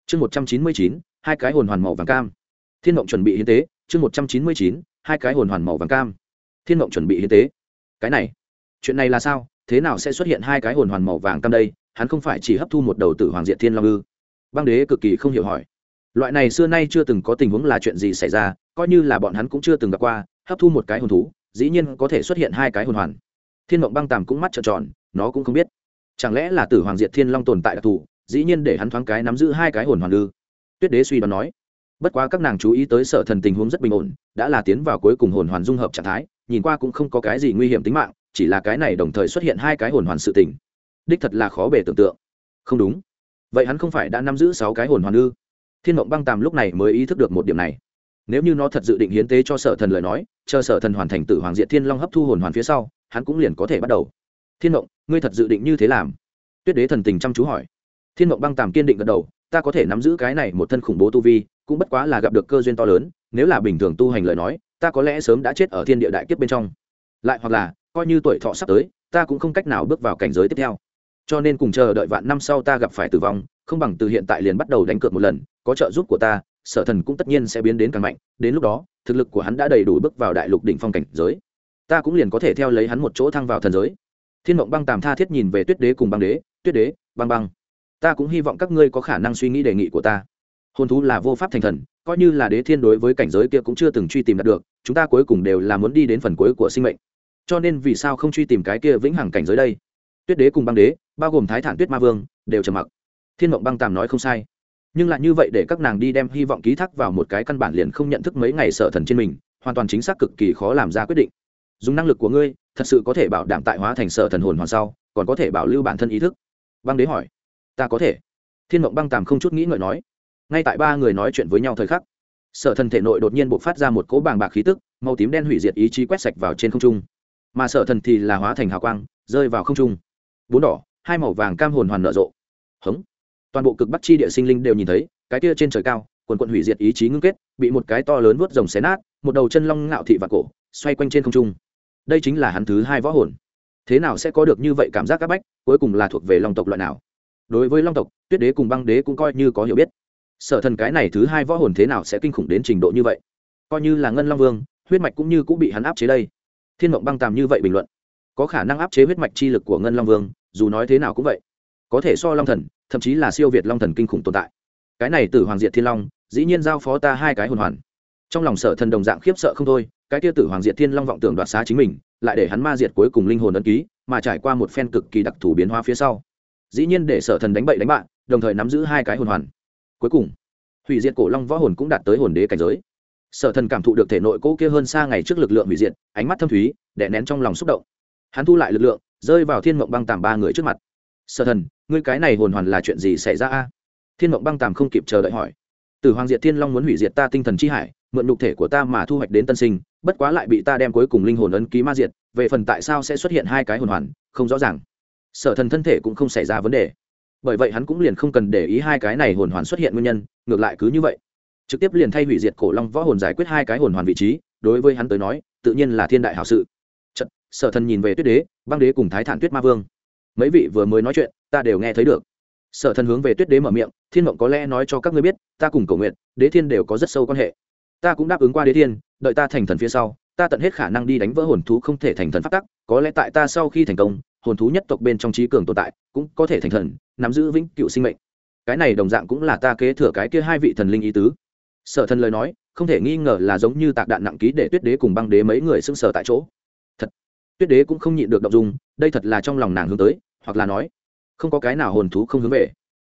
chương 199, hai cái hồn hoàn màu vàng cam. Thiên mộng chuẩn bị hiến tế. chương 199, hai cái hồn hoàn màu vàng cam. Thiên mộng chuẩn bị hiến tế. Cái này, chuyện này là sao? Thế nào sẽ xuất hiện hai cái hồn hoàn màu vàng cam đây? Hắn không phải chỉ hấp thu một đầu tử hoàng diệt thiên long ư? Băng đế cực kỳ không hiểu hỏi. Loại này xưa nay chưa từng có tình huống, là chuyện gì xảy ra? Coi như là bọn hắn cũng chưa từng gặp qua, hấp thu một cái hồn thú, dĩ nhiên có thể xuất hiện hai cái hồn hoàn. Thiên mộng băng tàm cũng mắt trợn tròn, nó cũng không biết, chẳng lẽ là tử hoàng diệt thiên long tồn tại đặc thù, dĩ nhiên để hắn thoáng cái nắm giữ hai cái hồn hoàn ư? Tuyết đế suy đoán nói. Bất quá các nàng chú ý tới Sở Thần tình huống rất bình ổn, đã là tiến vào cuối cùng hồn hoàn dung hợp trạng thái, nhìn qua cũng không có cái gì nguy hiểm tính mạng, chỉ là cái này đồng thời xuất hiện hai cái hồn hoàn sự tình, đích thật là khó bề tưởng tượng. Không đúng, vậy hắn không phải đã nắm giữ 6 cái hồn hoàn ư? Thiên mộng băng tàm lúc này mới ý thức được một điểm này. Nếu như nó thật dự định hiến tế cho Sở Thần lời nói, chờ Sở Thần hoàn thành tử hoàng diệt thiên long hấp thu hồn hoàn phía sau, hắn cũng liền có thể bắt đầu. Thiên mộng, ngươi thật dự định như thế làm? Tuyết đế thần tình chăm chú hỏi. Thiên mộng băng tàm kiên định gật đầu, ta có thể nắm giữ cái này một thân khủng bố tu vi, cũng bất quá là gặp được cơ duyên to lớn, nếu là bình thường tu hành lời nói, ta có lẽ sớm đã chết ở thiên địa đại kiếp bên trong, lại hoặc là coi như tuổi thọ sắp tới, ta cũng không cách nào bước vào cảnh giới tiếp theo, cho nên cùng chờ đợi vạn năm sau ta gặp phải tử vong, không bằng từ hiện tại liền bắt đầu đánh cược một lần, có trợ giúp của ta, Sở Thần cũng tất nhiên sẽ biến đến càng mạnh, đến lúc đó thực lực của hắn đã đầy đủ bước vào đại lục đỉnh phong cảnh giới, ta cũng liền có thể theo lấy hắn một chỗ thăng vào thần giới. Thiên mộng băng tàm tha thiết nhìn về Tuyết đế cùng băng đế. Tuyết đế, băng băng, ta cũng hy vọng các ngươi có khả năng suy nghĩ đề nghị của ta. Hồn thú là vô pháp thành thần, coi như là đế thiên đối với cảnh giới kia cũng chưa từng truy tìm đạt được, chúng ta cuối cùng đều là muốn đi đến phần cuối của sinh mệnh, cho nên vì sao không truy tìm cái kia vĩnh hằng cảnh giới đây? Tuyết đế cùng băng đế, bao gồm Thái Thản Tuyết Ma Vương, đều trầm mặc. Thiên mộng băng tàm nói không sai, nhưng lại như vậy để các nàng đi đem hy vọng ký thác vào một cái căn bản liền không nhận thức mấy ngày Sở Thần trên mình, hoàn toàn chính xác cực kỳ khó làm ra quyết định. Dùng năng lực của ngươi, thật sự có thể bảo đảm tại hóa thành Sở Thần hồn hoàn sau, còn có thể bảo lưu bản thân ý thức? Băng đế hỏi. Ta có thể. Thiên mộng băng tàm không chút nghĩ ngợi nói. Ngay tại ba người nói chuyện với nhau thời khắc, Sở Thần thể nội đột nhiên bộc phát ra một cỗ bàng bạc khí tức, màu tím đen hủy diệt ý chí quét sạch vào trên không trung, mà Sở Thần thì là hóa thành hào quang rơi vào không trung. Bốn đỏ, hai màu vàng cam hồn hoàn nở rộ. Hống. Toàn bộ cực bắc chi địa sinh linh đều nhìn thấy, cái kia trên trời cao, quần quần hủy diệt ý chí ngưng kết, bị một cái to lớn vuốt rồng xé nát, một đầu chân long ngạo thị và cổ, xoay quanh trên không trung. Đây chính là hắn thứ hai võ hồn. Thế nào sẽ có được như vậy cảm giác áp bách, cuối cùng là thuộc về long tộc loại nào? Đối với long tộc, Tuyết đế cùng băng đế cũng coi như có hiểu biết. Sở Thần cái này thứ hai võ hồn thế nào sẽ kinh khủng đến trình độ như vậy? Coi như là Ngân Long Vương, huyết mạch cũng như cũng bị hắn áp chế đây. Thiên mộng băng tàm như vậy bình luận, có khả năng áp chế huyết mạch chi lực của Ngân Long Vương, dù nói thế nào cũng vậy, có thể so Long Thần, thậm chí là siêu việt Long Thần kinh khủng tồn tại. Cái này Tử Hoàng Diệt Thiên Long, dĩ nhiên giao phó ta hai cái hồn hoàn. Trong lòng Sở Thần đồng dạng khiếp sợ không thôi, cái kia Tử Hoàng Diệt Thiên Long vọng tưởng đoạt xá chính mình, lại để hắn ma diệt cuối cùng linh hồn ấn ký, mà trải qua một phen cực kỳ đặc thù biến hóa phía sau, dĩ nhiên để Sở Thần đánh bậy đánh bạn, đồng thời nắm giữ hai cái hồn hoàn. Cuối cùng, hủy diệt cổ long võ hồn cũng đạt tới hồn đế cảnh giới. Sở Thần cảm thụ được thể nội cỗ kia hơn xa ngày trước lực lượng hủy diệt, ánh mắt thâm thúy, đè nén trong lòng xúc động. Hắn thu lại lực lượng, rơi vào Thiên mộng băng tàm ba người trước mặt. Sở Thần, ngươi cái này hồn hoàn là chuyện gì xảy ra a? Thiên mộng băng tàm không kịp chờ đợi hỏi. Tử Hoàng Diệt Thiên Long muốn hủy diệt ta tinh thần chi hải, mượn nhục thể của ta mà thu hoạch đến tân sinh, bất quá lại bị ta đem cuối cùng linh hồn ấn ký ma diệt, về phần tại sao sẽ xuất hiện hai cái hồn hoàn, không rõ ràng. Sở Thần thân thể cũng không xảy ra vấn đề, bởi vậy hắn cũng liền không cần để ý hai cái này hồn hoàn xuất hiện nguyên nhân, ngược lại cứ như vậy trực tiếp liền thay hủy diệt cổ long võ hồn giải quyết hai cái hồn hoàn vị trí, đối với hắn tới nói tự nhiên là thiên đại hảo sự. Chật, Sở Thần nhìn về Tuyết đế, băng đế cùng Thái Thản Tuyết Ma Vương, mấy vị vừa mới nói chuyện ta đều nghe thấy được. Sở Thần hướng về Tuyết đế mở miệng, Thiên mộng có lẽ nói cho các ngươi biết, ta cùng Cổ Nguyệt, Đế Thiên đều có rất sâu quan hệ, ta cũng đáp ứng qua Đế Thiên, đợi ta thành thần phía sau, ta tận hết khả năng đi đánh vỡ hồn thú không thể thành thần pháp tắc, có lẽ tại ta sau khi thành công, hồn thú nhất tộc bên trong trí cường tồn tại cũng có thể thành thần, nắm giữ vĩnh cửu sinh mệnh. Cái này đồng dạng cũng là ta kế thừa cái kia hai vị thần linh ý tứ. Sở Thần lời nói không thể nghi ngờ là giống như tạc đạn nặng ký, để Tuyết đế cùng băng đế mấy người sững sờ tại chỗ. Thật, Tuyết đế cũng không nhịn được động dung, đây thật là trong lòng nàng hướng tới, hoặc là nói không có cái nào hồn thú không hướng về.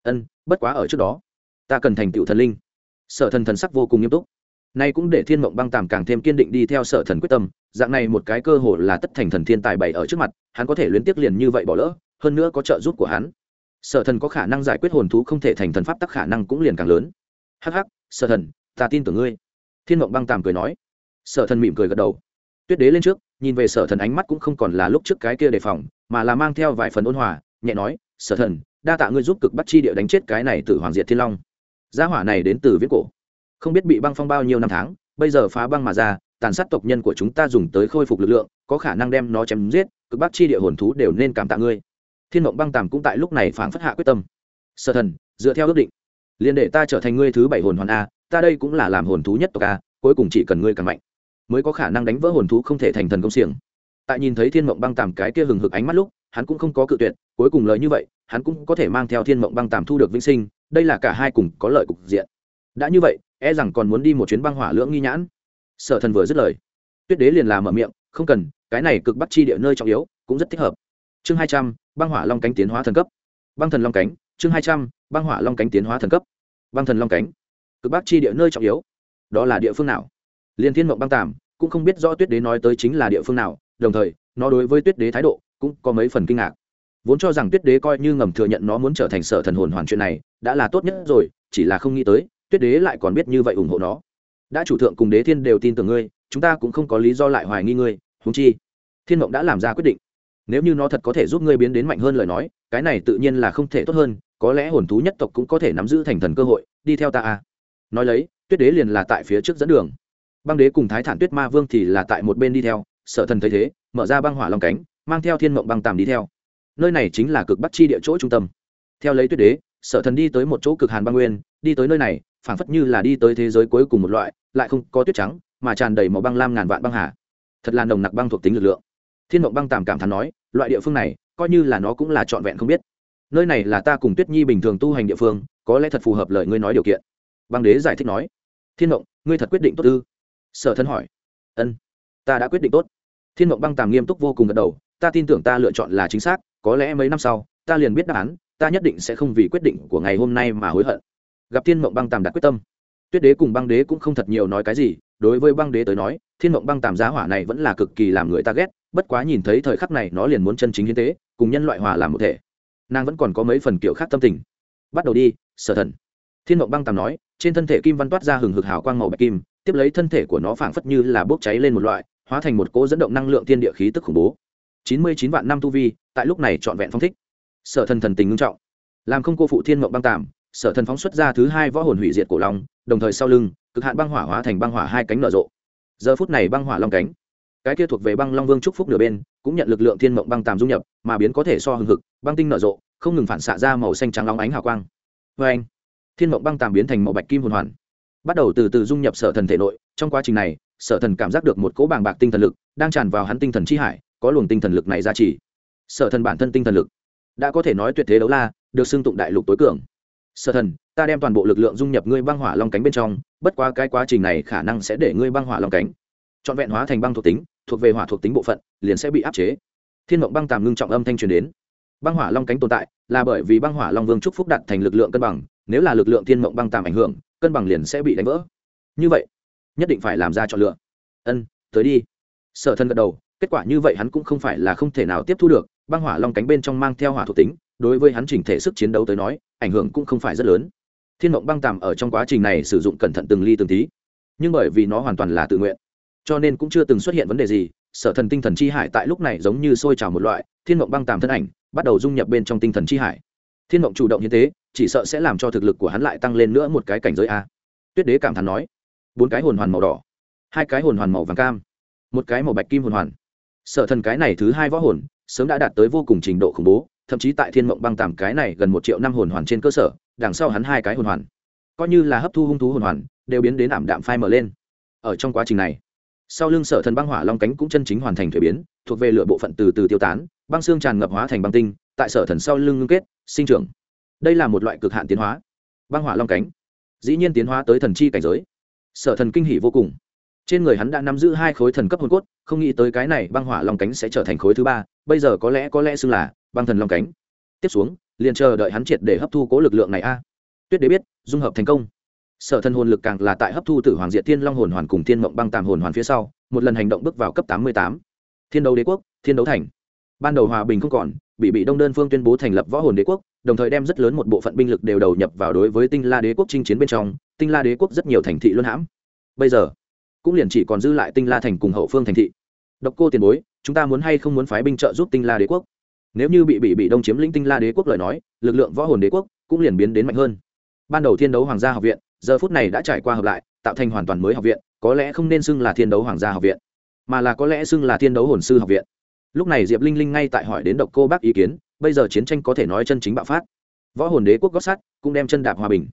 Bất quá ở trước đó ta cần thành tựu thần linh. Sở Thần thần sắc vô cùng nghiêm túc, nay cũng để Thiên mộng băng tàm càng thêm kiên định đi theo Sở Thần quyết tâm. Dạng này một cái cơ hội là tất thành thần thiên tài bày ở trước mặt, hắn có thể luyến tiếc liền như vậy bỏ lỡ, hơn nữa có trợ giúp của hắn, Sở Thần có khả năng giải quyết hồn thú không thể thành thần pháp tắc khả năng cũng liền càng lớn. Hắc hắc, Sở Thần, ta tin tưởng ngươi. Thiên mộng băng tàm cười nói. Sở Thần mỉm cười gật đầu. Tuyết đế lên trước, nhìn về Sở Thần, ánh mắt cũng không còn là lúc trước cái kia đề phòng, mà là mang theo vài phần ôn hòa, nhẹ nói, Sở Thần, đa tạ ngươi giúp cực bắc chi địa đánh chết cái này Tử Hoàng Diệt Thiên Long. Gia hỏa này đến từ viễn cổ, không biết bị băng phong bao nhiêu năm tháng, bây giờ phá băng mà ra, tàn sát tộc nhân của chúng ta dùng tới khôi phục lực lượng, có khả năng đem nó chém giết, cực bắc chi địa hồn thú đều nên cảm tạ ngươi. Thiên mộng băng tàm cũng tại lúc này phảng phất hạ quyết tâm. Sở Thần, dựa theo ước định, liền để ta trở thành ngươi thứ 7 hồn hoàn a, ta đây cũng là làm hồn thú nhất tộc a, cuối cùng chỉ cần ngươi càng mạnh mới có khả năng đánh vỡ hồn thú không thể thành thần công xiềng. Tại nhìn thấy Thiên Mộng Băng Tàm cái kia hừng hực ánh mắt lúc, hắn cũng không có cự tuyệt, cuối cùng lời như vậy hắn cũng có thể mang theo Thiên Mộng Băng Tàm thu được vĩnh sinh, đây là cả hai cùng có lợi cục diện. Đã như vậy e rằng còn muốn đi một chuyến băng hỏa lưỡng nghi nhãn. Sở Thần vừa dứt lời, Tuyết Đế liền làm mở miệng, không cần, cái này cực bắc chi địa nơi trọng yếu cũng rất thích hợp. Chương 200, băng hỏa long cánh tiến hóa thần cấp. Băng thần long cánh, chương 200, băng hỏa long cánh tiến hóa thần cấp. Băng thần long cánh, cực bắc chi địa nơi trọng yếu, đó là địa phương nào? Liên Thiên Mộng Băng Tàm cũng không biết rõ Tuyết Đế nói tới chính là địa phương nào, đồng thời nó đối với Tuyết Đế thái độ cũng có mấy phần kinh ngạc. Vốn cho rằng Tuyết Đế coi như ngầm thừa nhận nó muốn trở thành Sở Thần hồn hoàn chuyện này đã là tốt nhất rồi, chỉ là không nghĩ tới Tuyết Đế lại còn biết như vậy ủng hộ nó. Đã chủ thượng cùng Đế Thiên đều tin tưởng ngươi, chúng ta cũng không có lý do lại hoài nghi ngươi, huống chi Thiên Mộng đã làm ra quyết định, nếu như nó thật có thể giúp ngươi biến đến mạnh hơn lời nói, cái này tự nhiên là không thể tốt hơn, có lẽ hồn thú nhất tộc cũng có thể nắm giữ thành thần cơ hội, đi theo ta a. Nói lấy, Tuyết Đế liền là tại phía trước dẫn đường. Băng Đế cùng Thái Thản Tuyết Ma Vương thì là tại một bên đi theo. Sở Thần thấy thế, mở ra băng hỏa long cánh, mang theo Thiên Mộng Băng Tàm đi theo. Nơi này chính là cực bắc chi địa chỗ trung tâm. Theo lấy Tuyết Đế, Sở Thần đi tới một chỗ cực hàn băng nguyên, đi tới nơi này phảng phất như là đi tới thế giới cuối cùng một loại, lại không có tuyết trắng mà tràn đầy màu băng lam ngàn vạn băng hà, thật là nồng nặc băng thuộc tính lực lượng. Thiên Mộng Băng Tàm cảm thán nói, loại địa phương này coi như là nó cũng là trọn vẹn không biết. Nơi này là ta cùng Tuyết Nhi bình thường tu hành địa phương, có lẽ thật phù hợp lời ngươi nói điều kiện. Băng Đế giải thích nói. Thiên Mộng, ngươi thật quyết định tốt ư? Sở Thần hỏi. Ân, ta đã quyết định tốt. Thiên Mộng Băng Tàm nghiêm túc vô cùng gật đầu, ta tin tưởng ta lựa chọn là chính xác, có lẽ mấy năm sau ta liền biết đáp án, ta nhất định sẽ không vì quyết định của ngày hôm nay mà hối hận. Gặp Thiên Mộng Băng Tàm đặt quyết tâm, Tuyết Đế cùng Băng Đế cũng không thật nhiều nói cái gì. Đối với Băng Đế tới nói, Thiên Mộng Băng Tàm giá hỏa này vẫn là cực kỳ làm người ta ghét, bất quá nhìn thấy thời khắc này nó liền muốn chân chính hiến tế, cùng nhân loại hòa làm một thể, nàng vẫn còn có mấy phần kiểu khác tâm tình. Bắt đầu đi, Sở Thần. Thiên Mộng Băng Tàm nói, trên thân thể kim văn toát ra hừng hực hào quang màu bạch kim, tiếp lấy thân thể của nó phảng phất như là bốc cháy lên một loại, hóa thành một cỗ dẫn động năng lượng thiên địa khí tức khủng bố. 99 vạn năm tu vi, tại lúc này trọn vẹn phong thích. Sở Thần thần tình nghiêm trọng, làm không cô phụ Thiên Mộng Băng Tàm, Sở Thần phóng xuất ra thứ hai võ hồn hủy diệt cổ long, đồng thời sau lưng cực hạn băng hỏa hóa thành băng hỏa hai cánh nở rộ. Giờ phút này băng hỏa long cánh, cái kia thuộc về băng long vương chúc phúc nửa bên, cũng nhận lực lượng Thiên Mộng Băng Tàm dung nhập, mà biến có thể so hừng hực, băng tinh nở rộ, không ngừng phản xạ ra màu xanh trắng óng ánh hào quang. Với anh, Thiên Mộng Băng Tàm biến thành màu bạch kim hồn hoàn, bắt đầu từ từ dung nhập Sở Thần thể nội. Trong quá trình này, Sở Thần cảm giác được một cỗ bàng bạc tinh thần lực đang tràn vào hắn tinh thần chi hải, có luồng tinh thần lực này ra chỉ. Sở Thần bản thân tinh thần lực đã có thể nói tuyệt thế đấu la, được xưng tụng đại lục tối cường. Sở Thần, ta đem toàn bộ lực lượng dung nhập ngươi băng hỏa long cánh bên trong, bất quá cái quá trình này khả năng sẽ để ngươi băng hỏa long cánh trọn vẹn hóa thành băng thuộc tính, thuộc về hỏa thuộc tính bộ phận liền sẽ bị áp chế. Thiên Mộng Băng Tàm ngưng trọng âm thanh truyền đến. Băng hỏa long cánh tồn tại là bởi vì băng hỏa long vương chúc phúc đạt thành lực lượng cân bằng, nếu là lực lượng Thiên Mộng Băng Tàm ảnh hưởng, cân bằng liền sẽ bị đánh vỡ. Như vậy nhất định phải làm ra chọn lựa. Ân, tới đi. Sở Thần gật đầu, kết quả như vậy hắn cũng không phải là không thể nào tiếp thu được, băng hỏa long cánh bên trong mang theo hỏa thuộc tính, đối với hắn chỉnh thể sức chiến đấu tới nói ảnh hưởng cũng không phải rất lớn. Thiên Mộng Băng Tàm ở trong quá trình này sử dụng cẩn thận từng ly từng tí, nhưng bởi vì nó hoàn toàn là tự nguyện, cho nên cũng chưa từng xuất hiện vấn đề gì. Sở Thần tinh thần chi hải tại lúc này giống như sôi trào một loại, Thiên Mộng Băng Tàm thân ảnh bắt đầu dung nhập bên trong tinh thần chi hải. Thiên Mộng chủ động hiến tế, chỉ sợ sẽ làm cho thực lực của hắn lại tăng lên nữa một cái cảnh giới a. Tuyết Đế cảm thán nói. 4 cái hồn hoàn màu đỏ, 2 cái hồn hoàn màu vàng cam, 1 cái màu bạch kim hồn hoàn. Sở Thần cái này thứ hai võ hồn sớm đã đạt tới vô cùng trình độ khủng bố, thậm chí tại Thiên Mộng Băng Tàm cái này gần 1 triệu năm hồn hoàn trên cơ sở, đằng sau hắn 2 cái hồn hoàn coi như là hấp thu hung thú hồn hoàn đều biến đến ảm đạm phai mờ lên. Ở trong quá trình này, sau lưng Sở Thần băng hỏa long cánh cũng chân chính hoàn thành thuế biến, thuộc về lửa bộ phận từ từ tiêu tán, băng xương tràn ngập hóa thành băng tinh, tại Sở Thần sau lưng ngưng kết sinh trưởng. Đây là một loại cực hạn tiến hóa. Băng hỏa long cánh dĩ nhiên tiến hóa tới thần chi cảnh giới. Sở Thần kinh hỉ vô cùng, trên người hắn đã nắm giữ 2 khối thần cấp hồn cốt, không nghĩ tới cái này băng hỏa long cánh sẽ trở thành khối thứ 3, bây giờ có lẽ xưng là băng thần long cánh. Tiếp xuống liền chờ đợi hắn triệt để hấp thu cố lực lượng này a. Tuyết Đế biết dung hợp thành công, Sở Thần hồn lực càng là tại hấp thu Tử Hoàng Diệt Thiên Long hồn hoàn cùng Thiên Mộng Băng Tàm hồn hoàn phía sau, một lần hành động bước vào cấp 88. Thiên Đấu Đế quốc, Thiên Đấu Thành. Ban đầu hòa bình không còn, bị Đông Đơn Phương tuyên bố thành lập Võ Hồn Đế quốc, đồng thời đem rất lớn một bộ phận binh lực đều đầu nhập vào đối với Tinh La Đế quốc chinh chiến bên trong, Tinh La Đế quốc rất nhiều thành thị luân hãm. Bây giờ, cũng liền chỉ còn dư lại Tinh La thành cùng hậu phương thành thị. Độc Cô tiền bối, chúng ta muốn hay không muốn phái binh trợ giúp Tinh La Đế quốc? Nếu như bị Đông chiếm lĩnh Tinh La Đế quốc lời nói, lực lượng Võ Hồn Đế quốc cũng liền biến đến mạnh hơn. Ban đầu Thiên Đấu Hoàng gia học viện, giờ phút này đã trải qua hợp lại, tạo thành hoàn toàn mới học viện, có lẽ không nên xưng là Thiên Đấu Hoàng gia học viện, mà là có lẽ xưng là Thiên Đấu Hồn sư học viện. Lúc này Diệp Linh Linh ngay tại hỏi đến Độc Cô Bác ý kiến, bây giờ chiến tranh có thể nói chân chính bạo phát. Võ Hồn Đế quốc gót sắt cũng đem chân đạp hòa bình.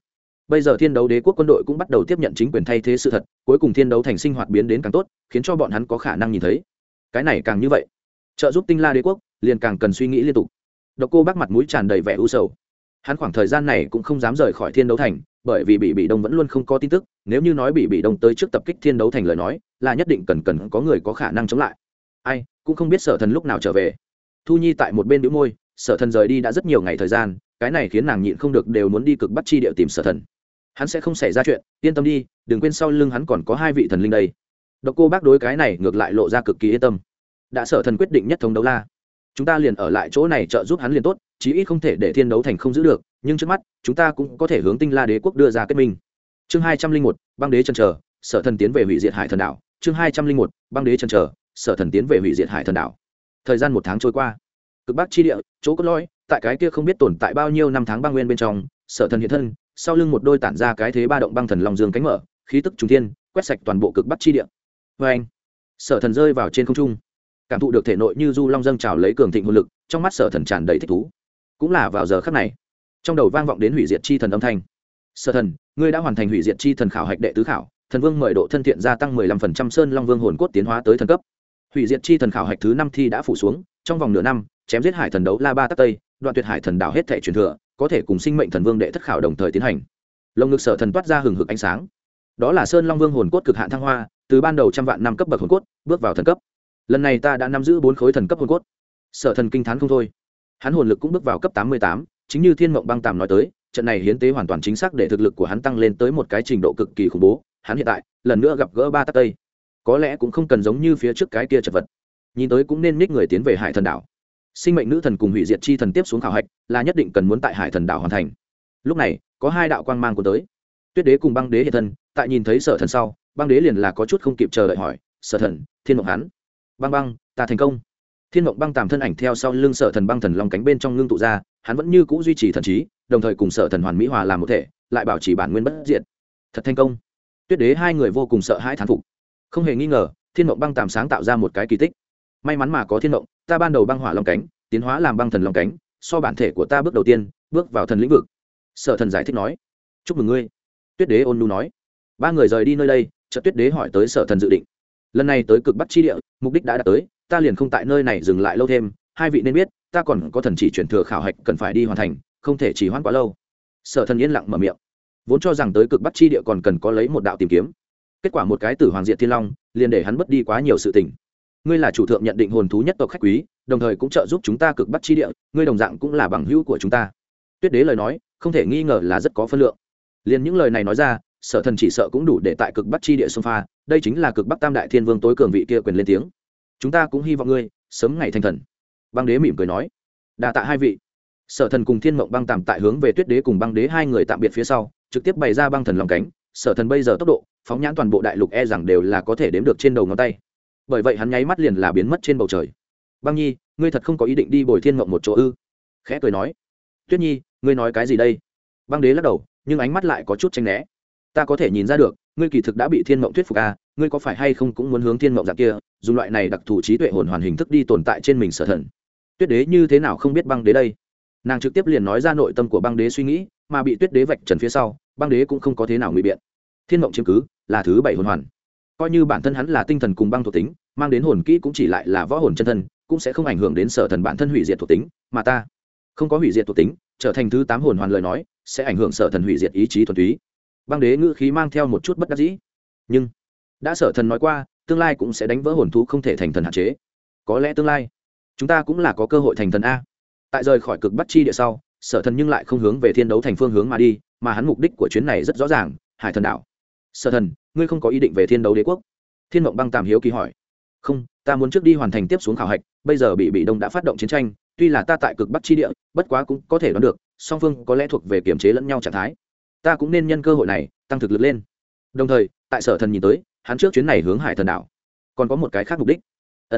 bây giờ thiên đấu đế quốc quân đội cũng bắt đầu tiếp nhận chính quyền thay thế sự thật, cuối cùng thiên đấu thành sinh hoạt biến đến càng tốt, khiến cho bọn hắn có khả năng nhìn thấy. Cái này càng như vậy, trợ giúp Tinh La đế quốc liền càng cần suy nghĩ liên tục. Độc Cô Bác mặt mũi tràn đầy vẻ u sầu. Hắn khoảng thời gian này cũng không dám rời khỏi thiên đấu thành, bởi vì Bị Đông vẫn luôn không có tin tức, nếu như nói Bị Đông tới trước tập kích thiên đấu thành lời nói, là nhất định cần có người có khả năng chống lại. Ai cũng không biết Sở Thần lúc nào trở về. Thu Nhi tại một bên bĩu môi, Sở Thần rời đi đã rất nhiều ngày thời gian, cái này khiến nàng nhịn không được đều muốn đi cực Bắc chi địa tìm Sở Thần. Hắn sẽ không xảy ra chuyện, yên tâm đi, đừng quên sau lưng hắn còn có 2 vị thần linh đây. Độc Cô Bác đối cái này ngược lại lộ ra cực kỳ yên tâm. Đã Sở Thần quyết định nhất thống đấu la, chúng ta liền ở lại chỗ này trợ giúp hắn liền tốt, chí ít không thể để thiên đấu thành không giữ được, nhưng trước mắt chúng ta cũng có thể hướng Tinh La đế quốc đưa ra kết minh. Chương 201, băng đế chân chờ, Sở Thần tiến về hủy diệt Hải Thần đảo. Chương 201, băng đế chân chờ, Sở Thần tiến về hủy diệt Hải Thần đảo. Thời gian 1 tháng trôi qua, cực Bắc chi địa, chỗ cốt lõi, tại cái kia không biết tồn tại bao nhiêu năm tháng băng nguyên bên trong, Sở Thần hiện thân, sau lưng một đôi tản ra cái thế ba động băng thần long dương cánh mở, khí tức trùng thiên, quét sạch toàn bộ cực Bắc chi địa. Và anh, Sở Thần rơi vào trên không trung, cảm thụ được thể nội như du long dâng trào lấy cường thịnh hồn lực, trong mắt Sở Thần tràn đầy thích thú. Cũng là vào giờ khắc này, trong đầu vang vọng đến hủy diệt chi thần âm thanh. Sở Thần, ngươi đã hoàn thành hủy diệt chi thần khảo hạch đệ tứ khảo, thần vương mời độ thân thiện gia tăng 15%, sơn long vương hồn cốt tiến hóa tới thần cấp. Hủy diệt chi thần khảo hạch thứ 5 thi đã phủ xuống, trong vòng nửa năm, chém giết hải thần đấu la ba tắc tây, đoạn tuyệt hải thần đảo hết thể truyền thừa, có thể cùng sinh mệnh thần vương đệ thất khảo đồng thời tiến hành. Lồng ngực Sở Thần toát ra hừng hực ánh sáng. Đó là sơn long vương hồn cốt cực hạn thăng hoa, từ ban đầu trăm vạn năm cấp bậc hồn cốt, bước vào thần cấp. Lần này ta đã nắm giữ 4 khối thần cấp hồn cốt. Sở Thần kinh thán không thôi. Hắn hồn lực cũng bước vào cấp 88, chính như Thiên Mộng Băng Tàm nói tới, trận này hiến tế hoàn toàn chính xác để thực lực của hắn tăng lên tới một cái trình độ cực kỳ khủng bố. Hắn hiện tại lần nữa gặp gỡ ba tắc tây, có lẽ cũng không cần giống như phía trước cái kia chật vật, nhìn tới cũng nên nhích người tiến về hải thần đảo. Sinh mệnh nữ thần cùng hủy diệt chi thần tiếp xuống khảo hạch là nhất định cần muốn tại hải thần đảo hoàn thành. Lúc này có 2 đạo quang mang của tới, Tuyết đế cùng băng đế hiện thân. Tại nhìn thấy Sở Thần sau, băng đế liền là có chút không kịp chờ đợi hỏi: Sở Thần, Thiên Mộng hắn, băng ta thành công. Thiên Mộng Băng Tàm thân ảnh theo sau lưng Sở Thần băng thần long cánh bên trong ngưng tụ ra, hắn vẫn như cũ duy trì thần trí, đồng thời cùng Sở Thần hoàn mỹ hòa làm một thể, lại bảo trì bản nguyên bất diệt. Thật thành công. Tuyết đế 2 người vô cùng sợ hãi thán phục. Không hề nghi ngờ, Thiên Mộng Băng Tàm sáng tạo ra một cái kỳ tích. May mắn mà có Thiên Mộng, ta ban đầu băng hỏa long cánh, tiến hóa làm băng thần long cánh, so bản thể của ta bước đầu tiên, bước vào thần lĩnh vực. Sở Thần giải thích nói: chúc mừng ngươi. Tuyết đế ôn nhu nói. 3 người rời đi nơi đây, chợt Tuyết đế hỏi tới Sở Thần dự định. Lần này tới cực Bắc chi địa, mục đích đã đạt tới, ta liền không tại nơi này dừng lại lâu thêm, 2 vị nên biết, ta còn có thần chỉ chuyển thừa khảo hạch cần phải đi hoàn thành, không thể chỉ hoãn quá lâu. Sở Thần yên lặng mở miệng. Vốn cho rằng tới cực Bắc chi địa còn cần có lấy một đạo tìm kiếm, kết quả một cái Tử Hoàng Diệt Thiên Long liền để hắn mất đi quá nhiều sự tình. Ngươi là chủ thượng nhận định hồn thú nhất tộc khách quý, đồng thời cũng trợ giúp chúng ta cực Bắc chi địa, ngươi đồng dạng cũng là bằng hữu của chúng ta. Tuyết đế lời nói không thể nghi ngờ là rất có phân lượng. Liền những lời này nói ra, Sở Thần chỉ sợ cũng đủ để tại cực Bắc chi địa xông pha, đây chính là cực Bắc Tam Đại Thiên Vương tối cường vị kia quyền lên tiếng. Chúng ta cũng hy vọng ngươi sớm ngày thành thần. Băng đế mỉm cười nói. Đa tạ 2 vị. Sở Thần cùng Thiên Mộng Băng Tàm tại hướng về Tuyết đế cùng băng đế 2 người tạm biệt phía sau, trực tiếp bày ra băng thần long cánh. Sở Thần bây giờ tốc độ phóng nhãn toàn bộ đại lục rằng đều là có thể đếm được trên đầu ngón tay, bởi vậy hắn nháy mắt liền là biến mất trên bầu trời. Băng nhi, ngươi thật không có ý định đi bồi Thiên Mộng một chỗ ư? Khẽ cười nói. Tuyết nhi, ngươi nói cái gì đây? Băng đế lắc đầu, nhưng ánh mắt lại có chút tránh né. Ta có thể nhìn ra được, ngươi kỳ thực đã bị Thiên Mộng thuyết phục à, ngươi có phải hay không cũng muốn hướng Thiên Mộng dạng kia, dùng loại này đặc thù trí tuệ hồn hoàn hình thức đi tồn tại trên mình Sở Thần. Tuyết đế như thế nào không biết băng đế đây? Nàng trực tiếp liền nói ra nội tâm của băng đế suy nghĩ, mà bị Tuyết đế vạch trần phía sau, băng đế cũng không có thế nào ngụy biện. Thiên Mộng chiếm cứ là thứ 7 hồn hoàn, coi như bản thân hắn là tinh thần cùng băng thuộc tính, mang đến hồn kỹ cũng chỉ lại là võ hồn chân thân, cũng sẽ không ảnh hưởng đến Sở Thần bản thân hủy diệt thuộc tính, mà ta không có hủy diệt thuộc tính, trở thành thứ 8 hồn hoàn lời nói, sẽ ảnh hưởng Sở Thần hủy diệt ý chí thuần túy. Băng đế ngữ khí mang theo một chút bất đắc dĩ, nhưng đã Sở Thần nói qua, tương lai cũng sẽ đánh vỡ hồn thú không thể thành thần hạn chế, có lẽ tương lai chúng ta cũng là có cơ hội thành thần a. Tại rời khỏi cực Bắc chi địa sau, Sở Thần nhưng lại không hướng về thiên đấu thành phương hướng mà đi, mà hắn mục đích của chuyến này rất rõ ràng, hải thần đảo. Sở Thần, ngươi không có ý định về thiên đấu đế quốc? Thiên Mộng Băng Tàm hiếu kỳ hỏi. Không, ta muốn trước đi hoàn thành tiếp xuống khảo hạch, bây giờ Bị Đông đã phát động chiến tranh, tuy là ta tại cực Bắc chi địa, bất quá cũng có thể đoán được song phương có lẽ thuộc về kiềm chế lẫn nhau trạng thái, ta cũng nên nhân cơ hội này tăng thực lực lên. Đồng thời tại Sở Thần nhìn tới, hắn trước chuyến này hướng hải thần đảo còn có một cái khác mục đích.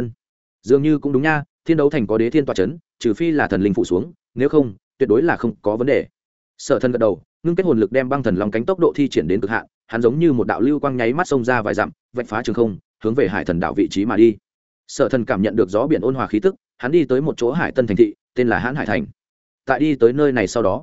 Dường như cũng đúng nha, thiên đấu thành có đế thiên tọa chấn, trừ phi là thần linh phụ xuống, nếu không tuyệt đối là không có vấn đề. Sở Thần gật đầu, ngưng kết hồn lực đem băng thần long cánh tốc độ thi triển đến cực hạn, hắn giống như một đạo lưu quang nháy mắt xông ra vài dặm, vạch phá trường không, hướng về hải thần đảo vị trí mà đi. Sở Thần cảm nhận được gió biển ôn hòa khí tức, hắn đi tới một chỗ hải tân thành thị, tên là Hãn Hải thành. Tại đi tới nơi này sau đó,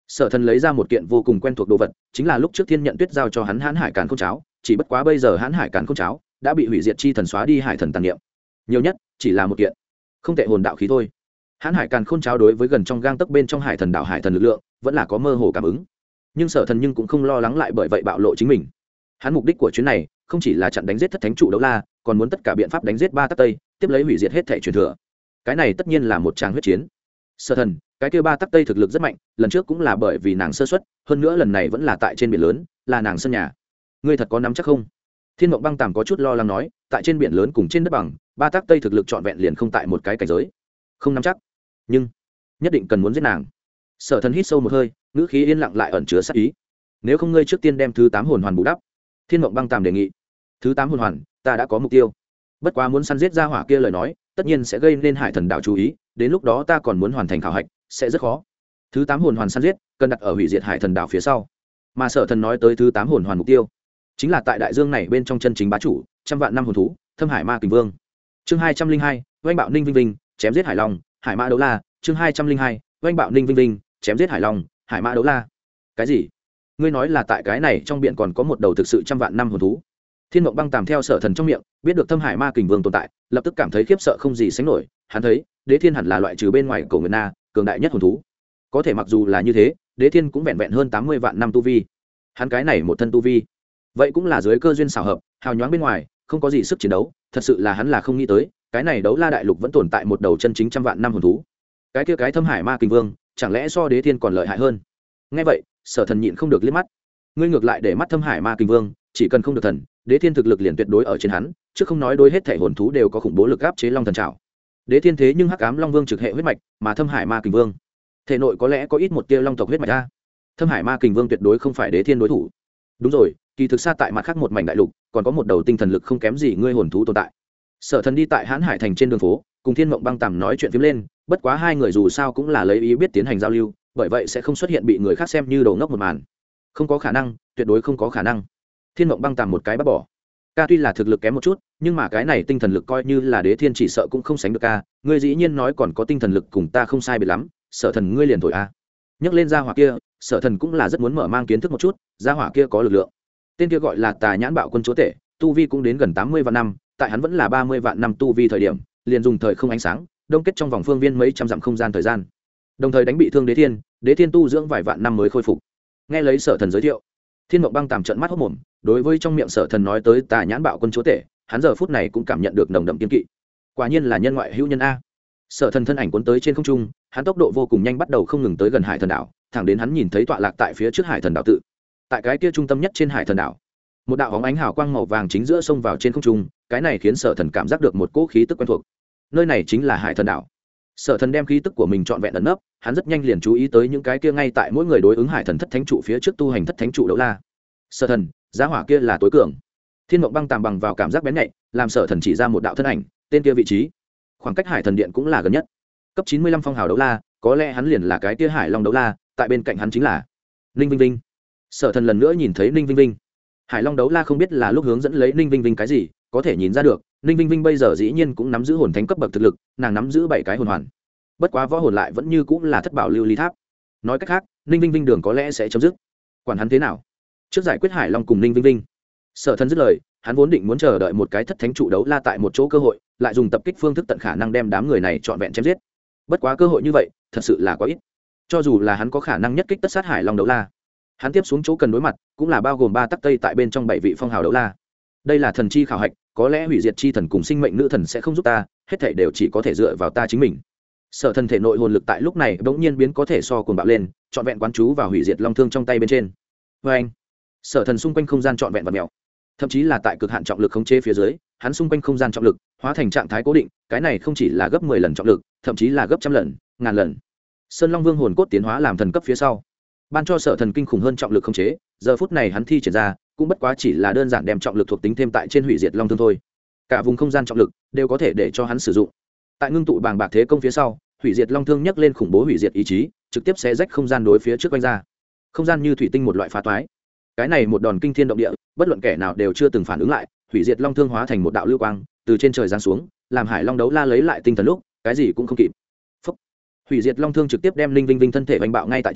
Sở Thần lấy ra một kiện vô cùng quen thuộc đồ vật, chính là lúc trước Thiên Nhận Tuyết giao cho hắn Hãn Hải Càn Khôn Cháo, chỉ bất quá bây giờ Hãn Hải Càn Khôn Cháo đã bị hủy diệt chi thần xóa đi hải thần tàn niệm. Nhiều nhất chỉ là một kiện, không tệ hồn đạo khí thôi. Hãn Hải Càn Khôn Cháo đối với gần trong gang tấc bên trong hải thần đạo hải thần lực lượng, vẫn là có mơ hồ cảm ứng. Nhưng Sở Thần nhưng cũng không lo lắng lại bởi vậy bạo lộ chính mình. Hắn mục đích của chuyến này không chỉ là chặn đánh giết thất thánh trụ đấu la, còn muốn tất cả biện pháp đánh giết ba tắc tây, tiếp lấy hủy diệt hết thể truyền thừa. Cái này tất nhiên là một tràng huyết chiến. Sở Thần, cái kia ba tắc tây thực lực rất mạnh, lần trước cũng là bởi vì nàng sơ suất, hơn nữa lần này vẫn là tại trên biển lớn, là nàng sân nhà. Ngươi thật có nắm chắc không? Thiên Mộng Băng Tàm có chút lo lắng nói, tại trên biển lớn cùng trên đất bằng, ba tắc tây thực lực trọn vẹn liền không tại một cái cảnh giới. Không nắm chắc, nhưng nhất định cần muốn giết nàng. Sở Thần hít sâu một hơi, ngữ khí yên lặng lại ẩn chứa sát ý. Nếu không ngươi trước tiên đem thứ 8 hồn hoàn bù đắp. Thiên Mộng Băng Tàm đề nghị. Thứ 8 hồn hoàn, ta đã có mục tiêu. Bất quá muốn săn giết ra hỏa kia lời nói, tất nhiên sẽ gây nên hải thần đạo chú ý, đến lúc đó ta còn muốn hoàn thành khảo hạch, sẽ rất khó. Thứ 8 hồn hoàn săn giết, cần đặt ở hủy diệt hải thần đạo phía sau. Mà Sở Thần nói tới thứ 8 hồn hoàn mục tiêu, chính là tại đại dương này bên trong chân chính bá chủ, trăm vạn năm hồn thú, Thâm Hải Ma Kình Vương. Chương 202, oanh bạo Ninh Vinh Vinh, chém giết Hải Long, Hải Mã Đấu La. Chương 202, oanh bạo Ninh Vinh Vinh, chém giết Hải Long, Hải Mã Đấu La. Cái gì? Ngươi nói là tại cái này trong biển còn có một đầu thực sự trăm vạn năm hồn thú? Thiên Mộng Băng Tàm theo Sở Thần trong miệng biết được Thâm Hải Ma Kình Vương tồn tại, lập tức cảm thấy khiếp sợ không gì sánh nổi. Hắn thấy Đế Thiên hẳn là loại trừ bên ngoài Cổ Nguyệt Na cường đại nhất hồn thú. Có thể mặc dù là như thế, Đế Thiên cũng vẹn vẹn hơn 80 vạn năm tu vi. Hắn cái này một thân tu vi, vậy cũng là dưới cơ duyên xảo hợp, hào nhoáng bên ngoài, không có gì sức chiến đấu. Thật sự là hắn là không nghĩ tới, cái này đấu la đại lục vẫn tồn tại một đầu chân chính trăm vạn năm hồn thú. Cái kia cái Thâm Hải Ma Kình Vương, chẳng lẽ so Đế Thiên còn lợi hại hơn? Nghe vậy, Sở Thần nhịn không được liếc mắt. Ngươi ngược lại để mắt Thâm Hải Ma Kình Vương, chỉ cần không được thần, Đế Thiên thực lực liền tuyệt đối ở trên hắn, chứ không nói đối hết thể hồn thú đều có khủng bố lực áp chế long thần trảo. Đế Thiên thế nhưng Hắc Ám Long Vương trực hệ huyết mạch, mà Thâm Hải Ma Kình Vương thể nội có lẽ có ít một tia long tộc huyết mạch a. Thâm Hải Ma Kình Vương tuyệt đối không phải Đế Thiên đối thủ. Đúng rồi, kỳ thực xa tại mặt khác một mảnh đại lục, còn có một đầu tinh thần lực không kém gì ngươi hồn thú tồn tại. Sở Thần đi tại Hán Hải thành trên đường phố, cùng Thiên Mộng Băng Tàm nói chuyện phiếm lên, bất quá hai người dù sao cũng là lấy ý biết tiến hành giao lưu, bởi vậy sẽ không xuất hiện bị người khác xem như đồ ngốc một màn. Không có khả năng, tuyệt đối không có khả năng. Thiên Mộng Băng Tàm một cái bắt bỏ. Ca tuy là thực lực kém một chút, nhưng mà cái này tinh thần lực coi như là Đế Thiên chỉ sợ cũng không sánh được ca. Ngươi dĩ nhiên nói còn có tinh thần lực cùng ta không sai biệt lắm, Sở Thần ngươi liền thổi a. Nhắc lên gia hỏa kia, Sở Thần cũng là rất muốn mở mang kiến thức một chút, gia hỏa kia có lực lượng. Tên kia gọi là Tà Nhãn Bạo Quân chúa tể, tu vi cũng đến gần 80 vạn năm, tại hắn vẫn là 30 vạn năm tu vi thời điểm, liền dùng thời không ánh sáng, đông kết trong vòng phương viên mấy trăm dặm không gian thời gian. Đồng thời đánh bị thương Đế Thiên tu dưỡng vài vạn năm mới khôi phục. Nghe lấy Sở Thần giới thiệu, Thiên Mộng Băng Tàm trợn mắt hốt mồm, đối với trong miệng Sở Thần nói tới Tà Nhãn Bạo Quân chúa tể, hắn giờ phút này cũng cảm nhận được nồng đậm kiên kỵ. Quả nhiên là nhân ngoại hữu nhân a. Sở Thần thân ảnh cuốn tới trên không trung, hắn tốc độ vô cùng nhanh bắt đầu không ngừng tới gần Hải Thần đảo, thẳng đến hắn nhìn thấy tọa lạc tại phía trước Hải Thần đảo tự. Tại cái kia trung tâm nhất trên Hải Thần đảo, một đạo bóng ánh hào quang màu vàng chính giữa sông vào trên không trung, cái này khiến Sở Thần cảm giác được một cỗ khí tức quen thuộc. Nơi này chính là Hải Thần đảo. Sở Thần đem khí tức của mình trọn vẹn ẩn nấp, hắn rất nhanh liền chú ý tới những cái kia ngay tại mỗi người đối ứng Hải Thần thất thánh trụ phía trước tu hành thất thánh trụ đấu la. Sở Thần, giá hỏa kia là tối cường. Thiên Mộng Băng Tàm bằng vào cảm giác bén nhạy, làm Sở Thần chỉ ra một đạo thân ảnh, tên kia vị trí, khoảng cách Hải Thần điện cũng là gần nhất. Cấp 95 phong hào đấu la, có lẽ hắn liền là cái kia Hải Long đấu la, tại bên cạnh hắn chính là Ninh Vinh Vinh. Sở Thần lần nữa nhìn thấy Ninh Vinh Vinh. Hải Long đấu la không biết là lúc hướng dẫn lấy Ninh Vinh Vinh cái gì, có thể nhìn ra được, Ninh Vinh Vinh bây giờ dĩ nhiên cũng nắm giữ hồn thánh cấp bậc thực lực, nàng nắm giữ 7 cái hồn hoàn. Bất quá võ hồn lại vẫn như cũng là thất bảo lưu ly tháp. Nói cách khác, Ninh Vinh Vinh đường có lẽ sẽ chấm dứt. Quản hắn thế nào, trước giải quyết Hải Long cùng Ninh Vinh Vinh. Sở Thần dứt lời, hắn vốn định muốn chờ đợi một cái thất thánh trụ đấu la tại một chỗ cơ hội, lại dùng tập kích phương thức tận khả năng đem đám người này trọn vẹn chém giết. Bất quá cơ hội như vậy, thật sự là quá ít. Cho dù là hắn có khả năng nhất kích tất sát Hải Long đấu la, hắn tiếp xuống chỗ cần đối mặt cũng là bao gồm 3 tắc tây tại bên trong 7 vị phong hào đấu la. Đây là thần chi khảo hạch, có lẽ hủy diệt chi thần cùng sinh mệnh nữ thần sẽ không giúp ta, hết thảy đều chỉ có thể dựa vào ta chính mình. Sở Thần thể nội hồn lực tại lúc này bỗng nhiên biến có thể so cuồng bạo lên, trọn vẹn quán chú vào hủy diệt long thương trong tay bên trên. Anh, Sở Thần xung quanh không gian trọn vẹn và mèo, thậm chí là tại cực hạn trọng lực khống chế phía dưới, hắn xung quanh không gian trọng lực hóa thành trạng thái cố định, cái này không chỉ là gấp 10 lần trọng lực, thậm chí là gấp trăm lần, ngàn lần. Sơn Long Vương hồn cốt tiến hóa làm thần cấp phía sau, ban cho Sở Thần kinh khủng hơn trọng lực khống chế, giờ phút này hắn thi triển ra, cũng bất quá chỉ là đơn giản đem trọng lực thuộc tính thêm tại trên hủy diệt long thương thôi. Cả vùng không gian trọng lực đều có thể để cho hắn sử dụng. Tại ngưng tụ bàng bạc thế công phía sau, hủy diệt long thương nhấc lên khủng bố hủy diệt ý chí, trực tiếp xé rách không gian đối phía trước quanh ra. Không gian như thủy tinh một loại phá toái. Cái này một đòn kinh thiên động địa, bất luận kẻ nào đều chưa từng phản ứng lại, hủy diệt long thương hóa thành một đạo lưu quang, từ trên trời giáng xuống, làm Hải Long đấu la lấy lại tinh thần lúc, cái gì cũng không kịp. Phốc. Hủy diệt long thương trực tiếp đem Linh Vinh Vinh thân thể vành bạo ngay tại chỗ,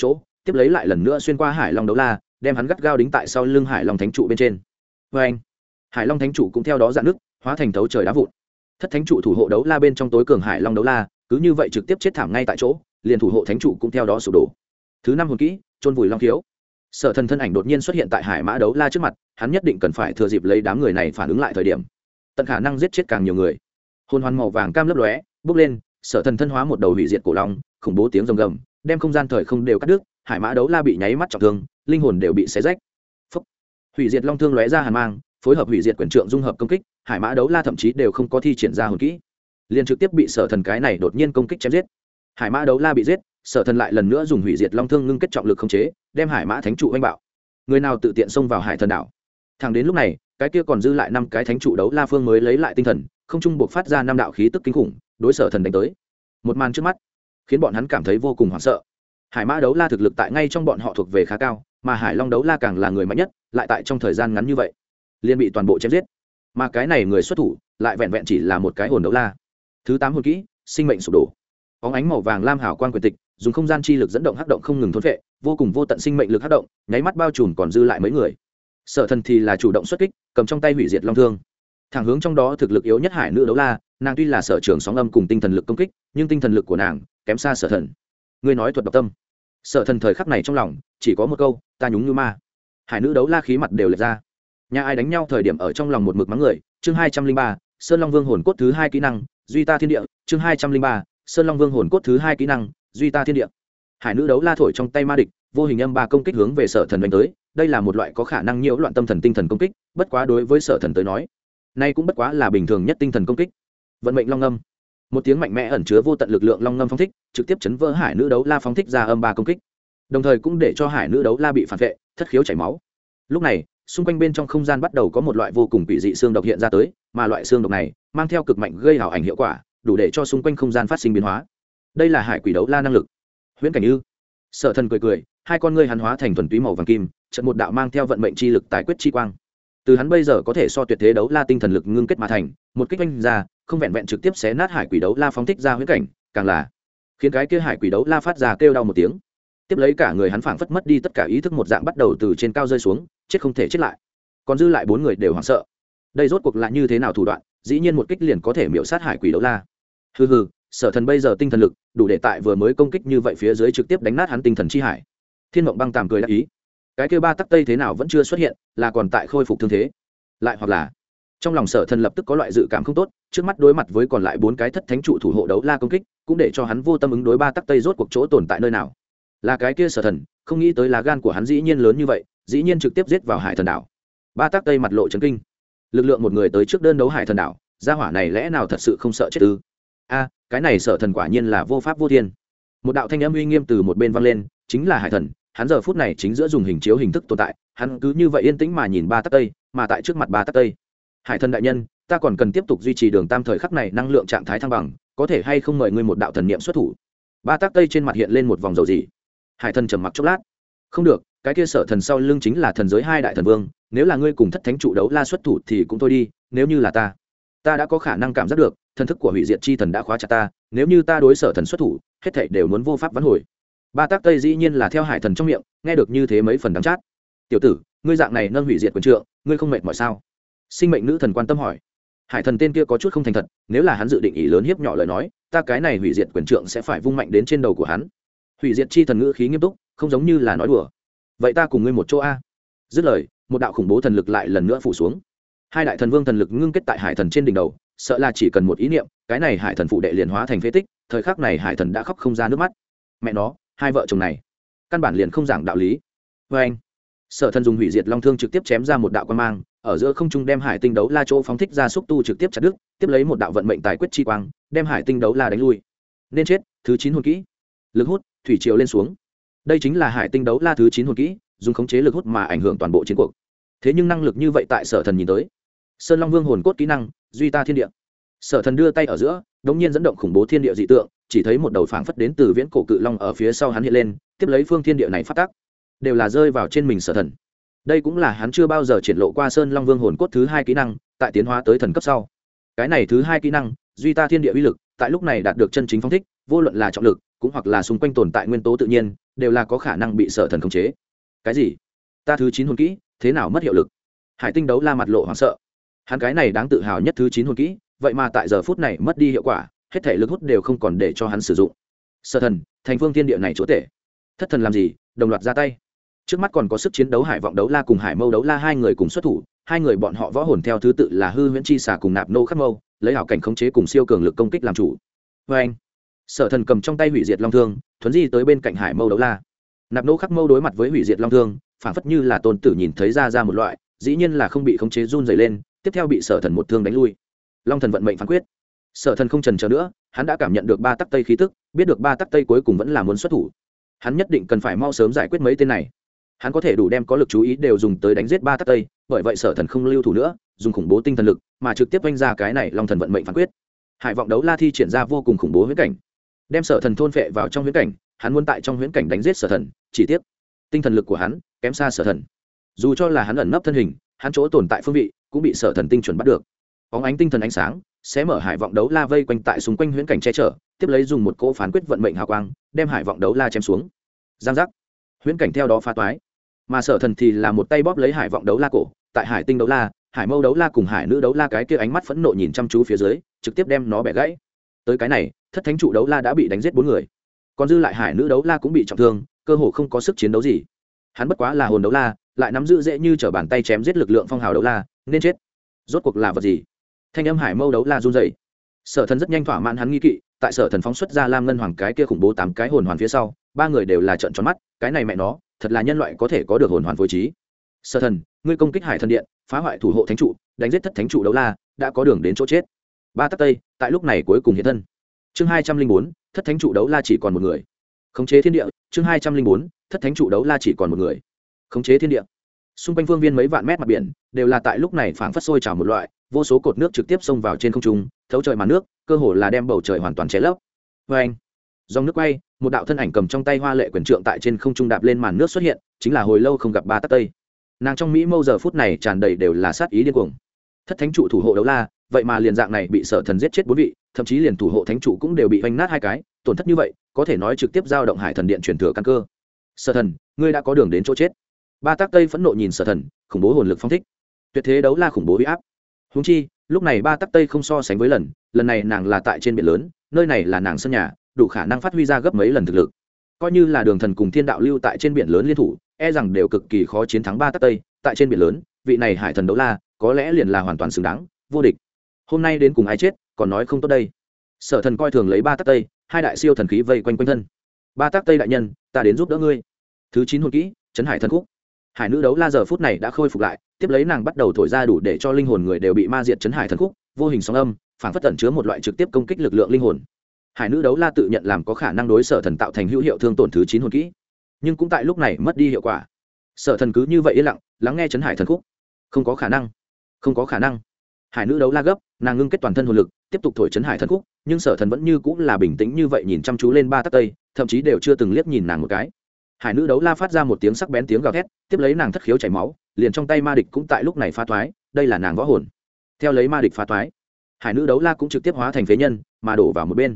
tiếp lấy lại lần nữa xuyên qua hải long đấu la, đem hắn gắt gao đính tại sau lưng hải long thánh trụ bên trên. Vê anh, hải long thánh trụ cũng theo đó dạn nước, hóa thành thấu trời đá vụn. Thất thánh trụ thủ hộ đấu la bên trong tối cường hải long đấu la cứ như vậy trực tiếp chết thảm ngay tại chỗ, liền thủ hộ thánh trụ cũng theo đó sụp đổ. Thứ 5 hồn kỹ, chôn vùi long khiếu. Sở Thần thân ảnh đột nhiên xuất hiện tại hải mã đấu la trước mặt, hắn nhất định cần phải thừa dịp lấy đám người này phản ứng lại thời điểm, tận khả năng giết chết càng nhiều người. Hồn hoàn màu vàng cam lấp lóe, bốc lên, Sở Thần thân hóa một đầu hủy diệt cổ long, khủng bố tiếng rồng gầm, đem không gian thời không đều cắt đứt, hải mã đấu la bị nháy mắt trọng thương, linh hồn đều bị xé rách. Phốc. Hủy diệt long thương lóe ra hàn mang, phối hợp hủy diệt quyền trượng dung hợp công kích, hải mã đấu la thậm chí đều không có thi triển ra hồn kỹ, liền trực tiếp bị Sở Thần cái này đột nhiên công kích chém giết. Hải mã đấu la bị giết, Sở Thần lại lần nữa dùng hủy diệt long thương ngưng kết trọng lực khống chế, đem hải mã thánh trụ oanh bạo. Người nào tự tiện xông vào hải thần đảo? Thẳng đến lúc này, cái kia còn dư lại 5 cái thánh trụ đấu la phương mới lấy lại tinh thần, không trung buộc phát ra 5 đạo khí tức kinh khủng, đối Sở Thần đánh tới. Một màn trước mắt khiến bọn hắn cảm thấy vô cùng hoảng sợ. Hải mã đấu la thực lực tại ngay trong bọn họ thuộc về khá cao, mà hải long đấu la càng là người mạnh nhất, lại tại trong thời gian ngắn như vậy liền bị toàn bộ chém giết. Mà cái này người xuất thủ lại vẹn vẹn chỉ là một cái hồn đấu la. Thứ 8 hồn kỹ, sinh mệnh sụp đổ. Bóng ánh màu vàng lam hào quang quyền tịch, dùng không gian chi lực dẫn động hắc động không ngừng thôn phệ, vô cùng vô tận sinh mệnh lực hắc động, nháy mắt bao trùm còn dư lại mấy người. Sở Thần thì là chủ động xuất kích, cầm trong tay hủy diệt long thương, thẳng hướng trong đó thực lực yếu nhất hải nữ đấu la. Nàng tuy là sở trường sóng âm cùng tinh thần lực công kích, nhưng tinh thần lực của nàng kém xa Sở Thần. Ngươi nói thuật độc tâm. Sở Thần thời khắc này trong lòng chỉ có một câu, ta nhúng như ma. Hải nữ đấu la khí mặt đều lệch ra. Nhà ai đánh nhau thời điểm ở trong lòng một mực mắng người. Chương 203, Sơn Long Vương hồn cốt thứ 2 kỹ năng, duy ta thiên địa. Chương 203, Sơn Long Vương hồn cốt thứ 2 kỹ năng, duy ta thiên địa. Hải nữ đấu la thổi trong tay ma địch, vô hình âm ba công kích hướng về Sở Thần đánh tới. Đây là một loại có khả năng nhiễu loạn tâm thần tinh thần công kích, bất quá đối với Sở Thần tới nói, nay cũng bất quá là bình thường nhất tinh thần công kích. Vận mệnh long ngâm, một tiếng mạnh mẽ ẩn chứa vô tận lực lượng long ngâm phóng thích, trực tiếp chấn vỡ hải nữ đấu la phóng thích ra âm ba công kích, đồng thời cũng để cho hải nữ đấu la bị phản vệ, thất khiếu chảy máu. Lúc này, xung quanh bên trong không gian bắt đầu có một loại vô cùng quỷ dị xương độc hiện ra tới, mà loại xương độc này mang theo cực mạnh gây ảo ảnh hiệu quả, đủ để cho xung quanh không gian phát sinh biến hóa. Đây là hải quỷ đấu la năng lực. Huyễn cảnh ư? Sở Thần cười cười, hai con ngươi hắn hóa thành thuần túy màu vàng kim, chợt một đạo mang theo vận mệnh chi lực tài quyết chi quang. Từ hắn bây giờ có thể so tuyệt thế đấu la tinh thần lực ngưng kết mà thành, một kích oanh ra, không vẹn vẹn trực tiếp xé nát hải quỷ đấu la phóng thích ra huyễn cảnh, càng là khiến cái kia hải quỷ đấu la phát ra kêu đau một tiếng. Tiếp lấy cả người hắn phảng phất mất đi tất cả ý thức một dạng, bắt đầu từ trên cao rơi xuống, chết không thể chết lại. Còn dư lại 4 người đều hoảng sợ. Đây rốt cuộc là như thế nào thủ đoạn, dĩ nhiên một kích liền có thể miểu sát hải quỷ đấu la. Hừ hừ, Sở Thần bây giờ tinh thần lực đủ để tại vừa mới công kích như vậy phía dưới trực tiếp đánh nát hắn tinh thần chi hải. Thiên Mộng Băng tàm cười đáp ý. Cái kia ba tắc tây thế nào vẫn chưa xuất hiện, là còn tại khôi phục thương thế, lại hoặc là trong lòng Sở Thần lập tức có loại dự cảm không tốt, trước mắt đối mặt với còn lại 4 cái thất thánh trụ thủ hộ đấu la công kích, cũng để cho hắn vô tâm ứng đối ba tắc tây rốt cuộc chỗ tồn tại nơi nào. Là cái kia Sở Thần, không nghĩ tới lá gan của hắn dĩ nhiên lớn như vậy, dĩ nhiên trực tiếp giết vào hải thần đảo. Ba tắc tây mặt lộ chấn kinh, lực lượng một người tới trước đơn đấu hải thần đảo, gia hỏa này lẽ nào thật sự không sợ chết ư? A, cái này Sở Thần quả nhiên là vô pháp vô thiên. Một đạo thanh âm uy nghiêm từ một bên vang lên, chính là hải thần. Hắn giờ phút này chính giữa dùng hình chiếu hình thức tồn tại, hắn cứ như vậy yên tĩnh mà nhìn ba tắc tây, mà tại trước mặt ba tắc tây. Hải thần đại nhân, ta còn cần tiếp tục duy trì đường tam thời khắc này năng lượng trạng thái thăng bằng, có thể hay không mời ngươi một đạo thần niệm xuất thủ? Ba tắc tây trên mặt hiện lên một vòng dầu gì. Hải thần trầm mặc chốc lát, không được, cái kia Sở Thần sau lưng chính là thần giới 2 đại thần vương, nếu là ngươi cùng thất thánh trụ đấu la xuất thủ thì cũng thôi đi, nếu như là ta đã có khả năng cảm giác được thần thức của hủy diệt chi thần đã khóa chặt ta, nếu như ta đối Sở Thần xuất thủ, hết thảy đều muốn vô pháp vãn hồi. Ba tắc tây dĩ nhiên là theo hải thần trong miệng nghe được như thế mấy phần đắng chát. Tiểu tử, ngươi dạng này nâng hủy diệt quyền trượng, ngươi không mệt mỏi sao? Sinh mệnh nữ thần quan tâm hỏi. Hải thần tên kia có chút không thành thật, nếu là hắn dự định ý lớn hiếp nhỏ lời nói, ta cái này hủy diệt quyền trượng sẽ phải vung mạnh đến trên đầu của hắn. Hủy diệt chi thần ngữ khí nghiêm túc, không giống như là nói đùa. Vậy ta cùng ngươi một chỗ a? Dứt lời, một đạo khủng bố thần lực lại lần nữa phủ xuống. 2 đại thần vương thần lực ngưng kết tại hải thần trên đỉnh đầu, sợ là chỉ cần một ý niệm, cái này hải thần phụ đệ liền hóa thành phế tích. Thời khắc này hải thần đã khóc không ra nước mắt. Mẹ nó, hai vợ chồng này căn bản liền không giảng đạo lý. Vê anh, Sở Thần dùng hủy diệt long thương trực tiếp chém ra một đạo quan mang, ở giữa không trung đem hải tinh đấu la chỗ phóng thích ra xúc tu trực tiếp chặt đứt, tiếp lấy một đạo vận mệnh tài quyết chi quang, đem hải tinh đấu la đánh lui. Nên chết. Thứ 9 hồn kỹ, lực hút, thủy triều lên xuống. Đây chính là hải tinh đấu la thứ 9 hồn kỹ, dùng khống chế lực hút mà ảnh hưởng toàn bộ chiến cuộc. Thế nhưng năng lực như vậy tại Sở Thần nhìn tới, Sơn Long Vương hồn cốt kỹ năng, duy ta thiên địa. Sở Thần đưa tay ở giữa, đống nhiên dẫn động khủng bố thiên địa dị tượng, chỉ thấy một đầu phảng phất đến từ viễn cổ cự long ở phía sau hắn hiện lên, tiếp lấy phương thiên địa này phát tác, đều là rơi vào trên mình Sở Thần. Đây cũng là hắn chưa bao giờ triển lộ qua Sơn Long Vương hồn cốt thứ 2 kỹ năng, tại tiến hóa tới thần cấp sau. Cái này thứ 2 kỹ năng, duy ta thiên địa uy lực, tại lúc này đạt được chân chính phóng thích, vô luận là trọng lực, cũng hoặc là xung quanh tồn tại nguyên tố tự nhiên, đều là có khả năng bị sở thần khống chế. Cái gì? Ta thứ 9 hồn kỹ thế nào mất hiệu lực? Hải Tinh Đấu La mặt lộ hoảng sợ. Hắn cái này đáng tự hào nhất thứ 9 hồn kỹ, vậy mà tại giờ phút này mất đi hiệu quả, hết thể lực hút đều không còn để cho hắn sử dụng. Sở thần, thành phương thiên địa này chúa tể. Thất thần làm gì, đồng loạt ra tay. Trước mắt còn có sức chiến đấu Hải Vọng Đấu La cùng Hải Mâu Đấu La hai người cùng xuất thủ, hai người bọn họ võ hồn theo thứ tự là Hư Huyễn Chi Xà cùng Nạp Nô Khắc Mâu, lấy ảo cảnh khống chế cùng siêu cường lực công kích làm chủ. Và anh, Sở thần cầm trong tay hủy diệt long thương, thuấn di tới bên cạnh Hải Mâu Đấu La. Nạp Nô Khắc Mâu đối mặt với hủy diệt long thương, phản phất như là tôn tử nhìn thấy ra một loại, dĩ nhiên là không bị khống chế run rẩy lên, tiếp theo bị Sở thần một thương đánh lui. Long thần vận mệnh phán quyết. Sở thần không chần chờ nữa, hắn đã cảm nhận được ba tắc tây khí tức, biết được ba tắc tây cuối cùng vẫn là muốn xuất thủ. Hắn nhất định cần phải mau sớm giải quyết mấy tên này. Hắn có thể đủ đem có lực chú ý đều dùng tới đánh giết ba tắc tây, bởi vậy Sở thần không lưu thủ nữa, dùng khủng bố tinh thần lực mà trực tiếp vung ra cái này Long thần vận mệnh phán quyết. Hải Vọng Đấu La thi triển ra vô cùng khủng bố huyễn cảnh, đem Sở thần thôn phệ vào trong huyễn cảnh. Hắn muốn tại trong huyễn cảnh đánh giết Sở thần, chỉ tiếc tinh thần lực của hắn kém xa Sở thần. Dù cho là hắn ẩn nấp thân hình, hắn chỗ tồn tại phương vị cũng bị Sở thần tinh chuẩn bắt được. Bóng ánh tinh thần ánh sáng sẽ mở Hải Vọng Đấu La vây quanh tại xung quanh huyễn cảnh che chở, tiếp lấy dùng một cỗ phán quyết vận mệnh hào quang đem Hải Vọng Đấu La chém xuống. Giang giác, huyễn cảnh theo đó phá toái, mà Sở thần thì là một tay bóp lấy Hải Vọng Đấu La cổ, tại Hải Tinh Đấu La, Hải Mâu Đấu La cùng Hải Nữ Đấu La cái kia ánh mắt phẫn nộ nhìn chăm chú phía dưới, trực tiếp đem nó bẻ gãy. Tới cái này, Thất Thánh Trụ Đấu La đã bị đánh giết 4 người, còn dư lại Hải Nữ Đấu La cũng bị trọng thương, cơ hồ không có sức chiến đấu gì. Hắn bất quá là hồn đấu la, lại nắm giữ dễ như trở bàn tay chém giết lực lượng phong hào đấu la, nên chết. Rốt cuộc là vật gì? Thanh âm Hải Mâu Đấu La run rẩy. Sở thần rất nhanh thỏa mãn hắn nghi kỵ, tại Sở thần phóng xuất ra Lam Ngân Hoàng cái kia khủng bố 8 cái hồn hoàn phía sau, 3 người đều là trợn tròn mắt, cái này mẹ nó, thật là nhân loại có thể có được hồn hoàn phối trí. Sở thần, ngươi công kích Hải thần điện, phá hoại thủ hộ thánh trụ, đánh giết Thất Thánh Trụ Đấu La, đã có đường đến chỗ chết. Ba tắc tây, tại lúc này cuối cùng hiện thân. Chương 204, Thất Thánh Trụ Đấu La chỉ còn một người. Khống chế thiên địa, chương 204, Thất Thánh Trụ Đấu La chỉ còn một người. Khống chế thiên địa. Xung quanh phương viên mấy vạn mét mặt biển đều là tại lúc này phảng phất sôi trào một loại, vô số cột nước trực tiếp xông vào trên không trung, thấu trời màn nước, cơ hồ là đem bầu trời hoàn toàn che lấp. Oeng! Dòng nước quay, một đạo thân ảnh cầm trong tay hoa lệ quyền trượng tại trên không trung đạp lên màn nước xuất hiện, chính là hồi lâu không gặp ba tắc tây. Nàng trong mỹ mâu giờ phút này tràn đầy đều là sát ý điên cuồng. Thất Thánh Trụ thủ hộ Đấu La, vậy mà liền dạng này bị Sở thần giết chết 4 vị, thậm chí liền thủ hộ thánh trụ cũng đều bị vành nát 2 cái, tổn thất như vậy, có thể nói trực tiếp giao động Hải thần điện truyền thừa căn cơ. Sở thần, ngươi đã có đường đến chỗ chết. Ba tắc tây phẫn nộ nhìn Sở thần, khủng bố hồn lực phong thích, tuyệt thế đấu la khủng bố uy áp. Huống chi, lúc này ba tắc tây không so sánh với lần này nàng là tại trên biển lớn, nơi này là nàng sân nhà, đủ khả năng phát huy ra gấp mấy lần thực lực. Coi như là Đường Thần cùng Thiên Đạo lưu tại trên biển lớn liên thủ, e rằng đều cực kỳ khó chiến thắng ba tắc tây. Tại trên biển lớn, vị này Hải thần đấu la có lẽ liền là hoàn toàn xứng đáng, vô địch. Hôm nay đến cùng ai chết, còn nói không tốt đây. Sở thần coi thường lấy ba tắc tây, 2 đại siêu thần khí vây quanh quanh thân. Ba tắc tây đại nhân, ta đến giúp đỡ ngươi. Thứ 9 hồn kỹ, Trấn Hải thần khúc. Hải Nữ Đấu La giờ phút này đã khôi phục lại, tiếp lấy nàng bắt đầu thổi ra đủ để cho linh hồn người đều bị ma diệt Trấn Hải thần khúc, vô hình sóng âm, phảng phất tẩn chứa một loại trực tiếp công kích lực lượng linh hồn. Hải Nữ Đấu La tự nhận làm có khả năng đối Sở thần tạo thành hữu hiệu thương tổn thứ 9 hồn kỹ, nhưng cũng tại lúc này mất đi hiệu quả. Sở thần cứ như vậy yên lặng, lắng nghe Trấn Hải thần khúc. Không có khả năng, không có khả năng. Hải Nữ Đấu La gấp, nàng ngưng kết toàn thân hồn lực, tiếp tục thổi Trấn Hải thần khúc, nhưng Sở thần vẫn như cũng là bình tĩnh như vậy nhìn chăm chú lên ba tắc tây, thậm chí đều chưa từng liếc nhìn nàng một cái. Hải Nữ Đấu La phát ra một tiếng sắc bén tiếng gào thét, tiếp lấy nàng thất khiếu chảy máu, liền trong tay ma địch cũng tại lúc này phá thoái, đây là nàng võ hồn. Theo lấy ma địch phá thoái, Hải Nữ Đấu La cũng trực tiếp hóa thành phế nhân, mà đổ vào một bên.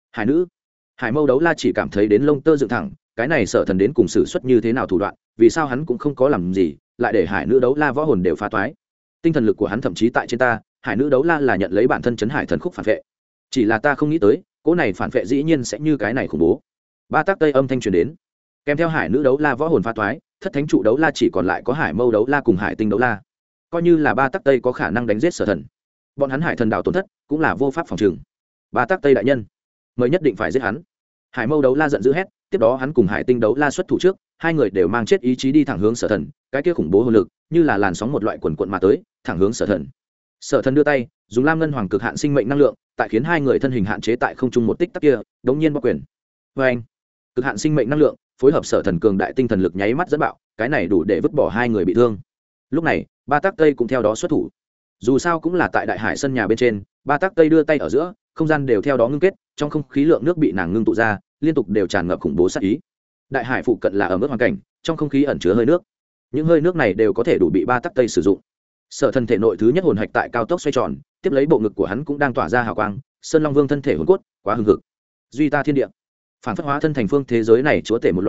Hải Mâu Đấu La chỉ cảm thấy đến lông tơ dựng thẳng, cái này Sở thần đến cùng sử xuất như thế nào thủ đoạn, vì sao hắn cũng không có làm gì, lại để Hải Nữ Đấu La võ hồn đều phá thoái. Tinh thần lực của hắn thậm chí tại trên ta, Hải Nữ Đấu La là nhận lấy bản thân Trấn Hải thần khúc phản vệ. Chỉ là ta không nghĩ tới, cỗ này phản vệ dĩ nhiên sẽ như cái này khủng bố. Ba tắc tây âm thanh truyền đến, kèm theo Hải Nữ Đấu La võ hồn phá thoái, Thất Thánh Trụ Đấu La chỉ còn lại có Hải Mâu Đấu La cùng Hải Tinh Đấu La. Coi như là ba tắc tây có khả năng đánh giết Sở thần, bọn hắn Hải thần đạo tổn thất cũng là vô pháp phòng trừng. Ba tắc tây đại nhân, mới nhất định phải giết hắn. Hải Mâu Đấu La giận dữ hét, tiếp đó hắn cùng Hải Tinh Đấu La xuất thủ trước, 2 người đều mang chết ý chí đi thẳng hướng Sở thần, cái kia khủng bố hồn lực như là làn sóng một loại quần quần mà tới, thẳng hướng Sở thần. Sở thần đưa tay, dùng Lam Ngân Hoàng cực hạn sinh mệnh năng lượng, tại khiến 2 người thân hình hạn chế tại không trung một tích tắc kia, đống nhiên bóc quyền. Oeng! Cực hạn sinh mệnh năng lượng phối hợp Sở thần cường đại tinh thần lực nháy mắt dẫn bạo, cái này đủ để vứt bỏ 2 người bị thương. Lúc này, ba tắc tây cũng theo đó xuất thủ. Dù sao cũng là tại đại hải sân nhà bên trên, ba tắc tây đưa tay ở giữa, không gian đều theo đó ngưng kết, trong không khí lượng nước bị nàng ngưng tụ ra, liên tục đều tràn ngập khủng bố sát ý. Đại hải phụ cận là ở mức hoàn cảnh, trong không khí ẩn chứa hơi nước, những hơi nước này đều có thể đủ bị ba tắc tây sử dụng. Sở thần thể nội thứ nhất hồn hạch tại cao tốc xoay tròn, tiếp lấy bộ ngực của hắn cũng đang tỏa ra hào quang, Sơn Long Vương thân thể hồn cốt quá hưng hực, duy ta thiên địa, phản phất hóa thân thành phương thế giới này chúa tể một loại,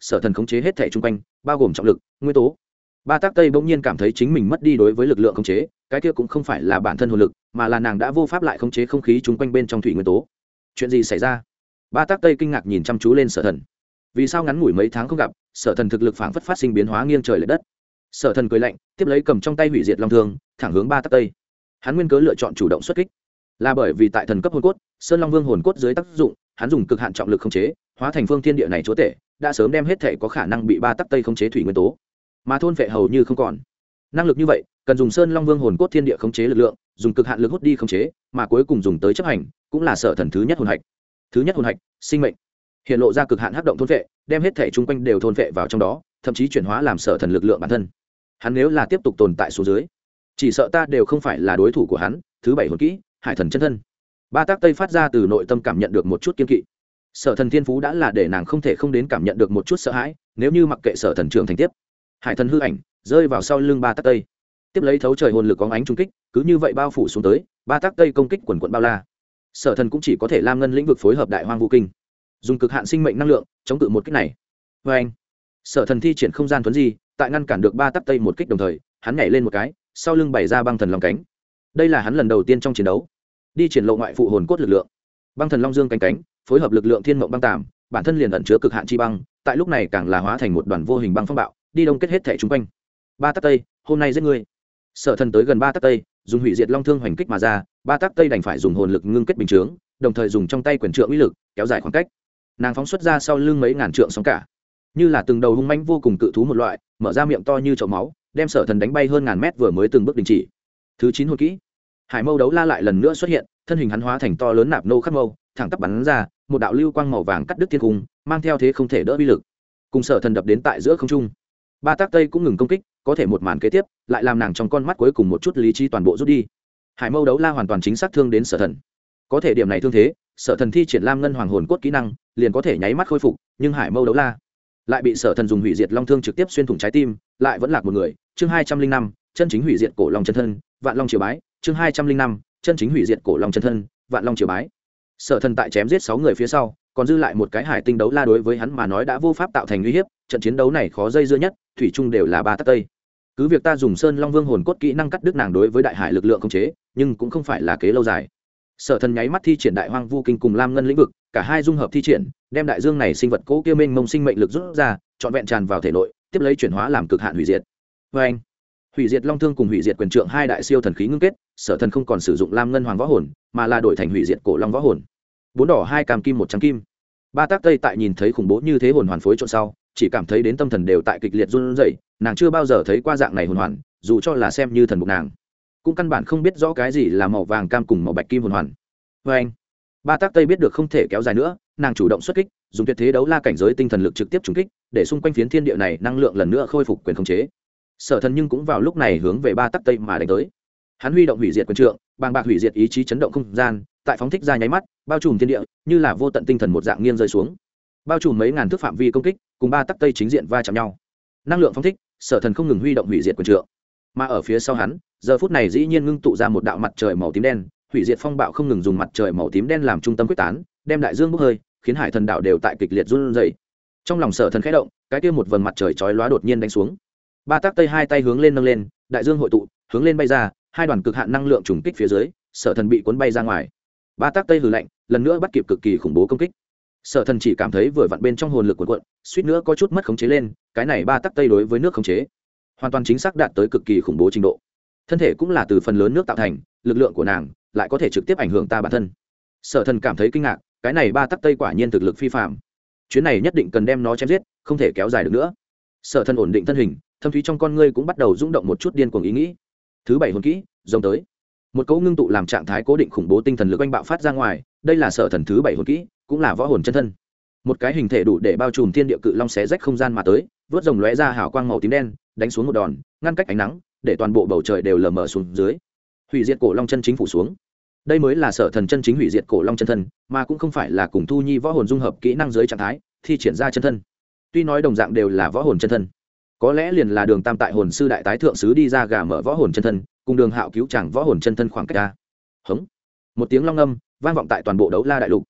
sở thần khống chế hết thể chung quanh bao gồm trọng lực nguyên tố. Ba Tác Tây bỗng nhiên cảm thấy chính mình mất đi đối với lực lượng khống chế, cái kia cũng không phải là bản thân hồn lực, mà là nàng đã vô pháp lại khống chế không khí chung quanh bên trong thủy nguyên tố. Chuyện gì xảy ra? Ba Tác Tây kinh ngạc nhìn chăm chú lên sở thần. Vì sao ngắn ngủi mấy tháng không gặp, sở thần thực lực phảng phất phát sinh biến hóa nghiêng trời lệch đất. Sở thần cười lạnh, tiếp lấy cầm trong tay hủy diệt long thương, thẳng hướng Ba Tác Tây. Hắn nguyên cớ lựa chọn chủ động xuất kích, là bởi vì tại thần cấp hồn cốt, Sơn Long Vương hồn cốt dưới tác dụng, hắn dùng cực hạn trọng lực khống chế, hóa thành phương thiên địa này chúa tể, đã sớm đem hết thể có khả năng bị Ba Tác Tây khống chế thủy nguyên tố, mà thôn phệ hầu như không còn. Năng lực như vậy, cần dùng Sơn Long Vương hồn cốt thiên địa khống chế lực lượng, dùng cực hạn lực hút đi khống chế, mà cuối cùng dùng tới chấp hành, cũng là sở thần thứ nhất hồn hạch. Thứ nhất hồn hạch, sinh mệnh. Hiện lộ ra cực hạn hấp động thôn phệ, đem hết thể chung quanh đều thôn phệ vào trong đó, thậm chí chuyển hóa làm sở thần lực lượng bản thân. Hắn nếu là tiếp tục tồn tại xuống dưới, chỉ sợ ta đều không phải là đối thủ của hắn. Thứ bảy hồn kỹ, hải thần chân thân. Ba Tác Tây phát ra từ nội tâm cảm nhận được một chút kiên kỵ. Sở thần thiên phú đã là để nàng không thể không đến cảm nhận được một chút sợ hãi, nếu như mặc kệ sở thần trưởng thành tiếp. Hải thần hư ảnh rơi vào sau lưng Ba Tác Tây, tiếp lấy thấu trời hồn lực có ánh trung kích, cứ như vậy bao phủ xuống tới. Ba Tác Tây công kích quần quận bao la, sở thần cũng chỉ có thể lam ngân lĩnh vực phối hợp đại hoang vũ kinh, dùng cực hạn sinh mệnh năng lượng chống cự một kích này. Vê anh, sở thần thi triển không gian thuấn di, tại ngăn cản được Ba Tác Tây một kích đồng thời, hắn nhảy lên một cái, sau lưng bày ra băng thần long cánh. Đây là hắn lần đầu tiên trong chiến đấu đi triển lộ ngoại phụ hồn cốt lực lượng. Băng thần long dương cánh phối hợp lực lượng thiên mộng băng tàm, bản thân liền ẩn chứa cực hạn chi băng, tại lúc này càng là hóa thành một đoàn vô hình băng phong bạo, đi đông kết hết thể chung quanh. Ba Tác Tây, hôm nay giết ngươi. Sở thần tới gần Ba Tác Tây, dùng hủy diệt long thương hoành kích mà ra. Ba Tác Tây đành phải dùng hồn lực ngưng kết bình chướng, đồng thời dùng trong tay quyền trượng uy lực kéo dài khoảng cách. Nàng phóng xuất ra sau lưng mấy ngàn trượng sóng cả, như là từng đầu hung mãnh vô cùng cự thú một loại, mở ra miệng to như chậu máu, đem sở thần đánh bay hơn ngàn mét, vừa mới từng bước đình chỉ. Thứ 9 hồn kỹ, hải mâu đấu la lại lần nữa xuất hiện, thân hình hắn hóa thành to lớn nạp nô khắc mâu, thẳng tắp bắn ra một đạo lưu quang màu vàng cắt đứt thiên cung, mang theo thế không thể đỡ uy lực, cùng sở thần đập đến tại giữa không trung. Ba Tác Tây cũng ngừng công kích, có thể một màn kế tiếp lại làm nàng trong con mắt cuối cùng một chút lý trí toàn bộ rút đi. Hải mâu đấu la hoàn toàn chính xác thương đến sở thần, có thể điểm này thương thế, sở thần thi triển lam ngân hoàng hồn cốt kỹ năng liền có thể nháy mắt khôi phục, nhưng hải mâu đấu la lại bị sở thần dùng hủy diệt long thương trực tiếp xuyên thủng trái tim, lại vẫn lạc một người. Chương 205, chân chính hủy diệt cổ long chân thân, vạn long triều bái. Chương 205, chân chính hủy diệt cổ long chân thân, vạn long triều bái. Sở thần tại chém giết 6 người phía sau, còn dư lại một cái hải tinh đấu la, đối với hắn mà nói đã vô pháp tạo thành uy hiếp. Trận chiến đấu này khó dây dưa nhất, thủy chung đều là Ba Tác Tây. Cứ việc ta dùng Sơn Long Vương hồn cốt kỹ năng cắt đứt nàng đối với đại hải lực lượng khống chế, nhưng cũng không phải là kế lâu dài. Sở thần nháy mắt thi triển đại hoang vu kinh cùng lam ngân lĩnh vực, cả hai dung hợp thi triển, đem đại dương này sinh vật cố kia mênh mông sinh mệnh lực rút ra, trọn vẹn tràn vào thể nội, tiếp lấy chuyển hóa làm cực hạn hủy diệt. Vê anh, hủy diệt long thương cùng hủy diệt quyền trượng hai đại siêu thần khí ngưng kết, sở thần không còn sử dụng lam ngân hoàng võ hồn, mà là đổi thành hủy diệt cổ long võ hồn. 4 đỏ 2 cam kim 1 trắng kim. Ba Tác Tây tại nhìn thấy khủng bố như thế hồn hoàn phối trộn sau, chỉ cảm thấy đến tâm thần đều tại kịch liệt run rẩy, nàng chưa bao giờ thấy qua dạng này hồn hoàn, dù cho là xem như thần buộc nàng, cũng căn bản không biết rõ cái gì là màu vàng cam cùng màu bạch kim hồn hoàn. Vê anh, Ba Tác Tây biết được không thể kéo dài nữa, nàng chủ động xuất kích, dùng tuyệt thế đấu la cảnh giới tinh thần lực trực tiếp trúng kích, để xung quanh phiến thiên địa này năng lượng lần nữa khôi phục quyền khống chế. Sở thần nhưng cũng vào lúc này hướng về Ba Tác Tây mà đánh tới. Hắn huy động hủy diệt quyền trượng, bàng bạc hủy diệt ý chí chấn động không gian, tại phóng thích ra nháy mắt, bao trùm thiên địa, như là vô tận tinh thần một dạng nghiêng rơi xuống, bao trùm mấy ngàn thước phạm vi công kích, cùng Ba Tác Tây chính diện va chạm nhau. Năng lượng phóng thích, sở thần không ngừng huy động hủy diệt quyền trượng, mà ở phía sau hắn, giờ phút này dĩ nhiên ngưng tụ ra một đạo mặt trời màu tím đen, hủy diệt phong bạo không ngừng dùng mặt trời màu tím đen làm trung tâm quyết tán, đem đại dương bốc hơi, khiến hải thần đảo đều tại kịch liệt run rẩy. Trong lòng sở thần khẽ động, cái kia một vầng mặt trời chói lóa đột nhiên đánh xuống. Ba Tác Tây hai tay hướng lên nâng lên, đại dương hội tụ, hướng lên bay ra, hai đoàn cực hạn năng lượng trùng kích phía dưới, sở thần bị cuốn bay ra ngoài. Ba Tác Tây hừ lạnh, lần nữa bắt kịp cực kỳ khủng bố công kích. Sở thần chỉ cảm thấy vừa vặn bên trong hồn lực cuộn cuộn, suýt nữa có chút mất khống chế lên, cái này Ba Tác Tây đối với nước khống chế hoàn toàn chính xác đạt tới cực kỳ khủng bố trình độ. Thân thể cũng là từ phần lớn nước tạo thành, lực lượng của nàng lại có thể trực tiếp ảnh hưởng ta bản thân. Sở thần cảm thấy kinh ngạc, cái này Ba Tác Tây quả nhiên thực lực phi phàm. Chuyến này nhất định cần đem nó chém giết, không thể kéo dài được nữa. Sở thần ổn định thân hình, thâm thúy trong con ngươi cũng bắt đầu rung động một chút điên cuồng ý nghĩ. Thứ bảy hồn kỹ, rồng tới. Một cỗ ngưng tụ làm trạng thái cố định khủng bố tinh thần lực oanh bạo phát ra ngoài, đây là sở thần thứ bảy hồn kỹ, cũng là võ hồn chân thân. Một cái hình thể đủ để bao trùm thiên địa cự long xé rách không gian mà tới, vớt rồng lóe ra hào quang màu tím đen, đánh xuống một đòn, ngăn cách ánh nắng, để toàn bộ bầu trời đều lờ mờ xuống dưới. Hủy diệt cổ long chân chính phủ xuống. Đây mới là sở thần chân chính hủy diệt cổ long chân thân, mà cũng không phải là cùng Thu Nhi võ hồn dung hợp kỹ năng dưới trạng thái thi triển ra chân thân. Tuy nói đồng dạng đều là võ hồn chân thân, có lẽ liền là Đường Tam tại hồn sư đại tái thượng sứ đi ra gà mở võ hồn chân thân, cùng Đường Hạo cứu chàng võ hồn chân thân khoảng cách ra. Hống, một tiếng long âm vang vọng tại toàn bộ đấu la đại lục.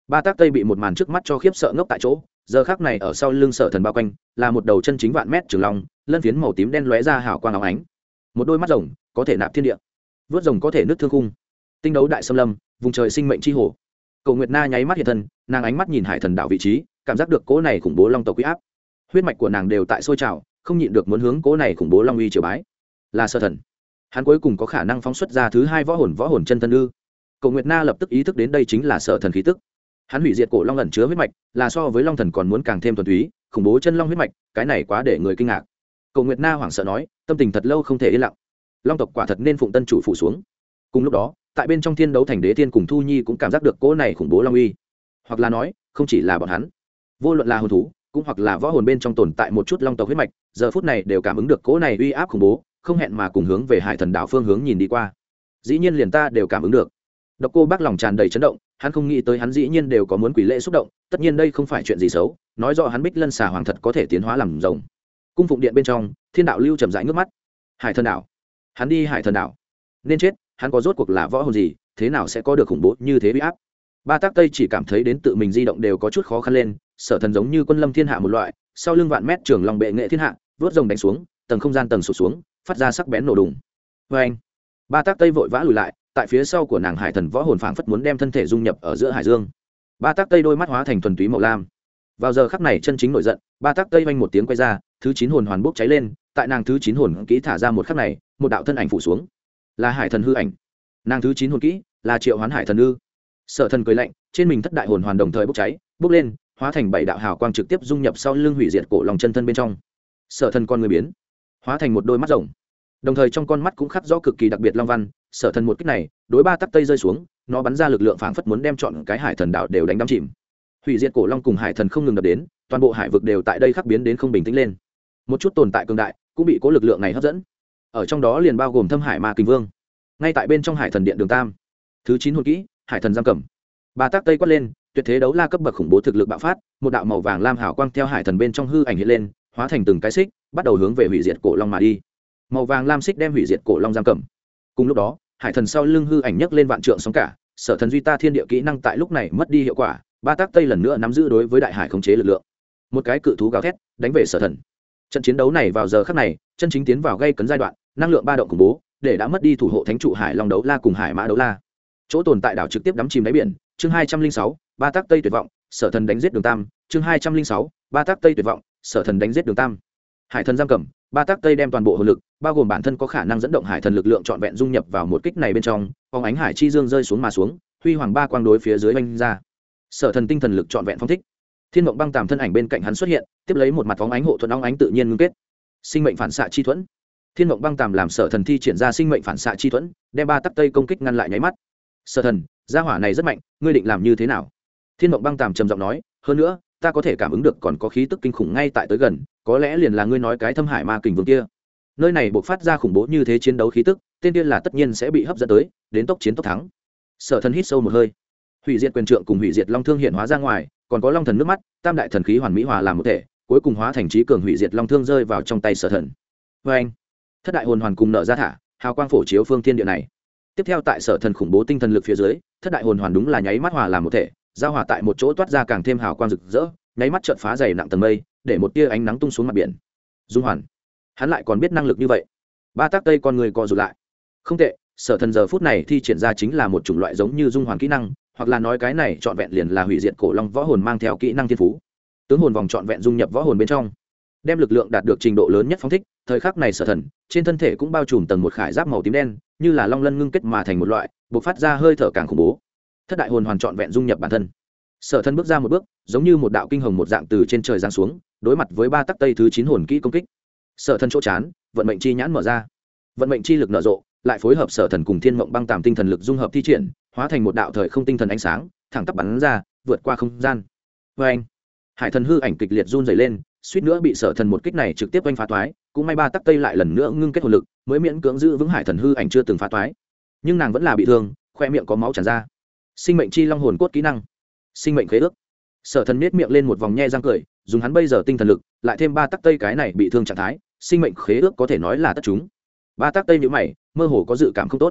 Ba tác tây bị một màn trước mắt cho khiếp sợ ngốc tại chỗ. Giờ khắc này ở sau lưng Sở Thần bao quanh là một đầu chân chính vạn mét trường long, lân phiến màu tím đen lóe ra hào quang óng ánh. Một đôi mắt rồng có thể nạp thiên địa, vớt rồng có thể nứt thương khung. Tinh đấu đại xâm lâm, vùng trời sinh mệnh chi hồ. Cầu Nguyệt Na nháy mắt hiện thân, nàng ánh mắt nhìn Hải Thần đảo vị trí, cảm giác được cỗ này khủng bố long tộc uy áp. Huyết mạch của nàng đều tại sôi trào, không nhịn được muốn hướng cỗ này khủng bố long uy triều bái. Là Sở Thần, hắn cuối cùng có khả năng phóng xuất ra thứ hai võ hồn chân thân ư? Cầu Nguyệt Na lập tức ý thức đến đây chính là Sở Thần khí tức. Hắn hủy diệt cổ long ẩn chứa huyết mạch, là so với long thần còn muốn càng thêm thuần túy, khủng bố chân long huyết mạch, cái này quá để người kinh ngạc. Cầu Nguyệt Na hoảng sợ nói, tâm tình thật lâu không thể yên lặng. Long tộc quả thật nên phụng tân chủ phủ xuống. Cùng lúc đó, tại bên trong thiên đấu thành đế tiên cùng Thu Nhi cũng cảm giác được cỗ này khủng bố long uy. Hoặc là nói, không chỉ là bọn hắn, vô luận là hồn thú, cũng hoặc là võ hồn bên trong tồn tại một chút long tộc huyết mạch, giờ phút này đều cảm ứng được cỗ này uy áp khủng bố, không hẹn mà cùng hướng về Hải Thần đảo phương hướng nhìn đi qua. Dĩ nhiên liền ta đều cảm ứng được. Độc Cô Bác lòng tràn đầy chấn động, hắn không nghĩ tới hắn dĩ nhiên đều có muốn quỷ lễ xúc động, tất nhiên đây không phải chuyện gì xấu, nói rõ hắn Bích Lân xà hoàng thật có thể tiến hóa làm rồng. Cung phụng điện bên trong, Thiên đạo lưu chậm rãi nước mắt. Hải Thần đảo, hắn đi Hải Thần đảo, nên chết, hắn có rốt cuộc là võ hồn gì, thế nào sẽ có được khủng bố như thế uy áp. Ba Tác Tây chỉ cảm thấy đến tự mình di động đều có chút khó khăn lên, Sở Thần giống như quân lâm thiên hạ một loại, sau lưng vạn mét trường long bệ nghệ thiên hạ, vớt rồng đánh xuống, tầng không gian tầng sụt xuống, phát ra sắc bén nổ đùng. Vê anh, Ba Tác Tây vội vã lùi lại, tại phía sau của nàng Hải Thần võ hồn phảng phất muốn đem thân thể dung nhập ở giữa hải dương. Ba Tác Tây đôi mắt hóa thành thuần túy màu lam. Vào giờ khắc này chân chính nổi giận, Ba Tác Tây vang một tiếng quay ra, thứ 9 hồn hoàn bốc cháy lên, tại nàng thứ 9 hồn kỹ thả ra một khắc này, một đạo thân ảnh phủ xuống, là Hải Thần hư ảnh. Nàng thứ 9 hồn kỹ là Triệu Hoán Hải Thần ư? Sở Thần cười lạnh, trên mình thất đại hồn hoàn đồng thời bốc cháy, bốc lên, hóa thành 7 đạo hào quang trực tiếp dung nhập sau lưng hủy diệt cổ long chân thân bên trong. Sở Thần con người biến, hóa thành một đôi mắt rồng, đồng thời trong con mắt cũng khắc rõ cực kỳ đặc biệt long văn. Sở Thần một kích này đối Ba Tác Tây rơi xuống, nó bắn ra lực lượng phảng phất muốn đem chọn cái Hải Thần đảo đều đánh đắm chìm. Hủy diệt cổ long cùng Hải Thần không ngừng đập đến, toàn bộ hải vực đều tại đây khắc biến đến không bình tĩnh lên. Một chút tồn tại cường đại cũng bị cố lực lượng này hấp dẫn, ở trong đó liền bao gồm Thâm Hải Ma Kình Vương. Ngay tại bên trong Hải Thần điện đường tam, thứ 9 hồn kỹ Hải Thần giam cầm. Ba Tác Tây quát lên, tuyệt thế đấu la cấp bậc khủng bố thực lực bạo phát, một đạo màu vàng lam hào quang theo Hải Thần bên trong hư ảnh hiện lên, hóa thành từng cái xích, bắt đầu hướng về hủy diệt cổ long mà đi. Màu vàng lam xích đem hủy diệt cổ long giam cầm. Cùng lúc đó, Hải Thần sau lưng hư ảnh nhấc lên vạn trượng sóng cả, Sở Thần duy ta thiên địa kỹ năng tại lúc này mất đi hiệu quả. Ba Tác Tây lần nữa nắm giữ đối với đại hải khống chế lực lượng, một cái cự thú gào thét đánh về Sở Thần. Trận chiến đấu này vào giờ khắc này chân chính tiến vào gây cấn giai đoạn, năng lượng ba động khủng bố để đã mất đi thủ hộ thánh trụ Hải Long đấu la cùng Hải Mã đấu la, chỗ tồn tại đảo trực tiếp đắm chìm đáy biển. Chương 206, Ba Tác Tây tuyệt vọng, Sở Thần đánh giết đường tam. Chương 206, Ba Tác Tây tuyệt vọng, Sở Thần đánh giết đường tam. Hải Thần giam cầm. Ba Tác Tây đem toàn bộ hồn lực, bao gồm bản thân có khả năng dẫn động Hải Thần lực lượng trọn vẹn dung nhập vào một kích này bên trong, phóng ánh hải chi dương rơi xuống mà xuống, huy hoàng ba quang đối phía dưới vanh ra. Sở Thần tinh thần lực trọn vẹn phong thích. Thiên Mộng Băng Tàm thân ảnh bên cạnh hắn xuất hiện, tiếp lấy một mặt phóng ánh hộ thuẫn óng ánh tự nhiên ngưng kết. Sinh mệnh phản xạ chi thuẫn. Thiên Mộng Băng Tàm làm Sở Thần thi triển ra sinh mệnh phản xạ chi thuẫn, đem Ba Tác Tây công kích ngăn lại nháy mắt. Sở Thần, gia hỏa này rất mạnh, ngươi định làm như thế nào? Thiên Mộng Băng Tàm trầm giọng nói, hơn nữa, ta có thể cảm ứng được còn có khí tức kinh khủng ngay tại tới gần, có lẽ liền là ngươi nói cái Thâm Hải Ma Kình Vương kia. Nơi này bộc phát ra khủng bố như thế chiến đấu khí tức, tên tiên là tất nhiên sẽ bị hấp dẫn tới, đến tốc chiến tốc thắng. Sở Thần hít sâu một hơi. Hủy diệt quyền trượng cùng hủy diệt long thương hiện hóa ra ngoài, còn có long thần nước mắt, tam đại thần khí hoàn mỹ hòa làm một thể, cuối cùng hóa thành trí cường hủy diệt long thương rơi vào trong tay Sở Thần. Và anh, thất đại hồn hoàn cùng nở ra thả, hào quang phổ chiếu phương thiên địa này. Tiếp theo tại Sở Thần khủng bố tinh thần lực phía dưới, thất đại hồn hoàn đúng là nháy mắt hòa làm một thể, giao hòa tại một chỗ toát ra càng thêm hào quang rực rỡ, nháy mắt chợt phá dày nặng tầng mây, để một tia ánh nắng tung xuống mặt biển. Dung Hoàn, hắn lại còn biết năng lực như vậy. Ba Tác Tây con người co rụt lại. Không tệ, Sở Thần giờ phút này thi triển ra chính là một chủng loại giống như Dung Hoàn kỹ năng, hoặc là nói cái này trọn vẹn liền là hủy diệt cổ long võ hồn mang theo kỹ năng thiên phú. Tướng hồn vòng trọn vẹn dung nhập võ hồn bên trong, đem lực lượng đạt được trình độ lớn nhất phóng thích. Thời khắc này Sở Thần trên thân thể cũng bao trùm tầng một khải giáp màu tím đen, như là long lân ngưng kết mà thành một loại, bộc phát ra hơi thở càng khủng bố. Thất đại hồn hoàn trọn vẹn dung nhập bản thân. Sở Thần bước ra một bước, giống như một đạo kinh hồng một dạng từ trên trời giáng xuống, đối mặt với Ba Tác Tây thứ 9 hồn kỹ công kích. Sở Thần chỗ chán, vận mệnh chi nhãn mở ra. Vận mệnh chi lực nở rộ, lại phối hợp Sở Thần cùng Thiên Mộng Băng Tàm tinh thần lực dung hợp thi triển, hóa thành một đạo thời không tinh thần ánh sáng, thẳng tắp bắn ra, vượt qua không gian. Oeng! Hải Thần hư ảnh kịch liệt run rẩy lên, suýt nữa bị Sở Thần một kích này trực tiếp oanh phá toái, cũng may Ba Tác Tây lại lần nữa ngưng kết hồn lực, mới miễn cưỡng giữ vững Hải Thần hư ảnh chưa từng phá toái. Nhưng nàng vẫn là bị thương, khoe miệng có máu tràn ra. Sinh mệnh chi long hồn cốt kỹ năng, sinh mệnh khế ước. Sở Thần nhếch miệng lên một vòng nhe răng cười, dùng hắn bây giờ tinh thần lực, lại thêm Ba Tác Tây cái này bị thương trạng thái, sinh mệnh khế ước có thể nói là tất chúng. Ba Tác Tây nhíu mày, mơ hồ có dự cảm không tốt.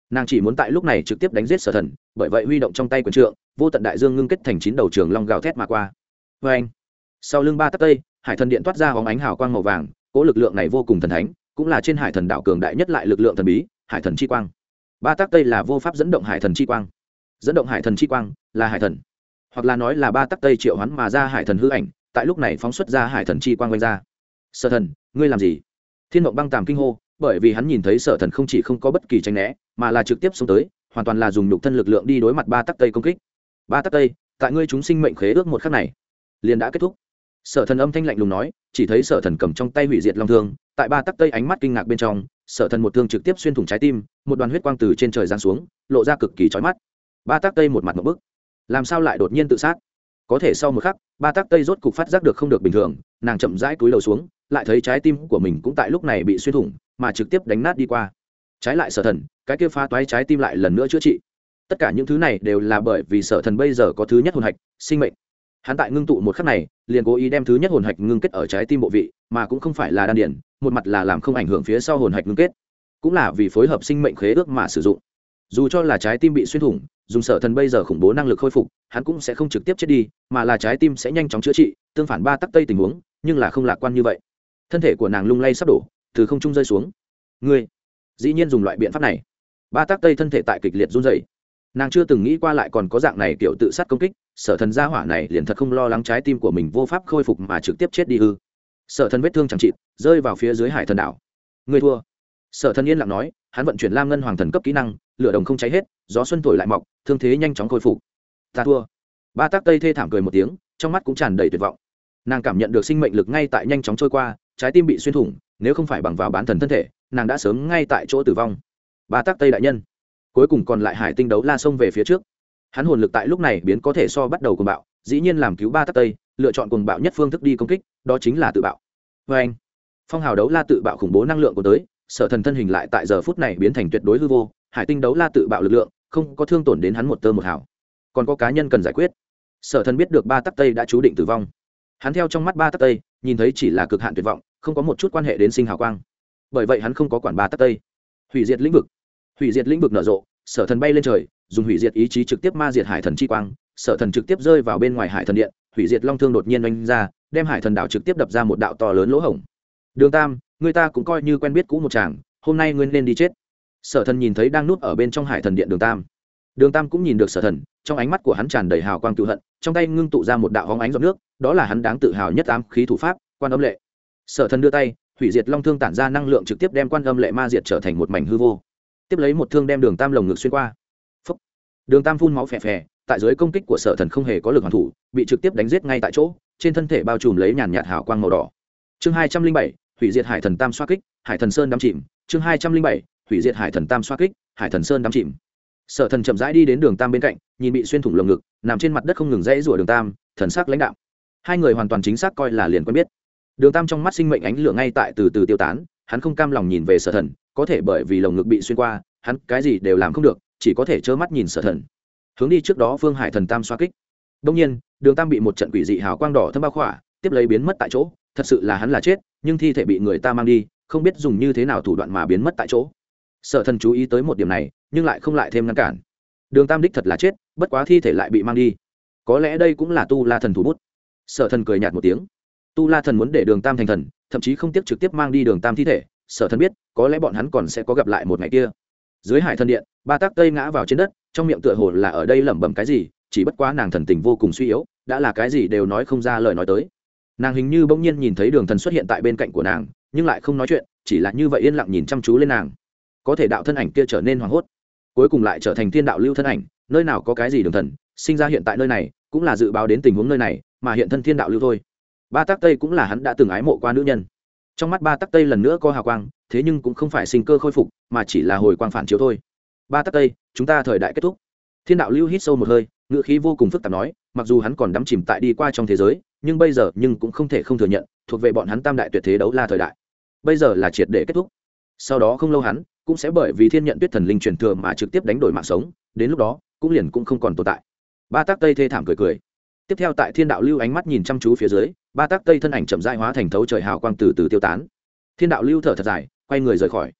nàng chỉ muốn tại lúc này trực tiếp đánh giết Sở Thần, bởi vậy huy động trong tay quyền trượng, vô tận đại dương ngưng kết thành 9 đầu trường long gào thét mà qua. Vê anh, sau lưng ba tấc tây, hải thần điện toát ra hóng ánh hào quang màu vàng, cỗ lực lượng này vô cùng thần thánh, cũng là trên hải thần đảo cường đại nhất lại lực lượng thần bí, hải thần chi quang. Ba tấc tây là vô pháp dẫn động hải thần chi quang, dẫn động hải thần chi quang là hải thần, hoặc là nói là ba tấc tây triệu hoán mà ra hải thần hư ảnh, tại lúc này phóng xuất ra hải thần chi quang quanh ra. Sở Thần, ngươi làm gì? Thiên Mộng Băng Tàm kinh hô, bởi vì hắn nhìn thấy Sở Thần không chỉ không có bất kỳ tránh né, mà là trực tiếp xông tới, hoàn toàn là dùng nhục thân lực lượng đi đối mặt ba tắc tây công kích. Ba tắc tây, tại ngươi chúng sinh mệnh khế ước một khắc này liền đã kết thúc. Sở Thần âm thanh lạnh lùng nói, chỉ thấy Sở Thần cầm trong tay hủy diệt long thương, tại ba tắc tây ánh mắt kinh ngạc bên trong, Sở Thần một thương trực tiếp xuyên thủng trái tim, một đoàn huyết quang từ trên trời giáng xuống, lộ ra cực kỳ chói mắt. Ba tắc tây một mặt ngộp bức, làm sao lại đột nhiên tự sát? Có thể sau một khắc, ba tắc tây rốt cục phát giác được không được bình thường, nàng chậm rãi cúi đầu xuống, lại thấy trái tim của mình cũng tại lúc này bị xuyên thủng, mà trực tiếp đánh nát đi qua. Trái lại Sở Thần, cái kia phá toái trái tim lại lần nữa chữa trị. Tất cả những thứ này đều là bởi vì Sở Thần bây giờ có thứ nhất hồn hạch, sinh mệnh. Hắn tại ngưng tụ một khắc này, liền cố ý đem thứ nhất hồn hạch ngưng kết ở trái tim bộ vị, mà cũng không phải là đan điển, một mặt là làm không ảnh hưởng phía sau hồn hạch ngưng kết, cũng là vì phối hợp sinh mệnh khế ước mà sử dụng. Dù cho là trái tim bị xuyên thủng, dùng Sở Thần bây giờ khủng bố năng lực khôi phục, hắn cũng sẽ không trực tiếp chết đi, mà là trái tim sẽ nhanh chóng chữa trị, tương phản ba tắc tây tình huống, nhưng là không lạc quan như vậy. Thân thể của nàng lung lay sắp đổ, từ không trung rơi xuống. Ngươi dĩ nhiên dùng loại biện pháp này? Ba tắc tây thân thể tại kịch liệt run rẩy, nàng chưa từng nghĩ qua lại còn có dạng này kiểu tự sát công kích. Sở Thần gia hỏa này liền thật không lo lắng trái tim của mình vô pháp khôi phục mà trực tiếp chết đi ư? Sở Thần vết thương chẳng chịt, rơi vào phía dưới hải thần đảo. Ngươi thua. Sở Thần yên lặng nói, hắn vận chuyển lam ngân hoàng thần cấp kỹ năng, lửa đồng không cháy hết, gió xuân thổi lại mọc, thương thế nhanh chóng khôi phục. Ta thua. Ba tắc tây thê thảm cười một tiếng, trong mắt cũng tràn đầy tuyệt vọng. Nàng cảm nhận được sinh mệnh lực ngay tại nhanh chóng trôi qua, trái tim bị xuyên thủng, nếu không phải bằng vào bán thần thân thể, nàng đã sớm ngay tại chỗ tử vong. Ba tắc tây đại nhân, cuối cùng còn lại hải tinh đấu la xông về phía trước. Hắn hồn lực tại lúc này biến có thể so bắt đầu cuồng bạo, dĩ nhiên làm cứu ba tắc tây, lựa chọn cuồng bạo nhất phương thức đi công kích, đó chính là tự bạo. Vê anh, phong hào đấu la tự bạo khủng bố năng lượng của tới, Sở Thần thân hình lại tại giờ phút này biến thành tuyệt đối hư vô, hải tinh đấu la tự bạo lực lượng không có thương tổn đến hắn một tơ một hào. Còn có cá nhân cần giải quyết. Sở Thần biết được ba tắc tây đã chú định tử vong, hắn theo trong mắt ba tắc tây nhìn thấy chỉ là cực hạn tuyệt vọng, không có một chút quan hệ đến sinh hào quang, bởi vậy hắn không có quản ba tắc tây. Hủy diệt lĩnh vực, hủy diệt lĩnh vực nở rộ, Sở Thần bay lên trời, dùng hủy diệt ý chí trực tiếp ma diệt hải thần chi quang. Sở Thần trực tiếp rơi vào bên ngoài hải thần điện, hủy diệt long thương đột nhiên oanh ra, đem hải thần đảo trực tiếp đập ra một đạo to lớn lỗ hổng. Đường Tam, người ta cũng coi như quen biết cũ một chàng, hôm nay ngươi nên đi chết. Sở Thần nhìn thấy đang núp ở bên trong hải thần điện Đường Tam. Đường Tam cũng nhìn được Sở Thần, trong ánh mắt của hắn tràn đầy hào quang cựu hận, trong tay ngưng tụ ra một đạo hóng ánh giọt nước, đó là hắn đáng tự hào nhất ám khí thủ pháp, Quan Âm Lệ. Sở Thần đưa tay, hủy diệt long thương tản ra năng lượng trực tiếp đem Quan Âm Lệ ma diệt trở thành một mảnh hư vô. Tiếp lấy một thương đem Đường Tam lồng ngực xuyên qua. Phốc. Đường Tam phun máu phè phè, tại dưới công kích của Sở Thần không hề có lực hoàn thủ, bị trực tiếp đánh giết ngay tại chỗ, trên thân thể bao trùm lấy nhàn nhạt hào quang màu đỏ. Chương 207, hủy diệt hải thần tam xoa kích, hải thần sơn đắm chìm. Chương 207, hủy diệt hải thần tam xoa kích, hải thần sơn đắm chìm. Sở Thần chậm rãi đi đến Đường Tam bên cạnh, nhìn bị xuyên thủng lồng ngực, nằm trên mặt đất không ngừng dãy rủa Đường Tam, thần sắc lãnh đạm. Hai người hoàn toàn chính xác coi là liền quen biết. Đường Tam trong mắt sinh mệnh ánh lửa ngay tại từ từ tiêu tán, hắn không cam lòng nhìn về Sở Thần, có thể bởi vì lồng ngực bị xuyên qua, hắn cái gì đều làm không được, chỉ có thể trơ mắt nhìn Sở Thần hướng đi trước đó phương hải thần tam xoa kích. Đông nhiên, Đường Tam bị một trận quỷ dị hào quang đỏ thâm bao khỏa, tiếp lấy biến mất tại chỗ. Thật sự là hắn là chết, nhưng thi thể bị người ta mang đi, không biết dùng như thế nào thủ đoạn mà biến mất tại chỗ. Sở Thần chú ý tới một điểm này, nhưng lại không lại thêm ngăn cản. Đường Tam đích thật là chết, bất quá thi thể lại bị mang đi, có lẽ đây cũng là tu la thần thủ bút. Sở Thần cười nhạt một tiếng, tu la thần muốn để Đường Tam thành thần, thậm chí không tiếc trực tiếp mang đi Đường Tam thi thể. Sở Thần biết, có lẽ bọn hắn còn sẽ có gặp lại một ngày kia. Dưới hải thần điện, ba tắc tây ngã vào trên đất, trong miệng tựa hồ là ở đây lẩm bẩm cái gì, chỉ bất quá nàng thần tình vô cùng suy yếu, đã là cái gì đều nói không ra lời nói tới. Nàng hình như bỗng nhiên nhìn thấy Đường Thần xuất hiện tại bên cạnh của nàng, nhưng lại không nói chuyện, chỉ là như vậy yên lặng nhìn chăm chú lên nàng. Có thể đạo thân ảnh kia trở nên hoảng hốt, cuối cùng lại trở thành thiên đạo lưu thân ảnh. Nơi nào có cái gì Đường Thần sinh ra hiện tại nơi này, cũng là dự báo đến tình huống nơi này mà hiện thân thiên đạo lưu thôi. Ba tắc tây cũng là hắn đã từng ái mộ qua nữ nhân. Trong mắt ba tắc tây lần nữa có hào quang, thế nhưng cũng không phải sinh cơ khôi phục, mà chỉ là hồi quang phản chiếu thôi. Ba tắc tây, chúng ta thời đại kết thúc. Thiên đạo lưu hít sâu một hơi, ngữ khí vô cùng phức tạp nói, mặc dù hắn còn đắm chìm tại đi qua trong thế giới, nhưng bây giờ nhưng cũng không thể không thừa nhận, thuộc về bọn hắn tam đại tuyệt thế đấu la thời đại bây giờ là triệt để kết thúc. Sau đó không lâu hắn cũng sẽ bởi vì thiên nhận tuyết thần linh truyền thừa mà trực tiếp đánh đổi mạng sống, đến lúc đó cũng liền cũng không còn tồn tại. Ba tắc tây thê thảm cười cười. Tiếp theo tại thiên đạo lưu ánh mắt nhìn chăm chú phía dưới, ba tắc tây thân ảnh chậm rãi hóa thành thấu trời hào quang từ từ tiêu tán. Thiên đạo lưu thở thật dài, quay người rời khỏi.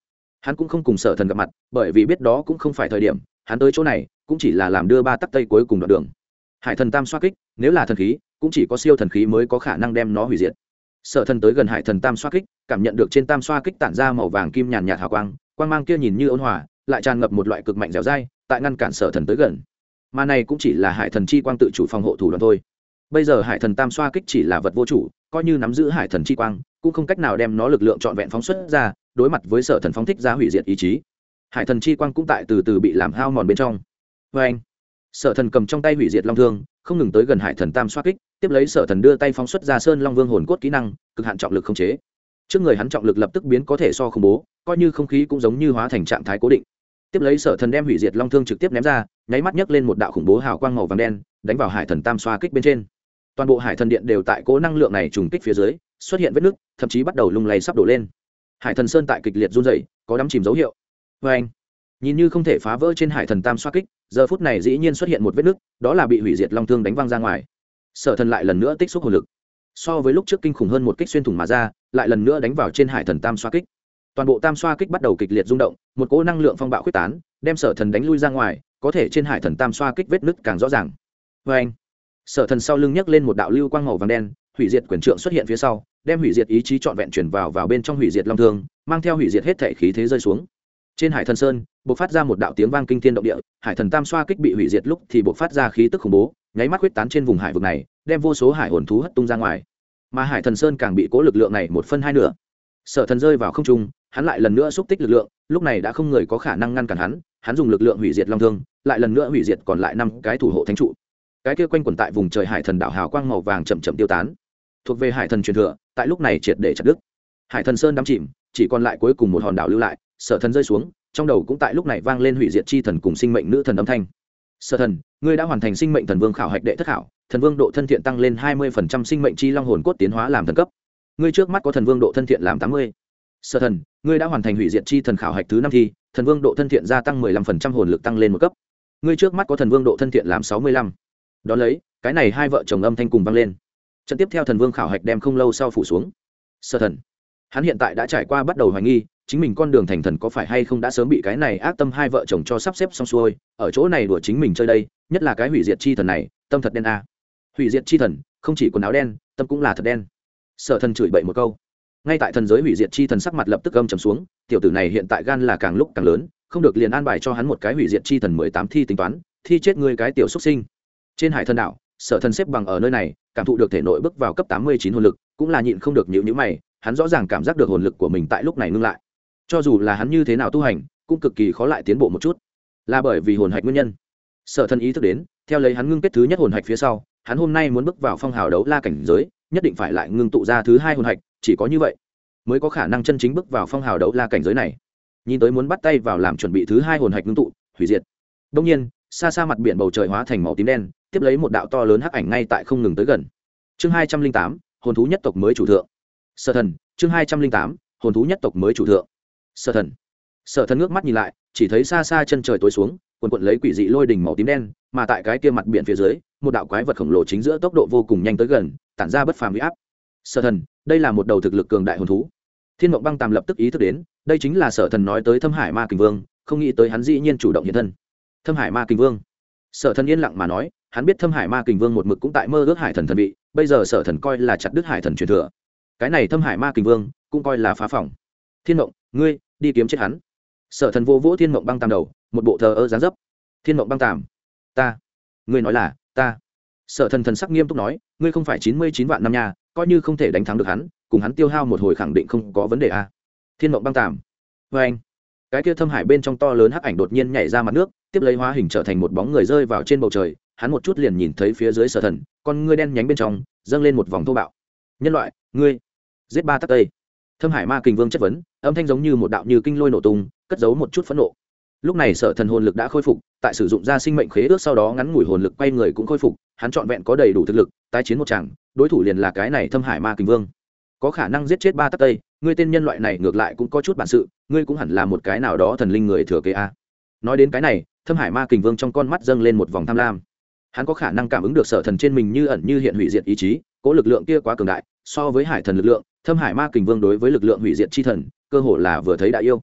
hắn cũng không cùng Sở Thần gặp mặt, bởi vì biết đó cũng không phải thời điểm, hắn tới chỗ này cũng chỉ là làm đưa ba tắc tây cuối cùng đoạn đường. Hải thần tam xoa kích, nếu là thần khí, cũng chỉ có siêu thần khí mới có khả năng đem nó hủy diệt. Sở Thần tới gần hải thần tam xoa kích, cảm nhận được trên tam xoa kích tản ra màu vàng kim nhàn nhạt hào quang, quang mang kia nhìn như ôn hòa, lại tràn ngập một loại cực mạnh dẻo dai, tại ngăn cản Sở Thần tới gần. Mà này cũng chỉ là hải thần chi quang tự chủ phòng hộ thủ đoạn thôi. Bây giờ hải thần tam xoa kích chỉ là vật vô chủ, coi như nắm giữ hải thần chi quang, cũng không cách nào đem nó lực lượng trọn vẹn phóng xuất ra, đối mặt với Sở Thần phóng thích ra hủy diệt ý chí. Hải thần chi quang cũng tại từ từ bị làm hao mòn bên trong. Và anh, Sở Thần cầm trong tay hủy diệt long thương, không ngừng tới gần hải thần tam xoa kích, tiếp lấy Sở Thần đưa tay phóng xuất ra sơn long vương hồn cốt kỹ năng, cực hạn trọng lực không chế. Trước người hắn trọng lực lập tức biến có thể so khủng bố, coi như không khí cũng giống như hóa thành trạng thái cố định. Tiếp lấy Sở Thần đem hủy diệt long thương trực tiếp ném ra, nháy mắt nhấc lên một đạo khủng bố hào quang màu vàng đen, đánh vào hải thần tam xoa kích bên trên. Toàn bộ hải thần điện đều tại cố năng lượng này trùng kích phía dưới xuất hiện vết nứt, thậm chí bắt đầu lung lay sắp đổ lên. Hải thần sơn tại kịch liệt run rẩy, có đắm chìm dấu hiệu. Và anh, nhìn như không thể phá vỡ trên hải thần tam xoa kích, giờ phút này dĩ nhiên xuất hiện một vết nứt, đó là bị hủy diệt long thương đánh văng ra ngoài. Sở Thần lại lần nữa tích xúc hồn lực, so với lúc trước kinh khủng hơn một kích xuyên thủng mà ra, lại lần nữa đánh vào trên hải thần tam xoa kích. Toàn bộ tam xoa kích bắt đầu kịch liệt rung động, một cỗ năng lượng phong bạo quyết tán, đem Sở Thần đánh lui ra ngoài, có thể trên hải thần tam xoa kích vết nứt càng rõ ràng. Và anh, Sở Thần sau lưng nhấc lên một đạo lưu quang màu vàng đen, hủy diệt quyền trượng xuất hiện phía sau, đem hủy diệt ý chí trọn vẹn chuyển vào bên trong hủy diệt long thương, mang theo hủy diệt hết thể khí thế rơi xuống. Trên hải thần sơn bộc phát ra một đạo tiếng vang kinh thiên động địa, hải thần tam xoa kích bị hủy diệt lúc thì bộc phát ra khí tức khủng bố, nháy mắt huyết tán trên vùng hải vực này, đem vô số hải hồn thú hất tung ra ngoài. Mà hải thần sơn càng bị cố lực lượng này một phân hai nửa. Sở Thần rơi vào không trung, hắn lại lần nữa xúc tích lực lượng, lúc này đã không người có khả năng ngăn cản hắn, hắn dùng lực lượng hủy diệt long thương, lại lần nữa hủy diệt còn lại 5 cái thủ hộ thánh trụ. Cái kia quanh quẩn tại vùng trời hải thần đảo hào quang màu vàng chậm chậm tiêu tán, thuộc về hải thần truyền thừa, tại lúc này triệt để chặt đứt. Hải thần sơn đắm chìm, chỉ còn lại cuối cùng một hòn đảo lưu lại. Sở Thần rơi xuống, trong đầu cũng tại lúc này vang lên hủy diệt chi thần cùng sinh mệnh nữ thần âm thanh. Sở Thần, ngươi đã hoàn thành sinh mệnh thần vương khảo hạch đệ thất khảo, thần vương độ thân thiện tăng lên 20%, sinh mệnh chi long hồn cốt tiến hóa làm thần cấp. Ngươi trước mắt có thần vương độ thân thiện làm 80. Sở Thần, ngươi đã hoàn thành hủy diệt chi thần khảo hạch thứ 5 thi, thần vương độ thân thiện gia tăng 15%, hồn lực tăng lên 1 cấp. Ngươi trước mắt có thần vương độ thân thiện làm 65. Đó lấy, cái này hai vợ chồng âm thanh cùng vang lên. Trận tiếp theo thần vương khảo hạch đem không lâu sau phủ xuống. Sở Thần, hắn hiện tại đã trải qua bắt đầu hoài nghi, chính mình con đường thành thần có phải hay không đã sớm bị cái này ác tâm hai vợ chồng cho sắp xếp xong xuôi, ở chỗ này đùa chính mình chơi đây, nhất là cái hủy diệt chi thần này, tâm thật đen a. Hủy diệt chi thần, không chỉ quần áo đen, tâm cũng là thật đen. Sở Thần chửi bậy một câu. Ngay tại thần giới hủy diệt chi thần sắc mặt lập tức âm trầm xuống, tiểu tử này hiện tại gan là càng lúc càng lớn, không được liền an bài cho hắn một cái hủy diệt chi thần 18 thi tính toán, thi chết ngươi cái tiểu xuất sinh. Trên hải thần đảo, Sở Thần xếp bằng ở nơi này, cảm thụ được thể nội bước vào cấp 89 hồn lực, cũng là nhịn không được nhíu mày, hắn rõ ràng cảm giác được hồn lực của mình tại lúc này ngưng lại. Cho dù là hắn như thế nào tu hành, cũng cực kỳ khó lại tiến bộ một chút, là bởi vì hồn hạch nguyên nhân. Sở Thần ý thức đến, theo lấy hắn ngưng kết thứ nhất hồn hạch phía sau, hắn hôm nay muốn bước vào phong hào đấu la cảnh giới, nhất định phải lại ngưng tụ ra thứ hai hồn hạch, chỉ có như vậy mới có khả năng chân chính bước vào phong hào đấu la cảnh giới này. Nhìn tới muốn bắt tay vào làm chuẩn bị thứ hai hồn hạch ngưng tụ, hủy diệt. Đương nhiên, xa xa mặt biển bầu trời hóa thành màu tím đen, tiếp lấy một đạo to lớn hắc ảnh ngay tại không ngừng tới gần. Chương 208, hồn thú nhất tộc mới chủ thượng. Sở Thần, chương 208, hồn thú nhất tộc mới chủ thượng. Sở Thần ngước mắt nhìn lại, chỉ thấy xa xa chân trời tối xuống, quần quần lấy quỷ dị lôi đỉnh màu tím đen, mà tại cái kia mặt biển phía dưới, một đạo quái vật khổng lồ chính giữa tốc độ vô cùng nhanh tới gần, tản ra bất phàm uy áp. Sở Thần, đây là một đầu thực lực cường đại hồn thú. Thiên Mộng Băng Tàm lập tức ý thức đến, đây chính là Sở Thần nói tới Thâm Hải Ma Kình Vương, không nghĩ tới hắn dĩ nhiên chủ động hiện thân. Thâm Hải Ma Kình Vương. Sở Thần yên lặng mà nói, hắn biết Thâm Hải Ma Kình Vương một mực cũng tại mơ ước hải thần thần vị, bây giờ Sở Thần coi là chặt đứt hải thần truyền thừa. Cái này Thâm Hải Ma Kình Vương cũng coi là phá phỏng. Thiên Mộng, ngươi đi kiếm chết hắn. Sở Thần vô vỗ Thiên Mộng Băng Tàm đầu, một bộ thờ ơ dáng dấp. Thiên Mộng Băng Tàm, ta, ngươi nói là ta. Sở Thần thần sắc nghiêm túc nói, ngươi không phải 99 vạn năm nha, coi như không thể đánh thắng được hắn, cùng hắn tiêu hao một hồi khẳng định không có vấn đề a. Thiên Mộng Băng Tàm. Và anh, cái kia thâm hải bên trong to lớn hắc ảnh đột nhiên nhảy ra mặt nước, tiếp lấy hóa hình trở thành một bóng người rơi vào trên bầu trời, hắn một chút liền nhìn thấy phía dưới Sở Thần, con ngươi đen nhánh bên trong dâng lên một vòng thô bạo. Nhân loại, ngươi giết ba tắc tây. Thâm Hải Ma Kình Vương chất vấn, âm thanh giống như một đạo như kinh lôi nổ tung, cất giấu một chút phẫn nộ. Lúc này Sở Thần hồn lực đã khôi phục, tại sử dụng ra sinh mệnh khế ước sau đó ngắn ngủi hồn lực quay người cũng khôi phục, hắn trọn vẹn có đầy đủ thực lực, tái chiến một tràng, đối thủ liền là cái này Thâm Hải Ma Kình Vương. Có khả năng giết chết ba tắc tây, ngươi tên nhân loại này ngược lại cũng có chút bản sự, ngươi cũng hẳn là một cái nào đó thần linh người thừa kế a. Nói đến cái này, Thâm Hải Ma Kình Vương trong con mắt dâng lên một vòng tham lam. Hắn có khả năng cảm ứng được Sở Thần trên mình như ẩn như hiện hủy diệt ý chí, cố lực lượng kia quá cường đại, so với hải thần lực lượng, Thâm Hải Ma Kình Vương đối với lực lượng hủy diệt chi thần, cơ hồ là vừa thấy đã yêu.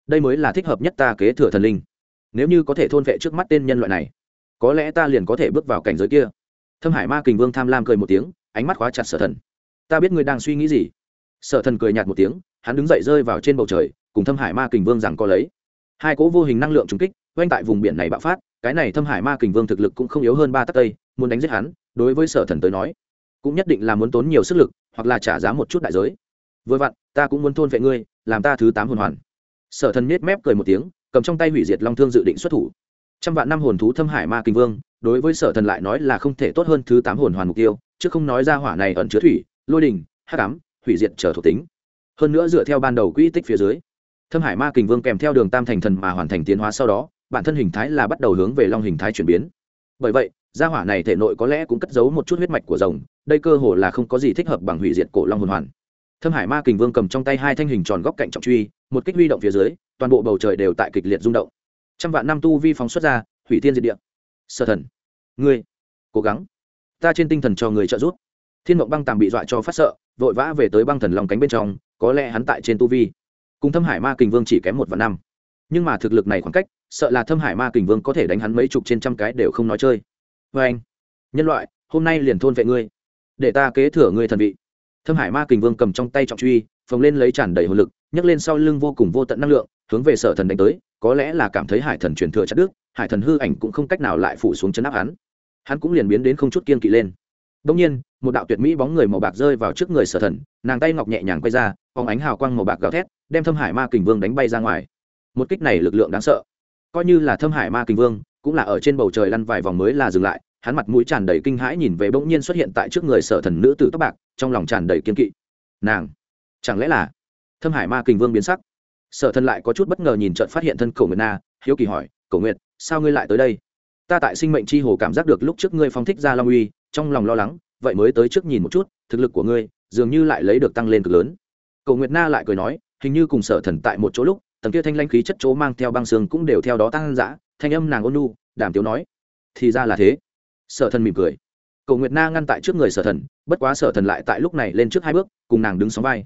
đây mới là thích hợp nhất ta kế thừa thần linh. Nếu như có thể thôn vệ trước mắt tên nhân loại này, có lẽ ta liền có thể bước vào cảnh giới kia. Thâm Hải Ma Kình Vương tham lam cười một tiếng, ánh mắt khóa chặt Sở Thần. Ta biết ngươi đang suy nghĩ gì. Sở Thần cười nhạt một tiếng, hắn đứng dậy rơi vào trên bầu trời, cùng Thâm Hải Ma Kình Vương giằng co lấy. Hai cỗ vô hình năng lượng trùng kích, quanh tại vùng biển này bạo phát. Cái này Thâm Hải Ma Kình Vương thực lực cũng không yếu hơn 3 tấc tây, muốn đánh giết hắn, đối với Sở Thần tới nói, cũng nhất định là muốn tốn nhiều sức lực, hoặc là trả giá một chút đại giới. Vừa vặn, ta cũng muốn thôn vệ ngươi, làm ta thứ 8 hồn hoàn. Sở Thần nhếch mép cười một tiếng, cầm trong tay hủy diệt long thương dự định xuất thủ. Trăm vạn năm hồn thú Thâm Hải Ma Kình Vương, đối với Sở Thần lại nói là không thể tốt hơn thứ 8 hồn hoàn mục tiêu, chứ không nói ra hỏa này ẩn chứa thủy, lôi đình, hắc ám, hủy diệt trở thuộc tính. Hơn nữa dựa theo ban đầu quỹ tích phía dưới, Thâm Hải Ma Kình Vương kèm theo đường tam thành thần mà hoàn thành tiến hóa sau đó, bản thân hình thái là bắt đầu hướng về long hình thái chuyển biến. Bởi vậy, gia hỏa này thể nội có lẽ cũng cất giấu một chút huyết mạch của rồng, đây cơ hồ là không có gì thích hợp bằng hủy diệt cổ long hồn hoàn. Thâm Hải Ma Kình Vương cầm trong tay hai thanh hình tròn góc cạnh trọng truy, một kích huy động phía dưới, toàn bộ bầu trời đều tại kịch liệt rung động. Trăm vạn năm tu vi phóng xuất ra, hủy thiên diệt địa. Sở Thần, ngươi cố gắng, ta trên tinh thần cho người trợ giúp. Thiên Mộng Băng Tàm bị dọa cho phát sợ, vội vã về tới băng thần long cánh bên trong, có lẽ hắn tại trên tu vi cùng Thâm Hải Ma Kình Vương chỉ kém 1 vạn năm, nhưng mà thực lực này khoảng cách, sợ là Thâm Hải Ma Kình Vương có thể đánh hắn mấy chục trên trăm cái đều không nói chơi. Với anh, nhân loại, hôm nay liền thôn vệ ngươi, để ta kế thừa ngươi thần vị. Thâm Hải Ma Kình Vương cầm trong tay trọng truy, phồng lên lấy tràn đầy hồn lực, nhấc lên sau lưng vô cùng vô tận năng lượng, hướng về Sở Thần đánh tới. Có lẽ là cảm thấy Hải Thần truyền thừa chặt đứt, Hải Thần hư ảnh cũng không cách nào lại phủ xuống chấn áp hắn. Hắn cũng liền biến đến không chút kiên kỵ lên. Đương nhiên, một đạo tuyệt mỹ bóng người màu bạc rơi vào trước người Sở Thần, nàng tay ngọc nhẹ nhàng quay ra, phóng ánh hào quang màu bạc gào thét, đem Thâm Hải Ma Kình Vương đánh bay ra ngoài. Một kích này lực lượng đáng sợ, coi như là Thâm Hải Ma Kình Vương, cũng là ở trên bầu trời lăn vài vòng mới là dừng lại. Hắn mặt mũi tràn đầy kinh hãi nhìn về bỗng nhiên xuất hiện tại trước người Sở Thần nữ tử tóc bạc, trong lòng tràn đầy kiên kỵ. Nàng, chẳng lẽ là? Thâm Hải Ma Kình Vương biến sắc. Sở Thần lại có chút bất ngờ nhìn chợt phát hiện thân Cổ Nguyệt Na, hiếu kỳ hỏi, Cổ Nguyệt, sao ngươi lại tới đây? Ta tại sinh mệnh chi hồ cảm giác được lúc trước ngươi phong thích ra long uy, trong lòng lo lắng, vậy mới tới trước nhìn một chút, thực lực của ngươi dường như lại lấy được tăng lên cực lớn. Cổ Nguyệt Na lại cười nói, hình như cùng Sở Thần tại một chỗ lúc, tầng kia thanh lãnh khí chất chỗ mang theo băng xương cũng đều theo đó tăng dã, thanh âm nàng ôn nhu, đảm tiếu nói, thì ra là thế. Sở Thần mỉm cười. Cổ Nguyệt Na ngăn tại trước người Sở Thần, bất quá Sở Thần lại tại lúc này lên trước 2 bước, cùng nàng đứng sóng vai.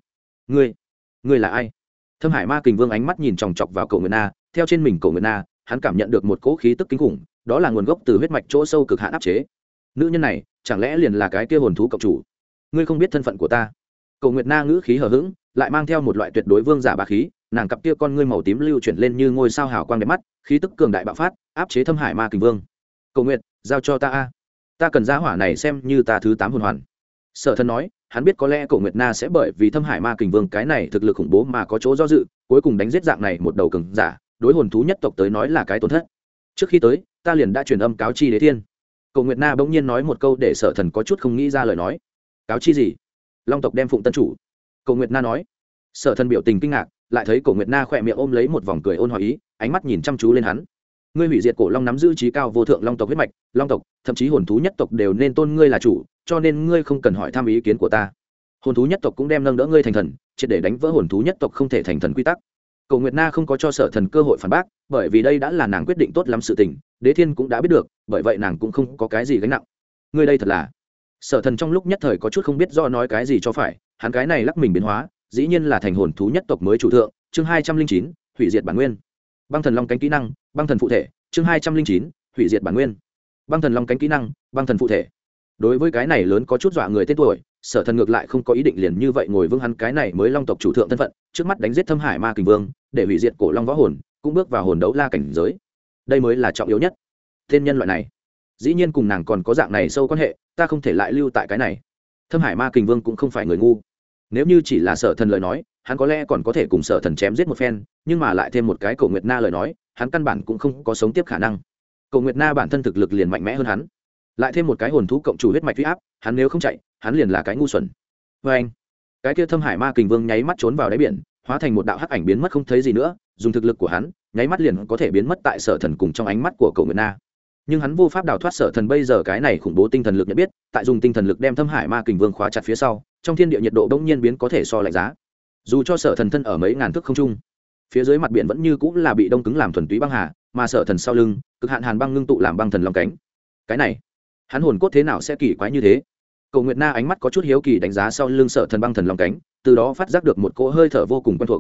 Ngươi là ai? Thâm Hải Ma Kình Vương ánh mắt nhìn chòng chọc vào Cổ Nguyệt Na, theo trên mình Cổ Nguyệt Na, hắn cảm nhận được một cỗ khí tức kinh khủng, đó là nguồn gốc từ huyết mạch chỗ sâu cực hạn áp chế. Nữ nhân này, chẳng lẽ liền là cái kia hồn thú cộng chủ? Ngươi không biết thân phận của ta? Cổ Nguyệt Na ngữ khí hờ hững, lại mang theo một loại tuyệt đối vương giả bá khí, nàng cặp kia con ngươi màu tím lưu chuyển lên như ngôi sao hào quang đẹp mắt, khí tức cường đại bạo phát, áp chế Thâm Hải Ma Kình Vương. Cổ Nguyệt, giao cho ta a, ta cần giá hỏa này xem như ta thứ 8 hồn hoàn. Sở Thần nói, hắn biết có lẽ Cổ Nguyệt Na sẽ bởi vì Thâm Hải Ma Kình Vương cái này thực lực khủng bố mà có chỗ do dự, cuối cùng đánh giết dạng này một đầu cường giả, đối hồn thú nhất tộc tới nói là cái tổn thất. Trước khi tới, ta liền đã truyền âm cáo chi Đế Thiên. Cổ Nguyệt Na bỗng nhiên nói một câu để Sở Thần có chút không nghĩ ra lời nói. Cáo chi gì? Long tộc đem phụng tân chủ. Cổ Nguyệt Na nói. Sở Thần biểu tình kinh ngạc, lại thấy Cổ Nguyệt Na khỏe miệng ôm lấy một vòng cười ôn hòa ý, ánh mắt nhìn chăm chú lên hắn. Ngươi hủy diệt cổ long nắm giữ trí cao vô thượng long tộc huyết mạch, long tộc, thậm chí hồn thú nhất tộc đều nên tôn ngươi là chủ, cho nên ngươi không cần hỏi thăm ý kiến của ta. Hồn thú nhất tộc cũng đem nâng đỡ ngươi thành thần, triệt để đánh vỡ hồn thú nhất tộc không thể thành thần quy tắc. Cổ Nguyệt Na không có cho Sở Thần cơ hội phản bác, bởi vì đây đã là nàng quyết định tốt lắm sự tình, Đế Thiên cũng đã biết được, bởi vậy nàng cũng không có cái gì gánh nặng. Ngươi đây thật là. Sở Thần trong lúc nhất thời có chút không biết do nói cái gì cho phải, hắn cái này lắc mình biến hóa, dĩ nhiên là thành hồn thú nhất tộc mới chủ thượng. Chương 209, hủy diệt bản nguyên. Băng thần long cánh kỹ năng, băng thần phụ thể. Chương 209, hủy diệt bản nguyên. Băng thần long cánh kỹ năng, băng thần phụ thể. Đối với cái này lớn có chút dọa người tên tuổi, Sở Thần ngược lại không có ý định liền như vậy ngồi vững hắn cái này mới long tộc chủ thượng thân phận, trước mắt đánh giết Thâm Hải Ma Kình Vương, để hủy diệt cổ long võ hồn, cũng bước vào hồn đấu la cảnh giới. Đây mới là trọng yếu nhất. Tên nhân loại này, dĩ nhiên cùng nàng còn có dạng này sâu quan hệ, ta không thể lại lưu tại cái này. Thâm Hải Ma Kình Vương cũng không phải người ngu. Nếu như chỉ là Sở Thần lời nói, hắn có lẽ còn có thể cùng Sở Thần chém giết một phen, nhưng mà lại thêm một cái Cổ Nguyệt Na lời nói, hắn căn bản cũng không có sống tiếp khả năng. Cổ Nguyệt Na bản thân thực lực liền mạnh mẽ hơn hắn, lại thêm một cái hồn thú cộng chủ huyết mạch uy áp, hắn nếu không chạy, hắn liền là cái ngu xuẩn. Với anh, cái kia Thâm Hải Ma Kình Vương nháy mắt trốn vào đáy biển, hóa thành một đạo hắc ảnh biến mất không thấy gì nữa, dùng thực lực của hắn, nháy mắt liền có thể biến mất tại Sở Thần cùng trong ánh mắt của Cổ Nguyệt Na. Nhưng hắn vô pháp đào thoát Sở Thần bây giờ cái này khủng bố tinh thần lực nhận biết, tại dùng tinh thần lực đem Thâm Hải Ma Kình Vương khóa chặt phía sau, trong thiên địa nhiệt độ bỗng nhiên biến có thể so lạnh giá. Dù cho Sở Thần thân ở mấy ngàn thước không trung, phía dưới mặt biển vẫn như cũng là bị đông cứng làm thuần túy băng hà, mà Sở Thần sau lưng, cực hạn hàn băng ngưng tụ làm băng thần long cánh. Cái này, hắn hồn cốt thế nào sẽ kỳ quái như thế? Cổ Nguyệt Na ánh mắt có chút hiếu kỳ đánh giá sau lưng Sở Thần băng thần long cánh, từ đó phát giác được một cỗ hơi thở vô cùng quen thuộc.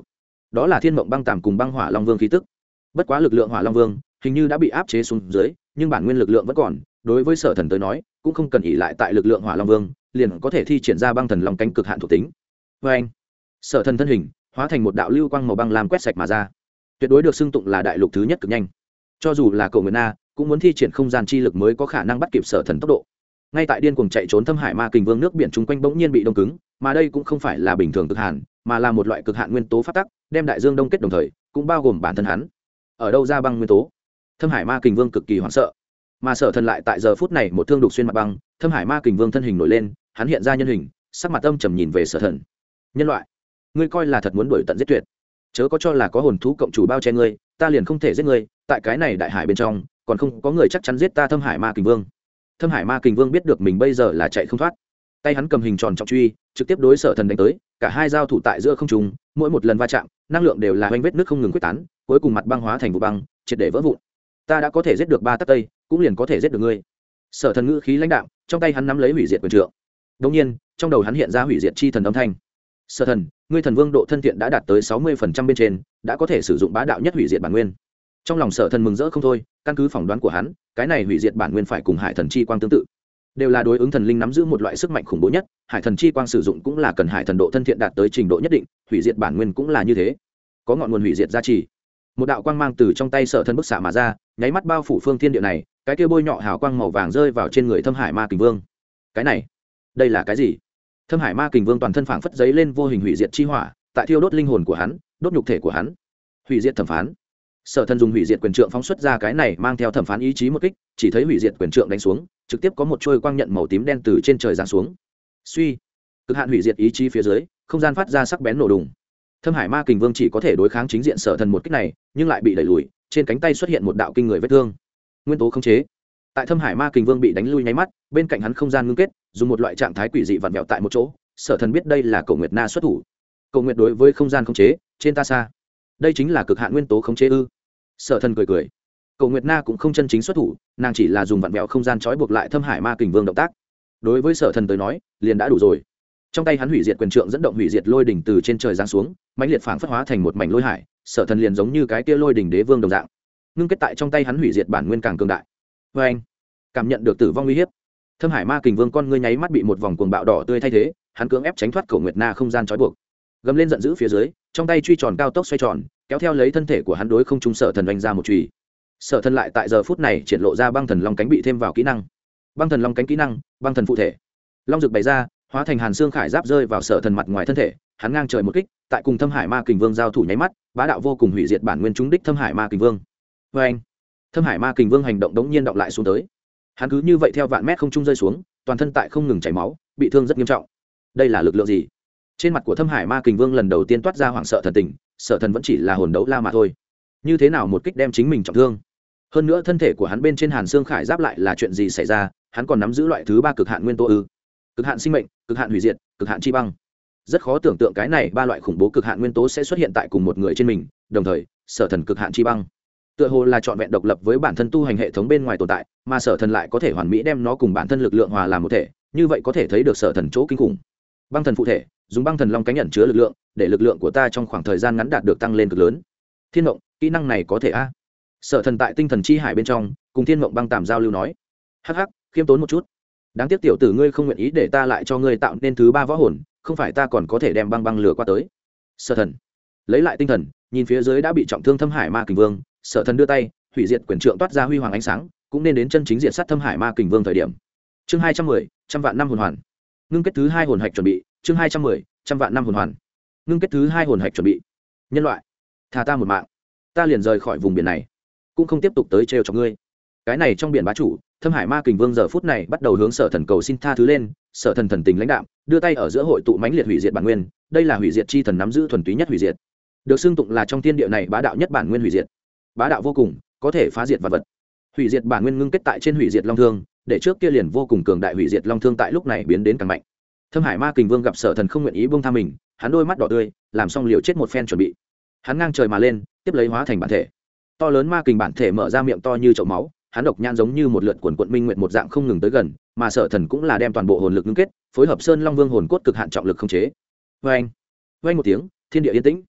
đó là thiên mộng băng tàm cùng băng hỏa long vương khí tức. Bất quá lực lượng hỏa long vương hình như đã bị áp chế xuống dưới, nhưng bản nguyên lực lượng vẫn còn, đối với sở thần tới nói cũng không cần ỉ lại tại lực lượng hỏa long vương, liền có thể thi triển ra băng thần long cánh cực hạn thuộc tính. Vê anh, sở thần thân hình hóa thành một đạo lưu quang màu băng làm quét sạch mà ra, tuyệt đối được xưng tụng là đại lục thứ nhất cực nhanh. Cho dù là Cổ Nguyệt Na cũng muốn thi triển không gian chi lực mới có khả năng bắt kịp sở thần tốc độ. Ngay tại điên cuồng chạy trốn Thâm Hải Ma Kình Vương, nước biển chung quanh bỗng nhiên bị đông cứng, mà đây cũng không phải là bình thường cực hạn, mà là một loại cực hạn nguyên tố pháp tắc, đem đại dương đông kết đồng thời cũng bao gồm bản thân hắn. Ở đâu ra băng nguyên tố? Thâm Hải Ma Kình Vương cực kỳ hoảng sợ, mà sở thần lại tại giờ phút này một thương đục xuyên mặt băng. Thâm Hải Ma Kình Vương thân hình nổi lên, hắn hiện ra nhân hình, sắc mặt âm trầm nhìn về sở thần. Nhân loại, ngươi coi là thật muốn đuổi tận giết tuyệt? Chớ có cho là có hồn thú cộng chủ bao che ngươi, ta liền không thể giết ngươi. Tại cái này đại hải bên trong, còn không có người chắc chắn giết ta. Thâm Hải Ma Kình Vương. Thâm Hải Ma Kình Vương biết được mình bây giờ là chạy không thoát, tay hắn cầm hình tròn trọng truy trực tiếp đối sở thần đánh tới. Cả hai giao thủ tại giữa không trung, mỗi một lần va chạm năng lượng đều là hoành vết nước không ngừng quyết tán, cuối cùng mặt băng hóa thành vụ băng, triệt để vỡ vụn. Ta đã có thể giết được 3 tấc tây, cũng liền có thể giết được ngươi. Sở thần ngữ khí lãnh đạm, trong tay hắn nắm lấy hủy diệt quyền trượng. Đột nhiên trong đầu hắn hiện ra hủy diệt chi thần âm thanh. Sở thần, ngươi thần vương độ thân thiện đã đạt tới 60% bên trên, đã có thể sử dụng bá đạo nhất hủy diệt bản nguyên. Trong lòng sở thần mừng rỡ không thôi, căn cứ phỏng đoán của hắn, cái này hủy diệt bản nguyên phải cùng hải thần chi quang tương tự, đều là đối ứng thần linh nắm giữ một loại sức mạnh khủng bố nhất. Hải thần chi quang sử dụng cũng là cần hải thần độ thân thiện đạt tới trình độ nhất định, hủy diệt bản nguyên cũng là như thế, có ngọn nguồn hủy diệt gia trì. Một đạo quang mang từ trong tay sở thần bức xạ mà ra, nháy mắt bao phủ phương thiên địa này. Cái kia bôi nhọ hào quang màu vàng rơi vào trên người Thâm Hải Ma Kình Vương. Cái này, đây là cái gì? Thâm Hải Ma Kình Vương toàn thân phảng phất giấy lên vô hình hủy diệt chi hỏa, tại thiêu đốt linh hồn của hắn, đốt nhục thể của hắn. Hủy diệt thẩm phán. Sở thần dùng hủy diệt quyền trượng phóng xuất ra cái này mang theo thẩm phán ý chí một kích, chỉ thấy hủy diệt quyền trượng đánh xuống, trực tiếp có một trôi quang nhận màu tím đen từ trên trời giáng xuống. Suy, cực hạn hủy diệt ý chí phía dưới, không gian phát ra sắc bén nổ đùng. Thâm Hải Ma Kình Vương chỉ có thể đối kháng chính diện sở thần một kích này, nhưng lại bị đẩy lùi, trên cánh tay xuất hiện một đạo kinh người vết thương. Nguyên tố khống chế. Tại Thâm Hải Ma Kình Vương bị đánh lui nháy mắt, bên cạnh hắn không gian ngưng kết, dùng một loại trạng thái quỷ dị vặn vẹo tại một chỗ. Sở thần biết đây là Cổ Nguyệt Na xuất thủ. Cổ Nguyệt đối với không gian khống chế, trên ta xa. Đây chính là cực hạn nguyên tố khống chế ư? Sở thần cười cười. Cổ Nguyệt Na cũng không chân chính xuất thủ, nàng chỉ là dùng vặn vẹo không gian trói buộc lại Thâm Hải Ma Kình Vương động tác. Đối với sở thần tới nói, liền đã đủ rồi. Trong tay hắn hủy diệt quyền trượng dẫn động hủy diệt lôi đỉnh từ trên trời giáng xuống, mãnh liệt phảng phất hóa thành một mảnh lôi hải. Sở thần liền giống như cái kia lôi đỉnh đế vương đồng dạng, ngưng kết tại trong tay hắn hủy diệt bản nguyên càng cường đại. Vê anh, cảm nhận được tử vong uy hiếp, Thâm Hải Ma Kình Vương con ngươi nháy mắt bị một vòng cuồng bạo đỏ tươi thay thế, hắn cưỡng ép tránh thoát Cổ Nguyệt Na không gian trói buộc, gầm lên giận dữ phía dưới, trong tay truy tròn cao tốc xoay tròn, kéo theo lấy thân thể của hắn đối không trung sở thần đánh ra một chùy. Sở thần lại tại giờ phút này triển lộ ra băng thần long cánh bị thêm vào kỹ năng. Băng thần long cánh kỹ năng, băng thần phụ thể. Long rực bày ra, hóa thành hàn xương khải giáp rơi vào sở thần mặt ngoài thân thể, hắn ngang trời một kích, tại cùng Thâm Hải Ma Kình Vương giao thủ nháy mắt, bá đạo vô cùng hủy diệt bản nguyên trúng đích Thâm Hải Ma Kình Vương. Và anh, Thâm Hải Ma Kình Vương hành động đống nhiên động lại xuống tới. Hắn cứ như vậy theo vạn mét không trung rơi xuống, toàn thân tại không ngừng chảy máu, bị thương rất nghiêm trọng. Đây là lực lượng gì? Trên mặt của Thâm Hải Ma Kình Vương lần đầu tiên toát ra hoảng sợ thần tình, sở thần vẫn chỉ là hồn đấu la mà thôi. Như thế nào một kích đem chính mình trọng thương? Hơn nữa thân thể của hắn bên trên hàn xương khải giáp lại là chuyện gì xảy ra? Hắn còn nắm giữ loại thứ 3 cực hạn nguyên tố ư? Cực hạn sinh mệnh, cực hạn hủy diệt, cực hạn chi băng. Rất khó tưởng tượng cái này 3 loại khủng bố cực hạn nguyên tố sẽ xuất hiện tại cùng một người trên mình, đồng thời, sở thần cực hạn chi băng tựa hồ là trọn vẹn độc lập với bản thân tu hành hệ thống bên ngoài tồn tại, mà sở thần lại có thể hoàn mỹ đem nó cùng bản thân lực lượng hòa làm một thể, như vậy có thể thấy được sở thần chỗ kinh khủng. Băng thần phụ thể, dùng băng thần long cánh nhận chứa lực lượng, để lực lượng của ta trong khoảng thời gian ngắn đạt được tăng lên cực lớn. Thiên mộng, kỹ năng này có thể a? Sở thần tại tinh thần chi hải bên trong cùng thiên mộng băng tàm giao lưu nói. Hắc hắc, khiêm tốn một chút. Đáng tiếc tiểu tử ngươi không nguyện ý để ta lại cho ngươi tạo nên thứ 3 võ hồn, không phải ta còn có thể đem băng băng lửa qua tới. Sở thần lấy lại tinh thần, nhìn phía dưới đã bị trọng thương Thâm Hải Ma Kình Vương, sở thần đưa tay, hủy diệt quyền trượng toát ra huy hoàng ánh sáng, cũng nên đến chân chính diện sát Thâm Hải Ma Kình Vương thời điểm. Chương 210, trăm vạn năm hồn hoàn. Ngưng kết thứ 2 hồn hạch chuẩn bị. Chương 210, trăm vạn năm hồn hoàn. Ngưng kết thứ 2 hồn hạch chuẩn bị. Nhân loại, tha ta một mạng, ta liền rời khỏi vùng biển này, cũng không tiếp tục tới trêu chọc ngươi. Cái này trong biển bá chủ, Thâm Hải Ma Kình Vương giờ phút này bắt đầu hướng sở thần cầu xin tha thứ lên. Sở thần thần tình lãnh đạm, đưa tay ở giữa hội tụ mãnh liệt hủy diệt bản nguyên, đây là hủy diệt chi thần nắm giữ thuần túy nhất hủy diệt, được xưng tụng là trong thiên địa này bá đạo nhất bản nguyên hủy diệt, bá đạo vô cùng, có thể phá diệt vật vật. Hủy diệt bản nguyên ngưng kết tại trên hủy diệt long thương, để trước kia liền vô cùng cường đại hủy diệt long thương tại lúc này biến đến càng mạnh. Thâm Hải Ma Kình Vương gặp sở thần không nguyện ý buông tha mình, hắn đôi mắt đỏ tươi, làm xong liều chết một phen chuẩn bị. Hắn ngang trời mà lên, tiếp lấy hóa thành bản thể. To lớn ma kình bản thể mở ra miệng to như chậu máu, hắn độc nhãn giống như một lượt quần quận minh nguyện một dạng không ngừng tới gần, mà sở thần cũng là đem toàn bộ hồn lực ngưng kết, phối hợp sơn long vương hồn cốt cực hạn trọng lực không chế. Vang, vang một tiếng, thiên địa yên tĩnh.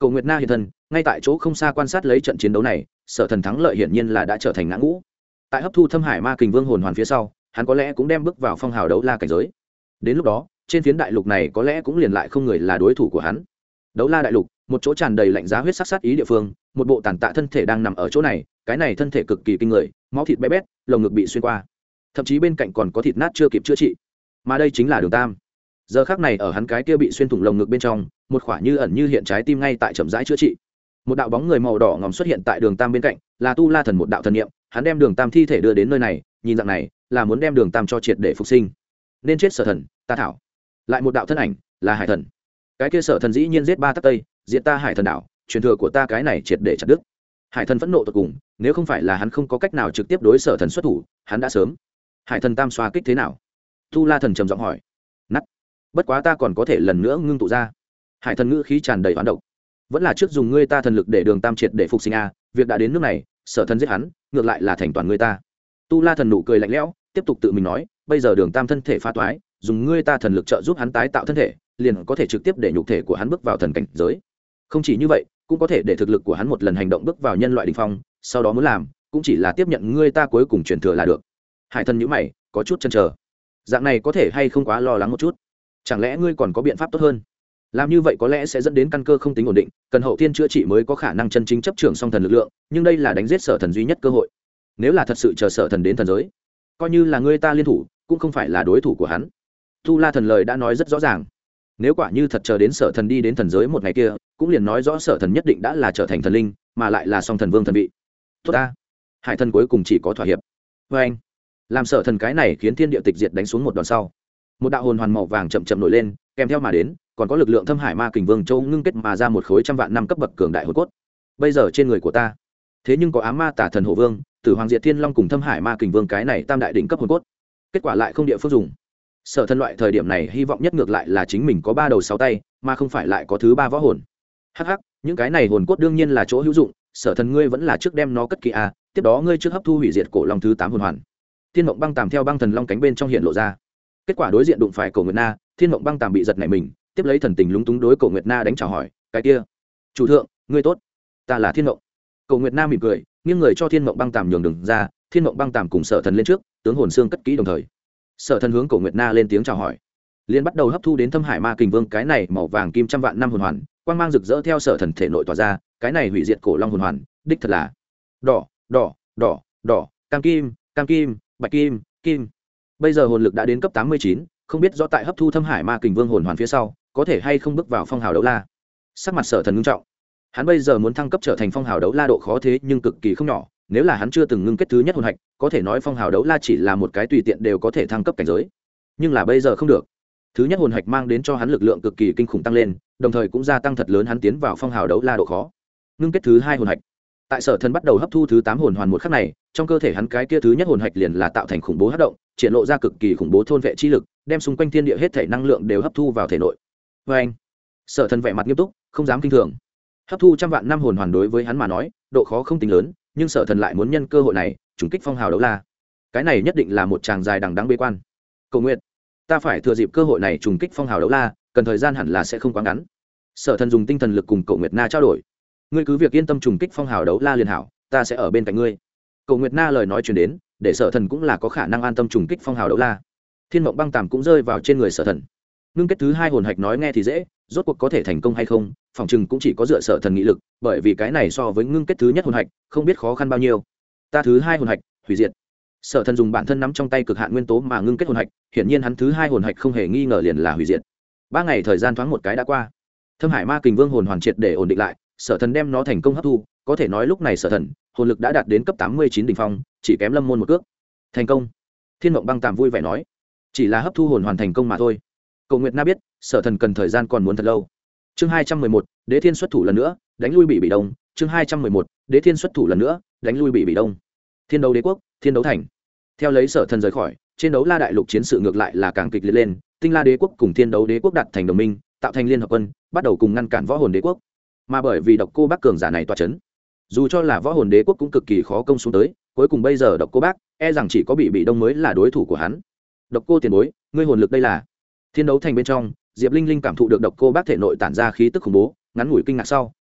Cổ Nguyệt Na hiện thân ngay tại chỗ không xa quan sát lấy trận chiến đấu này. Sở Thần thắng lợi hiển nhiên là đã trở thành ngã ngũ. Tại hấp thu Thâm Hải Ma Kình Vương hồn hoàn phía sau, hắn có lẽ cũng đem bước vào phong hào đấu la cảnh giới. Đến lúc đó, trên phiến đại lục này có lẽ cũng liền lại không người là đối thủ của hắn. Đấu la đại lục, một chỗ tràn đầy lạnh giá huyết sắc sát ý địa phương, một bộ tàn tạ thân thể đang nằm ở chỗ này. Cái này thân thể cực kỳ kinh người, máu thịt bé bét, lồng ngực bị xuyên qua, thậm chí bên cạnh còn có thịt nát chưa kịp chữa trị. Mà đây chính là Đường Tam. Giờ khắc này ở hắn cái kia bị xuyên thủng lồng ngực bên trong, một khỏa như ẩn như hiện trái tim ngay tại chậm rãi chữa trị. Một đạo bóng người màu đỏ ngòm xuất hiện tại Đường Tam bên cạnh, là Tu La Thần một đạo thần niệm, hắn đem Đường Tam thi thể đưa đến nơi này, nhìn dạng này, là muốn đem Đường Tam cho triệt để phục sinh. Nên chết Sở Thần, ta thảo. Lại một đạo thân ảnh, là Hải Thần. Cái kia Sở Thần dĩ nhiên giết ba tắc tây, diệt ta Hải Thần đảo, truyền thừa của ta cái này triệt để chặt đứt. Hải Thần phẫn nộ tột cùng, nếu không phải là hắn không có cách nào trực tiếp đối Sở Thần xuất thủ, hắn đã sớm. Hải Thần tam xoa kích thế nào? Tu La Thần trầm giọng hỏi. Nắt. Bất quá ta còn có thể lần nữa ngưng tụ ra. Hải Thần ngữ khí tràn đầy oán độc. Vẫn là trước dùng ngươi ta thần lực để Đường Tam triệt để phục sinh a, việc đã đến nước này, Sở Thần giết hắn, ngược lại là thành toàn ngươi ta. Tu La Thần nụ cười lạnh lẽo, tiếp tục tự mình nói, bây giờ Đường Tam thân thể phá toái, dùng ngươi ta thần lực trợ giúp hắn tái tạo thân thể, liền có thể trực tiếp để nhục thể của hắn bước vào thần cảnh giới. Không chỉ như vậy, cũng có thể để thực lực của hắn một lần hành động bước vào nhân loại đỉnh phong, sau đó muốn làm, cũng chỉ là tiếp nhận ngươi ta cuối cùng truyền thừa là được. Hải Thần nhíu mày, có chút chần chờ. Dạng này có thể hay không quá lo lắng một chút? Chẳng lẽ ngươi còn có biện pháp tốt hơn? Làm như vậy có lẽ sẽ dẫn đến căn cơ không tính ổn định, cần hậu thiên chữa trị mới có khả năng chân chính chấp trưởng song thần lực lượng, nhưng đây là đánh giết Sở Thần duy nhất cơ hội. Nếu là thật sự chờ Sở Thần đến thần giới, coi như là ngươi ta liên thủ, cũng không phải là đối thủ của hắn. Tu La Thần lời đã nói rất rõ ràng. Nếu quả như thật chờ đến Sở Thần đi đến thần giới một ngày kia, cũng liền nói rõ Sở Thần nhất định đã là trở thành thần linh, mà lại là song thần vương thần vị. Tốt ta. Hải Thần cuối cùng chỉ có thỏa hiệp. Với anh, làm Sở Thần cái này khiến thiên địa tịch diệt đánh xuống một đòn sau. Một đạo hồn hoàn màu vàng chậm chậm nổi lên, kèm theo mà đến, còn có lực lượng Thâm Hải Ma Kình Vương Châu ngưng kết mà ra một khối trăm vạn năm cấp bậc cường đại hồn cốt. Bây giờ trên người của ta, thế nhưng có Ám Ma Tả Thần Hổ Vương, Tử Hoàng Diệt Thiên Long cùng Thâm Hải Ma Kình Vương cái này tam đại đỉnh cấp hồn cốt. Kết quả lại không địa phương dùng. Sở Thần loại thời điểm này hy vọng nhất ngược lại là chính mình có ba đầu sáu tay, mà không phải lại có thứ ba võ hồn. Hắc hắc, những cái này hồn cốt đương nhiên là chỗ hữu dụng, Sở Thần ngươi vẫn là trước đem nó cất kỹ a, tiếp đó ngươi trước hấp thu hủy diệt cổ long thứ 8 hồn hoàn. Thiên Mộng Băng Tàm theo băng thần long cánh bên trong hiện lộ ra. Kết quả đối diện đụng phải Cổ Nguyệt Na, Thiên Mộng Băng Tàm bị giật nảy mình, tiếp lấy thần tình lúng túng đối Cổ Nguyệt Na đánh chào hỏi, "Cái kia, chủ thượng, ngươi tốt, ta là Thiên Mộng." Cổ Nguyệt Na mỉm cười, nghiêng người cho Thiên Mộng Băng Tàm nhường đường ra, Thiên Mộng Băng Tàm cùng Sở Thần lên trước, tướng hồn xương cất kỹ đồng thời. Sở Thần hướng Cổ Nguyệt Na lên tiếng chào hỏi, liền bắt đầu hấp thu đến Thâm Hải Ma Kình Vương cái này màu vàng kim trăm vạn năm hồn hoàn, quang mang rực rỡ theo Sở Thần thể nội tỏa ra, cái này hủy diệt cổ long hồn hoàn, đích thật là đỏ, đỏ, đỏ, đỏ, cam kim, bạch kim, kim. Bây giờ hồn lực đã đến cấp 89, không biết rõ tại hấp thu Thâm Hải Ma Kình Vương hồn hoàn phía sau, có thể hay không bước vào phong hào đấu la. Sắc mặt Sở Thần ngưng trọng. Hắn bây giờ muốn thăng cấp trở thành phong hào đấu la độ khó thế nhưng cực kỳ không nhỏ, nếu là hắn chưa từng ngưng kết thứ nhất hồn hạch, có thể nói phong hào đấu la chỉ là một cái tùy tiện đều có thể thăng cấp cảnh giới. Nhưng là bây giờ không được. Thứ nhất hồn hạch mang đến cho hắn lực lượng cực kỳ kinh khủng tăng lên, đồng thời cũng gia tăng thật lớn hắn tiến vào phong hào đấu la độ khó. Ngưng kết thứ hai hồn hạch. Tại Sở Thần bắt đầu hấp thu thứ 8 hồn hoàn một khắc này, trong cơ thể hắn cái kia thứ nhất hồn hạch liền là tạo thành khủng bố hấp động, triển lộ ra cực kỳ khủng bố thôn vệ chi lực, đem xung quanh thiên địa hết thể năng lượng đều hấp thu vào thể nội. Và anh, Sở Thần vẻ mặt nghiêm túc, không dám kinh thường. Hấp thu trăm vạn năm hồn hoàn đối với hắn mà nói, độ khó không tính lớn, nhưng Sở Thần lại muốn nhân cơ hội này trùng kích phong hào đấu la. Cái này nhất định là một tràng dài đằng đẵng bế quan. Cầu nguyện, ta phải thừa dịp cơ hội này trùng kích phong hào đấu la, cần thời gian hẳn là sẽ không quá ngắn. Sở Thần dùng tinh thần lực cùng Cổ Nguyệt Na trao đổi. Ngươi cứ việc yên tâm trùng kích phong hào đấu la liền hảo, ta sẽ ở bên cạnh ngươi. Cổ Nguyệt Na lời nói truyền đến, để Sở Thần cũng là có khả năng an tâm trùng kích phong hào đấu la. Thiên Mộng Băng Tàm cũng rơi vào trên người Sở Thần. Ngưng kết thứ hai hồn hạch nói nghe thì dễ, rốt cuộc có thể thành công hay không, phòng chừng cũng chỉ có dựa Sở Thần nghị lực, bởi vì cái này so với ngưng kết thứ nhất hồn hạch, không biết khó khăn bao nhiêu. Ta thứ hai hồn hạch, hủy diệt. Sở Thần dùng bản thân nắm trong tay cực hạn nguyên tố mà ngưng kết hồn hạch, hiển nhiên hắn thứ hai hồn hạch không hề nghi ngờ liền là hủy diệt. 3 ngày thời gian thoáng một cái đã qua. Thâm Hải Ma Kình Vương hồn hoàn triệt để ổn định lại, Sở Thần đem nó thành công hấp thu, có thể nói lúc này Sở Thần hồn lực đã đạt đến cấp 89 đỉnh phong, chỉ kém Lâm Môn một cước. Thành công. Thiên Mộng Băng Tàm vui vẻ nói, chỉ là hấp thu hồn hoàn thành công mà thôi. Cổ Nguyệt Na biết, Sở Thần cần thời gian còn muốn thật lâu. Chương 211, Đế Thiên xuất thủ lần nữa, đánh lui Bị Đông. Chương 211, Đế Thiên xuất thủ lần nữa, đánh lui Bị Đông. Thiên Đấu Đế quốc, Thiên Đấu thành. Theo lấy Sở Thần rời khỏi, trên Đấu La đại lục chiến sự ngược lại là càng kịch liệt lên, Tinh La đế quốc cùng Thiên Đấu đế quốc đặt thành đồng minh, tạo thành liên hợp quân, bắt đầu cùng ngăn cản Võ Hồn đế quốc. Mà bởi vì Độc Cô Bác cường giả này tọa chấn, dù cho là Võ Hồn đế quốc cũng cực kỳ khó công xuống tới, cuối cùng bây giờ Độc Cô Bác e rằng chỉ có Bị Đông mới là đối thủ của hắn. Độc Cô tiền bối, ngươi hồn lực đây là? Thiên Đấu thành bên trong, Diệp Linh Linh cảm thụ được Độc Cô Bác thể nội tản ra khí tức khủng bố, ngắn ngủi kinh ngạc sau,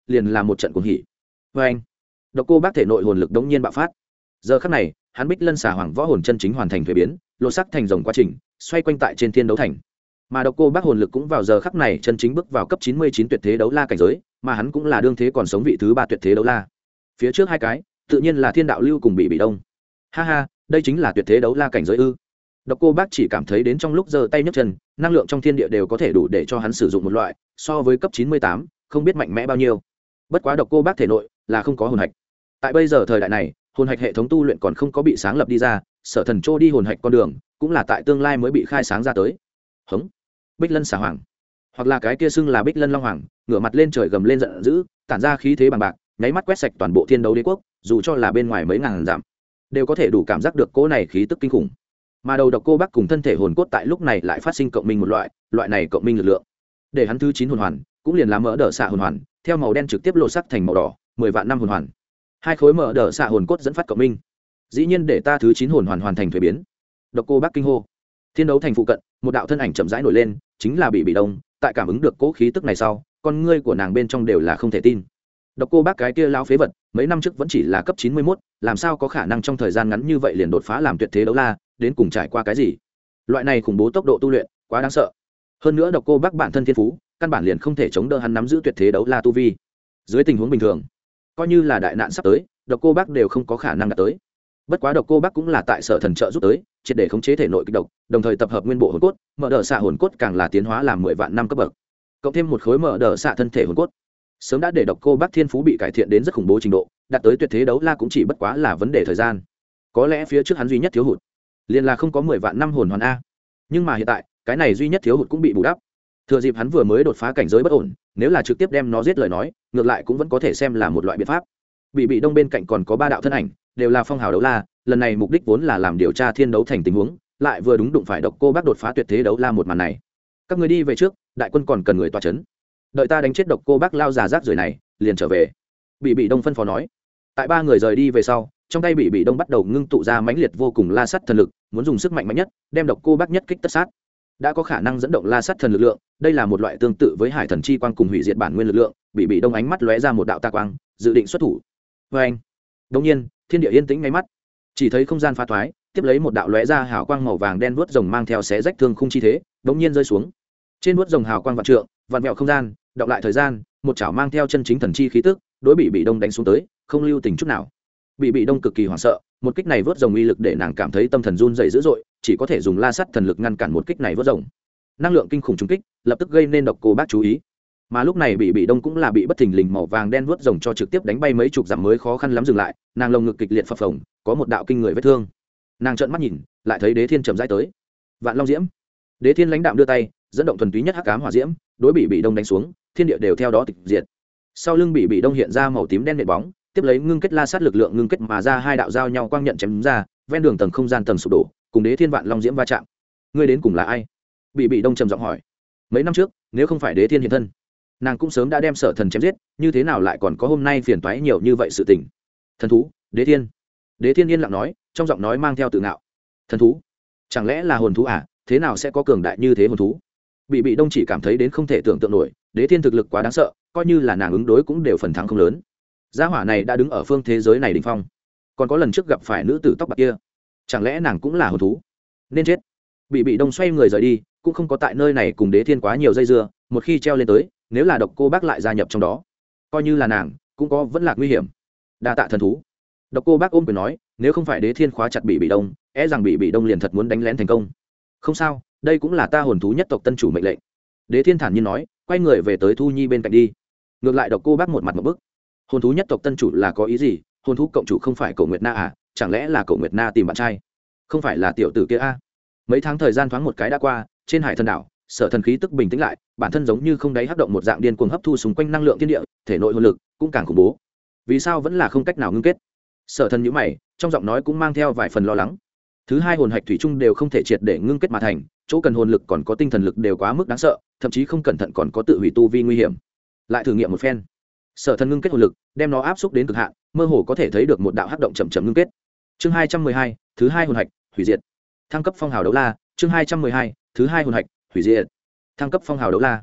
liền là một trận cuồng hỉ. Vê anh, độc cô bác thể nội hồn lực đống nhiên bạo phát. Giờ khắc này hắn bích lân xà hoàng võ hồn chân chính hoàn thành thuế biến, lột sắc thành rồng quá trình xoay quanh tại trên thiên đấu thành. Mà độc cô bác hồn lực cũng vào giờ khắc này chân chính bước vào cấp 99 tuyệt thế đấu la cảnh giới, mà hắn cũng là đương thế còn sống vị thứ 3 tuyệt thế đấu la. Phía trước hai cái tự nhiên là thiên đạo lưu cùng bị đông. Ha ha, đây chính là tuyệt thế đấu la cảnh giới ư? Độc cô bác chỉ cảm thấy đến trong lúc giơ tay nhấc chân, năng lượng trong thiên địa đều có thể đủ để cho hắn sử dụng một loại so với cấp 98, không biết mạnh mẽ bao nhiêu. Bất quá độc cô bác thể nội là không có hồn hạch. Tại bây giờ thời đại này, hồn hạch hệ thống tu luyện còn không có bị sáng lập đi ra, sở thần trô đi hồn hạch con đường cũng là tại tương lai mới bị khai sáng ra tới. Hống, Bích Lân xà hoàng, hoặc là cái kia xưng là Bích Lân long hoàng, ngửa mặt lên trời gầm lên giận dữ, tản ra khí thế bằng bạc, nháy mắt quét sạch toàn bộ thiên đấu đế quốc, dù cho là bên ngoài mấy ngàn dặm đều có thể đủ cảm giác được cỗ này khí tức kinh khủng. Mà đầu độc cô bác cùng thân thể hồn cốt tại lúc này lại phát sinh cộng minh một loại này cộng minh lực lượng, để hắn thứ 9 hồn hoàn cũng liền là mỡ đỡ xạ hồn hoàn theo màu đen trực tiếp lộ sắc thành màu đỏ, 10 vạn năm hồn hoàn, hai khối mỡ đỡ xạ hồn cốt dẫn phát cộng minh, dĩ nhiên để ta thứ 9 hồn hoàn hoàn thành thuế biến. Độc cô bác kinh hô. Thiên đấu thành phụ cận một đạo thân ảnh chậm rãi nổi lên, chính là bị đông. Tại cảm ứng được cỗ khí tức này sau, con ngươi của nàng bên trong đều là không thể tin. Độc cô bác cái kia lao phế vật mấy năm trước vẫn chỉ là cấp 91, làm sao có khả năng trong thời gian ngắn như vậy liền đột phá làm tuyệt thế đấu la, đến cùng trải qua cái gì? Loại này khủng bố tốc độ tu luyện quá đáng sợ. Hơn nữa độc cô bác bản thân thiên phú căn bản liền không thể chống đỡ hắn nắm giữ tuyệt thế đấu la tu vi. Dưới tình huống bình thường, coi như là đại nạn sắp tới, độc cô bác đều không có khả năng đạt tới. Bất quá độc cô bác cũng là tại sở thần trợ giúp tới, triệt để khống chế thể nội kịch độc, đồng thời tập hợp nguyên bộ hồn cốt, mở đỡ xạ hồn cốt càng là tiến hóa làm 10 vạn năm cấp bậc, cộng thêm một khối mở đỡ xạ thân thể hồn cốt, sớm đã để độc cô bác thiên phú bị cải thiện đến rất khủng bố trình độ, đạt tới tuyệt thế đấu la cũng chỉ bất quá là vấn đề thời gian. Có lẽ phía trước hắn duy nhất thiếu hụt liền là không có 10 vạn năm hồn hoàn a, nhưng mà hiện tại cái này duy nhất thiếu hụt cũng bị bù đắp. Thừa dịp hắn vừa mới đột phá cảnh giới bất ổn, nếu là trực tiếp đem nó giết lời nói, ngược lại cũng vẫn có thể xem là một loại biện pháp. Bị đông bên cạnh còn có 3 đạo thân ảnh, đều là phong hào đấu la, lần này mục đích vốn là làm điều tra thiên đấu thành tình huống, lại vừa đúng đụng phải độc cô bác đột phá tuyệt thế đấu la một màn này. Các người đi về trước, đại quân còn cần người tọa chấn, đợi ta đánh chết độc cô bác lao già rác rưởi này liền trở về. Bị đông phân phó nói. Tại 3 người rời đi về sau, trong tay bị đông bắt đầu ngưng tụ ra mãnh liệt vô cùng la sắt thần lực, muốn dùng sức mạnh nhất đem độc cô bác nhất kích tất sát. Đã có khả năng dẫn động la sắt thần lực lượng, đây là một loại tương tự với hải thần chi quang cùng hủy diệt bản nguyên lực lượng. Bị đông ánh mắt lóe ra một đạo tà quang, dự định xuất thủ. Vê anh, đột nhiên thiên địa yên tĩnh ngay mắt, chỉ thấy không gian phá thoái, tiếp lấy một đạo lóe ra hào quang màu vàng đen vuốt rồng mang theo xé rách thương khung chi thế, đột nhiên rơi xuống. Trên vuốt rồng hào quang vạn trượng, vạn vẹo không gian, đọc lại thời gian, một chảo mang theo chân chính thần chi khí tức, đối bị đông đánh xuống tới, không lưu tình chút nào. Bị đông cực kỳ hoảng sợ, một kích này vớt rồng uy lực để nàng cảm thấy tâm thần run rẩy dữ dội, chỉ có thể dùng la sắt thần lực ngăn cản một kích này vớt rồng. Năng lượng kinh khủng trùng kích, lập tức gây nên độc cô bác chú ý. Mà lúc này bị đông cũng là bị bất thình lình màu vàng đen vớt rồng cho trực tiếp đánh bay mấy chục dặm mới khó khăn lắm dừng lại, nàng lồng ngực kịch liệt phập phồng, có một đạo kinh người vết thương. Nàng trợn mắt nhìn, lại thấy Đế Thiên chậm rãi tới. Vạn Long Diễm. Đế Thiên lãnh đạm đưa tay, dẫn động thuần túy nhất hắc ám hỏa diễm, đối bị đông đánh xuống, thiên địa đều theo đó tịch diệt. Sau lưng bị đông hiện ra màu tím đen nện bóng, tiếp lấy ngưng kết la sát lực lượng ngưng kết mà ra 2 đạo giao nhau quang nhận chém ra, ven đường tầng không gian tầng sụp đổ, cùng Đế Thiên Vạn Long Diễm va chạm. Ngươi đến cùng là ai? Bị đông trầm giọng hỏi. Mấy năm trước, nếu không phải Đế Thiên hiện thân, nàng cũng sớm đã đem sở thần chém giết, như thế nào lại còn có hôm nay phiền toái nhiều như vậy sự tình? Thần thú, Đế Thiên. Đế Thiên yên lặng nói, trong giọng nói mang theo tự ngạo. Thần thú? Chẳng lẽ là hồn thú à? Thế nào sẽ có cường đại như thế hồn thú? Bị đông chỉ cảm thấy đến không thể tưởng tượng nổi, Đế Thiên thực lực quá đáng sợ, coi như là nàng ứng đối cũng đều phần thắng không lớn. Gia hỏa này đã đứng ở phương thế giới này đỉnh phong, còn có lần trước gặp phải nữ tử tóc bạc kia, chẳng lẽ nàng cũng là hồn thú? Nên chết. Bị đông xoay người rời đi, cũng không có tại nơi này cùng Đế Thiên quá nhiều dây dưa, một khi treo lên tới, nếu là độc cô bác lại gia nhập trong đó, coi như là nàng cũng có vẫn là nguy hiểm. Đa tạ thần thú. Độc cô bác ôm quyền nói, nếu không phải Đế Thiên khóa chặt bị đông, rằng bị đông liền thật muốn đánh lén thành công. Không sao, đây cũng là ta hồn thú nhất tộc tân chủ mệnh lệnh. Đế Thiên thản nhiên nói, quay người về tới Thu Nhi bên cạnh đi. Ngược lại độc cô bác một mặt một bức, hồn thú nhất tộc tân chủ là có ý gì? Hồn thú cộng chủ không phải Cổ Nguyệt Na à? Chẳng lẽ là Cổ Nguyệt Na tìm bạn trai? Không phải là tiểu tử kia a? Mấy tháng thời gian thoáng một cái đã qua, trên hải thần đảo, sở thần khí tức bình tĩnh lại, bản thân giống như không đáy hấp động một dạng điên cuồng hấp thu xung quanh năng lượng thiên địa, thể nội hồn lực cũng càng khủng bố. Vì sao vẫn là không cách nào ngưng kết? Sở thần nhíu mày, trong giọng nói cũng mang theo vài phần lo lắng. Thứ 2 hồn hạch thủy chung đều không thể triệt để ngưng kết mà thành, chỗ cần hồn lực còn có tinh thần lực đều quá mức đáng sợ, thậm chí không cẩn thận còn có tự hủy tu vi nguy hiểm. Lại thử nghiệm một phen. Sở thần ngưng kết hồn lực, đem nó áp xúc đến cực hạn, mơ hồ có thể thấy được một đạo hấp động chậm chậm ngưng kết. Chương 212, thứ 2 hồn hạch, hủy diệt. Thăng cấp phong hào đấu la, chương 212, thứ 2 hồn hạch, hủy diệt. Thăng cấp phong hào đấu la.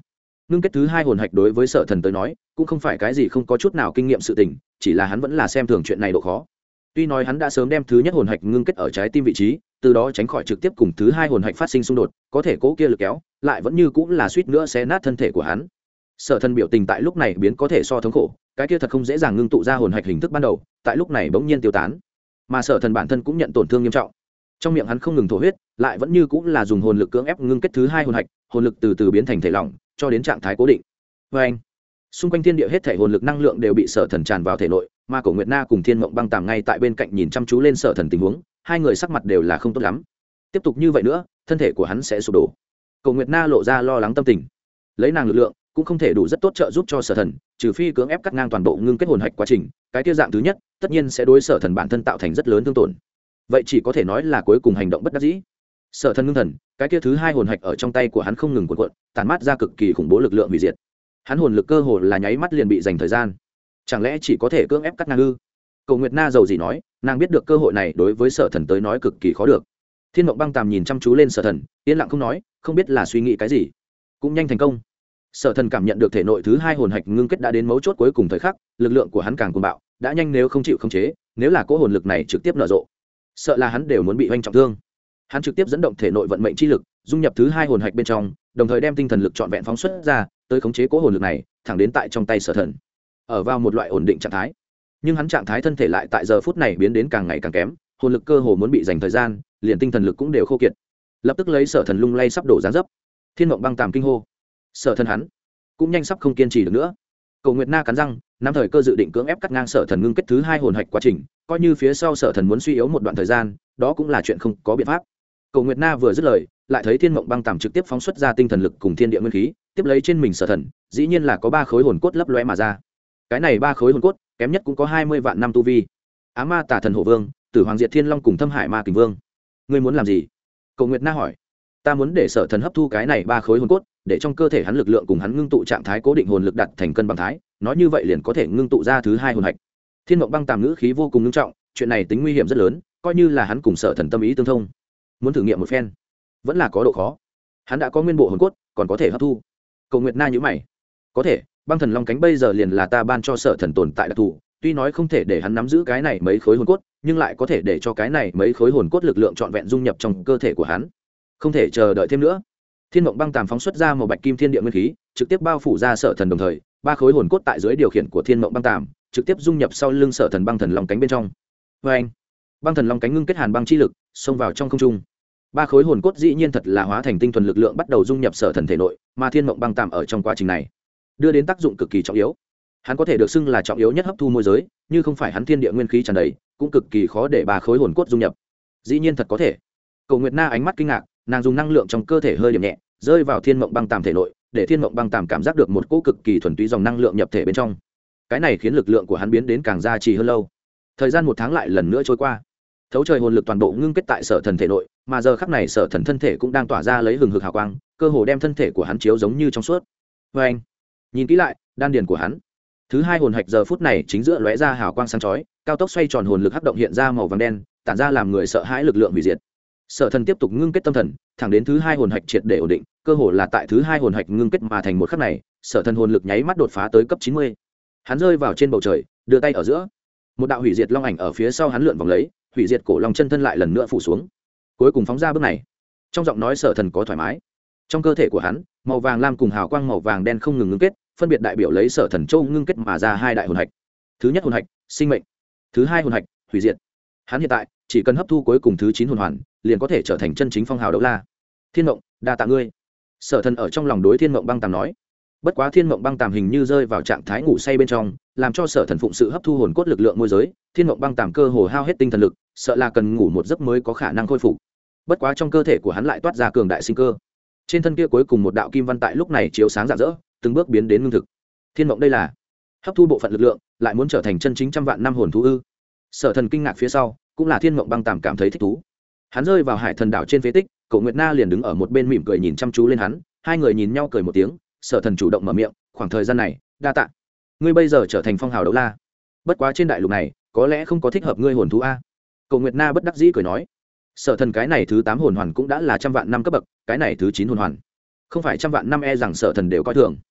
ngưng kết thứ hai hồn hạch đối với sở thần tới nói cũng không phải cái gì không có chút nào kinh nghiệm sự tình, chỉ là hắn vẫn là xem thường chuyện này độ khó. Tuy nói hắn đã sớm đem thứ nhất hồn hạch ngưng kết ở trái tim vị trí, từ đó tránh khỏi trực tiếp cùng thứ hai hồn hạch phát sinh xung đột, có thể cố kia lực kéo lại vẫn như cũng là suýt nữa xé nát thân thể của hắn. Sở thần biểu tình tại lúc này biến có thể so thống khổ, cái kia thật không dễ dàng ngưng tụ ra hồn hạch hình thức ban đầu, tại lúc này bỗng nhiên tiêu tán. Mà sở thần bản thân cũng nhận tổn thương nghiêm trọng, trong miệng hắn không ngừng thổ huyết, lại vẫn như cũng là dùng hồn lực cưỡng ép ngưng kết thứ hai hồn hạch, hồn lực từ từ biến thành thể lỏng cho đến trạng thái cố định. Vê anh, xung quanh thiên địa hết thể hồn lực năng lượng đều bị sở thần tràn vào thể nội, mà Cổ Nguyệt Na cùng Thiên Mộng Băng Tàm ngay tại bên cạnh nhìn chăm chú lên sở thần tình huống, hai người sắc mặt đều là không tốt lắm. Tiếp tục như vậy nữa, thân thể của hắn sẽ sụp đổ. Cổ Nguyệt Na lộ ra lo lắng tâm tình, lấy nàng lực lượng cũng không thể đủ rất tốt trợ giúp cho sở thần, trừ phi cưỡng ép cắt ngang toàn bộ ngưng kết hồn hạch quá trình, cái kia dạng thứ nhất tất nhiên sẽ đối sở thần bản thân tạo thành rất lớn thương tổn. Vậy chỉ có thể nói là cuối cùng hành động bất đắc dĩ. Sở thần ngưng thần, cái kia thứ hai hồn hạch ở trong tay của hắn không ngừng cuộn cuộn, tàn mát ra cực kỳ khủng bố lực lượng hủy diệt. Hắn hồn lực cơ hồ là nháy mắt liền bị dành thời gian, chẳng lẽ chỉ có thể cưỡng ép cắt ngang ư? Cầu Nguyệt Na giàu gì nói, nàng biết được cơ hội này đối với sở thần tới nói cực kỳ khó được. Thiên Mộng Băng Tàm nhìn chăm chú lên sở thần, yên lặng không nói, không biết là suy nghĩ cái gì. Cũng nhanh thành công. Sở thần cảm nhận được thể nội thứ hai hồn hạch ngưng kết đã đến mấu chốt cuối cùng thời khắc, lực lượng của hắn càng cuồng bạo, đã nhanh nếu không chịu khống chế, nếu là cỗ hồn lực này trực tiếp nở rộ, sợ là hắn đều muốn bị oanh trọng thương. Hắn trực tiếp dẫn động thể nội vận mệnh chi lực, dung nhập thứ hai hồn hạch bên trong, đồng thời đem tinh thần lực trọn vẹn phóng xuất ra, tới khống chế cỗ hồn lực này, thẳng đến tại trong tay sở thần. Ở vào một loại ổn định trạng thái, nhưng hắn trạng thái thân thể lại tại giờ phút này biến đến càng ngày càng kém, hồn lực cơ hồ muốn bị dành thời gian, liền tinh thần lực cũng đều khô kiệt. Lập tức lấy sở thần lung lay sắp đổ dáng dấp. Thiên Mộng Băng Tàm kinh hô, sở thần hắn cũng nhanh sắp không kiên trì được nữa. Cầu Nguyệt Na cắn răng, nắm thời cơ dự định cưỡng ép cắt ngang sở thần ngưng kết thứ hai hồn hạch quá trình, coi như phía sau sở thần muốn suy yếu một đoạn thời gian, đó cũng là chuyện không có biện pháp. Cầu Nguyệt Na vừa dứt lời, lại thấy Thiên Mộng Băng Tàm trực tiếp phóng xuất ra tinh thần lực cùng thiên địa nguyên khí, tiếp lấy trên mình sở thần, dĩ nhiên là có 3 khối hồn cốt lấp lóe mà ra. Cái này 3 khối hồn cốt, kém nhất cũng có 20 vạn năm tu vi. Á Ma Tả Thần Hổ Vương, Tử Hoàng Diệt Thiên Long cùng Thâm Hải Ma Kình Vương. Ngươi muốn làm gì? Cầu Nguyệt Na hỏi. Ta muốn để sở thần hấp thu cái này 3 khối hồn cốt, để trong cơ thể hắn lực lượng cùng hắn ngưng tụ trạng thái cố định hồn lực đặt thành cân bằng thái, nói như vậy liền có thể ngưng tụ ra thứ hai hồn hạch. Thiên Mộng Băng Tàm ngữ khí vô cùng nghiêm trọng, chuyện này tính nguy hiểm rất lớn, coi như là hắn cùng sở thần tâm ý tương thông, muốn thử nghiệm một phen, vẫn là có độ khó. Hắn đã có nguyên bộ hồn cốt, còn có thể hấp thu. Cầu Nguyệt Na nhíu mày. Có thể, băng thần long cánh bây giờ liền là ta ban cho sở thần tồn tại đặc thù, tuy nói không thể để hắn nắm giữ cái này mấy khối hồn cốt, nhưng lại có thể để cho cái này mấy khối hồn cốt lực lượng trọn vẹn dung nhập trong cơ thể của hắn. Không thể chờ đợi thêm nữa. Thiên Mộng Băng Tàm phóng xuất ra một bạch kim thiên địa nguyên khí, trực tiếp bao phủ ra sở thần, đồng thời 3 khối hồn cốt tại dưới điều khiển của Thiên Mộng Băng Tàm trực tiếp dung nhập sau lưng sở thần băng thần long cánh bên trong. Vê anh, băng thần long cánh ngưng kết hàn băng chi lực xông vào trong không trung. 3 khối hồn cốt dĩ nhiên thật là hóa thành tinh thuần lực lượng bắt đầu dung nhập sở thần thể nội, mà Thiên Mộng Băng Tàm ở trong quá trình này đưa đến tác dụng cực kỳ trọng yếu. Hắn có thể được xưng là trọng yếu nhất hấp thu môi giới, như không phải hắn thiên địa nguyên khí tràn đầy, cũng cực kỳ khó để 3 khối hồn cốt dung nhập. Dĩ nhiên thật có thể. Cầu Nguyệt Na ánh mắt kinh ngạc, nàng dùng năng lượng trong cơ thể hơi điểm nhẹ, rơi vào Thiên Mộng Băng Tàm thể nội, để Thiên Mộng Băng Tàm cảm giác được một cỗ cực kỳ thuần túy dòng năng lượng nhập thể bên trong. Cái này khiến lực lượng của hắn biến đến càng gia trì hơn lâu. Thời gian 1 tháng lại lần nữa trôi qua, thấu trời hồn lực toàn bộ ngưng kết tại sở thần thể nội, mà giờ khắc này sở thần thân thể cũng đang tỏa ra lấy hừng hực hào quang, cơ hồ đem thân thể của hắn chiếu giống như trong suốt. Và anh, nhìn kỹ lại, đan điền của hắn, thứ hai hồn hạch giờ phút này chính giữa lóe ra hào quang sáng chói, cao tốc xoay tròn hồn lực hấp động hiện ra màu vàng đen, tản ra làm người sợ hãi lực lượng hủy diệt. Sở thần tiếp tục ngưng kết tâm thần, thẳng đến thứ hai hồn hạch triệt để ổn định, cơ hồ là tại thứ hai hồn hạch ngưng kết mà thành một khắc này, sở thần hồn lực nháy mắt đột phá tới cấp 90. Hắn rơi vào trên bầu trời, đưa tay ở giữa, một đạo hủy diệt long ảnh ở phía sau hắn lượn vòng lấy, hủy diệt cổ long chân thân lại lần nữa phủ xuống, cuối cùng phóng ra bước này. Trong giọng nói sở thần có thoải mái. Trong cơ thể của hắn, màu vàng lam cùng hào quang màu vàng đen không ngừng ngưng kết, phân biệt đại biểu lấy sở thần châu ngưng kết mà ra 2 đại hồn hạch. Thứ nhất hồn hạch, sinh mệnh. Thứ hai hồn hạch, hủy diệt. Hắn hiện tại chỉ cần hấp thu cuối cùng thứ 9 hồn hoàn, liền có thể trở thành chân chính phong hào đấu la. Thiên Mộng, đa tạ ngươi. Sở thần ở trong lòng đối Thiên Mộng Băng Tàm nói. Bất quá Thiên Mộng Băng Tàm hình như rơi vào trạng thái ngủ say bên trong, làm cho sở thần phụng sự hấp thu hồn cốt lực lượng môi giới. Thiên Mộng Băng Tàm cơ hồ hao hết tinh thần lực, sợ là cần ngủ một giấc mới có khả năng khôi phục. Bất quá trong cơ thể của hắn lại toát ra cường đại sinh cơ. Trên thân kia cuối cùng một đạo kim văn tại lúc này chiếu sáng rạng rỡ, từng bước biến đến ngưng thực. Thiên Mộng đây là hấp thu bộ phận lực lượng, lại muốn trở thành chân chính trăm vạn năm hồn thú ư? Sở thần kinh ngạc phía sau, cũng là Thiên Mộng Băng Tàm cảm thấy thích thú. Hắn rơi vào hải thần đảo trên phế tích, Cổ Nguyệt Na liền đứng ở một bên mỉm cười nhìn chăm chú lên hắn, hai người nhìn nhau cười một tiếng. Sở thần chủ động mở miệng, khoảng thời gian này đa tạ, ngươi bây giờ trở thành phong hào đấu la, bất quá trên đại lục này có lẽ không có thích hợp ngươi hồn thú a. Cổ Nguyệt Na bất đắc dĩ cười nói. Sở thần cái này thứ 8 hồn hoàn cũng đã là trăm vạn năm cấp bậc, cái này thứ 9 hồn hoàn không phải trăm vạn năm, e rằng sở thần đều coi thường.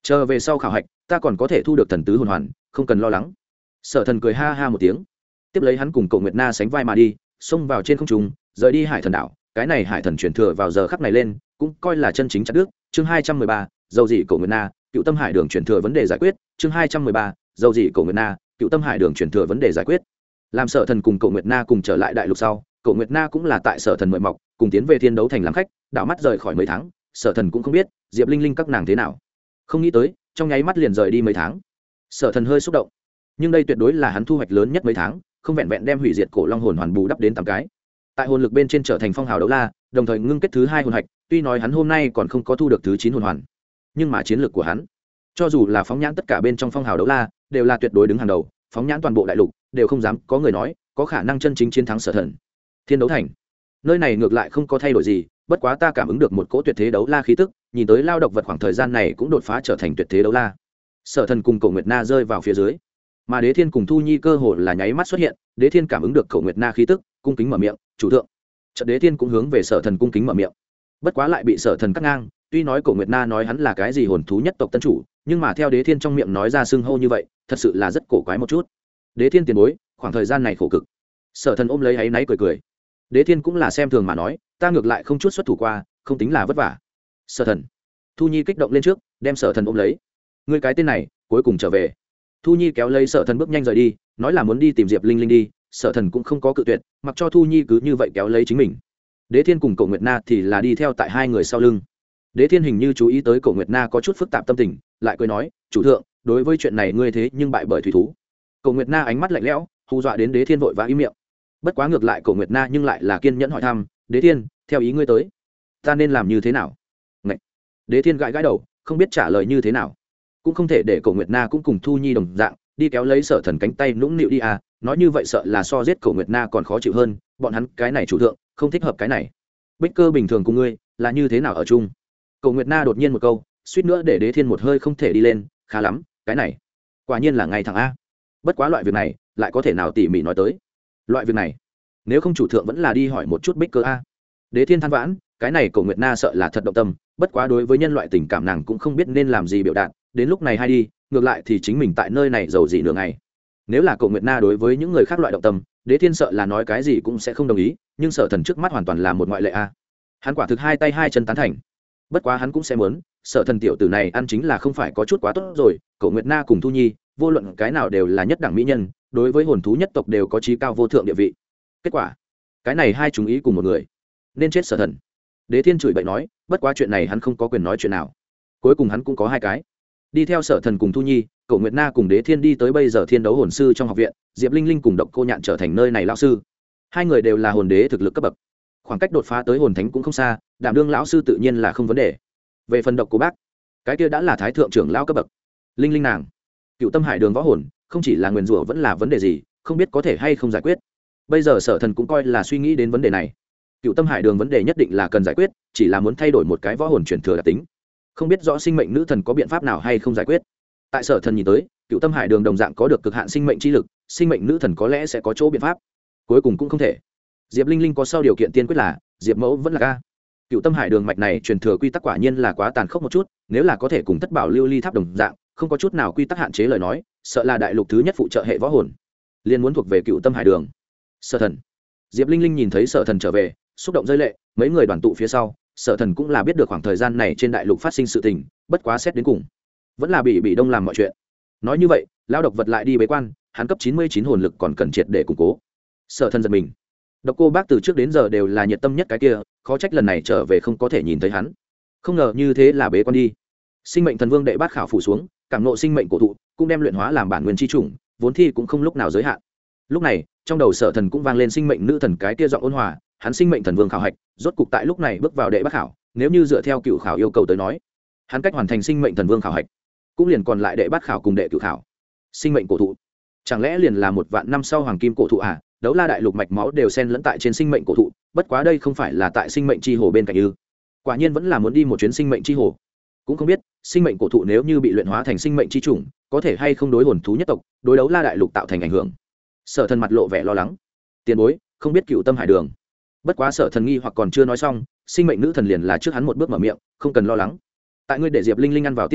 chờ về sau khảo hạch ta còn có thể thu được thần tứ hồn hoàn, không cần lo lắng. Sở Thần cười ha ha một tiếng, tiếp lấy hắn cùng Cổ Nguyệt Na sánh vai mà đi, xông vào trên không trung, rời đi Hải Thần đảo. Cái này Hải Thần chuyển thừa vào giờ khắc này lên cũng coi là chân chính chặt đứt. Chương 213, dầu dị Cổ Nguyệt Na, Cựu Tâm Hải Đường chuyển thừa vấn đề giải quyết. Chương 213, dầu dị Cổ Nguyệt Na, Cựu Tâm Hải Đường chuyển thừa vấn đề giải quyết. Làm Sở Thần cùng Cổ Nguyệt Na cùng trở lại đại lục sau, Cổ Nguyệt Na cũng là tại Sở Thần mời mọc, cùng tiến về Thiên Đấu Thành làm khách, đảo mắt rời khỏi mấy tháng, Sở Thần cũng không biết Diệp Linh Linh các nàng thế nào. Không nghĩ tới, trong nháy mắt liền rời đi mấy tháng. Sở Thần hơi xúc động, nhưng đây tuyệt đối là hắn thu hoạch lớn nhất mấy tháng, không vẹn vẹn đem hủy diệt cổ long hồn hoàn bù đắp đến 8 cái. Tại hồn lực bên trên trở thành phong hào đấu la, đồng thời ngưng kết thứ 2 hồn hạch, tuy nói hắn hôm nay còn không có thu được thứ 9 hồn hoàn, nhưng mà chiến lược của hắn, cho dù là phóng nhãn tất cả bên trong phong hào đấu la, đều là tuyệt đối đứng hàng đầu, phóng nhãn toàn bộ đại lục, đều không dám có người nói có khả năng chân chính chiến thắng Sở Thần. Thiên Đấu Thành, nơi này ngược lại không có thay đổi gì, bất quá ta cảm ứng được một cỗ tuyệt thế đấu la khí tức, nhìn tới lao độc vật khoảng thời gian này cũng đột phá trở thành tuyệt thế đấu la. Sở Thần cùng Cổ Nguyệt Na rơi vào phía dưới, mà Đế Thiên cùng Thu Nhi cơ hồ là nháy mắt xuất hiện. Đế Thiên cảm ứng được Cổ Nguyệt Na khí tức, cung kính mở miệng, chủ thượng. Chợt Đế Thiên cũng hướng về Sở Thần cung kính mở miệng, bất quá lại bị Sở Thần cắt ngang. Tuy nói Cổ Nguyệt Na nói hắn là cái gì hồn thú nhất tộc tân chủ, nhưng mà theo Đế Thiên trong miệng nói ra xưng hô như vậy, thật sự là rất cổ quái một chút. Đế Thiên tiền bối, khoảng thời gian này khổ cực. Sở Thần ôm lấy áy náy cười cười. Đế Thiên cũng là xem thường mà nói, ta ngược lại không chút xuất thủ qua, không tính là vất vả. Sở Thần. Thu Nhi kích động lên trước, đem Sở Thần ôm lấy. Ngươi cái tên này, cuối cùng trở về. Thu Nhi kéo lấy Sở Thần bước nhanh rời đi, nói là muốn đi tìm Diệp Linh Linh đi. Sở Thần cũng không có cự tuyệt, mặc cho Thu Nhi cứ như vậy kéo lấy chính mình. Đế Thiên cùng Cổ Nguyệt Na thì là đi theo tại hai người sau lưng. Đế Thiên hình như chú ý tới Cổ Nguyệt Na có chút phức tạp tâm tình, lại cười nói, chủ thượng, đối với chuyện này ngươi thế nhưng bại bởi thủy thú. Cổ Nguyệt Na ánh mắt lạnh lẽo, hù dọa đến Đế Thiên vội vã im miệng. Bất quá ngược lại Cổ Nguyệt Na nhưng lại là kiên nhẫn hỏi thăm, Đế Thiên, theo ý ngươi tới, ta nên làm như thế nào? Ngậy. Đế Thiên gãi gãi đầu, không biết trả lời như thế nào. Cũng không thể để Cổ Nguyệt Na cũng cùng Thu Nhi đồng dạng đi kéo lấy Sở Thần cánh tay nũng nịu đi à, nói như vậy sợ là so giết Cổ Nguyệt Na còn khó chịu hơn, bọn hắn cái này chủ thượng không thích hợp cái này. Bích Cơ bình thường cùng ngươi là như thế nào ở chung? Cổ Nguyệt Na đột nhiên một câu, suýt nữa để Đế Thiên một hơi không thể đi lên, khá lắm, cái này quả nhiên là ngay thẳng a. Bất quá loại việc này lại có thể nào tỉ mỉ nói tới. Loại việc này, nếu không chủ thượng vẫn là đi hỏi một chút Bích Cơ a. Đế Thiên than vãn, cái này Cổ Nguyệt Na sợ là thật động tâm, bất quá đối với nhân loại tình cảm nàng cũng không biết nên làm gì biểu đạt, đến lúc này hay đi, ngược lại thì chính mình tại nơi này giàu gì nửa ngày. Nếu là Cổ Nguyệt Na đối với những người khác loại động tâm, Đế Thiên sợ là nói cái gì cũng sẽ không đồng ý, nhưng Sở Thần trước mắt hoàn toàn là một ngoại lệ a. Hắn quả thực hai tay hai chân tán thành. Bất quá hắn cũng sẽ muốn, Sở Thần tiểu tử này ăn chính là không phải có chút quá tốt rồi. Cổ Nguyệt Na cùng Thu Nhi, vô luận cái nào đều là nhất đẳng mỹ nhân, đối với hồn thú nhất tộc đều có chí cao vô thượng địa vị. Kết quả, cái này hai chúng ý cùng một người, nên chết Sở Thần. Đế Thiên chửi bậy nói, bất quá chuyện này hắn không có quyền nói chuyện nào. Cuối cùng hắn cũng có hai cái. Đi theo Sở Thần cùng Thu Nhi, Cổ Nguyệt Na cùng Đế Thiên đi tới bây giờ Thiên Đấu Hồn sư trong học viện, Diệp Linh Linh cùng Độc Cô Nhạn trở thành nơi này lão sư. Hai người đều là hồn đế thực lực cấp bậc, khoảng cách đột phá tới hồn thánh cũng không xa, đảm đương lão sư tự nhiên là không vấn đề. Về phần Độc Cô Bác, cái kia đã là thái thượng trưởng lão cấp bậc. Linh Linh nàng, Cựu Tâm Hải Đường võ hồn, không chỉ là nguyền rủa vẫn là vấn đề gì, không biết có thể hay không giải quyết. Bây giờ Sở Thần cũng coi là suy nghĩ đến vấn đề này. Cựu Tâm Hải Đường vấn đề nhất định là cần giải quyết, chỉ là muốn thay đổi một cái võ hồn truyền thừa đặc tính. Không biết rõ sinh mệnh nữ thần có biện pháp nào hay không giải quyết. Tại Sở Thần nhìn tới, Cựu Tâm Hải Đường đồng dạng có được cực hạn sinh mệnh chi lực, sinh mệnh nữ thần có lẽ sẽ có chỗ biện pháp. Cuối cùng cũng không thể. Diệp Linh Linh có sau điều kiện tiên quyết là Diệp Mẫu vẫn là ca. Cựu Tâm Hải Đường mạch này truyền thừa quy tắc quả nhiên là quá tàn khốc một chút, nếu là có thể cùng Thất Bảo Lưu Ly Tháp đồng dạng, không có chút nào quy tắc hạn chế lời nói, sợ là đại lục thứ nhất phụ trợ hệ võ hồn, liền muốn thuộc về Cựu Tâm Hải Đường. Sở Thần. Diệp Linh Linh nhìn thấy Sở Thần trở về, xúc động rơi lệ, mấy người đoàn tụ phía sau, Sở Thần cũng là biết được khoảng thời gian này trên đại lục phát sinh sự tình, bất quá xét đến cùng, vẫn là bị đông làm mọi chuyện. Nói như vậy, lao độc vật lại đi bế quan, hắn cấp 99 hồn lực còn cần triệt để củng cố. Sở Thần giật mình. Độc Cô Bác từ trước đến giờ đều là nhiệt tâm nhất cái kia, khó trách lần này trở về không có thể nhìn thấy hắn. Không ngờ như thế là bế quan đi. Sinh mệnh thần vương đệ bát khảo phủ xuống, cảm ngộ sinh mệnh cổ thụ, cũng đem luyện hóa làm bản nguyên chi chủng, vốn thi cũng không lúc nào giới hạn. Lúc này, trong đầu Sở Thần cũng vang lên sinh mệnh nữ thần cái kia giọng ôn hòa, hắn sinh mệnh thần vương khảo hạch, rốt cục tại lúc này bước vào đệ bát khảo, nếu như dựa theo cựu khảo yêu cầu tới nói, hắn cách hoàn thành sinh mệnh thần vương khảo hạch, cũng liền còn lại đệ bát khảo cùng đệ cựu khảo. Sinh mệnh cổ thụ, chẳng lẽ liền là 1 vạn năm sau hoàng kim cổ thụ à? Đấu la đại lục mạch máu đều xen lẫn tại trên sinh mệnh cổ thụ, bất quá đây không phải là tại sinh mệnh chi hồ bên cạnh ư? Quả nhiên vẫn là muốn đi một chuyến sinh mệnh chi hồ. Cũng không biết sinh mệnh cổ thụ nếu như bị luyện hóa thành sinh mệnh chi chủng, có thể hay không đối hồn thú nhất tộc, đối đấu la đại lục tạo thành ảnh hưởng. Sở Thần mặt lộ vẻ lo lắng. Tiền bối, không biết Cựu Tâm Hải Đường. Bất quá Sở Thần nghi hoặc còn chưa nói xong, sinh mệnh nữ thần liền là trước hắn một bước mở miệng, không cần lo lắng. Tại ngươi để Diệp Linh Linh ăn vào tiên thảo,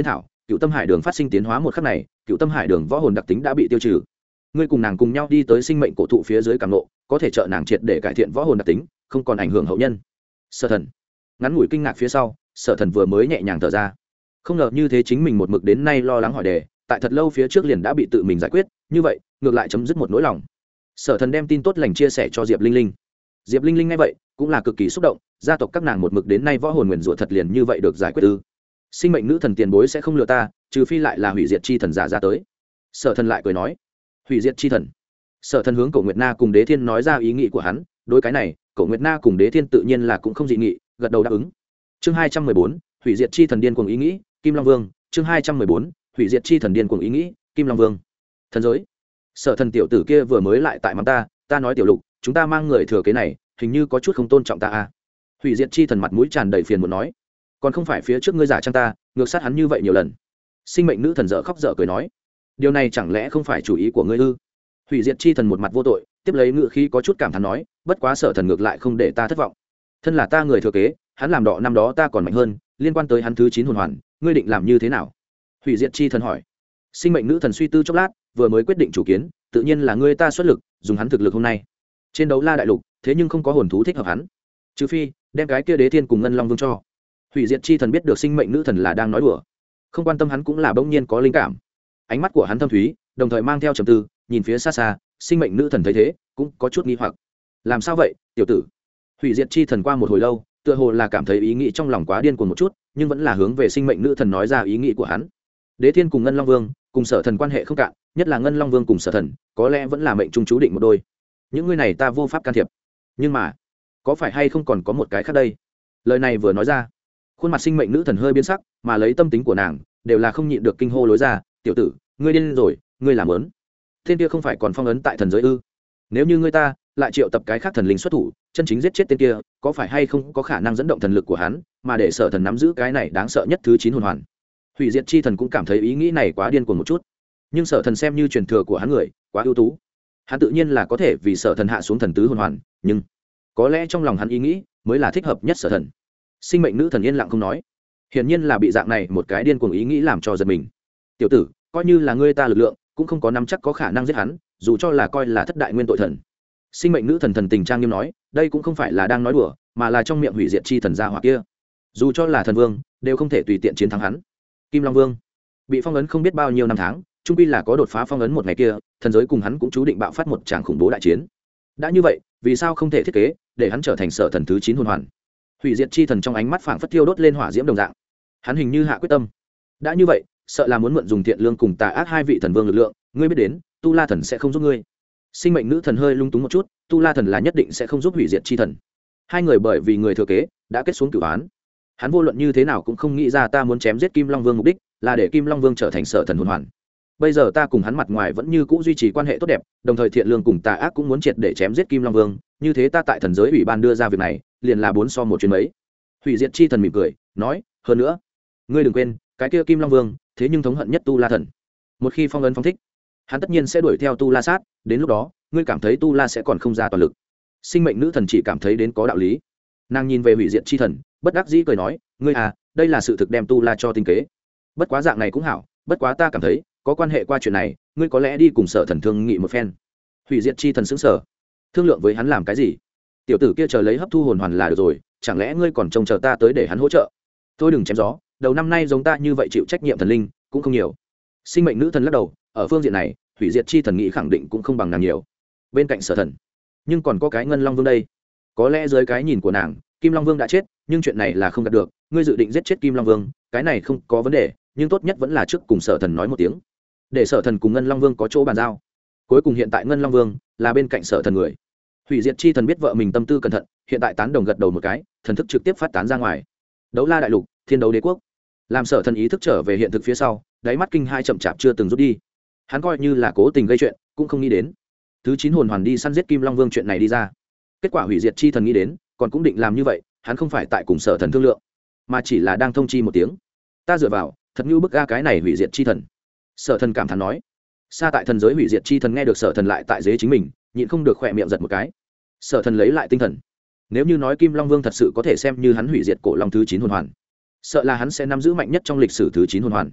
cựu tâm hải đường phát sinh tiến hóa một khắc này, cựu tâm hải đường võ hồn đặc tính đã bị tiêu trừ. Ngươi cùng nàng cùng nhau đi tới sinh mệnh cổ thụ phía dưới cảm ngộ, có thể trợ nàng triệt để cải thiện võ hồn đặc tính, không còn ảnh hưởng hậu nhân. Sở Thần ngắn ngủi kinh ngạc phía sau, Sở Thần vừa mới nhẹ nhàng thở ra. Không ngờ như thế chính mình một mực đến nay lo lắng hỏi đề, tại thật lâu phía trước liền đã bị tự mình giải quyết, như vậy ngược lại chấm dứt một nỗi lòng. Sở Thần đem tin tốt lành chia sẻ cho Diệp Linh Linh. Diệp Linh Linh nghe vậy cũng là cực kỳ xúc động, gia tộc các nàng một mực đến nay võ hồn nguyền rủa thật liền như vậy được giải quyết ư? Sinh mệnh nữ thần tiền bối sẽ không lừa ta, trừ phi lại là hủy diệt chi thần giả ra tới. Sở Thần lại cười nói, hủy diệt chi thần. Sở Thần hướng Cổ Nguyệt Na cùng Đế Thiên nói ra ý nghĩ của hắn, đối cái này Cổ Nguyệt Na cùng Đế Thiên tự nhiên là cũng không dị nghị, gật đầu đáp ứng. Chương 214, hủy diệt chi thần điên cuồng ý nghĩ, Kim Long Vương. Chương 214, hủy diệt chi thần điên cuồng ý nghĩ, Kim Long Vương. Thần giới. Sở Thần tiểu tử kia vừa mới lại tại mắng ta nói tiểu Lục, chúng ta mang người thừa kế này, hình như có chút không tôn trọng ta à? Hủy diệt chi thần mặt mũi tràn đầy phiền muốn nói, còn không phải phía trước ngươi giả trang ta, ngược sát hắn như vậy nhiều lần. Sinh mệnh nữ thần dở khóc dở cười nói, điều này chẳng lẽ không phải chủ ý của ngươi ư? Hủy diệt chi thần một mặt vô tội, tiếp lấy ngựa khí có chút cảm thán nói, bất quá Sở Thần ngược lại không để ta thất vọng. Thân là ta người thừa kế, hắn làm đọ năm đó ta còn mạnh hơn, liên quan tới hắn thứ 9 hồn hoàn, ngươi định làm như thế nào? Hủy diệt chi thần hỏi. Sinh mệnh nữ thần suy tư chốc lát, vừa mới quyết định chủ kiến, tự nhiên là ngươi ta xuất lực, dùng hắn thực lực hôm nay. Trên đấu la đại lục, thế nhưng không có hồn thú thích hợp hắn, trừ phi đem cái kia Đế Thiên cùng Ngân Long Vương cho. Hủy diệt chi thần biết được sinh mệnh nữ thần là đang nói đùa, không quan tâm hắn cũng là bỗng nhiên có linh cảm. Ánh mắt của hắn thâm thúy, đồng thời mang theo trầm tư, nhìn phía xa xa. Sinh mệnh nữ thần thấy thế cũng có chút nghi hoặc, làm sao vậy tiểu tử? Hủy diệt chi thần qua một hồi lâu, tựa hồ là cảm thấy ý nghĩ trong lòng quá điên cuồng một chút, nhưng vẫn là hướng về sinh mệnh nữ thần nói ra ý nghĩ của hắn. Đế Thiên cùng Ngân Long Vương cùng Sở Thần quan hệ không cạn, nhất là Ngân Long Vương cùng Sở Thần, có lẽ vẫn là mệnh trung chú định một đôi. Những người này ta vô pháp can thiệp, nhưng mà có phải hay không còn có một cái khác đây? Lời này vừa nói ra, khuôn mặt sinh mệnh nữ thần hơi biến sắc, mà lấy tâm tính của nàng đều là không nhịn được kinh hô lối ra, tiểu tử, ngươi điên rồi, ngươi làm lớn. Thiên kia không phải còn phong ấn tại thần giới ư? Nếu như ngươi ta lại triệu tập cái khác thần linh xuất thủ, chân chính giết chết tên kia, có phải hay không có khả năng dẫn động thần lực của hắn, mà để Sở Thần nắm giữ cái này đáng sợ nhất thứ 9 hồn hoàn? Hủy diệt chi thần cũng cảm thấy ý nghĩ này quá điên cuồng một chút, nhưng Sở Thần xem như truyền thừa của hắn người, quá ưu tú, hắn tự nhiên là có thể vì Sở Thần hạ xuống thần tứ hồn hoàn, nhưng có lẽ trong lòng hắn ý nghĩ mới là thích hợp nhất Sở Thần. Sinh mệnh nữ thần yên lặng không nói, hiển nhiên là bị dạng này một cái điên cuồng ý nghĩ làm cho giật mình. Tiểu tử, coi như là ngươi ta lực lượng cũng không có nắm chắc có khả năng giết hắn, dù cho là coi là thất đại nguyên tội thần. Sinh mệnh nữ thần thần tình trang nghiêm nói, đây cũng không phải là đang nói đùa, mà là trong miệng hủy diệt chi thần gia hỏa kia, dù cho là thần vương đều không thể tùy tiện chiến thắng hắn. Kim Long Vương bị phong ấn không biết bao nhiêu năm tháng, trung quy là có đột phá phong ấn một ngày kia, thần giới cùng hắn cũng chú định bạo phát một tràng khủng bố đại chiến. Đã như vậy, vì sao không thể thiết kế để hắn trở thành Sở Thần thứ 9 hồn hoàn? Hủy diệt chi thần trong ánh mắt phảng phất thiêu đốt lên hỏa diễm đồng dạng, hắn hình như hạ quyết tâm. Đã như vậy, sợ là muốn mượn dùng thiện lương cùng tà ác hai vị thần vương lực lượng, ngươi biết đến, Tu La thần sẽ không giúp ngươi. Sinh mệnh nữ thần hơi lung túng một chút, Tu La thần là nhất định sẽ không giúp hủy diệt chi thần. Hai người bởi vì người thừa kế đã kết xuống cửu án, hắn vô luận như thế nào cũng không nghĩ ra ta muốn chém giết Kim Long Vương mục đích là để Kim Long Vương trở thành Sở Thần hồn hoàn. Bây giờ ta cùng hắn mặt ngoài vẫn như cũ duy trì quan hệ tốt đẹp, đồng thời thiện lương cùng tà ác cũng muốn triệt để chém giết Kim Long Vương, như thế ta tại thần giới ủy ban đưa ra việc này, liền là 4 so 1 chuyến mấy. Hủy diệt chi thần mỉm cười, nói, hơn nữa, ngươi đừng quên, cái kia Kim Long Vương, thế nhưng thống hận nhất Tu La thần. Một khi phong ấn phong thích, hắn tất nhiên sẽ đuổi theo Tu La sát, đến lúc đó, ngươi cảm thấy Tu La sẽ còn không ra toàn lực. Sinh mệnh nữ thần chỉ cảm thấy đến có đạo lý. Nàng nhìn về hủy diệt chi thần, bất đắc dĩ cười nói, ngươi à, đây là sự thực đem Tu La cho tinh kế. Bất quá dạng này cũng hảo, bất quá ta cảm thấy, có quan hệ qua chuyện này, ngươi có lẽ đi cùng Sở Thần thương nghị một phen. Hủy diệt chi thần sững sờ, thương lượng với hắn làm cái gì? Tiểu tử kia chờ lấy hấp thu hồn hoàn là được rồi, chẳng lẽ ngươi còn trông chờ ta tới để hắn hỗ trợ? Thôi đừng chém gió, đầu năm nay giống ta như vậy chịu trách nhiệm thần linh cũng không nhiều. Sinh mệnh nữ thần lắc đầu, ở phương diện này, hủy diệt chi thần nghĩ khẳng định cũng không bằng nàng nhiều. Bên cạnh Sở Thần, nhưng còn có cái Ngân Long Vương đây. Có lẽ dưới cái nhìn của nàng, Kim Long Vương đã chết, nhưng chuyện này là không đạt được, ngươi dự định giết chết Kim Long Vương, cái này không có vấn đề, nhưng tốt nhất vẫn là trước cùng Sở Thần nói một tiếng, để Sở Thần cùng Ngân Long Vương có chỗ bàn giao. Cuối cùng hiện tại Ngân Long Vương là bên cạnh Sở Thần người. Hủy diệt chi thần biết vợ mình tâm tư cẩn thận, hiện tại tán đồng gật đầu một cái, thần thức trực tiếp phát tán ra ngoài. Đấu La đại lục, Thiên Đấu Đế quốc. Làm Sở Thần ý thức trở về hiện thực phía sau, đáy mắt kinh hai chậm chạp chưa từng rút đi. Hắn coi như là cố tình gây chuyện, cũng không nghĩ đến thứ 9 hồn hoàn đi săn giết Kim Long Vương chuyện này đi ra. Kết quả hủy diệt chi thần nghĩ đến, còn cũng định làm như vậy, hắn không phải tại cùng Sở Thần thương lượng, mà chỉ là đang thông chi một tiếng. Ta dựa vào, thật như bức ga cái này hủy diệt chi thần. Sở Thần cảm thán nói. Xa tại thần giới hủy diệt chi thần nghe được Sở Thần lại tại dế chính mình, nhịn không được khỏe miệng giật một cái. Sở Thần lấy lại tinh thần, nếu như nói Kim Long Vương thật sự có thể xem như hắn hủy diệt cổ long thứ 9 hồn hoàn, sợ là hắn sẽ nắm giữ mạnh nhất trong lịch sử thứ 9 hồn hoàn.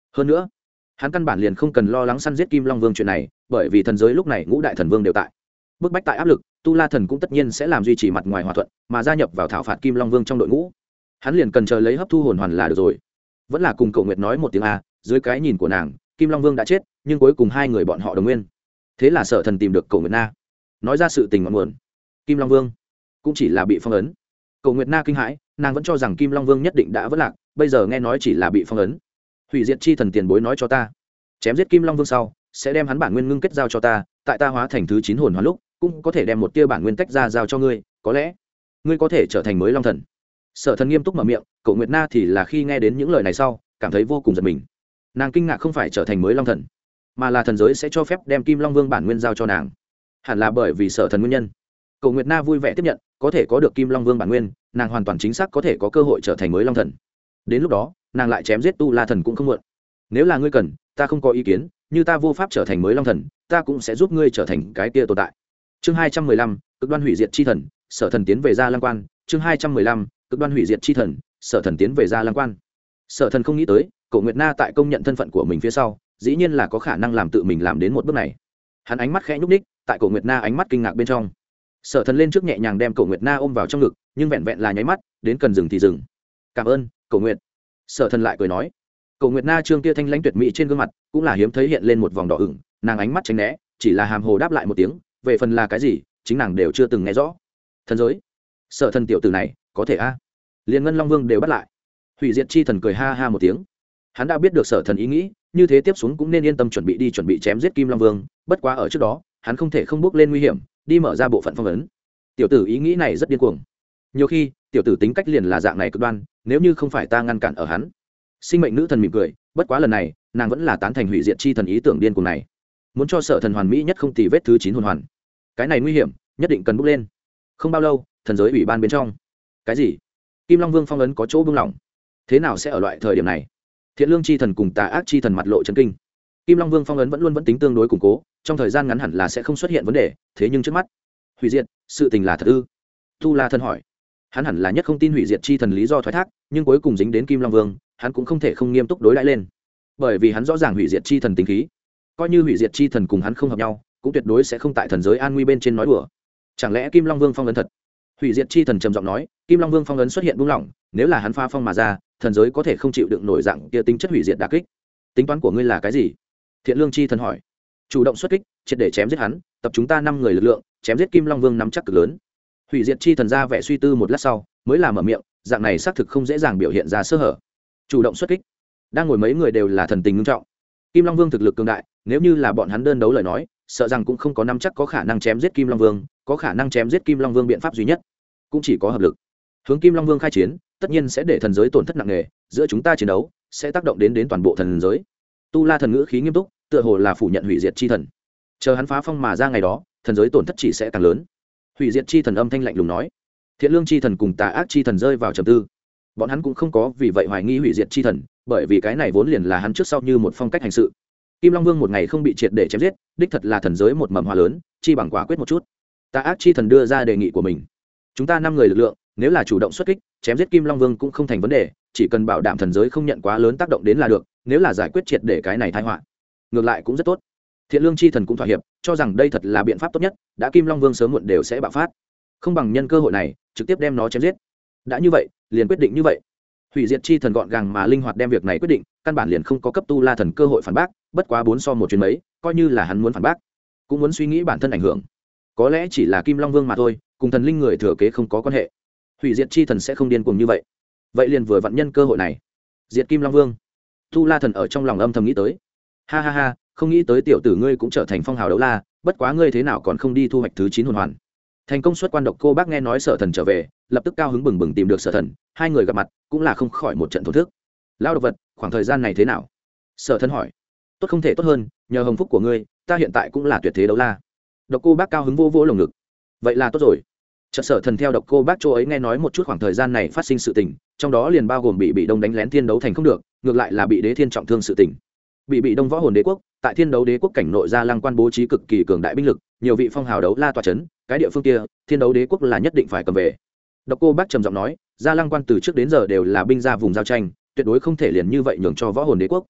hơn nữa hắn căn bản liền không cần lo lắng săn giết Kim Long Vương chuyện này, bởi vì thần giới lúc này ngũ đại thần vương đều tại. Bức bách tại áp lực, Tu La Thần cũng tất nhiên sẽ làm duy trì mặt ngoài hòa thuận, mà gia nhập vào thảo phạt Kim Long Vương trong đội ngũ. Hắn liền cần chờ lấy hấp thu hồn hoàn là được rồi. Vẫn là cùng Cậu Nguyệt nói một tiếng a, dưới cái nhìn của nàng, Kim Long Vương đã chết, nhưng cuối cùng hai người bọn họ đồng nguyên. Thế là Sở Thần tìm được Cậu Nguyệt Na, nói ra sự tình ngọn nguồn. Kim Long Vương cũng chỉ là bị phong ấn. Cậu Nguyệt Na kinh hãi, nàng vẫn cho rằng Kim Long Vương nhất định đã vỡ lạc, bây giờ nghe nói chỉ là bị phong ấn. Hủy diệt chi thần tiền bối nói cho ta, chém giết Kim Long Vương sau sẽ đem hắn bản nguyên ngưng kết giao cho ta, tại ta hóa thành thứ 9 hồn hoàn lúc cũng có thể đem một tia bản nguyên tách ra giao cho ngươi, có lẽ ngươi có thể trở thành mới Long Thần. Sở Thần nghiêm túc mở miệng, Cậu Nguyệt Na thì là khi nghe đến những lời này sau cảm thấy vô cùng giật mình. Nàng kinh ngạc không phải trở thành mới Long Thần, mà là thần giới sẽ cho phép đem Kim Long Vương bản nguyên giao cho nàng. Hẳn là bởi vì Sở Thần nguyên nhân. Cậu Nguyệt Na vui vẻ tiếp nhận, có thể có được Kim Long Vương bản nguyên, nàng hoàn toàn chính xác có thể có cơ hội trở thành mới Long Thần. Đến lúc đó nàng lại chém giết Tu La Thần cũng không muộn. Nếu là ngươi cần, ta không có ý kiến, như ta vô pháp trở thành mới Long Thần, ta cũng sẽ giúp ngươi trở thành cái kia tồn tại. Chương 215, cực đoan hủy diệt chi thần, Sở Thần tiến về Gia Lăng Quan. Chương 215, cực đoan hủy diệt chi thần, Sở Thần tiến về Gia Lăng Quan. Sở Thần không nghĩ tới, Cậu Nguyệt Na tại công nhận thân phận của mình phía sau, dĩ nhiên là có khả năng làm tự mình làm đến một bước này. Hắn ánh mắt khẽ nhúc nhích, tại Cậu Nguyệt Na ánh mắt kinh ngạc bên trong. Sở Thần lên trước nhẹ nhàng đem Cậu Nguyệt Na ôm vào trong ngực, nhưng vẹn vẹn là nháy mắt, đến cần dừng thì dừng. "Cảm ơn, Cậu Nguyệt." Sở Thần lại cười nói. Cậu Nguyệt Na trương kia thanh lãnh tuyệt mỹ trên gương mặt cũng là hiếm thấy hiện lên một vòng đỏ ửng, nàng ánh mắt tránh né, chỉ là hàm hồ đáp lại một tiếng, về phần là cái gì, chính nàng đều chưa từng nghe rõ. Thần giới, Sở Thần tiểu tử này, có thể a? Liên Ngân Long Vương đều bắt lại. Hủy diệt chi thần cười ha ha một tiếng. Hắn đã biết được Sở Thần ý nghĩ, như thế tiếp xuống cũng nên yên tâm chuẩn bị chém giết Kim Long Vương, bất quá ở trước đó, hắn không thể không bước lên nguy hiểm, đi mở ra bộ phận phong ấn. Tiểu tử ý nghĩ này rất điên cuồng. Nhiều khi, tiểu tử tính cách liền là dạng này cực đoan, nếu như không phải ta ngăn cản ở hắn. Sinh mệnh nữ thần mỉm cười, bất quá lần này nàng vẫn là tán thành hủy diệt chi thần ý tưởng điên cuồng này, muốn cho Sở Thần hoàn mỹ nhất không tì vết thứ 9 hồn hoàn. Cái này nguy hiểm, nhất định cần bước lên. Không bao lâu, thần giới ủy ban bên trong, cái gì? Kim Long Vương phong ấn có chỗ buông lỏng, thế nào sẽ ở loại thời điểm này? Thiện lương chi thần cùng tà ác chi thần mặt lộ chấn kinh. Kim Long Vương phong ấn vẫn tính tương đối củng cố, trong thời gian ngắn hẳn là sẽ không xuất hiện vấn đề, thế nhưng trước mắt, hủy diệt, sự tình là thật ư? Tu La Thần hỏi. Hắn hẳn là nhất không tin hủy diệt chi thần lý do thoái thác, nhưng cuối cùng dính đến Kim Long Vương, hắn cũng không thể không nghiêm túc đối đãi lên, bởi vì hắn rõ ràng hủy diệt chi thần tính khí, coi như hủy diệt chi thần cùng hắn không hợp nhau, cũng tuyệt đối sẽ không tại thần giới an nguy bên trên nói đùa. Chẳng lẽ Kim Long Vương phong ấn thật? Hủy diệt chi thần trầm giọng nói, Kim Long Vương phong ấn xuất hiện buông lỏng, nếu là hắn pha phong mà ra, thần giới có thể không chịu đựng nổi dạng kia tính chất hủy diệt đả kích. Tính toán của ngươi là cái gì? Thiện lương chi thần hỏi. Chủ động xuất kích, triệt để chém giết hắn, tập chúng ta 5 người lực lượng, chém giết Kim Long Vương nắm chắc cực lớn. Hủy diệt chi thần ra vẻ suy tư một lát sau, mới là mở miệng, dạng này xác thực không dễ dàng biểu hiện ra sơ hở. Chủ động xuất kích, đang ngồi mấy người đều là thần tình nghiêm trọng. Kim Long Vương thực lực cường đại, nếu như là bọn hắn đơn đấu lời nói, sợ rằng cũng không có nắm chắc có khả năng chém giết Kim Long Vương, có khả năng chém giết Kim Long Vương biện pháp duy nhất cũng chỉ có hợp lực. Hướng Kim Long Vương khai chiến, tất nhiên sẽ để thần giới tổn thất nặng nề, giữa chúng ta chiến đấu sẽ tác động đến toàn bộ thần giới. Tu La thần ngữ khí nghiêm túc, tựa hồ là phủ nhận hủy diệt chi thần. Chờ hắn phá phong mà ra ngày đó, thần giới tổn thất chỉ sẽ càng lớn. Hủy diệt chi thần âm thanh lạnh lùng nói. Thiện lương chi thần cùng tà ác chi thần rơi vào trầm tư. Bọn hắn cũng không có vì vậy hoài nghi hủy diệt chi thần, bởi vì cái này vốn liền là hắn trước sau như một phong cách hành sự. Kim Long Vương một ngày không bị triệt để chém giết, đích thật là thần giới một mầm hoa lớn, chi bằng quả quyết một chút. Tà ác chi thần đưa ra đề nghị của mình. Chúng ta 5 người lực lượng, nếu là chủ động xuất kích, chém giết Kim Long Vương cũng không thành vấn đề, chỉ cần bảo đảm thần giới không nhận quá lớn tác động đến là được, nếu là giải quyết triệt để cái này tai họa, ngược lại cũng rất tốt. Thiện lương chi thần cũng thỏa hiệp, cho rằng đây thật là biện pháp tốt nhất, đã Kim Long Vương sớm muộn đều sẽ bạo phát, không bằng nhân cơ hội này, trực tiếp đem nó chém giết. Đã như vậy, liền quyết định như vậy. Hủy diệt chi thần gọn gàng mà linh hoạt đem việc này quyết định, căn bản liền không có cấp Tu La thần cơ hội phản bác, bất quá 4 so 1 chuyến mấy, coi như là hắn muốn phản bác, cũng muốn suy nghĩ bản thân ảnh hưởng. Có lẽ chỉ là Kim Long Vương mà thôi, cùng thần linh người thừa kế không có quan hệ. Hủy diệt chi thần sẽ không điên cuồng như vậy. Vậy liền vừa vặn nhân cơ hội này, diệt Kim Long Vương. Tu La thần ở trong lòng âm thầm nghĩ tới. Ha ha ha, không nghĩ tới tiểu tử ngươi cũng trở thành phong hào đấu la, bất quá ngươi thế nào còn không đi thu hoạch thứ 9 hồn hoàn. Thành công xuất quan độc cô bác nghe nói Sở Thần trở về, lập tức cao hứng bừng bừng tìm được Sở Thần, hai người gặp mặt cũng là không khỏi một trận thổ thức. Lão độc vật, khoảng thời gian này thế nào? Sở Thần hỏi. Tốt không thể tốt hơn, nhờ hồng phúc của ngươi, ta hiện tại cũng là tuyệt thế đấu la. Độc cô bác cao hứng vô vỗ lồng ngực. Vậy là tốt rồi. Chợt Sở Thần theo độc cô bác chỗ ấy nghe nói một chút khoảng thời gian này phát sinh sự tình, trong đó liền bao gồm bị đông đánh lén thiên đấu thành không được, ngược lại là bị đế thiên trọng thương sự tình. Bị đông võ hồn đế quốc, tại thiên đấu đế quốc cảnh nội Gia Lăng Quan bố trí cực kỳ cường đại binh lực, nhiều vị phong hào đấu la tọa chấn, cái địa phương kia, thiên đấu đế quốc là nhất định phải cầm về. Độc cô bác trầm giọng nói, Gia Lăng Quan từ trước đến giờ đều là binh ra vùng giao tranh, tuyệt đối không thể liền như vậy nhường cho võ hồn đế quốc.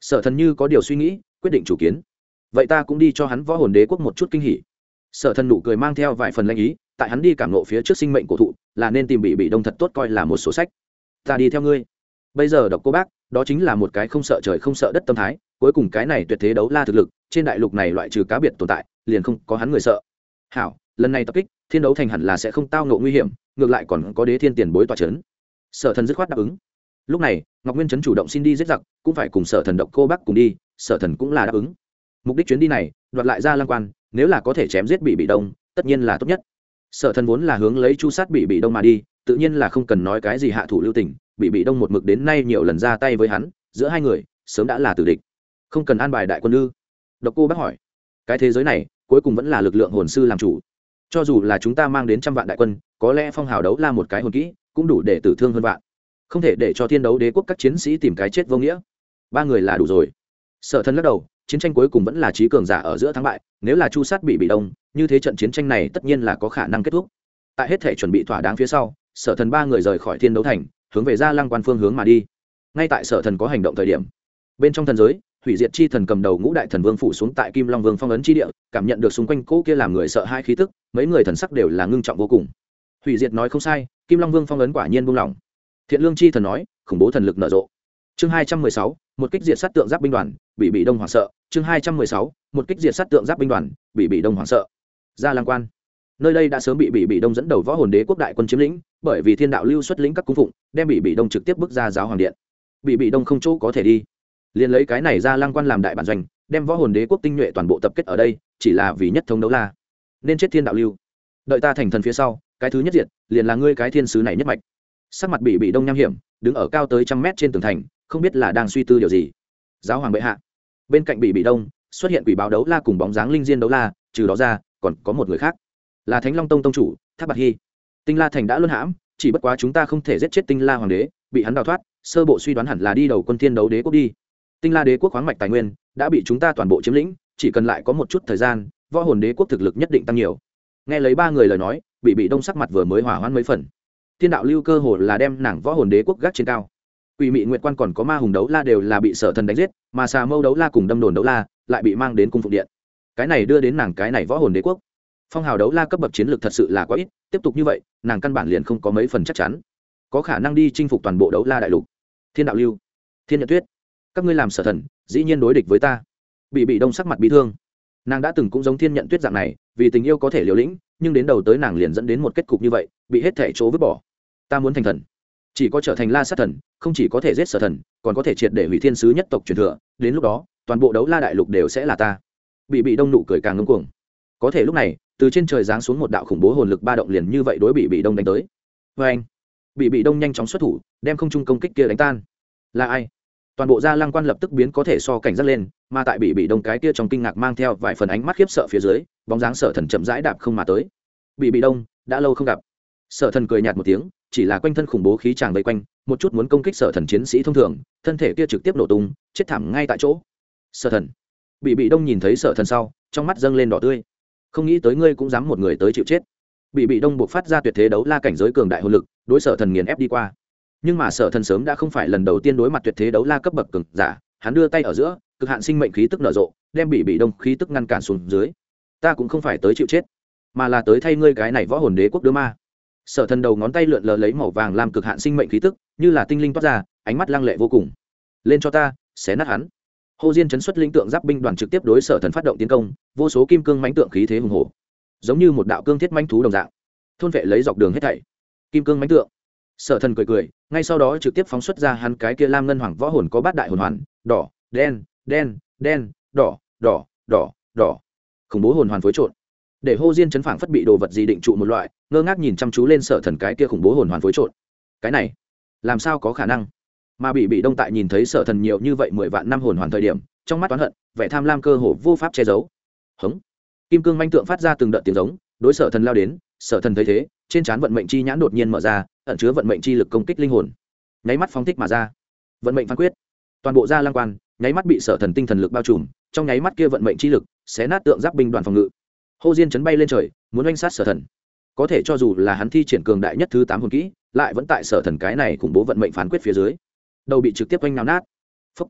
Sở Thần như có điều suy nghĩ, quyết định chủ kiến. Vậy ta cũng đi cho hắn võ hồn đế quốc một chút kinh hỉ. Sở Thần nụ cười mang theo vài phần lanh ý, tại hắn đi cảm nộ phía trước sinh mệnh cổ thụ, là nên tìm bị đông thật tốt coi là một sổ sách. Ta đi theo ngươi. Bây giờ Độc Cô Bác, đó chính là một cái không sợ trời không sợ đất tâm thái, cuối cùng cái này tuyệt thế đấu la thực lực, trên đại lục này loại trừ cá biệt tồn tại, liền không có hắn người sợ. Hảo, lần này tập kích, Thiên Đấu Thành hẳn là sẽ không tao ngộ nguy hiểm, ngược lại còn có Đế Thiên tiền bối tọa trấn. Sở Thần dứt khoát đáp ứng. Lúc này, Ngọc Nguyên Trấn chủ động xin đi giết giặc, cũng phải cùng Sở Thần Độc Cô Bác cùng đi, Sở Thần cũng là đáp ứng. Mục đích chuyến đi này, đoạt lại ra Lăng Quan, nếu là có thể chém giết bị đông, tất nhiên là tốt nhất. Sở Thần vốn là hướng lấy chu sát bị đông mà đi, tự nhiên là không cần nói cái gì hạ thủ lưu tình, bị đông một mực đến nay nhiều lần ra tay với hắn, giữa hai người sớm đã là tử địch. Không cần an bài đại quân ư? Độc Cô Bác hỏi. Cái thế giới này, cuối cùng vẫn là lực lượng hồn sư làm chủ. Cho dù là chúng ta mang đến 100 vạn đại quân, có lẽ phong hào đấu la một cái hồn kỹ, cũng đủ để tử thương hơn vạn. Không thể để cho Thiên Đấu Đế quốc các chiến sĩ tìm cái chết vô nghĩa. 3 người là đủ rồi. Sở Thần lắc đầu, chiến tranh cuối cùng vẫn là trí cường giả ở giữa thắng bại, nếu là chu sát bị đông, như thế trận chiến tranh này tất nhiên là có khả năng kết thúc. Tại hết thể chuẩn bị thỏa đáng phía sau, Sở Thần 3 người rời khỏi Thiên Đấu Thành, hướng về Gia Lăng Quan phương hướng mà đi. Ngay tại Sở Thần có hành động thời điểm, bên trong thần giới, hủy diệt chi thần cầm đầu ngũ đại thần vương phủ xuống tại Kim Long Vương phong ấn chi địa, cảm nhận được xung quanh cỗ kia làm người sợ hai khí tức, mấy người thần sắc đều là ngưng trọng vô cùng. Hủy diệt nói không sai, Kim Long Vương phong ấn quả nhiên buông lỏng. Thiện Lương chi thần nói, khủng bố thần lực nở rộ. Chương 216, một kích diệt sát tượng giáp binh đoàn, bị đông hoảng sợ. Chương 216, một kích diệt sát tượng giáp binh đoàn, bị đông hoảng sợ. Gia Lăng Quan, nơi đây đã sớm bị đông dẫn đầu võ hồn đế quốc đại quân chiếm lĩnh, bởi vì Thiên Đạo Lưu xuất lĩnh các cung phụng, đem bị đông trực tiếp bước ra giáo hoàng điện. Bị đông không chỗ có thể đi, liền lấy cái này Gia Lăng Quan làm đại bản doanh, đem võ hồn đế quốc tinh nhuệ toàn bộ tập kết ở đây, chỉ là vì nhất thống đấu la. Nên chết Thiên Đạo Lưu. Đợi ta thành thần phía sau, cái thứ nhất diệt, liền là ngươi cái thiên sứ này nhất mạch. Sắc mặt bị đông nham hiểm, đứng ở cao tới 100 mét trên tường thành, không biết là đang suy tư điều gì. Giáo hoàng bệ hạ. Bên cạnh bị đông xuất hiện quỷ báo đấu la cùng bóng dáng linh diên đấu la, trừ đó ra còn có một người khác, là Thánh Long Tông tông chủ Thác Bạt Hy. Tinh La Thành đã luân hãm, chỉ bất quá chúng ta không thể giết chết Tinh La hoàng đế, bị hắn đào thoát, sơ bộ suy đoán hẳn là đi đầu quân Thiên Đấu Đế quốc đi. Tinh La Đế quốc khoáng mạch tài nguyên đã bị chúng ta toàn bộ chiếm lĩnh, chỉ cần lại có một chút thời gian, võ hồn đế quốc thực lực nhất định tăng nhiều. Nghe lấy 3 người lời nói, bị đông sắc mặt vừa mới hỏa hoãn mấy phần. Thiên Đạo Lưu cơ hồ là đem nàng võ hồn đế quốc gác trên cao. Quỷ Mị Nguyệt Quan còn có Ma Hùng đấu la đều là bị Sở Thần đánh giết, mà Xà Mâu đấu la cùng Đâm Đồn đấu la lại bị mang đến cung phụng điện. Cái này đưa đến nàng cái này võ hồn đế quốc. Phong hào đấu la cấp bậc chiến lược thật sự là quá ít, tiếp tục như vậy, nàng căn bản liền không có mấy phần chắc chắn có khả năng đi chinh phục toàn bộ đấu la đại lục. Thiên Đạo Lưu, Thiên Nhật Tuyết, các ngươi làm Sở Thần, dĩ nhiên đối địch với ta. Bị đông sắc mặt bị thương. Nàng đã từng cũng giống Thiên Nhận Tuyết dạng này, vì tình yêu có thể liều lĩnh, nhưng đến đầu tới nàng liền dẫn đến một kết cục như vậy, bị hết thể chỗ vứt bỏ. Ta muốn thành thần, chỉ có trở thành La Sát Thần, không chỉ có thể giết Sở Thần, còn có thể triệt để hủy thiên sứ nhất tộc truyền thừa, đến lúc đó toàn bộ đấu la đại lục đều sẽ là ta. Bị đông nụ cười càng ngông cuồng. Có thể lúc này, từ trên trời giáng xuống một đạo khủng bố hồn lực ba động liền như vậy đối bị đông đánh tới. Vê anh, bị đông nhanh chóng xuất thủ, đem không trung công kích kia đánh tan. Là ai? Toàn bộ Gia Lăng Quan lập tức biến có thể so cảnh giác lên, mà tại bị đông cái kia trong kinh ngạc mang theo vài phần ánh mắt khiếp sợ phía dưới, bóng dáng Sở Thần chậm rãi đạp không mà tới. Bị đông đã lâu không gặp. Sở Thần cười nhạt một tiếng, chỉ là quanh thân khủng bố khí tràng vây quanh, một chút muốn công kích Sở Thần chiến sĩ thông thường, thân thể kia trực tiếp nổ tung, chết thảm ngay tại chỗ. Sở Thần. Bị đông nhìn thấy Sở Thần sau, trong mắt dâng lên đỏ tươi. Không nghĩ tới ngươi cũng dám một người tới chịu chết. Bị đông buộc phát ra tuyệt thế đấu la cảnh giới cường đại hồn lực, đối Sở Thần nghiền ép đi qua. Nhưng mà Sở Thần sớm đã không phải lần đầu tiên đối mặt tuyệt thế đấu la cấp bậc cường giả, hắn đưa tay ở giữa, cực hạn sinh mệnh khí tức nở rộ, đem bị đông khí tức ngăn cản xuống dưới. Ta cũng không phải tới chịu chết, mà là tới thay ngươi cái này võ hồn đế quốc đưa ma. Sở Thần đầu ngón tay lượn lờ lấy màu vàng làm cực hạn sinh mệnh khí tức, như là tinh linh toát ra, ánh mắt lăng lệ vô cùng. Lên cho ta, xé nát hắn. Hồ Diên chấn xuất linh tượng giáp binh đoàn trực tiếp đối Sở Thần phát động tiến công, vô số kim cương mãnh tượng khí thế hùng hổ, giống như một đạo cương thiết mãnh thú đồng dạng, thôn vệ lấy dọc đường hết thảy. Kim cương mãnh tượng. Sở Thần cười cười, ngay sau đó trực tiếp phóng xuất ra hắn cái kia lam ngân hoàng võ hồn có bát đại hồn hoàn, đỏ, đen, đen, đen, đỏ, đỏ, đỏ, đỏ. Khủng bố hồn hoàn phối trộn, để Hồ Diên chấn phảng phất bị đồ vật gì định trụ một loại, ngơ ngác nhìn chăm chú lên Sở Thần cái kia khủng bố hồn hoàn phối trộn. Cái này, làm sao có khả năng? Mà bị đông tại nhìn thấy Sở Thần nhiều như vậy 10 vạn năm hồn hoàn thời điểm, trong mắt oán hận, vẻ tham lam cơ hồ vô pháp che giấu. Hống. Kim cương manh tượng phát ra từng đợt tiếng giống, đối Sở Thần lao đến. Sở Thần thấy thế, trên trán vận mệnh chi nhãn đột nhiên mở ra, ẩn chứa vận mệnh chi lực công kích linh hồn, nháy mắt phóng thích mà ra. Vận mệnh phán quyết, toàn bộ Gia Lăng Quan nháy mắt bị Sở Thần tinh thần lực bao trùm, trong nháy mắt kia vận mệnh chi lực xé nát tượng giáp binh đoàn phòng ngự. Hồ Diên chấn bay lên trời, muốn oanh sát Sở Thần. Có thể cho dù là hắn thi triển cường đại nhất thứ 8 hồn kỹ, lại vẫn tại Sở Thần cái này khủng bố vận mệnh phán quyết phía dưới, đầu bị trực tiếp oanh náo nát. Phốc.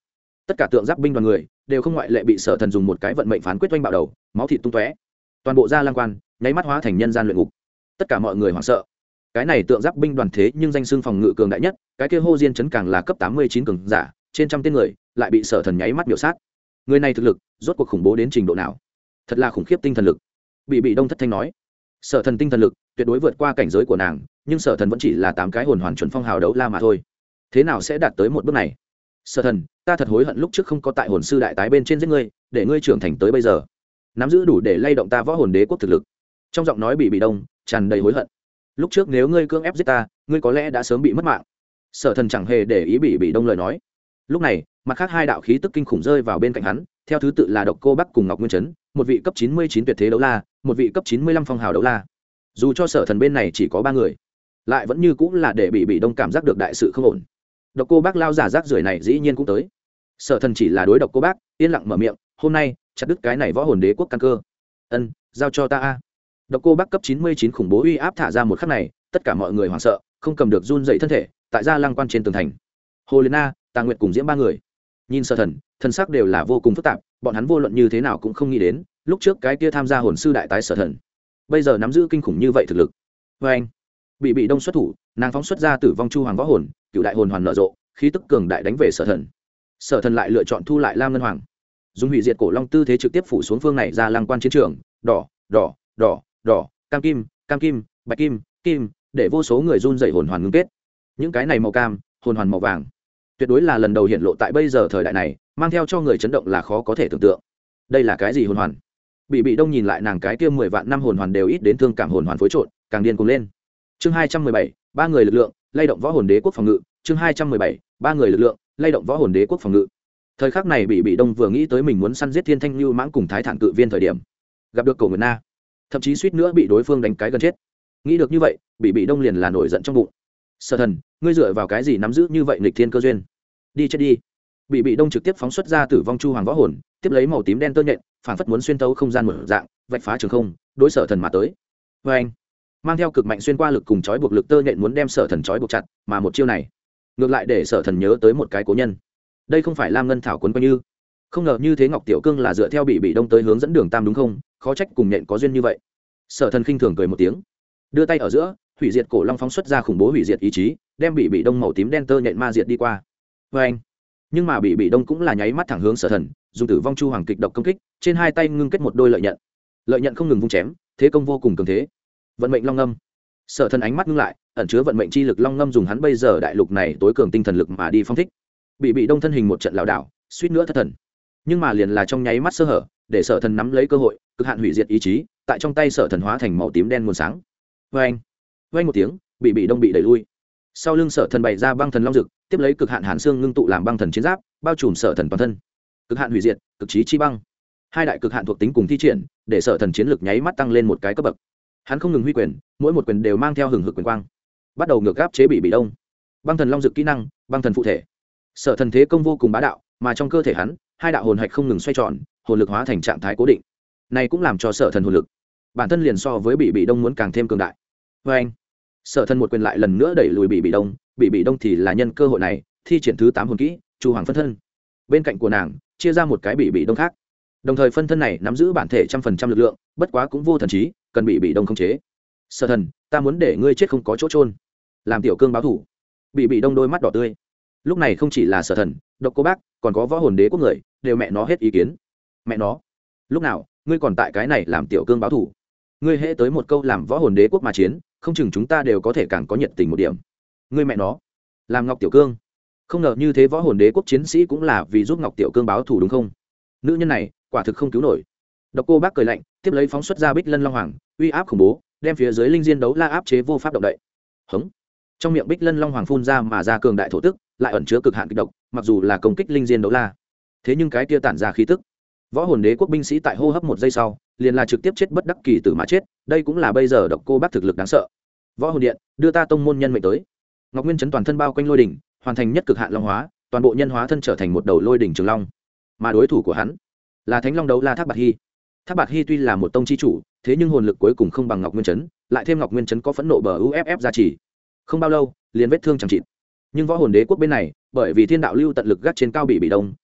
tất cả tượng giáp binh đoàn người đều không ngoại lệ bị Sở Thần dùng một cái vận mệnh phán quyết oanh bạo đầu, máu thịt tung tóe, toàn bộ gia lang quan nháy mắt hóa thành nhân gian luyện ngục. Tất cả mọi người hoảng sợ. Cái này tượng giáp binh đoàn thế nhưng danh xưng phòng ngự cường đại nhất, cái kia Hô Diên trấn càng là cấp 89 cường giả, trên trăm tên người lại bị Sở Thần nháy mắt biểu sát. Người này thực lực rốt cuộc khủng bố đến trình độ nào? Thật là khủng khiếp tinh thần lực. Bị Đông thất thanh nói. Sở Thần tinh thần lực tuyệt đối vượt qua cảnh giới của nàng, nhưng Sở Thần vẫn chỉ là 8 cái hồn hoàn chuẩn phong hào đấu la mà thôi. Thế nào sẽ đạt tới một bước này? Sở Thần, ta thật hối hận lúc trước không có tại hồn sư đại tái bên trên giết ngươi, để ngươi trưởng thành tới bây giờ, nắm giữ đủ để lay động ta võ hồn đế quốc thực lực. Trong giọng nói Bị Đông tràn đầy hối hận. Lúc trước nếu ngươi cưỡng ép giết ta, ngươi có lẽ đã sớm bị mất mạng. Sở Thần chẳng hề để ý Bị Đông lời nói. Lúc này, mặt khác hai đạo khí tức kinh khủng rơi vào bên cạnh hắn, theo thứ tự là Độc Cô Bắc cùng Ngọc Nguyên Trấn, một vị cấp 99 tuyệt thế đấu la, một vị cấp 95 phong hào đấu la. Dù cho Sở Thần bên này chỉ có 3 người, lại vẫn như cũng là để Bị Đông cảm giác được đại sự không ổn. Độc Cô Bác lao giả rác rưởi này dĩ nhiên cũng tới. Sở Thần chỉ là đối Độc Cô Bác yên lặng mở miệng, hôm nay chặt đứt cái này võ hồn đế quốc căn cơ. Ân, giao cho ta a. Độc Cô Bác cấp 99 khủng bố uy áp thả ra một khắc này, tất cả mọi người hoảng sợ, không cầm được run dậy thân thể, tại gia lang quan trên tường thành. Hồ Liên Na, Tà Nguyệt cùng Diễm 3 người nhìn Sở Thần, thân sắc đều là vô cùng phức tạp, bọn hắn vô luận như thế nào cũng không nghĩ đến, lúc trước cái kia tham gia hồn sư đại tái Sở Thần, bây giờ nắm giữ kinh khủng như vậy thực lực. Và anh, Bị Đông xuất thủ, nàng phóng xuất ra Tử Vong Chu Hoàng võ hồn, cựu đại hồn hoàn nở rộ, khí tức cường đại đánh về Sở Thần. Sở Thần lại lựa chọn thu lại Lam Ngân Hoàng, dùng hủy diệt cổ long tư thế trực tiếp phủ xuống phương này ra lang quan chiến trường, đỏ, đỏ, đỏ, đỏ, cam kim, bạch kim, kim, để vô số người run dậy hồn hoàn ngưng kết. Những cái này màu cam, hồn hoàn màu vàng, tuyệt đối là lần đầu hiện lộ tại bây giờ thời đại này, mang theo cho người chấn động là khó có thể tưởng tượng. Đây là cái gì hồn hoàn? Bị Đông nhìn lại nàng cái kia 10 vạn năm hồn hoàn đều ít đến thương cảm hồn hoàn phối trộn, càng điên cuồng lên. Chương 217, ba người lực lượng, lay động võ hồn đế quốc phòng ngự. Chương 217, ba người lực lượng, lay động võ hồn đế quốc phòng ngự. Thời khắc này Bị Đông vừa nghĩ tới mình muốn săn giết Thiên Thanh Lưu Mãng cùng Thái Thản Cự Viên thời điểm, gặp được Cổ Nguyệt Na, thậm chí suýt nữa bị đối phương đánh cái gần chết. Nghĩ được như vậy, Bị Đông liền là nổi giận trong bụng. Sở Thần, ngươi dựa vào cái gì nắm giữ như vậy nghịch thiên cơ duyên? Đi chết đi. Bị Đông trực tiếp phóng xuất ra Tử Vong Chu Hoàng võ hồn, tiếp lấy màu tím đen tơ nhện, phảng phất muốn xuyên tấu không gian mở dạng, vạch phá trường không, đối Sở Thần mà tới. Và anh, mang theo cực mạnh xuyên qua lực cùng chói buộc lực tơ nhện muốn đem Sở Thần chói buộc chặt, mà một chiêu này ngược lại để Sở Thần nhớ tới một cái cố nhân. Đây không phải Lam Ngân Thảo quấn quanh như? Không ngờ như thế Ngọc Tiểu Cương là dựa theo Bị Đông tới hướng dẫn đường tam đúng không? Khó trách cùng nhện có duyên như vậy. Sở Thần khinh thường cười một tiếng, đưa tay ở giữa, hủy diệt cổ long phóng xuất ra khủng bố hủy diệt ý chí, đem Bị Đông màu tím đen tơ nhện ma diệt đi qua. Và anh, nhưng mà Bị Đông cũng là nháy mắt thẳng hướng Sở Thần, dùng Tử Vong Chu Hoàng kịch độc công kích, trên hai tay ngưng kết một đôi lợi nhận. Lợi nhận không ngừng vung chém, thế công vô cùng cường thế. Vận mệnh long ngâm. Sở Thần ánh mắt ngưng lại, ẩn chứa vận mệnh chi lực long ngâm dùng hắn bây giờ đại lục này tối cường tinh thần lực mà đi phong thích. Bị Đông thân hình một trận lảo đảo, suýt nữa thất thần. Nhưng mà liền là trong nháy mắt sơ hở, để Sở Thần nắm lấy cơ hội, cực hạn hủy diệt ý chí, tại trong tay Sở Thần hóa thành màu tím đen nguồn sáng. Oeng, oeng một tiếng, Bị Đông bị đẩy lui. Sau lưng Sở Thần bày ra băng thần long dực, tiếp lấy cực hạn hàn xương ngưng tụ làm băng thần chiến giáp, bao trùm Sở Thần toàn thân. Cực hạn hủy diệt, cực chí chi băng. Hai đại cực hạn thuộc tính cùng thi triển, để Sở Thần chiến lực nháy mắt tăng lên một cái cấp bậc. Hắn không ngừng huy quyền, mỗi một quyền đều mang theo hừng hực quyền quang, bắt đầu ngược áp chế Bị Đông. Băng thần long dực kỹ năng, băng thần phụ thể. Sở Thần thế công vô cùng bá đạo, mà trong cơ thể hắn, hai đạo hồn hạch không ngừng xoay tròn, hồn lực hóa thành trạng thái cố định. Này cũng làm cho Sở Thần hồn lực bản thân liền so với Bị Đông muốn càng thêm cường đại. Và anh, Sở Thần một quyền lại lần nữa đẩy lùi Bị Đông, Bị Đông thì là nhân cơ hội này thi triển thứ 8 hồn kỹ, Chu Hoàng phân thân. Bên cạnh của nàng chia ra một cái Bị Đông khác, đồng thời phân thân này nắm giữ bản thể 100% lực lượng, bất quá cũng vô thần trí, cần Bị Đông khống chế. Sở Thần, ta muốn để ngươi chết không có chỗ trôn, làm Tiểu Cương báo thủ. Bị Đông đôi mắt đỏ tươi. Lúc này không chỉ là Sở Thần, Độc Cô Bác, còn có võ hồn đế quốc người đều mẹ nó hết ý kiến. Mẹ nó, lúc nào ngươi còn tại cái này làm Tiểu Cương báo thủ? Ngươi hễ tới một câu làm võ hồn đế quốc mà chiến, không chừng chúng ta đều có thể càng có nhiệt tình một điểm. Ngươi mẹ nó làm Ngọc Tiểu Cương, không ngờ như thế võ hồn đế quốc chiến sĩ cũng là vì giúp Ngọc Tiểu Cương báo thù đúng không? Nữ nhân này quả thực không cứu nổi. Độc Cô Bác cười lạnh, tiếp lấy phóng xuất ra Bích Lân Long Hoàng, uy áp khủng bố, đem phía dưới linh diên đấu la áp chế vô pháp động đậy. Hống, trong miệng Bích Lân Long Hoàng phun ra mà ra cường đại thổ tức, lại ẩn chứa cực hạn kịch độc, mặc dù là công kích linh diên đấu la, thế nhưng cái kia tản ra khí tức, võ hồn đế quốc binh sĩ tại hô hấp một giây sau liền là trực tiếp chết bất đắc kỳ tử mà chết. Đây cũng là bây giờ Độc Cô Bác thực lực đáng sợ. Võ hồn điện, đưa ta tông môn nhân mệnh tới. Ngọc Nguyên Trấn toàn thân bao quanh lôi đỉnh, hoàn thành nhất cực hạn long hóa, toàn bộ nhân hóa thân trở thành một đầu lôi đỉnh trường long. Mà đối thủ của hắn là Thánh Long đấu la Thác Bạt Hy. Thác Bạt Hy tuy là một tông chi chủ, thế nhưng hồn lực cuối cùng không bằng Ngọc Nguyên Trấn, lại thêm Ngọc Nguyên Trấn có phẫn nộ bờ UFF gia trì, không bao lâu liền vết thương chẳng chịt. Nhưng võ hồn đế quốc bên này, bởi vì thiên đạo lưu tận lực gắt trên cao Bị Đông,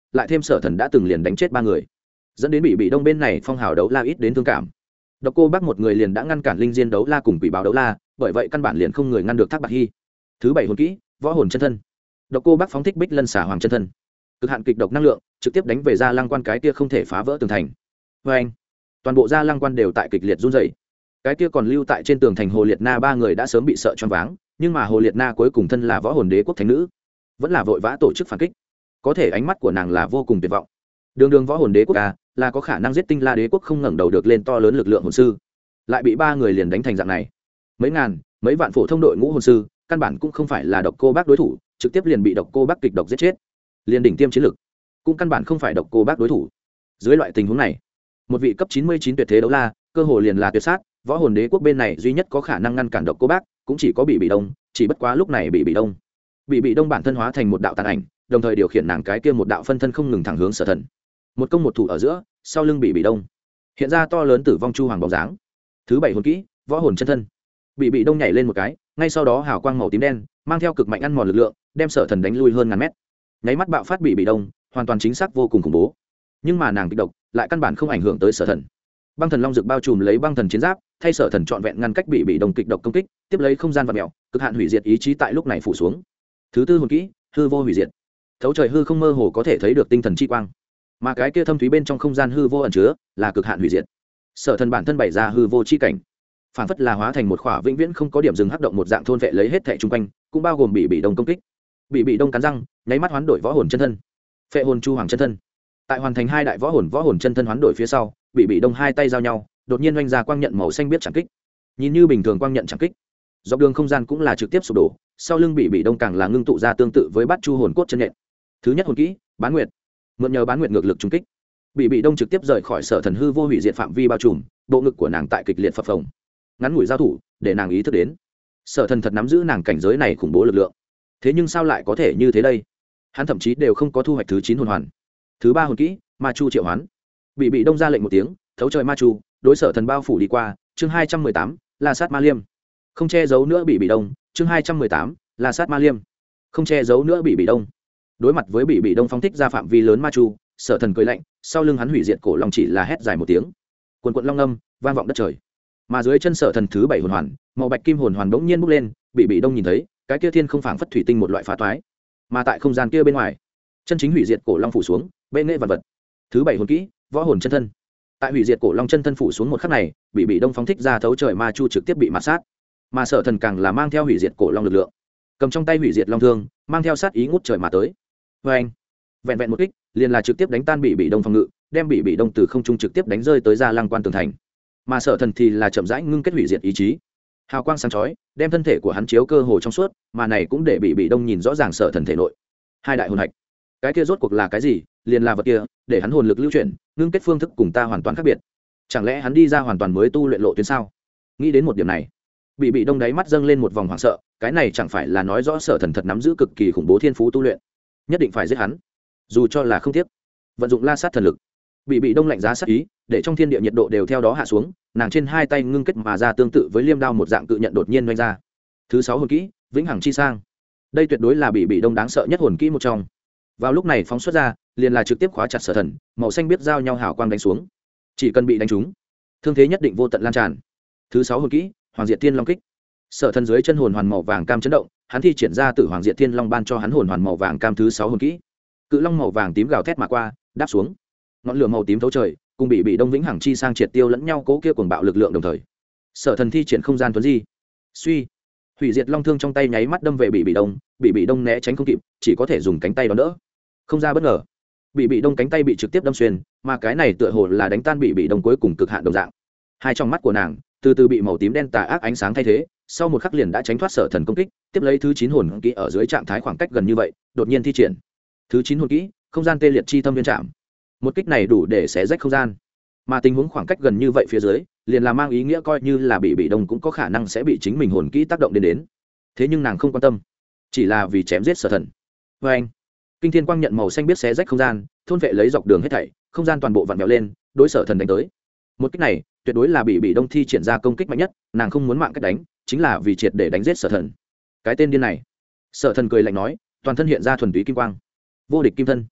lại thêm sở thần đã từng liền đánh chết 3 người, dẫn đến bị đông bên này phong hào đấu la ít đến thương cảm. Độc Cô Bác một người liền đã ngăn cản linh diên đấu la cùng quỷ báo đấu la, bởi vậy căn bản liền không người ngăn được Thác Bạt Hy. Thứ 7 hồn kỹ, võ hồn chân thân. Độc Cô Bác phóng thích Bích Lân Xả Hoàng chân thân, cực hạn kịch độc năng lượng trực tiếp đánh về Gia Lăng Quan cái kia không thể phá vỡ tường thành. Với anh, toàn bộ Gia Lăng Quan đều tại kịch liệt run rẩy. Cái kia còn lưu tại trên tường thành Hồ Liệt Na 3 người đã sớm bị sợ choáng váng, nhưng mà Hồ Liệt Na cuối cùng thân là võ hồn đế quốc thánh nữ, vẫn là vội vã tổ chức phản kích. Có thể ánh mắt của nàng là vô cùng tuyệt vọng. Đường võ hồn đế quốc là có khả năng giết Tinh La đế quốc không ngẩng đầu được lên to lớn lực lượng hồn sư, lại bị 3 người liền đánh thành dạng này. Mấy ngàn, mấy vạn phổ thông đội ngũ hồn sư, căn bản cũng không phải là Độc Cô Bác đối thủ, trực tiếp liền bị Độc Cô Bác kịch độc giết chết. Liên đỉnh tiêm chiến lực, cũng căn bản không phải Độc Cô Bác đối thủ. Dưới loại tình huống này, một vị cấp 99 tuyệt thế đấu la, cơ hồ liền là tuyệt sát, võ hồn đế quốc bên này duy nhất có khả năng ngăn cản Độc Cô Bác, cũng chỉ có bị đông, chỉ bất quá lúc này bị đông. Bị đông bản thân hóa thành một đạo tàn ảnh, đồng thời điều khiển nàng cái kia một đạo phân thân không ngừng thẳng hướng Sở Thần. Một công một thủ ở giữa, sau lưng bị đông, hiện ra to lớn tử vong chu hoàng bóng dáng. Thứ 7 hồn kỹ, võ hồn chân thân. Bị đông nhảy lên một cái, ngay sau đó hào quang màu tím đen mang theo cực mạnh ăn mòn lực lượng, đem Sở Thần đánh lui hơn ngàn mét. Nháy mắt bạo phát bị đông, hoàn toàn chính xác vô cùng khủng bố. Nhưng mà nàng kịch độc lại căn bản không ảnh hưởng tới Sở Thần. Băng thần long dược bao trùm lấy băng thần chiến giáp, thay Sở Thần trọn vẹn ngăn cách bị đông kịch độc công kích, tiếp lấy không gian vặn mèo, cực hạn hủy diệt ý chí tại lúc này phủ xuống. Thứ 4 hồn kỹ, hư vô hủy diệt. Thấu trời hư không mơ hồ có thể thấy được tinh thần chi quang, mà cái kia thâm thúy bên trong không gian hư vô ẩn chứa là cực hạn hủy diệt. Sở Thần bản thân bày ra hư vô chi cảnh, phản phất là hóa thành một khỏa vĩnh viễn không có điểm dừng hắc động một dạng thôn vệ lấy hết thảy chung quanh, cũng bao gồm bị đông công kích. Bị đông cắn răng, nháy mắt hoán đổi võ hồn chân thân, phệ hồn chu hoàng chân thân. Tại hoàn thành 2 đại võ hồn chân thân hoán đổi phía sau, bị đông 2 tay giao nhau, đột nhiên oanh ra quang nhận màu xanh biết chẳng kích. Nhìn như bình thường quang nhận chẳng kích, dọc đường không gian cũng là trực tiếp sụp đổ, sau lưng bị đông càng là ngưng tụ ra tương tự với bát chu hồn cốt chân nhện. Thứ nhất hồn kỹ, bán nguyệt. Mượn nhờ bán nguyệt ngược lực trung kích, bị đông trực tiếp rời khỏi Sở Thần hư vô hủy diệt phạm vi bao trùm, bộ ngực của nàng tại kịch liệt phập phồng. Ngắn ngủi giao thủ, để nàng ý thức đến, Sở Thần thật nắm giữ nàng cảnh giới này khủng bố lực lượng. Thế nhưng sao lại có thể như thế đây? Hắn thậm chí đều không có thu hoạch thứ 9 hồn hoàn. Thứ 3 hồn kỹ, ma chu triệu hoán. Bị đông ra lệnh một tiếng, thấu trời ma chu, đối Sở Thần bao phủ đi qua. Chương 218, La sát ma liêm. Không che giấu nữa bị đông. Chương 218, La sát ma liêm. Không che giấu nữa bị đông. Đối mặt với bị đông phóng thích ra phạm vi lớn ma chu, Sở Thần cười lạnh, sau lưng hắn hủy diệt cổ long chỉ là hét dài một tiếng, quần quần long âm vang vọng đất trời. Mà dưới chân Sở Thần thứ 7 hồn hoàn, màu bạch kim hồn hoàn bỗng nhiên bốc lên, bị đông nhìn thấy, cái kia thiên không phảng phất thủy tinh một loại phá toái, mà tại không gian kia bên ngoài, chân chính hủy diệt cổ long phủ xuống, bệ nghệ vật vật. Thứ 7 hồn kỹ, võ hồn chân thân. Tại hủy diệt cổ long chân thân phủ xuống một khắc này, bị đông phóng thích ra thấu trời ma chu trực tiếp bị mạt sát, mà Sở Thần càng là mang theo hủy diệt cổ long lực lượng, cầm trong tay hủy diệt long thương, mang theo sát ý ngút trời mà tới. Với anh, vẹn vẹn một kích, liền là trực tiếp đánh tan bị đông phòng ngự, đem bị đông từ không trung trực tiếp đánh rơi tới Gia Lăng Quan tường thành. Mà Sở Thần thì là chậm rãi ngưng kết hủy diệt ý chí, hào quang sáng chói đem thân thể của hắn chiếu cơ hồ trong suốt, mà này cũng để bị đông nhìn rõ ràng Sở Thần thể nội 2 đại hồn hạch. Cái kia rốt cuộc là cái gì? Liền là vật kia, để hắn hồn lực lưu chuyển, ngưng kết phương thức cùng ta hoàn toàn khác biệt. Chẳng lẽ hắn đi ra hoàn toàn mới tu luyện lộ tuyến sao? Nghĩ đến một điểm này, bị đông đáy mắt dâng lên một vòng hoảng sợ, cái này chẳng phải là nói rõ Sở Thần thật nắm giữ cực kỳ khủng bố thiên phú tu luyện, nhất định phải giết hắn, dù cho là không tiếc vận dụng la sát thần lực. Bị đông lạnh giá sát ý, để trong thiên địa nhiệt độ đều theo đó hạ xuống, nàng trên 2 tay ngưng kết mà ra tương tự với liêm đao một dạng cự nhận đột nhiên vung ra. Thứ 6 hồn kỹ, vĩnh hằng chi sang. Đây tuyệt đối là bị đông đáng sợ nhất hồn kỹ một trong. Vào lúc này phóng xuất ra, liền là trực tiếp khóa chặt Sở Thần, màu xanh biết giao nhau hào quang đánh xuống, chỉ cần bị đánh trúng, thương thế nhất định vô tận lan tràn. Thứ 6 hồn kỹ, hoàng diệt thiên long kích. Sở Thần dưới chân hồn hoàn màu vàng cam chấn động, hắn thi triển ra Tử Hoàng Diệt Thiên Long ban cho hắn hồn hoàn màu vàng cam thứ 6 hồn kỹ. Cự long màu vàng tím gào thét mà qua, đáp xuống. Ngọn lửa màu tím thấu trời, cùng bị đông vĩnh hằng chi sang triệt tiêu lẫn nhau, cố kia cuồng bạo lực lượng đồng thời. Sở Thần thi triển không gian tuấn di, suy, hủy diệt long thương trong tay nháy mắt đâm về bị đông né tránh không kịp, chỉ có thể dùng cánh tay đón đỡ. Không ra bất ngờ, bị đông cánh tay bị trực tiếp đâm xuyên, mà cái này tựa hồ là đánh tan bị đông cuối cùng cực hạn đồng dạng. Hai trong mắt của nàng từ từ bị màu tím đen tà ác ánh sáng thay thế, sau một khắc liền đã tránh thoát Sở Thần công kích, tiếp lấy thứ 9 hồn kỹ ở dưới trạng thái khoảng cách gần như vậy, đột nhiên thi triển thứ 9 hồn kỹ, không gian tê liệt chi thâm viên chạm. Một kích này đủ để xé rách không gian, mà tình huống khoảng cách gần như vậy phía dưới, liền là mang ý nghĩa coi như là bị đông cũng có khả năng sẽ bị chính mình hồn kỹ tác động đến. Thế nhưng nàng không quan tâm, chỉ là vì chém giết Sở Thần. Với anh, kinh thiên quang nhận màu xanh biết xé rách không gian, thôn vệ lấy dọc đường hết thảy, không gian toàn bộ vặn vẹo lên, đối Sở Thần đánh tới. Một kích này tuyệt đối là bị đông thi triển ra công kích mạnh nhất, nàng không muốn mạng cách đánh, chính là vì triệt để đánh giết Sở Thần. Cái tên điên này. Sở Thần cười lạnh nói, toàn thân hiện ra thuần túy kim quang, vô địch kim thân,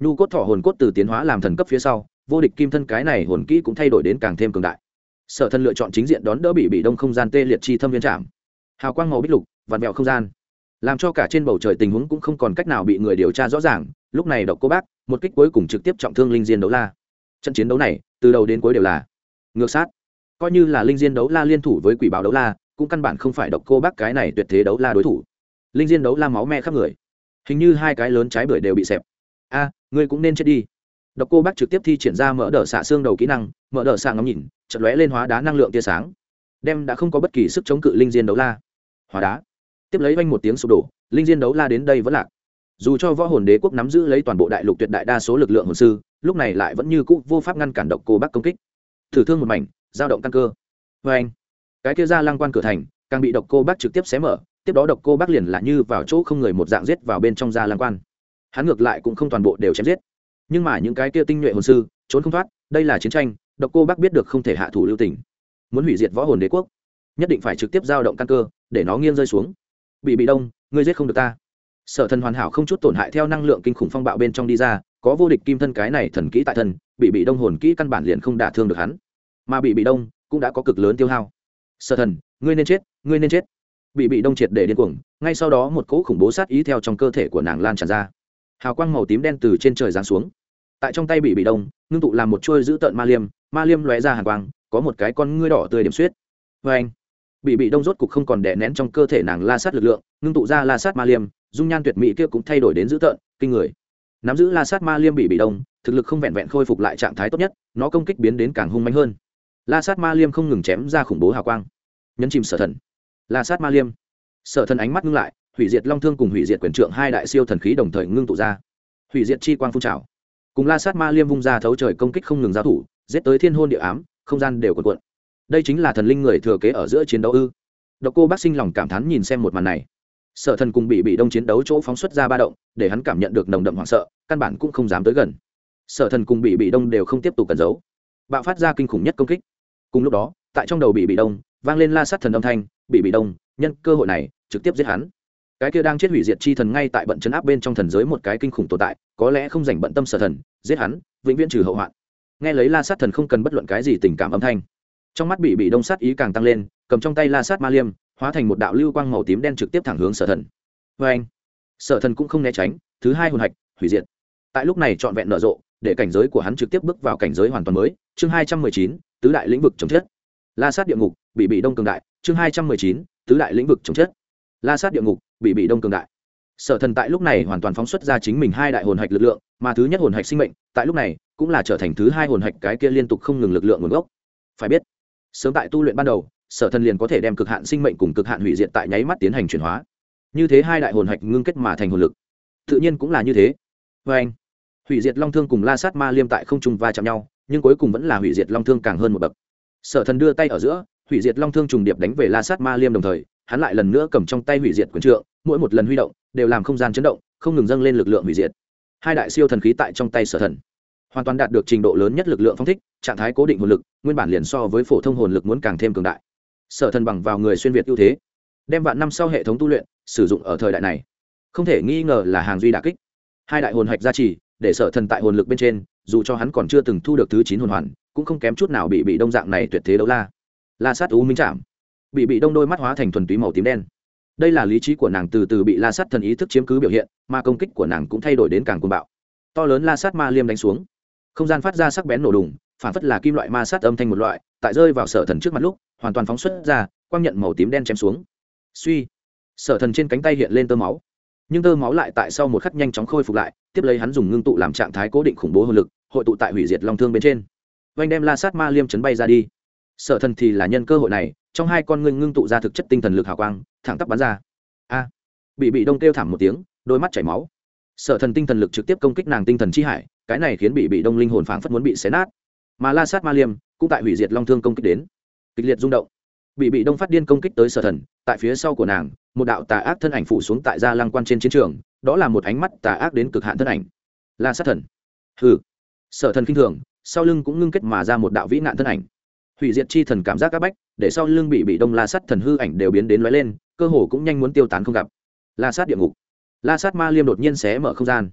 nhu cốt thọ hồn cốt từ tiến hóa làm thần cấp phía sau, vô địch kim thân cái này hồn kỹ cũng thay đổi đến càng thêm cường đại. Sở Thần lựa chọn chính diện đón đỡ bị đông không gian tê liệt chi thâm viên trảm, hào quang màu bích lục vặn vẹo không gian, làm cho cả trên bầu trời tình huống cũng không còn cách nào bị người điều tra rõ ràng. Lúc này Độc Cô Bác một kích cuối cùng trực tiếp trọng thương linh diên đấu la. Trận chiến đấu này từ đầu đến cuối đều là ngược sát, coi như là linh diên đấu la liên thủ với quỷ báo đấu la cũng căn bản không phải Độc Cô Bác cái này tuyệt thế đấu la đối thủ. Linh diên đấu la máu me khắp người, hình như hai cái lớn trái bưởi đều bị xẹp. A, ngươi cũng nên chết đi. Độc Cô Bác trực tiếp thi triển ra mở đỡ xạ xương đầu kỹ năng, mở đỡ xạ ngắm nhìn, chợt lóe lên hóa đá năng lượng tia sáng, đem đã không có bất kỳ sức chống cự linh diên đấu la hóa đá. Tiếp lấy vang một tiếng sụp đổ, linh diên đấu la đến đây vẫn lạc. Dù cho võ hồn đế quốc nắm giữ lấy toàn bộ đại lục tuyệt đại đa số lực lượng hồn sư, lúc này lại vẫn như cũ vô pháp ngăn cản Độc Cô Bác công kích. Thử thương một mảnh, dao động căn cơ. Anh, cái kia ra lăng quan cửa thành càng bị Độc Cô Bác trực tiếp xé mở, tiếp đó Độc Cô Bác liền là như vào chỗ không người một dạng giết vào bên trong ra lăng quan. Hắn ngược lại cũng không toàn bộ đều chém giết, nhưng mà những cái kia tinh nhuệ hồn sư trốn không thoát. Đây là chiến tranh, Độc Cô Bác biết được không thể hạ thủ lưu tình. Muốn hủy diệt võ hồn đế quốc, nhất định phải trực tiếp dao động căn cơ, để nó nghiêng rơi xuống. Bị đông, ngươi giết không được ta. Sở Thần hoàn hảo không chút tổn hại theo năng lượng kinh khủng phong bạo bên trong đi ra, có vô địch kim thân cái này thần kỹ tại thân, bị đông hồn kỹ căn bản liền không đả thương được hắn, mà bị đông cũng đã có cực lớn tiêu hao. Sở Thần, ngươi nên chết, ngươi nên chết. Bị đông triệt để điên cuồng, ngay sau đó một cỗ khủng bố sát ý theo trong cơ thể của nàng lan tràn ra, hào quang màu tím đen từ trên trời giáng xuống, tại trong tay bị đông ngưng tụ làm một chuôi dữ tợn ma liêm lóe ra hàn quang, có một cái con ngươi đỏ tươi điểm xuyết. Vê anh, bị đông rốt cục không còn đè nén trong cơ thể nàng la sát lực lượng, ngưng tụ ra la sát ma liêm, dung nhan tuyệt mỹ kia cũng thay đổi đến dữ tợn kinh người. Nắm giữ la sát ma liêm bị đông thực lực không vẹn vẹn khôi phục lại trạng thái tốt nhất, nó công kích biến đến càng hung mãnh hơn. La sát ma liêm không ngừng chém ra khủng bố hào quang, nhấn chìm Sở Thần. La sát ma liêm, Sở Thần ánh mắt ngưng lại, hủy diệt long thương cùng hủy diệt quyền trượng hai đại siêu thần khí đồng thời ngưng tụ ra, hủy diệt chi quang phun trào, cùng la sát ma liêm vung ra thấu trời công kích không ngừng giao thủ, giết tới thiên hôn địa ám, không gian đều cuộn cuộn. Đây chính là thần linh người thừa kế ở giữa chiến đấu ư? Độc Cô Bác sinh lòng cảm thán nhìn xem một màn này. Sở Thần cùng bị đông chiến đấu chỗ phóng xuất ra ba động, để hắn cảm nhận được nồng đậm hoảng sợ, căn bản cũng không dám tới gần. Sở Thần cùng bị đông đều không tiếp tục cẩn giấu, bạo phát ra kinh khủng nhất công kích. Cùng lúc đó, tại trong đầu bị đông vang lên la sát thần âm thanh, bị đông nhân cơ hội này trực tiếp giết hắn. Cái kia đang chết hủy diệt chi thần ngay tại bận chấn áp bên trong thần giới một cái kinh khủng tồn tại, có lẽ không dành bận tâm Sở Thần, giết hắn vĩnh viễn trừ hậu hoạn. Nghe lấy la sát thần không cần bất luận cái gì tình cảm âm thanh, trong mắt bị đông sát ý càng tăng lên, cầm trong tay la sát ma liêm hóa thành một đạo lưu quang màu tím đen trực tiếp thẳng hướng Sở Thần. Vê anh, Sở Thần cũng không né tránh, thứ hai hồn hạch hủy diệt tại lúc này trọn vẹn nở rộ, để cảnh giới của hắn trực tiếp bước vào cảnh giới hoàn toàn mới. Chương 219, tứ đại lĩnh vực chống chết. La sát địa ngục, bị đông cường đại. Chương 219, tứ đại lĩnh vực chống chết. La sát địa ngục, bị đông cường đại. Sở Thần tại lúc này hoàn toàn phóng xuất ra chính mình hai đại hồn hạch lực lượng, mà thứ nhất hồn hạch sinh mệnh tại lúc này cũng là trở thành thứ hai hồn hạch cái kia liên tục không ngừng lực lượng nguồn gốc. Phải biết, sớm tại tu luyện ban đầu, Sở Thần liền có thể đem cực hạn sinh mệnh cùng cực hạn hủy diệt tại nháy mắt tiến hành chuyển hóa. Như thế hai đại hồn hạch ngưng kết mà thành hồn lực, tự nhiên cũng là như thế. Và anh, hủy diệt long thương cùng la sát ma liêm tại không trung va chạm nhau, nhưng cuối cùng vẫn là hủy diệt long thương càng hơn một bậc. Sở Thần đưa tay ở giữa, hủy diệt long thương trùng điệp đánh về la sát ma liêm, đồng thời hắn lại lần nữa cầm trong tay hủy diệt quyền trượng, mỗi một lần huy động đều làm không gian chấn động, không ngừng dâng lên lực lượng hủy diệt. Hai đại siêu thần khí tại trong tay Sở Thần hoàn toàn đạt được trình độ lớn nhất lực lượng phong thích, trạng thái cố định hồn lực nguyên bản liền so với phổ thông hồn lực muốn càng thêm cường đại. Sở Thần bằng vào người xuyên việt ưu thế, đem vạn năm sau hệ thống tu luyện sử dụng ở thời đại này, không thể nghi ngờ là hàng duy đả kích. Hai đại hồn hạch gia trì, để Sở Thần tại hồn lực bên trên, dù cho hắn còn chưa từng thu được thứ 9 hồn hoàn, cũng không kém chút nào bị đông dạng này tuyệt thế đấu la. La sát u minh chạm, bị đông đôi mắt hóa thành thuần túy màu tím đen. Đây là lý trí của nàng từ từ bị la sát thần ý thức chiếm cứ biểu hiện, mà công kích của nàng cũng thay đổi đến càng cuồng bạo. To lớn la sát ma liêm đánh xuống, không gian phát ra sắc bén nổ đùng, phản phất là kim loại ma sát âm thanh một loại, tại rơi vào Sở Thần trước mặt lúc hoàn toàn phóng xuất ra, quang nhận màu tím đen chém xuống. Suy, Sở Thần trên cánh tay hiện lên tơ máu, nhưng tơ máu lại tại sau một khắc nhanh chóng khôi phục lại, tiếp lấy hắn dùng ngưng tụ làm trạng thái cố định khủng bố hồn lực hội tụ tại hủy diệt long thương bên trên, vanh đem la sát ma liêm chấn bay ra đi. Sở Thần thì là nhân cơ hội này, trong hai con ngươi ngưng tụ ra thực chất tinh thần lực hào quang, thẳng tắp bắn ra. A, bị đông kêu thảm một tiếng, đôi mắt chảy máu. Sở Thần tinh thần lực trực tiếp công kích nàng tinh thần chi hải, cái này khiến bị đông linh hồn phảng phất muốn bị xé nát. Mà la sát ma liêm cũng tại hủy diệt long thương công kích đến, kịch liệt rung động. Bị đông phát điên công kích tới Sở Thần, tại phía sau của nàng một đạo tà ác thân ảnh phủ xuống tại gia lăng quan trên chiến trường, đó là một ánh mắt tà ác đến cực hạn thân ảnh. La sát thần. Hừ. Sở Thần kinh thường, sau lưng cũng ngưng kết mà ra một đạo vĩ nạn thân ảnh. Hủy diệt chi thần cảm giác áp bách, để sau lưng bị đông la sát thần hư ảnh đều biến đến lóe lên, cơ hồ cũng nhanh muốn tiêu tán không gặp. La sát địa ngục. La sát ma liêm đột nhiên xé mở không gian,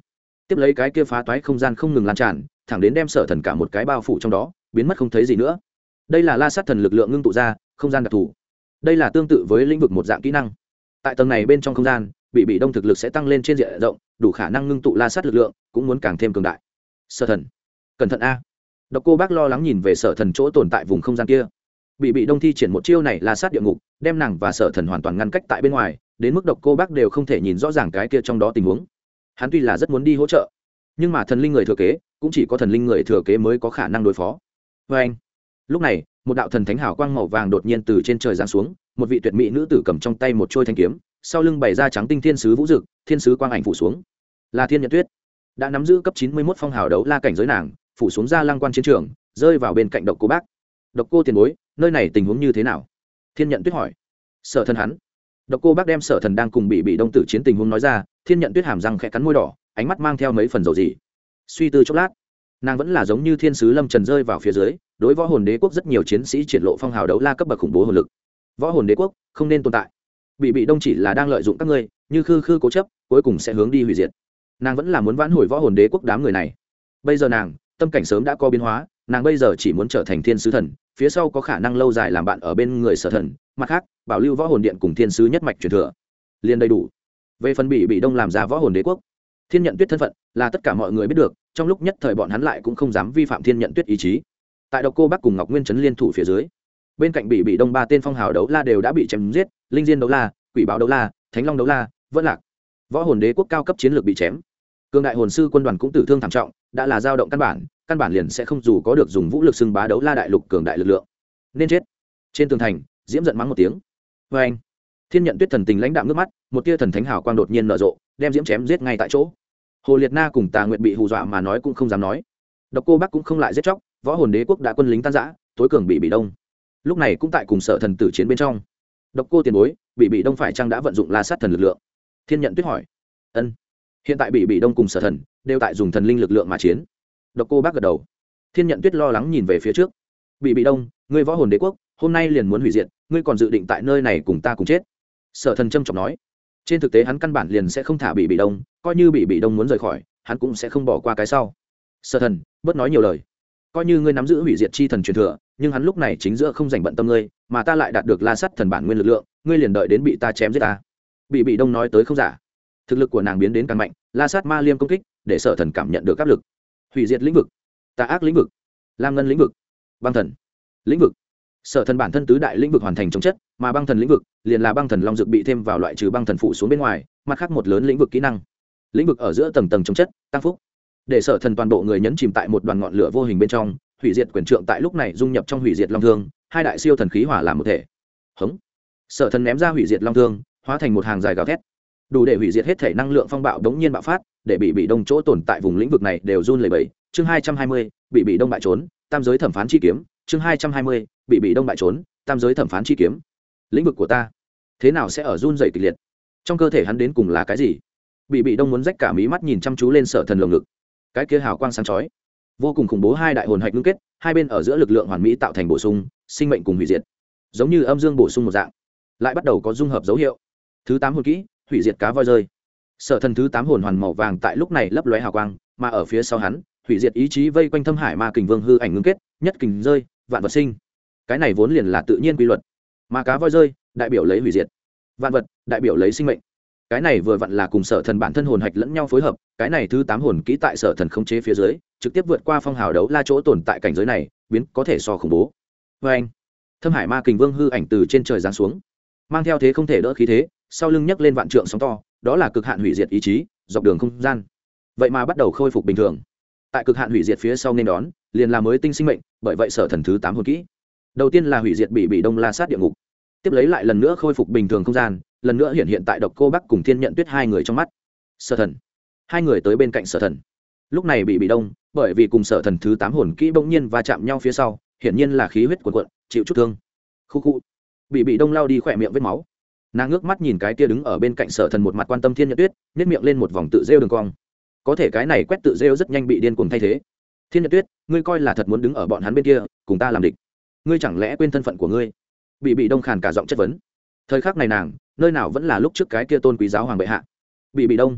tiếp lấy cái kia phá toái không gian không ngừng lan tràn, thẳng đến đem Sở Thần cả một cái bao phủ trong đó, biến mất không thấy gì nữa. Đây là La Sát Thần lực lượng ngưng tụ ra không gian đặc thù. Đây là tương tự với lĩnh vực một dạng kỹ năng. Tại tầng này bên trong không gian, bị đông thực lực sẽ tăng lên trên diện rộng, đủ khả năng ngưng tụ La Sát lực lượng, cũng muốn càng thêm cường đại. Sở Thần, cẩn thận a. Độc Cô Bác lo lắng nhìn về Sở Thần chỗ tồn tại vùng không gian kia. Bị đông thi triển một chiêu này La Sát địa ngục, đem nàng và Sở Thần hoàn toàn ngăn cách tại bên ngoài, đến mức Độc Cô Bác đều không thể nhìn rõ ràng cái kia trong đó tình huống. Hắn tuy là rất muốn đi hỗ trợ, nhưng mà thần linh người thừa kế cũng chỉ có thần linh người thừa kế mới có khả năng đối phó. Với anh, lúc này một đạo thần thánh hào quang màu vàng đột nhiên từ trên trời giáng xuống, một vị tuyệt mỹ nữ tử cầm trong tay một trôi thanh kiếm, sau lưng bày ra trắng tinh thiên sứ vũ dực, thiên sứ quang ảnh phủ xuống. Là Thiên Nhận Tuyết, đã nắm giữ cấp 91 phong hào đấu la cảnh giới nàng, phủ xuống ra lăng quan chiến trường, rơi vào bên cạnh Độc Cô Bác. Độc Cô tiền bối, nơi này tình huống như thế nào? Thiên Nhận Tuyết hỏi. Sở Thần hắn. Độc Cô Bác đem Sở Thần đang cùng bị đông tử chiến tình huống nói ra. Thiên Nhận Tuyết hàm răng khẽ cắn môi đỏ, ánh mắt mang theo mấy phần dầu gì. Suy tư chốc lát, nàng vẫn là giống như thiên sứ lâm trần rơi vào phía dưới, đối võ hồn đế quốc rất nhiều chiến sĩ triển lộ phong hào đấu la cấp bậc khủng bố hồn lực. Võ hồn đế quốc không nên tồn tại. Bị đông chỉ là đang lợi dụng các ngươi, như khư cố chấp, cuối cùng sẽ hướng đi hủy diệt. Nàng vẫn là muốn vãn hồi võ hồn đế quốc đám người này. Bây giờ nàng tâm cảnh sớm đã có biến hóa, nàng bây giờ chỉ muốn trở thành thiên sứ thần, phía sau có khả năng lâu dài làm bạn ở bên người Sở Thần, mặt khác bảo lưu võ hồn điện cùng thiên sứ nhất mạch truyền thừa liền đầy đủ. Về phần bị đông làm ra võ hồn đế quốc, Thiên Nhận Tuyết thân phận là tất cả mọi người biết được, trong lúc nhất thời bọn hắn lại cũng không dám vi phạm Thiên Nhận Tuyết ý chí. Tại Độc Cô Bác cùng Ngọc Nguyên Trấn liên thủ phía dưới, bên cạnh bị đông ba tên phong hào đấu la đều đã bị chém giết, Linh Diên đấu la, Quỷ Báo đấu la, Thánh Long đấu la, vẫn lạc. Võ hồn đế quốc cao cấp chiến lược bị chém. Cương đại hồn sư quân đoàn cũng tử thương thảm trọng, đã là dao động căn bản liền sẽ không dù có được dùng vũ lực xưng bá đấu la đại lục cường đại lực lượng. Nên chết. Trên tường thành, Diễm giận mắng một tiếng. Và anh, Thiên Nhận Tuyết thần tình lãnh đạm nước mắt, một tia thần thánh hào quang đột nhiên nở rộ, đem Diễm chém giết ngay tại chỗ. Hồ Liệt Na cùng Tà Nguyệt bị hù dọa mà nói cũng không dám nói. Độc Cô Bác cũng không lại giết chóc, võ hồn đế quốc đã quân lính tan rã, tối cường bị đông. Lúc này cũng tại cùng Sở Thần tử chiến bên trong. Độc Cô tiền bối, bị đông phải chăng đã vận dụng La Sát thần lực lượng? Thiên Nhận Tuyết hỏi. Ân. Hiện tại bị đông cùng Sở Thần đều tại dùng thần linh lực lượng mà chiến. Độc Cô Bác gật đầu. Thiên Nhận Tuyết lo lắng nhìn về phía trước. Bị đông, ngươi võ hồn đế quốc hôm nay liền muốn hủy diệt, ngươi còn dự định tại nơi này cùng ta cùng chết? Sở Thần trầm trọng nói. Trên thực tế hắn căn bản liền sẽ không thả bị đông, coi như bị đông muốn rời khỏi, hắn cũng sẽ không bỏ qua cái sau. Sở Thần, bớt nói nhiều lời. Coi như ngươi nắm giữ hủy diệt chi thần truyền thừa, nhưng hắn lúc này chính giữa không dành bận tâm ngươi, mà ta lại đạt được La Sát thần bản nguyên lực lượng, ngươi liền đợi đến bị ta chém giết ta. Bị đông nói tới không giả. Thực lực của nàng biến đến càng mạnh, La Sát ma liêm công kích, để Sở Thần cảm nhận được áp lực. Hủy diệt lĩnh vực, tà ác lĩnh vực, lam ngân lĩnh vực, băng thần lĩnh vực. Sở Thần bản thân tứ đại lĩnh vực hoàn thành chống chất, mà băng thần lĩnh vực liền là băng thần long dược bị thêm vào loại trừ băng thần phụ xuống bên ngoài, mặt khác một lớn lĩnh vực kỹ năng. Lĩnh vực ở giữa tầng chống chất, tăng phúc. Để Sở Thần toàn bộ người nhấn chìm tại một đoàn ngọn lửa vô hình bên trong, hủy diệt quyền trượng tại lúc này dung nhập trong hủy diệt long thương, hai đại siêu thần khí hỏa làm một thể. Hống. Sở Thần ném ra hủy diệt long thương, hóa thành một hàng dài gào thét, đủ để hủy diệt hết thể năng lượng phong bạo đống nhiên bạo phát, để bị đông chỗ tồn tại vùng lĩnh vực này đều run lẩy bẩy. Chương 220, bị đông bại trốn, tam giới thẩm phán chi kiếm. Chương 220, bị đông bại trốn, tam giới thẩm phán chi kiếm. Lĩnh vực của ta, thế nào sẽ ở run rẩy kịch liệt? Trong cơ thể hắn đến cùng là cái gì? Bị đông muốn rách cả mí mắt nhìn chăm chú lên Sở Thần lồng ngực. Cái kia hào quang sáng chói, vô cùng khủng bố, hai đại hồn hạch ngưng kết, hai bên ở giữa lực lượng hoàn mỹ tạo thành bổ sung, sinh mệnh cùng hủy diệt, giống như âm dương bổ sung một dạng, lại bắt đầu có dung hợp dấu hiệu. Thứ 8 hồn kỹ, hủy diệt cá voi rơi. Sở Thần thứ 8 hồn hoàn màu vàng tại lúc này lấp lóe hào quang, mà ở phía sau hắn, hủy diệt ý chí vây quanh Thâm Hải Ma Kình Vương hư ảnh ngưng kết, nhất kình rơi, vạn vật sinh. Cái này vốn liền là tự nhiên quy luật, mà cá voi rơi đại biểu lấy hủy diệt, vạn vật đại biểu lấy sinh mệnh. Cái này vừa vặn là cùng Sở Thần bản thân hồn hạch lẫn nhau phối hợp, cái này thứ 8 hồn kỹ tại Sở Thần khống chế phía dưới, trực tiếp vượt qua phong hào đấu la chỗ tồn tại cảnh giới này, biến có thể so khủng bố. Và anh, Thâm Hải Ma Kình Vương hư ảnh từ trên trời giáng xuống, mang theo thế không thể đỡ khí thế, sau lưng nhấc lên vạn trượng sóng to, đó là cực hạn hủy diệt ý chí, dọc đường không gian. Vậy mà bắt đầu khôi phục bình thường. Tại cực hạn hủy diệt phía sau nên đón, liền là mới tinh sinh mệnh, bởi vậy Sở Thần thứ 8 hồn kỹ. Đầu tiên là hủy diệt bị đông La Sát địa ngục, tiếp lấy lại lần nữa khôi phục bình thường không gian, lần nữa hiện tại Độc Cô Bác cùng Thiên Nhận Tuyết hai người trong mắt. Sở Thần, hai người tới bên cạnh Sở Thần. Lúc này bị đông, bởi vì cùng Sở Thần thứ 8 hồn kỹ bỗng nhiên va chạm nhau phía sau, hiển nhiên là khí huyết cuồn cuộn, chịu chút thương. Khu khu. Bị đông lao đi khỏe miệng vết máu. Nàng ngước mắt nhìn cái kia đứng ở bên cạnh Sở Thần một mặt quan tâm Thiên Nhận Tuyết, nhếch miệng lên một vòng tự rêu đường cong. Có thể cái này quét tự rêu rất nhanh bị điên cuồng thay thế. Thiên Nhận Tuyết, ngươi coi là thật muốn đứng ở bọn hắn bên kia, cùng ta làm địch? Ngươi chẳng lẽ quên thân phận của ngươi? Bị đông khàn cả giọng chất vấn. Thời khắc này nàng, nơi nào vẫn là lúc trước cái kia tôn quý giáo hoàng bệ hạ. Bị đông,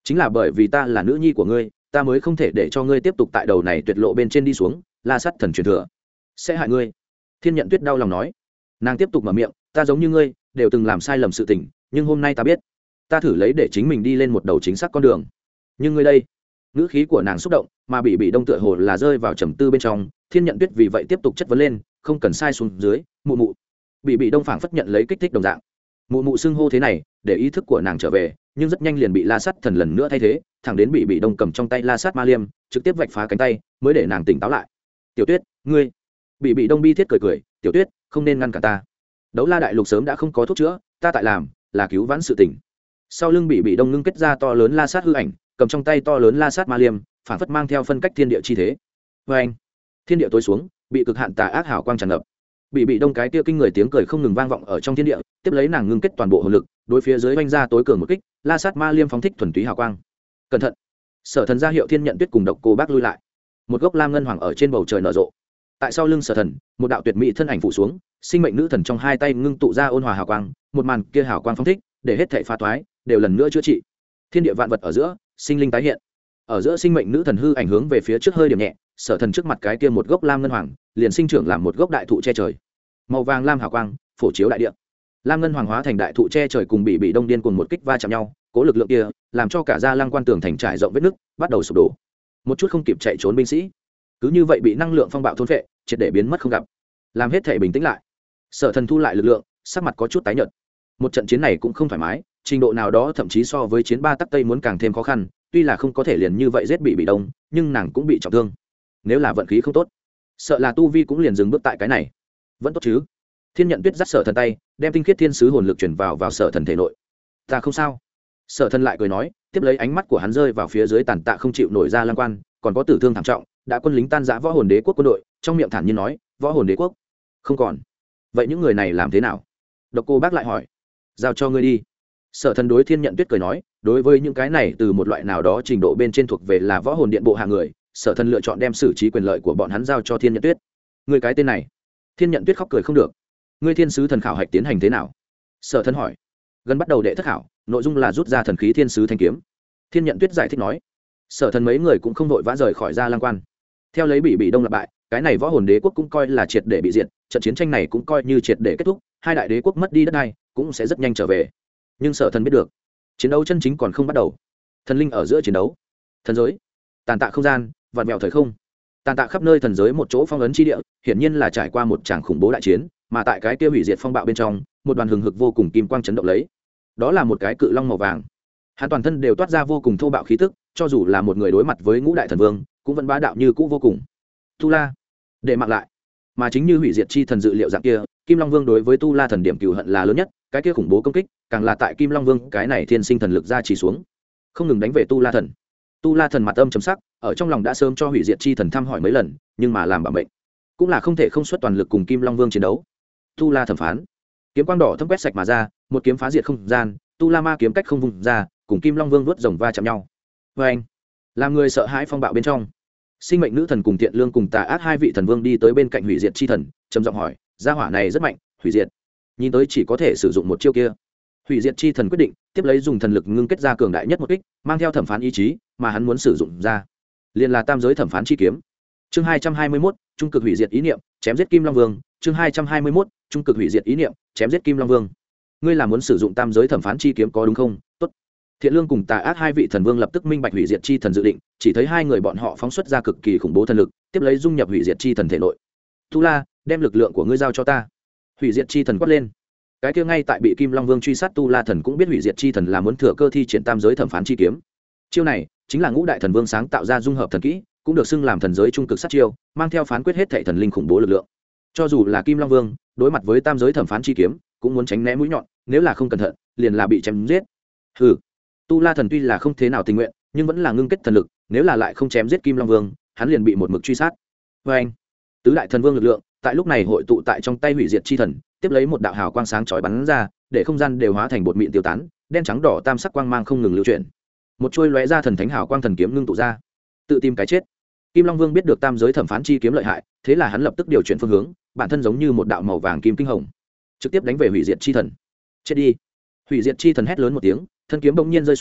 chính là bởi vì ta là nữ nhi của ngươi, ta mới không thể để cho ngươi tiếp tục tại đầu này tuyệt lộ bên trên đi xuống. La Sát Thần truyền thừa sẽ hại ngươi. Thiên Nhận Tuyết đau lòng nói. Nàng tiếp tục mở miệng, ta giống như ngươi đều từng làm sai lầm sự tình, nhưng hôm nay ta biết, ta thử lấy để chính mình đi lên một đầu chính xác con đường. Nhưng ngươi đây, ngữ khí của nàng xúc động, mà bị đông tựa hồ là rơi vào trầm tư bên trong. Thiên Nhận Tuyết vì vậy tiếp tục chất vấn lên, không cần sai xuống dưới. Mụ mụ. Bị đông phảng phất nhận lấy kích thích đồng dạng. Mụ mụ xưng hô thế này để ý thức của nàng trở về, nhưng rất nhanh liền bị La Sát Thần lần nữa thay thế, thẳng đến bị đông cầm trong tay La Sát Ma Liêm trực tiếp vạch phá cánh tay, mới để nàng tỉnh táo lại. Tiểu Tuyết, ngươi. Bị đông bi thiết cười, Tiểu Tuyết, không nên ngăn cản ta. Đấu La đại lục sớm đã không có thuốc chữa, ta tại làm là cứu vãn sự tình. Sau lưng bị đông ngưng kết ra to lớn La Sát hư ảnh, cầm trong tay to lớn La Sát Ma Liêm, phản phất mang theo phân cách thiên địa chi thế. Vê anh, thiên địa tối xuống, bị cực hạn tà ác hào quang tràn ngập. Bị đông cái kia kinh người tiếng cười không ngừng vang vọng ở trong thiên địa, tiếp lấy nàng ngưng kết toàn bộ hồn lực, đối phía dưới vanh ra tối cường một kích. La Sát Ma Liêm phóng thích thuần túy hào quang. Cẩn thận! Sở Thần ra hiệu Thiên Nhận Tuyết cùng Độc Cô Bác lui lại. Một gốc lam ngân hoàng ở trên bầu trời nở rộ. Tại sau lưng Sở Thần, một đạo tuyệt mỹ thân ảnh phụ xuống, sinh mệnh nữ thần trong hai tay ngưng tụ ra ôn hòa hào quang, một màn kia hào quang phóng thích, để hết thảy phá toái đều lần nữa chữa trị. Thiên địa vạn vật ở giữa, sinh linh tái hiện. Ở giữa sinh mệnh nữ thần hư ảnh hướng về phía trước hơi điểm nhẹ, Sở Thần trước mặt cái kia một gốc lam ngân hoàng, liền sinh trưởng làm một gốc đại thụ che trời. Màu vàng lam hào quang phổ chiếu đại địa. Lam ngân hoàng hóa thành đại thụ che trời cùng bị đông điên cùng một kích va chạm nhau, cố lực lượng kia làm cho cả gia lăng quan tường thành trải rộng vết nứt, bắt đầu sụp đổ. Một chút không kịp chạy trốn binh sĩ cứ như vậy bị năng lượng phong bạo thôn phệ, triệt để biến mất không gặp. Làm hết thể bình tĩnh lại, Sở Thần thu lại lực lượng, sắc mặt có chút tái nhợt. Một trận chiến này cũng không thoải mái, trình độ nào đó thậm chí so với chiến ba tắc tây muốn càng thêm khó khăn. Tuy là không có thể liền như vậy giết bị đông, nhưng nàng cũng bị trọng thương. Nếu là vận khí không tốt, sợ là tu vi cũng liền dừng bước tại cái này. Vẫn tốt chứ? Thiên Nhận Tuyết dắt Sở Thần tay, đem tinh khiết thiên sứ hồn lực chuyển vào Sở Thần thể nội. Ta không sao. Sở Thần lại cười nói, tiếp lấy ánh mắt của hắn rơi vào phía dưới tàn tạ không chịu nổi ra lăng quan, còn có tử thương thảm trọng, đã quân lính tan rã võ hồn đế quốc quân đội, trong miệng thản nhiên nói, võ hồn đế quốc không còn. Vậy những người này làm thế nào? Độc Cô Bác lại hỏi. Giao cho ngươi đi. Sở Thần đối Thiên Nhận Tuyết cười nói, đối với những cái này từ một loại nào đó trình độ bên trên thuộc về là võ hồn điện bộ hạ người, Sở Thần lựa chọn đem xử trí quyền lợi của bọn hắn giao cho Thiên Nhận Tuyết. Người cái tên này. Thiên Nhận Tuyết khóc cười không được. Ngươi thiên sứ thần khảo hạch tiến hành thế nào? Sở Thần hỏi. Gần bắt đầu đệ thất khảo, nội dung là rút ra thần khí thiên sứ thanh kiếm. Thiên Nhận Tuyết giải thích nói. Sở Thần mấy người cũng không vội vã rời khỏi ra lang quan. Theo lấy bị đông lặp bại, cái này võ hồn đế quốc cũng coi là triệt để bị diệt, trận chiến tranh này cũng coi như triệt để kết thúc, hai đại đế quốc mất đi đất này cũng sẽ rất nhanh trở về. Nhưng Sở Thần biết được, chiến đấu chân chính còn không bắt đầu. Thần linh ở giữa chiến đấu, thần giới, tàn tạ không gian, vạn mèo thời không, tàn tạ khắp nơi thần giới một chỗ phong ấn chi địa, hiển nhiên là trải qua một tràng khủng bố đại chiến, mà tại cái kia hủy diệt phong bạo bên trong, một đoàn hừng hực vô cùng kim quang chấn động lấy. Đó là một cái cự long màu vàng. Hắn toàn thân đều toát ra vô cùng thô bạo khí tức, cho dù là một người đối mặt với ngũ đại thần vương, cũng vẫn bá đạo như cũ vô cùng. Tu La, để mặc lại. Mà chính như hủy diệt chi thần dự liệu dạng kia, Kim Long Vương đối với Tu La thần điểm cừu hận là lớn nhất, cái kia khủng bố công kích, càng là tại Kim Long Vương cái này thiên sinh thần lực ra chỉ xuống, không ngừng đánh về Tu La thần. Tu La thần mặt âm trầm sắc, ở trong lòng đã sớm cho hủy diệt chi thần thăm hỏi mấy lần, nhưng mà làm bảo mệnh, cũng là không thể không xuất toàn lực cùng Kim Long Vương chiến đấu. Tu La thẩm phán, kiếm quang đỏ thâm quét sạch mà ra, một kiếm phá diệt không gian, Tu La ma kiếm cách không vùng ra, cùng Kim Long Vương vuốt rồng va chạm nhau. Và anh, làm người sợ hãi phong bạo bên trong, sinh mệnh nữ thần cùng thiện lương cùng tà ác hai vị thần vương đi tới bên cạnh hủy diệt chi thần, trầm giọng hỏi, gia hỏa này rất mạnh, hủy diệt, nhìn tới chỉ có thể sử dụng một chiêu kia. Hủy diệt chi thần quyết định tiếp lấy dùng thần lực ngưng kết ra cường đại nhất một kích, mang theo thẩm phán ý chí mà hắn muốn sử dụng ra, liền là tam giới thẩm phán chi kiếm. Chương 221, trung cực hủy diệt ý niệm, chém giết Kim Long Vương. Chương 221, trung cực hủy diệt ý niệm, chém giết Kim Long Vương. Ngươi là muốn sử dụng tam giới thẩm phán chi kiếm có đúng không? Tốt. Thiện lương cùng tà ác hai vị thần vương lập tức minh bạch hủy diệt chi thần dự định, chỉ thấy hai người bọn họ phóng xuất ra cực kỳ khủng bố thần lực, tiếp lấy dung nhập hủy diệt chi thần thể nội. Tu La, đem lực lượng của ngươi giao cho ta. Hủy diệt chi thần quát lên. Cái kia ngay tại bị Kim Long Vương truy sát Tu La thần cũng biết hủy diệt chi thần là muốn thừa cơ thi triển tam giới thẩm phán chi kiếm. Chiêu này chính là ngũ đại thần vương sáng tạo ra dung hợp thần kỹ, cũng được xưng làm thần giới trung cực sát chiêu, mang theo phán quyết hết thảy thần linh khủng bố lực lượng. Cho dù là Kim Long Vương, đối mặt với tam giới thẩm phán chi kiếm, cũng muốn tránh né mũi nhọn, nếu là không cẩn thận, liền là bị chém giết. Hừ. Tu La thần tuy là không thế nào tình nguyện, nhưng vẫn là ngưng kết thần lực, nếu là lại không chém giết Kim Long Vương, hắn liền bị một mực truy sát. Và anh, tứ đại thần vương lực lượng, tại lúc này hội tụ tại trong tay hủy diệt chi thần, tiếp lấy một đạo hào quang sáng chói bắn ra, để không gian đều hóa thành bột mịn tiêu tán, đen trắng đỏ tam sắc quang mang không ngừng lưu chuyển. Một chuôi lóe ra thần thánh hào quang thần kiếm ngưng tụ ra, tự tìm cái chết. Kim Long Vương biết được tam giới thẩm phán chi kiếm lợi hại, thế là hắn lập tức điều chuyển phương hướng, bản thân giống như một đạo màu vàng kim kinh hồng, trực tiếp đánh về hủy diệt chi thần. Chết đi! Hủy diệt chi thần hét lớn một tiếng, thân kiếm bỗng nhiên rơi xuống,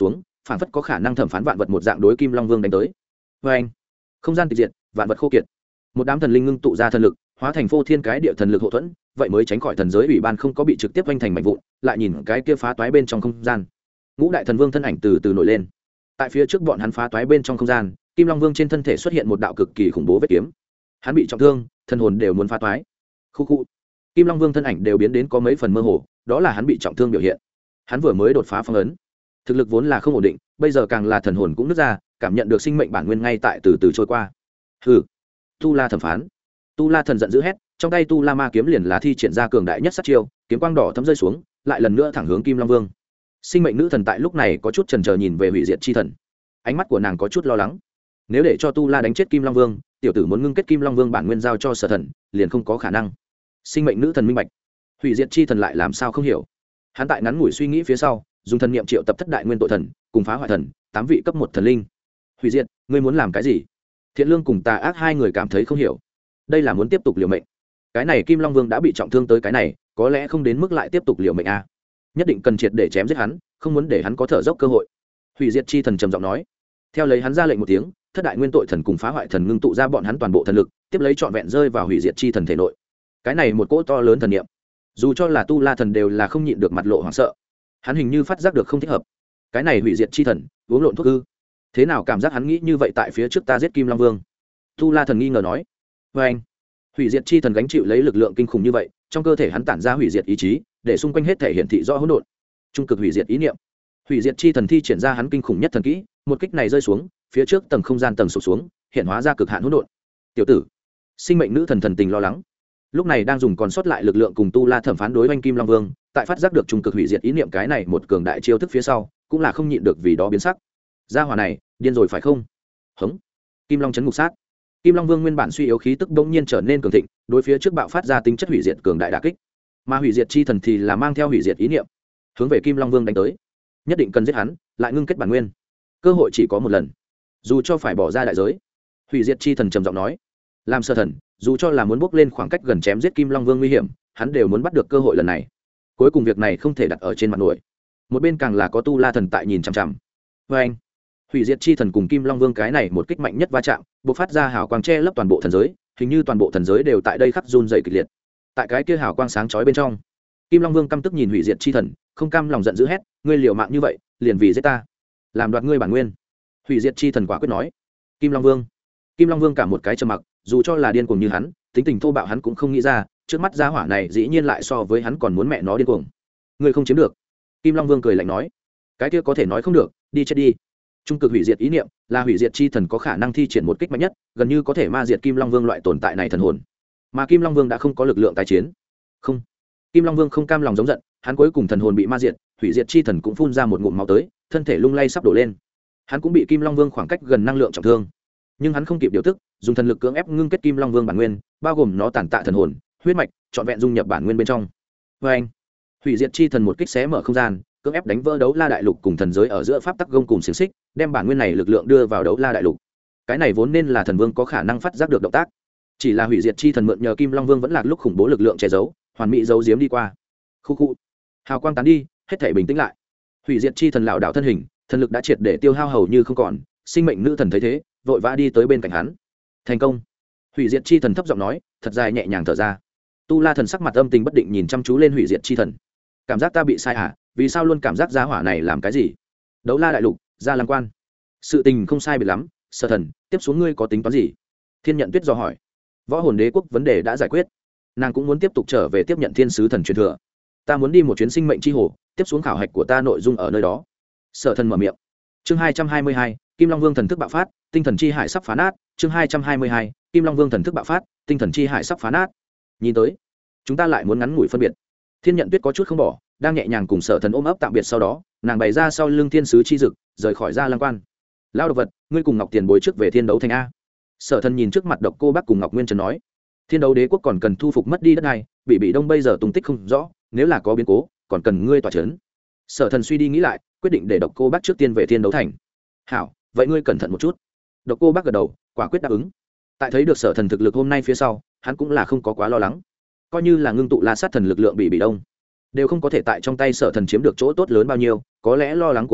phản phất có khả năng thẩm phán vạn vật một dạng đối Kim Long Vương đánh tới. Và anh, không gian tịch diệt, vạn vật khô kiệt. Một đám thần linh ngưng tụ ra thần lực, hóa thành phô thiên cái địa thần lực hộ thuẫn, vậy mới tránh khỏi thần giới ủy ban không có bị trực tiếp vênh thành mảnh vụn. Lại nhìn cái kia phá toái bên trong không gian, ngũ đại thần vương thân ảnh từ từ nổi lên. Tại phía trước bọn hắn phá toái bên trong không gian, Kim Long Vương trên thân thể xuất hiện một đạo cực kỳ khủng bố vết kiếm. Hắn bị trọng thương, thần hồn đều muốn phá toái. Khu khu. Kim Long Vương thân ảnh đều biến đến có mấy phần mơ hồ, đó là hắn bị trọng thương biểu hiện. Hắn vừa mới đột phá phong ấn, thực lực vốn là không ổn định, bây giờ càng là thần hồn cũng nứt ra, cảm nhận được sinh mệnh bản nguyên ngay tại từ từ trôi qua. Hừ. Tu La thẩm phán. Tu La thần giận dữ hét, trong tay Tu La ma kiếm liền là thi triển ra cường đại nhất sát chiêu, kiếm quang đỏ thấm rơi xuống, lại lần nữa thẳng hướng Kim Long Vương. Sinh mệnh nữ thần tại lúc này có chút chần chờ nhìn về hủy diệt chi thần, ánh mắt của nàng có chút lo lắng. Nếu để cho Tu La đánh chết Kim Long Vương, tiểu tử muốn ngưng kết Kim Long Vương bản nguyên giao cho Sở Thần, liền không có khả năng. Sinh mệnh nữ thần minh bạch, hủy diệt chi thần lại làm sao không hiểu. Hắn tại ngắn ngủi suy nghĩ phía sau, dùng thần niệm triệu tập thất đại nguyên tội thần, cùng phá hoại thần, 8 vị cấp 1 thần linh. Hủy diệt, ngươi muốn làm cái gì? Thiện Lương cùng Tà Ác hai người cảm thấy không hiểu. Đây là muốn tiếp tục liều mệnh. Cái này Kim Long Vương đã bị trọng thương tới cái này, có lẽ không đến mức lại tiếp tục liều mệnh a. Nhất định cần triệt để chém giết hắn, không muốn để hắn có thở dốc cơ hội. Hủy diệt chi thần trầm giọng nói. Theo lấy hắn ra lệnh một tiếng, thất đại nguyên tội thần cùng phá hoại thần ngưng tụ ra bọn hắn toàn bộ thần lực, tiếp lấy trọn vẹn rơi vào hủy diệt chi thần thể nội. Cái này một cỗ to lớn thần niệm, dù cho là Tu La thần đều là không nhịn được mặt lộ hoảng sợ. Hắn hình như phát giác được không thích hợp. Cái này hủy diệt chi thần uống lộn thuốc ư? Thế nào cảm giác hắn nghĩ như vậy tại phía trước ta giết Kim Long Vương? Tu La thần nghi ngờ nói. Và anh, hủy diệt chi thần gánh chịu lấy lực lượng kinh khủng như vậy, trong cơ thể hắn tản ra hủy diệt ý chí, để xung quanh hết thể hiển thị rõ hỗn độn. Trung cực hủy diệt ý niệm. Hủy diệt chi thần thi triển ra hắn kinh khủng nhất thần kỹ, một kích này rơi xuống, phía trước tầng không gian tầng sụp xuống, hiện hóa ra cực hạn hỗn độn. Tiểu tử, sinh mệnh nữ thần thần tình lo lắng. Lúc này đang dùng còn sót lại lực lượng cùng Tu La thẩm phán đối oanh Kim Long Vương, tại phát giác được trung cực hủy diệt ý niệm cái này một cường đại chiêu thức phía sau, cũng là không nhịn được vì đó biến sắc. Gia hỏa này, điên rồi phải không? Hống. Kim Long chấn ngục sát. Kim Long Vương nguyên bản suy yếu khí tức bỗng nhiên trở nên cường thịnh, đối phía trước bạo phát ra tính chất hủy diệt cường đại đả kích. Mà hủy diệt chi thần thì là mang theo hủy diệt ý niệm, hướng về Kim Long Vương đánh tới. Nhất định cần giết hắn, lại ngưng kết bản nguyên. Cơ hội chỉ có một lần, dù cho phải bỏ ra đại giới. Hủy diệt chi thần trầm giọng nói. Làm Sở Thần, dù cho là muốn bước lên khoảng cách gần chém giết Kim Long Vương nguy hiểm, hắn đều muốn bắt được cơ hội lần này. Cuối cùng việc này không thể đặt ở trên mặt nổi. Một bên càng là có Tu La thần tại nhìn chằm chằm. Và anh, hủy diệt chi thần cùng Kim Long Vương cái này một kích mạnh nhất va chạm, bộc phát ra hào quang che lấp toàn bộ thần giới, hình như toàn bộ thần giới đều tại đây khắc run rẩy kịch liệt. Tại cái kia hào quang sáng chói bên trong, Kim Long Vương căm tức nhìn hủy diệt chi thần, không cam lòng giận dữ hét, ngươi liều mạng như vậy, liền vì giết ta, làm đoạt ngươi bản nguyên. Hủy diệt chi thần quả quyết nói. Kim Long Vương cả một cái trầm mặc, dù cho là điên cuồng như hắn, tính tình thô bạo hắn cũng không nghĩ ra, trước mắt gia hỏa này dĩ nhiên lại so với hắn còn muốn mẹ nó điên cuồng. Ngươi không chiếm được. Kim Long Vương cười lạnh nói. Cái kia có thể nói không được, đi chết đi. Trung cực hủy diệt ý niệm, là hủy diệt chi thần có khả năng thi triển một kích mạnh nhất, gần như có thể ma diệt Kim Long Vương loại tồn tại này thần hồn. Mà Kim Long Vương đã không có lực lượng tái chiến. Không. Kim Long Vương không cam lòng giống giận, hắn cuối cùng thần hồn bị ma diệt, hủy diệt chi thần cũng phun ra một ngụm máu tới, thân thể lung lay sắp đổ lên. Hắn cũng bị Kim Long Vương khoảng cách gần năng lượng trọng thương, nhưng hắn không kịp điều tức, dùng thần lực cưỡng ép ngưng kết Kim Long Vương bản nguyên, bao gồm nó tàn tạ thần hồn, huyết mạch, trọn vẹn dung nhập bản nguyên bên trong. Và anh, hủy diệt chi thần một kích xé mở không gian, cưỡng ép đánh vỡ đấu la đại lục cùng thần giới ở giữa pháp tắc gông cùng xiềng xích, đem bản nguyên này lực lượng đưa vào đấu la đại lục. Cái này vốn nên là thần vương có khả năng phát giác được động tác, chỉ là hủy diệt chi thần mượn nhờ Kim Long Vương vẫn lạc lúc khủng bố lực lượng che giấu, hoàn mỹ giấu giếm đi qua. Khu khu, hào quang tán đi, hết thảy bình tĩnh lại. Hủy diệt chi thần lão đạo thân hình, thần lực đã triệt để tiêu hao hầu như không còn. Sinh mệnh nữ thần thấy thế, vội vã đi tới bên cạnh hắn. Thành công. Hủy diệt chi thần thấp giọng nói, thật dài nhẹ nhàng thở ra. Tu La thần sắc mặt âm tình bất định nhìn chăm chú lên hủy diệt chi thần. Cảm giác ta bị sai à? Vì sao luôn cảm giác gia hỏa này làm cái gì? Đấu la đại lục, Gia Lăng Quan. Sự tình không sai biệt lắm, Sở Thần, tiếp xuống ngươi có tính toán gì? Thiên Nhận Tuyết dò hỏi. Võ hồn đế quốc vấn đề đã giải quyết, nàng cũng muốn tiếp tục trở về tiếp nhận thiên sứ thần truyền thừa. Ta muốn đi một chuyến sinh mệnh chi hồ, tiếp xuống khảo hạch của ta nội dung ở nơi đó. Sở Thần mở miệng. Chương 222, Kim Long Vương thần thức bạo phát, tinh thần chi hải sắp phá nát. Chương 222, Kim Long Vương thần thức bạo phát, tinh thần chi hải sắp phá nát. Nhìn tới, chúng ta lại muốn ngắn ngủi phân biệt. Thiên Nhận Tuyết có chút không bỏ, đang nhẹ nhàng cùng Sở Thần ôm ấp tạm biệt, sau đó nàng bày ra sau lưng thiên sứ chi dực, rời khỏi Gia Lăng Quan. Lao độc vật, ngươi cùng Ngọc Tiền Bối trước về Thiên Đấu Thành a. Sở Thần nhìn trước mặt Độc Cô Bác cùng Ngọc Nguyên Trần nói. Thiên Đấu Đế quốc còn cần thu phục mất đi đất này, bị đông bây giờ tung tích không rõ, nếu là có biến cố, còn cần ngươi tỏa chấn. Sở Thần suy đi nghĩ lại, quyết định để Độc Cô Bác trước tiên về Thiên Đấu Thành. Hảo, vậy ngươi cẩn thận một chút. Độc Cô Bác gật đầu, quả quyết đáp ứng. Tại thấy được Sở Thần thực lực hôm nay phía sau, hắn cũng là không có quá lo lắng. Coi như là ngưng tụ La Sát thần lực lượng bị đông, đều không có thể tại trong tay Sở Thần chiếm được chỗ tốt lớn bao nhiêu, có lẽ lo lắng của hắn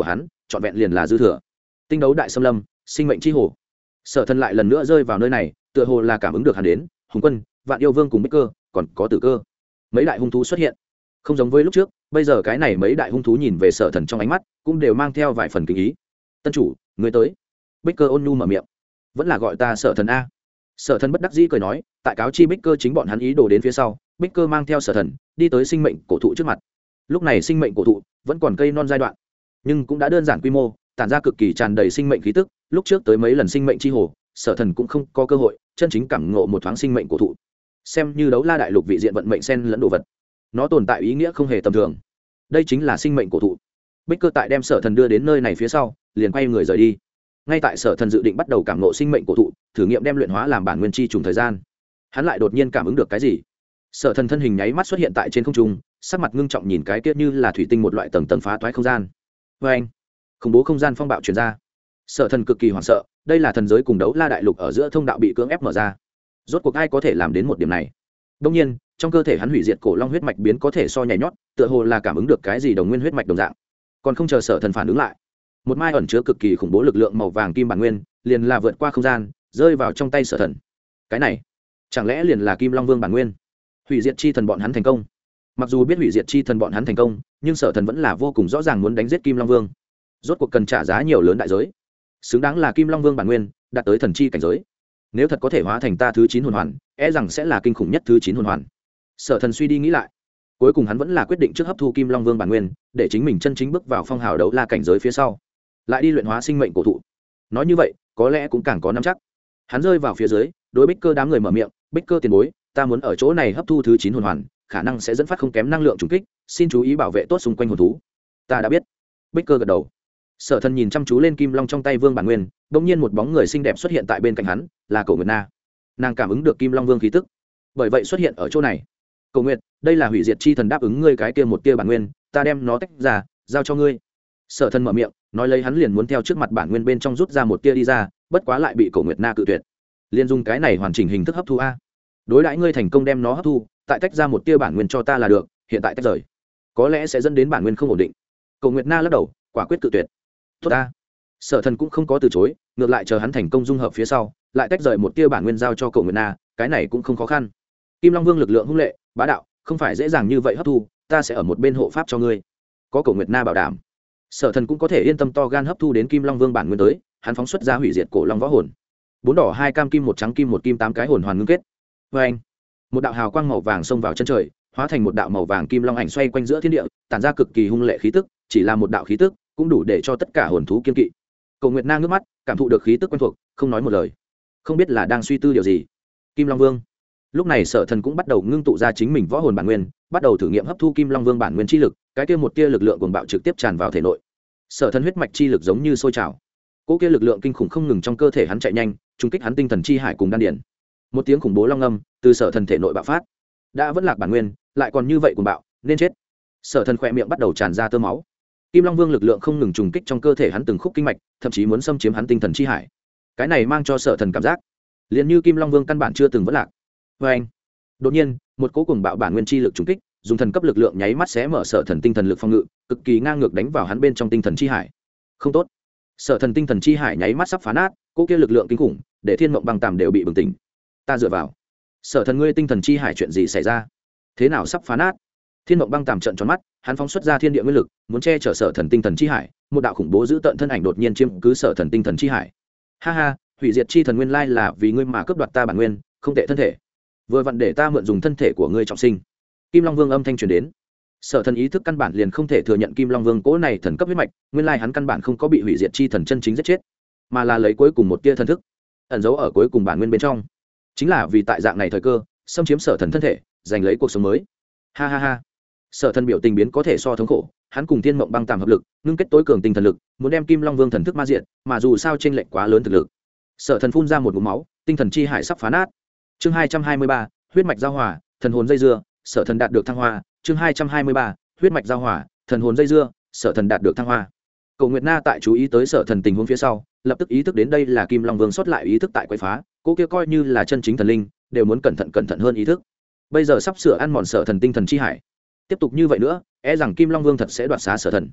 trọn vẹn liền là dư thừa. Tinh đấu đại xâm lâm, sinh mệnh chi hồ. Sở Thần lại lần nữa rơi vào nơi này, tựa hồ là cảm ứng được hắn đến, Hùng Quân, Vạn Yêu Vương cùng Bích Cơ, còn có Tử Cơ. Mấy đại hung thú xuất hiện. Không giống với lúc trước, bây giờ cái này mấy đại hung thú nhìn về Sở Thần trong ánh mắt, cũng đều mang theo vài phần kính ý. Tân chủ, người tới. Bích Cơ ôn nhu mở miệng. Vẫn là gọi ta Sở Thần a. Sở Thần bất đắc dĩ cười nói, tại cáo chi Bích Cơ chính bọn hắn ý đồ đến phía sau, Bích Cơ mang theo Sở Thần đi tới sinh mệnh cổ thụ trước mặt. Lúc này sinh mệnh cổ thụ vẫn còn cây non giai đoạn, nhưng cũng đã đơn giản quy mô, tản ra cực kỳ tràn đầy sinh mệnh khí tức. Lúc trước tới mấy lần sinh mệnh chi hồ, Sở Thần cũng không có cơ hội chân chính cảm ngộ một thoáng sinh mệnh cổ thụ, xem như đấu la đại lục vị diện vận mệnh sen lẫn đồ vật, nó tồn tại ý nghĩa không hề tầm thường. Đây chính là sinh mệnh cổ thụ. Bích Cơ tại đem Sở Thần đưa đến nơi này phía sau, liền quay người rời đi. Ngay tại Sở Thần dự định bắt đầu cảm ngộ sinh mệnh cổ thụ, thử nghiệm đem luyện hóa làm bản nguyên chi trùng thời gian, hắn lại đột nhiên cảm ứng được cái gì. Sở Thần thân hình nháy mắt xuất hiện tại trên không trung, sắc mặt ngưng trọng nhìn cái kia như là thủy tinh một loại tầng tầng phá toái không gian. Vê anh, khủng bố không gian phong bạo truyền ra. Sở Thần cực kỳ hoảng sợ, đây là thần giới cùng đấu la đại lục ở giữa thông đạo bị cưỡng ép mở ra. Rốt cuộc ai có thể làm đến một điểm này? Đương nhiên, trong cơ thể hắn hủy diệt cổ long huyết mạch biến có thể so nhảy nhót, tựa hồ là cảm ứng được cái gì đồng nguyên huyết mạch đồng dạng. Còn không chờ Sở Thần phản ứng lại, một mai ẩn chứa cực kỳ khủng bố lực lượng màu vàng kim bản nguyên, liền là vượt qua không gian, rơi vào trong tay Sở Thần. Cái này, chẳng lẽ liền là Kim Long Vương bản nguyên? Hủy diệt chi thần bọn hắn thành công. Mặc dù biết hủy diệt chi thần bọn hắn thành công, nhưng Sở Thần vẫn là vô cùng rõ ràng muốn đánh giết Kim Long Vương. Rốt cuộc cần trả giá nhiều lớn đại giới, xứng đáng là Kim Long Vương bản nguyên, đạt tới thần chi cảnh giới. Nếu thật có thể hóa thành ta thứ 9 hồn hoàn, e rằng sẽ là kinh khủng nhất thứ 9 hồn hoàn. Sở Thần suy đi nghĩ lại, cuối cùng hắn vẫn là quyết định trước hấp thu Kim Long Vương bản nguyên, để chính mình chân chính bước vào phong hào đấu la cảnh giới phía sau, lại đi luyện hóa sinh mệnh cổ thụ. Nói như vậy, có lẽ cũng càng có nắm chắc. Hắn rơi vào phía dưới, đối Bích Cơ đám người mở miệng, "Bích Cơ tiền bối, ta muốn ở chỗ này hấp thu thứ 9 hồn hoàn, khả năng sẽ dẫn phát không kém năng lượng trùng kích, xin chú ý bảo vệ tốt xung quanh hồn thú." "Ta đã biết." Bích Cơ gật đầu. Sở Thần nhìn chăm chú lên kim long trong tay Vương bản nguyên, bỗng nhiên một bóng người xinh đẹp xuất hiện tại bên cạnh hắn, là Cổ Nguyệt Na. Nàng cảm ứng được Kim Long Vương khí tức, bởi vậy xuất hiện ở chỗ này. "Cổ Nguyệt, đây là hủy diệt chi thần đáp ứng ngươi cái kia một tia bản nguyên, ta đem nó tách ra, giao cho ngươi." Sở Thần mở miệng, nói lấy hắn liền muốn theo trước mặt bản nguyên bên trong rút ra một tia đi ra, bất quá lại bị Cổ Nguyệt Na cự tuyệt. "Liên dùng cái này hoàn chỉnh hình thức hấp thu a. Đối đãi ngươi thành công đem nó hấp thu, tại tách ra một tia bản nguyên cho ta là được, hiện tại tách rời, có lẽ sẽ dẫn đến bản nguyên không ổn định." Cổ Nguyệt Na lắc đầu, quả quyết cự tuyệt. "Tốt ta." Sở Thần cũng không có từ chối, ngược lại chờ hắn thành công dung hợp phía sau, lại tách rời một tia bản nguyên giao cho Cổ Nguyệt Na, cái này cũng không khó khăn. Kim Long Vương lực lượng hung lệ, bá đạo, không phải dễ dàng như vậy hấp thu, ta sẽ ở một bên hộ pháp cho ngươi. Có Cổ Nguyệt Na bảo đảm, Sở Thần cũng có thể yên tâm to gan hấp thu đến Kim Long Vương bản nguyên tới, hắn phóng xuất ra hủy diệt cổ long võ hồn. 4 đỏ 2 cam kim 1 trắng kim 1 kim 8 cái hồn hoàn ngưng kết. Và anh, một đạo hào quang màu vàng xông vào chân trời, hóa thành một đạo màu vàng kim long ảnh xoay quanh giữa thiên địa, tản ra cực kỳ hung lệ khí tức, chỉ là một đạo khí tức, cũng đủ để cho tất cả hồn thú kiên kỵ. Cổ Nguyệt Na ngước mắt, cảm thụ được khí tức quen thuộc, không nói một lời, không biết là đang suy tư điều gì. Kim Long Vương. Lúc này Sở Thần cũng bắt đầu ngưng tụ ra chính mình võ hồn bản nguyên, bắt đầu thử nghiệm hấp thu Kim Long Vương bản nguyên chi lực, cái kia một tia lực lượng cuồng bạo trực tiếp tràn vào thể nội. Sở Thần huyết mạch chi lực giống như sôi trào, cỗ kia lực lượng kinh khủng không ngừng trong cơ thể hắn chạy nhanh, trùng kích hắn tinh thần chi hải cùng đan điền. Một tiếng khủng bố long âm từ Sở Thần thể nội bạo phát. Đã vẫn lạc bản nguyên, lại còn như vậy cuồng bạo, nên chết. Sở Thần khỏe miệng bắt đầu tràn ra tơ máu. Kim Long Vương lực lượng không ngừng trùng kích trong cơ thể hắn từng khúc kinh mạch, thậm chí muốn xâm chiếm hắn tinh thần chi hải. Cái này mang cho Sở Thần cảm giác, liền như Kim Long Vương căn bản chưa từng vẫn lạc. Và anh, đột nhiên, một cỗ cuồng bạo bản nguyên chi lực trùng kích, dùng thần cấp lực lượng nháy mắt xé mở Sở Thần tinh thần lực phòng ngự, cực kỳ ngang ngược đánh vào hắn bên trong tinh thần chi hải. Không tốt. Sở Thần tinh thần chi hải nháy mắt sắp phá nát, cỗ kia lực lượng kinh khủng, để Thiên Mộng Băng Tàm đều bị bừng tỉnh. Ta dựa vào. Sở Thần ngươi tinh thần chi hải chuyện gì xảy ra? Thế nào sắp phá nát? Thiên Mộng Băng Tàm trợn tròn mắt, hắn phóng xuất ra thiên địa nguyên lực, muốn che chở Sở Thần tinh thần chi hải, một đạo khủng bố giữ tận thân ảnh đột nhiên chiếm cứ Sở Thần tinh thần chi hải. Ha ha, hủy diệt chi thần nguyên lai là vì ngươi mà cướp đoạt ta bản nguyên, không tệ thân thể. Vừa vặn để ta mượn dùng thân thể của ngươi trọng sinh. Kim Long Vương âm thanh truyền đến. Sở Thần ý thức căn bản liền không thể thừa nhận Kim Long Vương cỗ này thần cấp huyết mạch, nguyên lai hắn căn bản không có bị hủy diệt chi thần chân chính giết chết, mà là lấy cuối cùng một tia thần thức ẩn giấu ở cuối cùng bản nguyên bên trong. Chính là vì tại dạng này thời cơ, xâm chiếm Sở Thần thân thể, giành lấy cuộc sống mới. Ha ha ha. Sở Thần biểu tình biến có thể so thống khổ, hắn cùng Thiên Mộng Băng Tàm hợp lực, ngưng kết tối cường tinh thần lực, muốn đem Kim Long Vương thần thức ma diện, mà dù sao chênh lệch quá lớn thực lực. Sở Thần phun ra một ngụm máu, tinh thần chi hải sắp phá nát. Chương 223, huyết mạch giao hòa, thần hồn dây dưa, Sở Thần đạt được thăng hoa. Chương 223, huyết mạch giao hòa, thần hồn dây dưa, Sở Thần đạt được thăng hoa. Cổ Nguyệt Na tại chú ý tới Sở Thần tình huống phía sau, lập tức ý thức đến đây là Kim Long Vương sót lại ý thức tại quấy phá, cô kia coi như là chân chính thần linh, đều muốn cẩn thận hơn ý thức. Bây giờ sắp sửa ăn mòn Sở Thần tinh thần chi hải. Tiếp tục như vậy nữa, e rằng Kim Long Vương thật sẽ đoạt xá Sở Thần.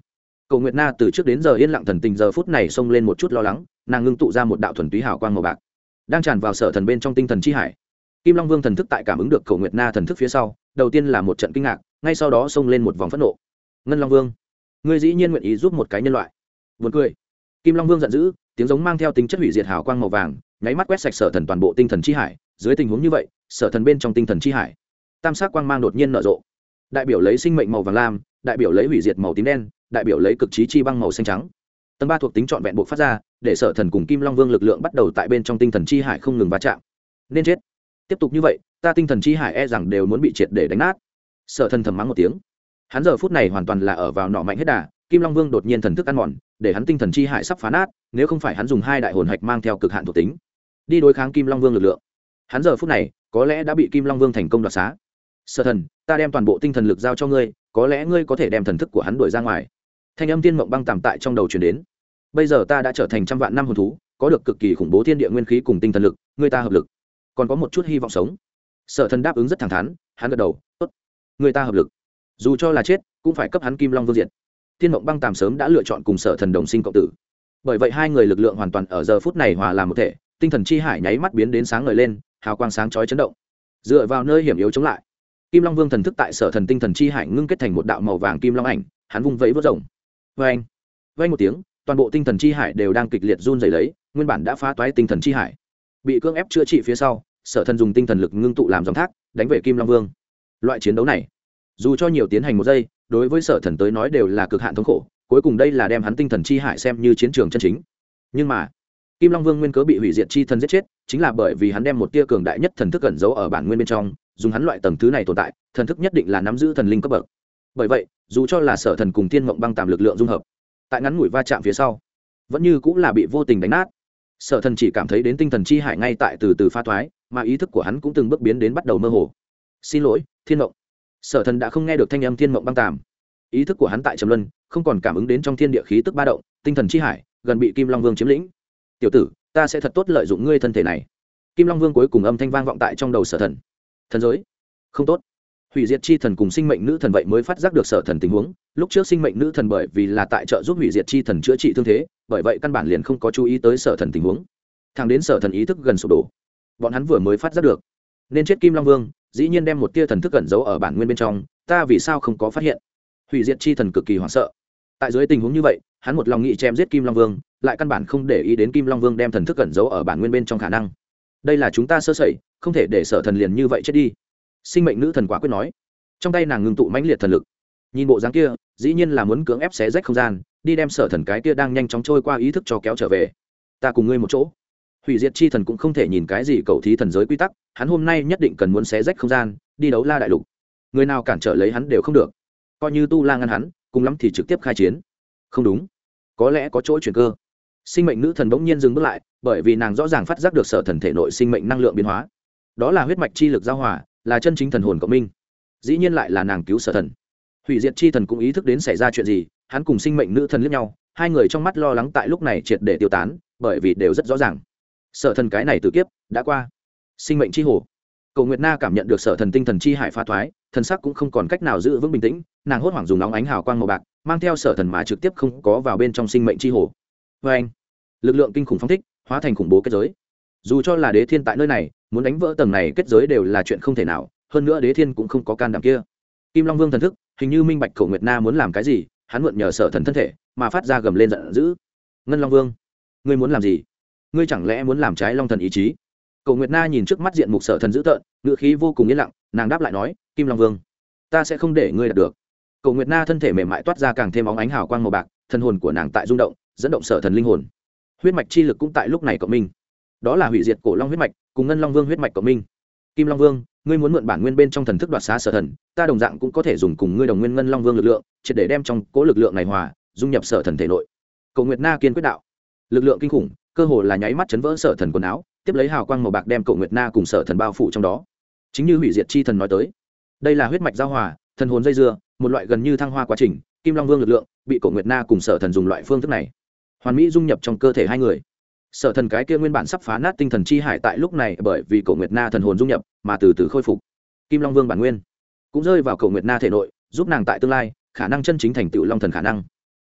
Cổ Nguyệt Na từ trước đến giờ yên lặng thần tình giờ phút này xông lên một chút lo lắng, nàng ngưng tụ ra một đạo thuần túy hào quang màu bạc, đang tràn vào Sở Thần bên trong tinh thần chi hải. Kim Long Vương thần thức tại cảm ứng được Cổ Nguyệt Na thần thức phía sau, đầu tiên là một trận kinh ngạc, ngay sau đó xông lên một vòng phẫn nộ. Ngân Long Vương, ngươi dĩ nhiên nguyện ý giúp một cái nhân loại? Buồn cười. Kim Long Vương giận dữ, tiếng giống mang theo tính chất hủy diệt hào quang màu vàng, nháy mắt quét sạch Sở Thần toàn bộ tinh thần chi hải. Dưới tình huống như vậy, Sở Thần bên trong tinh thần chi hải, tam sắc quang mang đột nhiên nở rộ, đại biểu lấy sinh mệnh màu vàng lam, đại biểu lấy hủy diệt màu tím đen, đại biểu lấy cực trí chi băng màu xanh trắng. Tầng 3 thuộc tính trọn vẹn bộ phát ra, để Sở Thần cùng Kim Long Vương lực lượng bắt đầu tại bên trong tinh thần chi hải không ngừng va chạm. Nên chết. Tiếp tục như vậy, ta tinh thần chi hải e rằng đều muốn bị triệt để đánh nát. Sở Thần thầm mắng một tiếng. Hắn giờ phút này hoàn toàn là ở vào nọ mạnh hết đà, Kim Long Vương đột nhiên thần thức ăn mòn, để hắn tinh thần chi hải sắp phá nát, nếu không phải hắn dùng hai đại hồn hạch mang theo cực hạn thuộc tính đi đối kháng Kim Long Vương lực lượng, hắn giờ phút này có lẽ đã bị Kim Long Vương thành công đoạt xá. Sở Thần, ta đem toàn bộ tinh thần lực giao cho ngươi, có lẽ ngươi có thể đem thần thức của hắn đuổi ra ngoài. Thanh âm tiên mộng băng tạm tại trong đầu truyền đến. Bây giờ ta đã trở thành trăm vạn năm hồn thú, có được cực kỳ khủng bố thiên địa nguyên khí cùng tinh thần lực, ngươi ta hợp lực, còn có một chút hy vọng sống. Sở Thần đáp ứng rất thẳng thắn, hắn gật đầu, tốt, người ta hợp lực, dù cho là chết cũng phải cấp hắn Kim Long Vương diệt. Thiên mộng băng tạm sớm đã lựa chọn cùng Sở Thần đồng sinh cộng tử, bởi vậy hai người lực lượng hoàn toàn ở giờ phút này hòa làm một thể, tinh thần chi hải nháy mắt biến đến sáng ngời lên, hào quang sáng chói chấn động. Dựa vào nơi hiểm yếu chống lại, Kim Long Vương thần thức tại Sở Thần tinh thần chi hải ngưng kết thành một đạo màu vàng kim long ảnh, hắn vung vẫy vút rồng. Vang, vang một tiếng, toàn bộ tinh thần chi hải đều đang kịch liệt run rẩy lấy, nguyên bản đã phá toái tinh thần chi hải, bị cưỡng ép chữa trị phía sau, Sở Thần dùng tinh thần lực ngưng tụ làm dòng thác, đánh về Kim Long Vương. Loại chiến đấu này, dù cho nhiều tiến hành một giây, đối với Sở Thần tới nói đều là cực hạn thống khổ, cuối cùng đây là đem hắn tinh thần chi hải xem như chiến trường chân chính. Nhưng mà, Kim Long Vương nguyên cớ bị hủy diệt chi thần giết chết, chính là bởi vì hắn đem một tia cường đại nhất thần thức ẩn giấu ở bản nguyên bên trong, dùng hắn loại tầng thứ này tồn tại, thần thức nhất định là nắm giữ thần linh cấp bậc. Bởi vậy, dù cho là Sở Thần cùng Thiên Mộng băng tạm lực lượng dung hợp, tại ngắn ngủi va chạm phía sau, vẫn như cũng là bị vô tình đánh nát. Sở Thần chỉ cảm thấy đến tinh thần chi hải ngay tại từ từ pha thoái, mà ý thức của hắn cũng từng bước biến đến bắt đầu mơ hồ. Xin lỗi, Thiên Mộng. Sở Thần đã không nghe được thanh âm Thiên Mộng băng tạm. Ý thức của hắn tại trầm luân, không còn cảm ứng đến trong thiên địa khí tức ba động, tinh thần chi hải gần bị Kim Long Vương chiếm lĩnh. Tiểu tử, ta sẽ thật tốt lợi dụng ngươi thân thể này. Kim Long Vương cuối cùng âm thanh vang vọng tại trong đầu Sở Thần. Thần giới, không tốt. Hủy diệt chi thần cùng sinh mệnh nữ thần vậy mới phát giác được Sở Thần tình huống. Lúc trước sinh mệnh nữ thần bởi vì là tại trợ giúp hủy diệt chi thần chữa trị thương thế, bởi vậy căn bản liền không có chú ý tới Sở Thần tình huống. Thẳng đến Sở Thần ý thức gần sụp đổ, bọn hắn vừa mới phát giác được. Nên chết Kim Long Vương, dĩ nhiên đem một tia thần thức ẩn giấu ở bản nguyên bên trong, ta vì sao không có phát hiện? Hủy diệt chi thần cực kỳ hoảng sợ. Tại dưới tình huống như vậy, hắn một lòng nghĩ chém giết Kim Long Vương, lại căn bản không để ý đến Kim Long Vương đem thần thức ẩn giấu ở bản nguyên bên trong khả năng. Đây là chúng ta sơ sẩy, không thể để Sở Thần liền như vậy chết đi. Sinh mệnh nữ thần quả quyết nói. Trong tay nàng ngưng tụ mãnh liệt thần lực, nhìn bộ dáng kia, dĩ nhiên là muốn cưỡng ép xé rách không gian, đi đem Sở Thần cái kia đang nhanh chóng trôi qua ý thức cho kéo trở về. Ta cùng ngươi một chỗ. Hủy diệt chi thần cũng không thể nhìn cái gì cầu thí thần giới quy tắc, hắn hôm nay nhất định cần muốn xé rách không gian, đi đấu la đại lục. Người nào cản trở lấy hắn đều không được. Coi như tu la ngăn hắn, cùng lắm thì trực tiếp khai chiến. Không đúng, có lẽ có chỗ chuyển cơ. Sinh mệnh nữ thần bỗng nhiên dừng bước lại, bởi vì nàng rõ ràng phát giác được Sở Thần thể nội sinh mệnh năng lượng biến hóa. Đó là huyết mạch chi lực giao hòa, là chân chính thần hồn cộng minh. Dĩ nhiên lại là nàng cứu Sở Thần. Hủy diệt chi thần cũng ý thức đến xảy ra chuyện gì, hắn cùng sinh mệnh nữ thần liếc nhau, hai người trong mắt lo lắng tại lúc này triệt để tiêu tán, bởi vì đều rất rõ ràng, Sở Thần cái này từ kiếp đã qua. Sinh mệnh chi hồ. Cầu Nguyệt Na cảm nhận được Sở Thần tinh thần chi hải phá thoái, thần sắc cũng không còn cách nào giữ vững bình tĩnh, nàng hốt hoảng dùng nóng ánh hào quang màu bạc, mang theo Sở Thần mà trực tiếp không có vào bên trong sinh mệnh chi hồ. Và anh, lực lượng kinh khủng phóng thích, hóa thành khủng bố kết giới. Dù cho là Đế Thiên tại nơi này, muốn đánh vỡ tầng này kết giới đều là chuyện không thể nào, hơn nữa Đế Thiên cũng không có can đảm kia. Kim Long Vương thần thức, hình như minh bạch Cầu Nguyệt Na muốn làm cái gì, hắn mượn nhờ Sở Thần thân thể, mà phát ra gầm lên giận dữ. Ngân Long Vương, ngươi muốn làm gì? Ngươi chẳng lẽ muốn làm trái Long Thần ý chí? Cầu Nguyệt Na nhìn trước mắt diện mục Sở Thần dữ tợn, ngữ khí vô cùng yên lặng, nàng đáp lại nói, Kim Long Vương, ta sẽ không để ngươi đạt được. Cầu Nguyệt Na thân thể mềm mại toát ra càng thêm óng ánh hào quang màu bạc, thân hồn của nàng tại rung động, dẫn động Sở Thần linh hồn. Huyết mạch chi lực cũng tại lúc này cộng minh. Đó là hủy diệt cổ long huyết mạch, cùng Ngân Long Vương huyết mạch cộng minh. Kim Long Vương, ngươi muốn mượn bản nguyên bên trong thần thức đoạt xá Sở Thần, ta đồng dạng cũng có thể dùng cùng ngươi đồng nguyên Ngân Long Vương lực lượng, triệt để đem trong cố lực lượng này hòa, dung nhập Sở Thần thể nội. Cầu Nguyệt Na kiên quyết đạo. Lực lượng kinh khủng, cơ hồ là nháy mắt chấn vỡ Sở Thần quần áo, tiếp lấy hào quang màu bạc đem Cầu Nguyệt Na cùng Sở Thần bao phủ trong đó. Chính như hủy diệt chi thần nói tới, đây là huyết mạch giao hòa, thần hồn dây dưa, một loại gần như thăng hoa quá trình. Kim Long Vương lực lượng bị Cầu Nguyệt Na cùng Sở Thần dùng loại phương thức này hoàn mỹ dung nhập trong cơ thể hai người. Sở Thần cái kia nguyên bản sắp phá nát tinh thần chi hải tại lúc này bởi vì Cầu Nguyệt Na thần hồn dung nhập mà từ từ khôi phục. Kim Long Vương bản nguyên cũng rơi vào Cầu Nguyệt Na thể nội, giúp nàng tại tương lai khả năng chân chính thành tựu Long Thần khả năng.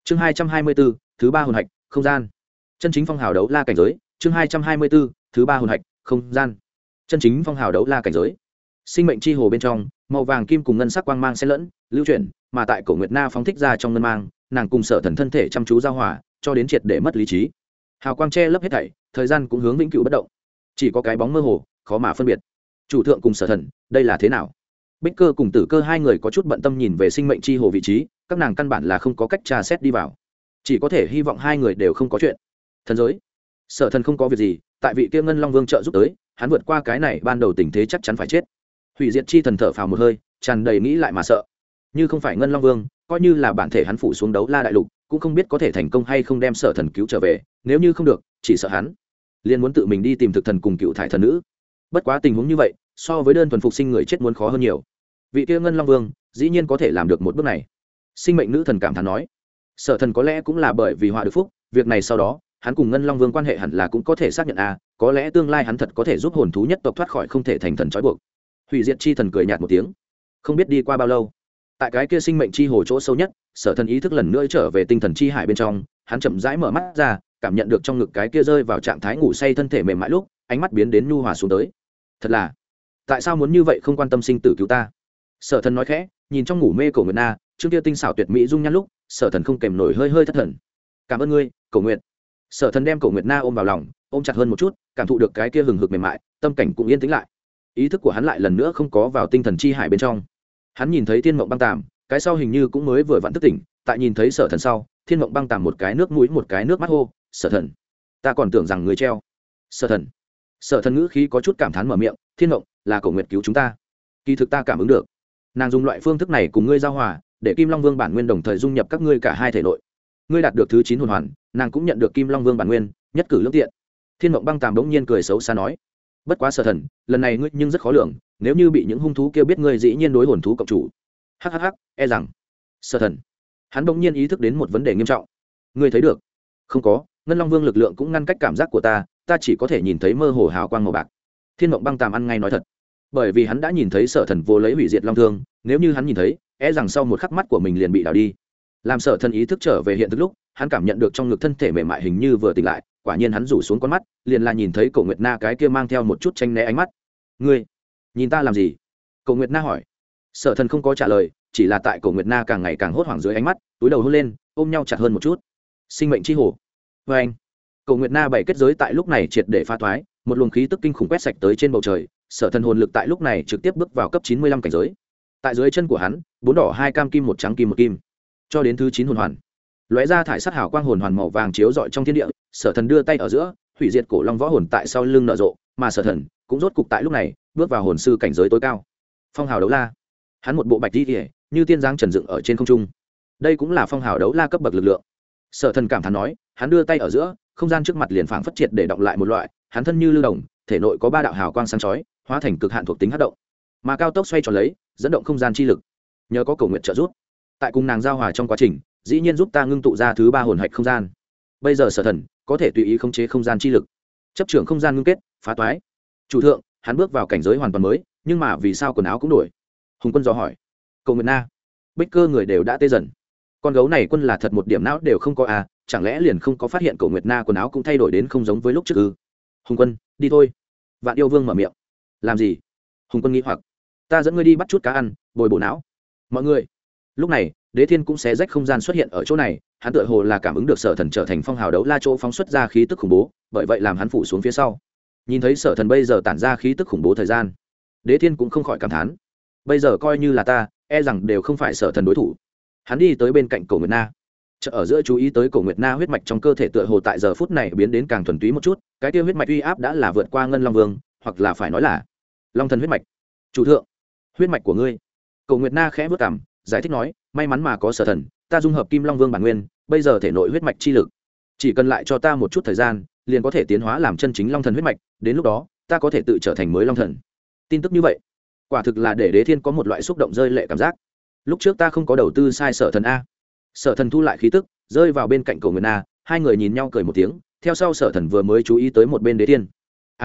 chương 224, thứ ba hồn hạch không gian. Chân chính phong hào đấu la cảnh giới. chương 224, thứ ba hồn hạch không gian. Chân chính phong hào đấu la cảnh giới. Sinh mệnh chi hồ bên trong, màu vàng kim cùng ngân sắc quang mang xen lẫn lưu chuyển, mà tại cổ Nguyệt Na phóng thích ra trong ngân mang, nàng cùng Sở Thần thân thể chăm chú giao hòa, cho đến triệt để mất lý trí. Hào quang che lấp hết thảy, thời gian cũng hướng vĩnh cửu bất động, chỉ có cái bóng mơ hồ, khó mà phân biệt. Chủ thượng cùng Sở Thần, đây là thế nào? Bích Cơ cùng Tử Cơ hai người có chút bận tâm nhìn về sinh mệnh chi hồ vị trí, các nàng căn bản là không có cách tra xét đi vào, chỉ có thể hy vọng hai người đều không có chuyện. Thần giới, Sở Thần không có việc gì, tại vị kia Ngân Long Vương trợ giúp tới, hắn vượt qua cái này ban đầu tình thế chắc chắn phải chết. Hủy diệt chi thần thở phào một hơi, tràn đầy nghĩ lại mà sợ. Như không phải Ngân Long Vương, coi như là bản thể hắn phụ xuống đấu la đại lục, cũng không biết có thể thành công hay không đem Sở Thần cứu trở về, nếu như không được, chỉ sợ hắn liền muốn tự mình đi tìm thực thần cùng cựu thải thần nữ. Bất quá tình huống như vậy, so với đơn thuần phục sinh người chết muốn khó hơn nhiều. Vị kia Ngân Long Vương, dĩ nhiên có thể làm được một bước này. Sinh mệnh nữ thần cảm thán nói, Sở Thần có lẽ cũng là bởi vì họa được phúc, việc này sau đó, hắn cùng Ngân Long Vương quan hệ hẳn là cũng có thể xác nhận có lẽ tương lai hắn thật có thể giúp hồn thú nhất tộc thoát khỏi không thể thành thần trói buộc. Hủy diệt chi thần cười nhạt một tiếng, không biết đi qua bao lâu, tại cái kia sinh mệnh chi hồ chỗ sâu nhất, Sở Thần ý thức lần nữa trở về tinh thần chi hải bên trong, hắn chậm rãi mở mắt ra, cảm nhận được trong ngực cái kia rơi vào trạng thái ngủ say thân thể mềm mại lúc, ánh mắt biến đến nhu hòa xuống tới. Thật là, tại sao muốn như vậy không quan tâm sinh tử cứu ta? Sở Thần nói khẽ, nhìn trong ngủ mê Cổ Nguyệt Na, trước kia tinh xảo tuyệt mỹ dung nhan lúc, Sở Thần không kèm nổi hơi thất thần. Cảm ơn ngươi, Cổ Nguyệt. Sở Thần đem Cổ Nguyệt Na ôm vào lòng, ôm chặt hơn một chút, cảm thụ được cái kia hừng hực mềm mại, tâm cảnh cũng yên tĩnh lại. Ý thức của hắn lại lần nữa không có vào tinh thần chi hải bên trong. Hắn nhìn thấy Thiên Mộng Băng Tàm, cái sau hình như cũng mới vừa vặn thức tỉnh, tại nhìn thấy Sở Thần sau, Thiên Mộng Băng Tàm một cái nước mũi một cái nước mắt hô, Sở Thần, ta còn tưởng rằng người treo. Sở Thần. Sở Thần ngữ khí có chút cảm thán mở miệng, Thiên Mộng, là Cổ Nguyệt cứu chúng ta. Kỳ thực ta cảm ứng được, nàng dùng loại phương thức này cùng ngươi giao hòa, để Kim Long Vương bản nguyên đồng thời dung nhập các ngươi cả hai thể nội. Ngươi đạt được thứ 9 hồn hoàn, nàng cũng nhận được Kim Long Vương bản nguyên, nhất cử lưỡng tiện. Thiên Mộng Băng Tàm bỗng nhiên cười xấu xa nói, bất quá Sở Thần, lần này ngươi nhưng rất khó lường, nếu như bị những hung thú kia biết ngươi dĩ nhiên đối hồn thú cộng chủ. Hắc, e rằng. Sở Thần. Hắn bỗng nhiên ý thức đến một vấn đề nghiêm trọng. Ngươi thấy được? Không có, Ngân Long Vương lực lượng cũng ngăn cách cảm giác của ta, ta chỉ có thể nhìn thấy mơ hồ hào quang màu bạc. Thiên Mộng Băng Tàm ăn ngay nói thật, bởi vì hắn đã nhìn thấy Sở Thần vô lấy hủy diệt long thương, nếu như hắn nhìn thấy, e rằng sau một khắc mắt của mình liền bị đảo đi. Làm Sở Thần ý thức trở về hiện thực lúc, hắn cảm nhận được trong ngực thân thể mềm mại hình như vừa tỉnh lại, quả nhiên hắn rủ xuống con mắt, liền là nhìn thấy Cổ Nguyệt Na cái kia mang theo một chút tranh né ánh mắt. Ngươi nhìn ta làm gì? Cổ Nguyệt Na hỏi. Sở Thần không có trả lời, chỉ là tại Cổ Nguyệt Na càng ngày càng hốt hoảng dưới ánh mắt, túi đầu hôn lên, ôm nhau chặt hơn một chút. Sinh mệnh chi hồ. Và anh, Cổ Nguyệt Na bảy kết giới tại lúc này triệt để phá thoái, một luồng khí tức kinh khủng quét sạch tới trên bầu trời. Sở Thần hồn lực tại lúc này trực tiếp bước vào cấp 95 cảnh giới. Tại dưới chân của hắn, 4 đỏ 2 cam kim 1 trắng kim 1 kim, cho đến thứ 9 hồn hoàn. Lóe ra thải sát hào quang hồn hoàn màu vàng chiếu rọi trong thiên địa, Sở Thần đưa tay ở giữa, hủy diệt cổ long võ hồn tại sau lưng nở rộ, mà Sở Thần cũng rốt cục tại lúc này bước vào hồn sư cảnh giới tối cao. Phong hào đấu la. Hắn một bộ bạch y, như tiên dáng trần dựng ở trên không trung. Đây cũng là phong hào đấu la cấp bậc lực lượng. Sở Thần cảm thán nói, hắn đưa tay ở giữa, không gian trước mặt liền phảng phất triệt để động lại một loại, hắn thân như lưu đồng, thể nội có 3 đạo hào quang sáng chói, hóa thành cực hạn thuộc tính hấp động, mà cao tốc xoay tròn lấy, dẫn động không gian chi lực. Nhờ có Cổ Nguyệt trợ giúp, tại cùng nàng giao hòa trong quá trình, dĩ nhiên giúp ta ngưng tụ ra thứ 3 hồn hạch không gian. Bây giờ Sở Thần có thể tùy ý khống chế không gian chi lực, chấp trưởng không gian ngưng kết, phá toái. Chủ thượng, hắn bước vào cảnh giới hoàn toàn mới, nhưng mà vì sao quần áo cũng đổi? Hùng Quân dò hỏi. Cổ Nguyệt Na, Bích Cơ người đều đã tê dần. Con gấu này quân là thật một điểm não đều không có chẳng lẽ liền không có phát hiện Cổ Nguyệt Na quần áo cũng thay đổi đến không giống với lúc trước ư? Hùng Quân, đi thôi. Vạn Yêu Vương mở miệng. Làm gì? Hùng Quân nghĩ hoặc. Ta dẫn ngươi đi bắt chút cá ăn, bồi bổ não. Mọi người. Lúc này, Đế Thiên cũng xé rách không gian xuất hiện ở chỗ này, hắn tựa hồ là cảm ứng được Sở Thần trở thành phong hào đấu la chỗ phóng xuất ra khí tức khủng bố, bởi vậy làm hắn phủ xuống phía sau. Nhìn thấy Sở Thần bây giờ tản ra khí tức khủng bố thời gian, Đế Thiên cũng không khỏi cảm thán. Bây giờ coi như là ta, e rằng đều không phải Sở Thần đối thủ. Hắn đi tới bên cạnh Cổ Nguyệt Na, chợ ở giữa chú ý tới Cổ Nguyệt Na huyết mạch trong cơ thể tựa hồ tại giờ phút này biến đến càng thuần túy một chút, cái kia huyết mạch uy áp đã là vượt qua Ngân Long Vương, hoặc là phải nói là Long Thần huyết mạch. Chủ thượng, huyết mạch của ngươi. Cổ Nguyệt Na khẽ bước cằm, giải thích nói, may mắn mà có Sở Thần, ta dung hợp Kim Long Vương bản nguyên, bây giờ thể nội huyết mạch chi lực, chỉ cần lại cho ta một chút thời gian, liền có thể tiến hóa làm chân chính Long Thần huyết mạch, đến lúc đó, ta có thể tự trở thành mới Long Thần. Tin tức như vậy, quả thực là để Đế Thiên có một loại xúc động rơi lệ cảm giác. Lúc trước ta không có đầu tư sai Sở Thần a. Sở Thần thu lại khí tức, rơi vào bên cạnh Cổ Nguyệt Na, hai người nhìn nhau cười một tiếng, theo sau Sở Thần vừa mới chú ý tới một bên Đế Thiên.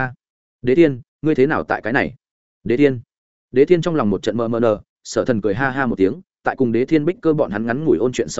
Đế Thiên, ngươi thế nào tại cái này? Đế Thiên trong lòng một trận mờ mờ, Sở Thần cười ha ha một tiếng, tại cùng Đế Thiên Bích Cơ bọn hắn ngắn ngủi ôn chuyện sau đó,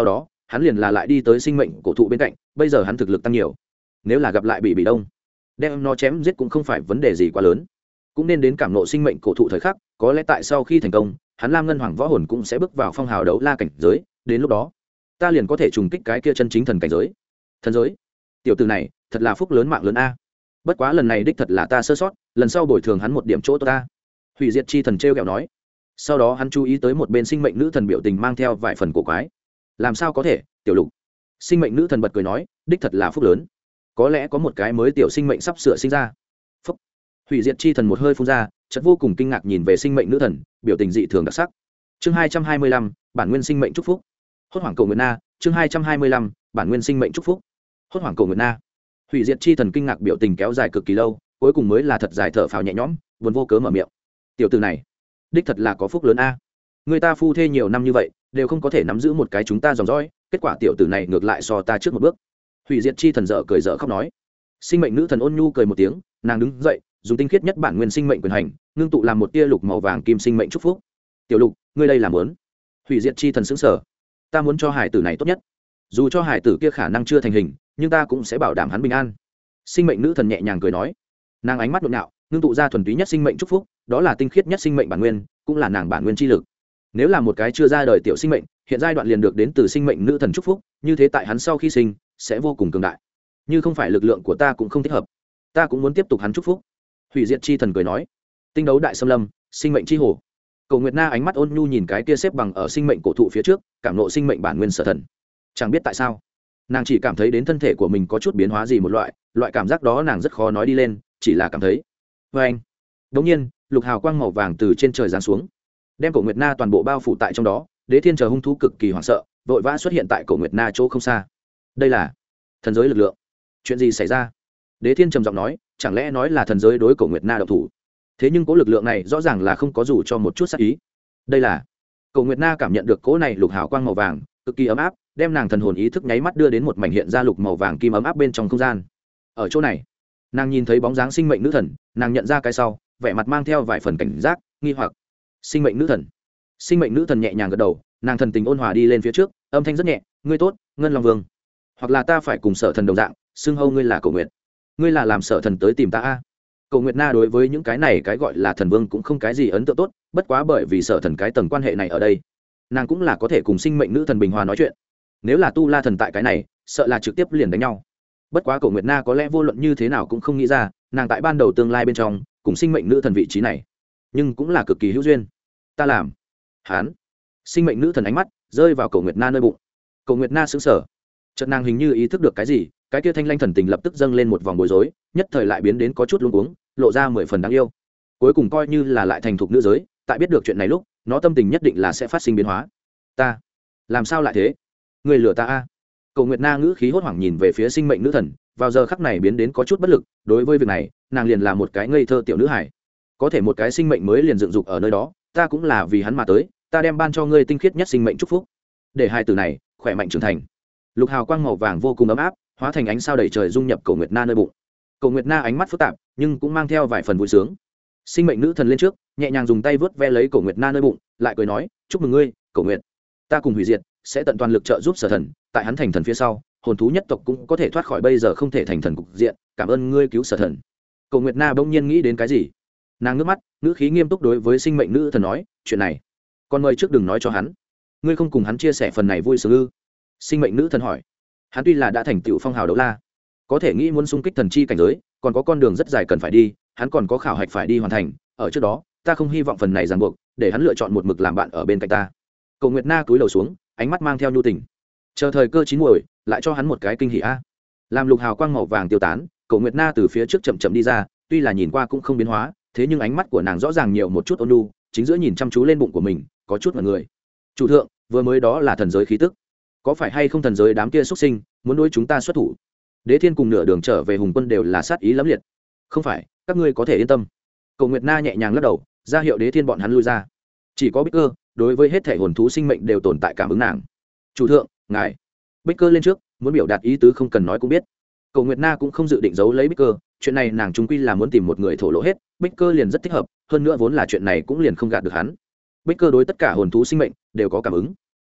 hắn liền là lại đi tới sinh mệnh cổ thụ bên cạnh, bây giờ hắn thực lực tăng nhiều, nếu là gặp lại bị đông đem nó chém giết cũng không phải vấn đề gì quá lớn, cũng nên đến cảm nộ sinh mệnh cổ thụ thời khắc, có lẽ tại sau khi thành công hắn Lam Ngân Hoàng võ hồn cũng sẽ bước vào phong hào đấu la cảnh giới, đến lúc đó ta liền có thể trùng kích cái kia chân chính thần cảnh giới. Thần giới, tiểu tử này thật là phúc lớn mạng lớn a. Bất quá lần này đích thật là ta sơ sót, lần sau bồi thường hắn một điểm chỗ ta. Hủy diệt chi thần trêu ghẹo nói. Sau đó hắn chú ý tới một bên sinh mệnh nữ thần biểu tình mang theo vài phần cổ quái. Làm sao có thể, tiểu Lục? Sinh mệnh nữ thần bật cười nói, đích thật là phúc lớn. Có lẽ có một cái mới tiểu sinh mệnh sắp sửa sinh ra. Phúc. Hủy diệt chi thần một hơi phun ra, chợt vô cùng kinh ngạc nhìn về sinh mệnh nữ thần, biểu tình dị thường đặc sắc. Chương 225, bản nguyên sinh mệnh chúc phúc. Hốt hoảng cầu nguyện na, chương 225, bản nguyên sinh mệnh chúc phúc. Hốt hoảng cầu nguyện na. Hủy diệt chi thần kinh ngạc biểu tình kéo dài cực kỳ lâu, cuối cùng mới là thật dài thở phào nhẹ nhõm, buồn vô cớ mở miệng. Tiểu tử này, đích thật là có phúc lớn a. Người ta phu thê nhiều năm như vậy, đều không có thể nắm giữ một cái chúng ta dòng dõi, kết quả tiểu tử này ngược lại so ta trước một bước. Hủy diệt chi thần dở cười dở khóc nói. Sinh mệnh nữ thần ôn nhu cười một tiếng, nàng đứng dậy, dùng tinh khiết nhất bản nguyên sinh mệnh quyền hành, ngưng tụ làm một tia lục màu vàng kim sinh mệnh chúc phúc. Tiểu Lục, ngươi đây là muốn? Hủy diệt chi thần sững sờ. Ta muốn cho hải tử này tốt nhất, dù cho hải tử kia khả năng chưa thành hình, nhưng ta cũng sẽ bảo đảm hắn bình an. Sinh mệnh nữ thần nhẹ nhàng cười nói, nàng ánh mắt nhộn nhạo, ngưng tụ ra thuần túy nhất sinh mệnh chúc phúc, đó là tinh khiết nhất sinh mệnh bản nguyên, cũng là nàng bản nguyên chi lực. Nếu là một cái chưa ra đời tiểu sinh mệnh, hiện giai đoạn liền được đến từ sinh mệnh nữ thần chúc phúc, như thế tại hắn sau khi sinh sẽ vô cùng cường đại. Như không phải lực lượng của ta cũng không thích hợp, ta cũng muốn tiếp tục hắn chúc phúc. Hủy diệt chi thần cười nói, tinh đấu đại xâm lâm, sinh mệnh chi hồ. Cầu Nguyệt Na ánh mắt ôn nhu nhìn cái kia xếp bằng ở sinh mệnh cổ thụ phía trước, cảm ngộ sinh mệnh bản nguyên sở thần. Chẳng biết tại sao, nàng chỉ cảm thấy đến thân thể của mình có chút biến hóa gì một loại cảm giác đó nàng rất khó nói đi lên, chỉ là cảm thấy. Và anh, đột nhiên, lục hào quang màu vàng từ trên trời giáng xuống, đem Cổ Nguyệt Na toàn bộ bao phủ tại trong đó. Đế Thiên chờ hung thú cực kỳ hoảng sợ, vội vã xuất hiện tại Cổ Nguyệt Na chỗ không xa. Đây là thần giới lực lượng. Chuyện gì xảy ra? Đế Thiên trầm giọng nói, chẳng lẽ nói là thần giới đối Cổ Nguyệt Na động thủ? Thế nhưng cỗ lực lượng này rõ ràng là không có dù cho một chút sát ý. Đây là Cổ Nguyệt Na cảm nhận được cỗ này lục hào quang màu vàng cực kỳ ấm áp, đem nàng thần hồn ý thức nháy mắt đưa đến một mảnh hiện ra lục màu vàng kim ấm áp bên trong không gian. Ở chỗ này, nàng nhìn thấy bóng dáng sinh mệnh nữ thần, nàng nhận ra cái sau, vẻ mặt mang theo vài phần cảnh giác, nghi hoặc. Sinh mệnh nữ thần. Sinh mệnh nữ thần nhẹ nhàng gật đầu, nàng thần tình ôn hòa đi lên phía trước, âm thanh rất nhẹ, ngươi tốt, Ngân Long Vương. Hoặc là ta phải cùng Sở Thần đồng dạng, xưng hô ngươi là Cổ Nguyệt. Ngươi là làm Sở Thần tới tìm ta a? Cổ Nguyệt Na đối với những cái này cái gọi là thần vương cũng không cái gì ấn tượng tốt, bất quá bởi vì Sở Thần cái tầng quan hệ này ở đây, nàng cũng là có thể cùng sinh mệnh nữ thần bình hòa nói chuyện. Nếu là Tu La thần tại cái này, sợ là trực tiếp liền đánh nhau. Bất quá Cổ Nguyệt Na có lẽ vô luận như thế nào cũng không nghĩ ra, nàng tại ban đầu tương lai bên trong, cùng sinh mệnh nữ thần vị trí này, nhưng cũng là cực kỳ hữu duyên. Ta làm. Hán. Sinh mệnh nữ thần ánh mắt rơi vào Cổ Nguyệt Na nơi bụng. Cổ Nguyệt Na sững sờ. Chợt nàng hình như ý thức được cái gì, cái kia thanh lanh thần tình lập tức dâng lên một vòng bối rối, nhất thời lại biến đến có chút luống cuống, lộ ra 10 phần đáng yêu. Cuối cùng coi như là lại thành thục nữ giới, tại biết được chuyện này lúc, nó tâm tình nhất định là sẽ phát sinh biến hóa. Ta, làm sao lại thế? Người lừa ta a? Cổ Nguyệt Na ngữ khí hốt hoảng nhìn về phía sinh mệnh nữ thần, vào giờ khắc này biến đến có chút bất lực, đối với việc này, nàng liền là một cái ngây thơ tiểu nữ hài. Có thể một cái sinh mệnh mới liền dựng dục ở nơi đó, ta cũng là vì hắn mà tới, ta đem ban cho ngươi tinh khiết nhất sinh mệnh chúc phúc, để hai tử này khỏe mạnh trưởng thành. Lục hào quang màu vàng vô cùng ấm áp, hóa thành ánh sao đầy trời dung nhập Cổ Nguyệt Na nơi bụng. Cổ Nguyệt Na ánh mắt phức tạp, nhưng cũng mang theo vài phần vui sướng. Sinh mệnh nữ thần lên trước, nhẹ nhàng dùng tay vớt ve lấy Cổ Nguyệt Na nơi bụng, lại cười nói, chúc mừng ngươi, Cổ Nguyệt, ta cùng hủy diệt sẽ tận toàn lực trợ giúp Sở Thần, tại hắn thành thần phía sau, hồn thú nhất tộc cũng có thể thoát khỏi bây giờ không thể thành thần cục diện, cảm ơn ngươi cứu Sở Thần. Cổ Nguyệt Na bỗng nhiên nghĩ đến cái gì, nàng ngước mắt, ngữ khí nghiêm túc đối với sinh mệnh nữ thần nói, chuyện này con mời trước đừng nói cho hắn, ngươi không cùng hắn chia sẻ phần này vui sướng ư? Sinh mệnh nữ thần hỏi. Hắn tuy là đã thành tựu phong hào đấu la, có thể nghĩ muốn xung kích thần chi cảnh giới, còn có con đường rất dài cần phải đi, hắn còn có khảo hạch phải đi hoàn thành, ở trước đó ta không hy vọng phần này ràng buộc, để hắn lựa chọn một mực làm bạn ở bên cạnh ta. Cổ Nguyệt Na cúi đầu xuống, ánh mắt mang theo nhu tình, chờ thời cơ chín muồi lại cho hắn một cái kinh hỉ a. Làm lục hào quang màu vàng tiêu tán, Cổ Nguyệt Na từ phía trước chậm chậm đi ra, tuy là nhìn qua cũng không biến hóa, thế nhưng ánh mắt của nàng rõ ràng nhiều một chút ôn nhu, chính giữa nhìn chăm chú lên bụng của mình, có chút ngẩn người. Chủ thượng, vừa mới đó là thần giới khí tức, có phải hay không thần giới đám kia xuất sinh muốn đối chúng ta xuất thủ? Đế Thiên cùng nửa đường trở về hùng quân đều là sát ý lắm liệt. Không phải, các ngươi có thể yên tâm. Cổ Nguyệt Na nhẹ nhàng lắc đầu, ra hiệu Đế Thiên bọn hắn lui ra. Chỉ có Bích Cơ đối với hết thể hồn thú sinh mệnh đều tồn tại cảm ứng nàng. Chủ thượng, ngài. Bích Cơ lên trước, muốn biểu đạt ý tứ không cần nói cũng biết. Cổ Nguyệt Na cũng không dự định giấu lấy Bích Cơ, chuyện này nàng trung quy là muốn tìm một người thổ lộ hết, Bích Cơ liền rất thích hợp, hơn nữa vốn là chuyện này cũng liền không gạt được hắn. Bích Cơ đối tất cả hồn thú sinh mệnh đều có cảm ứng.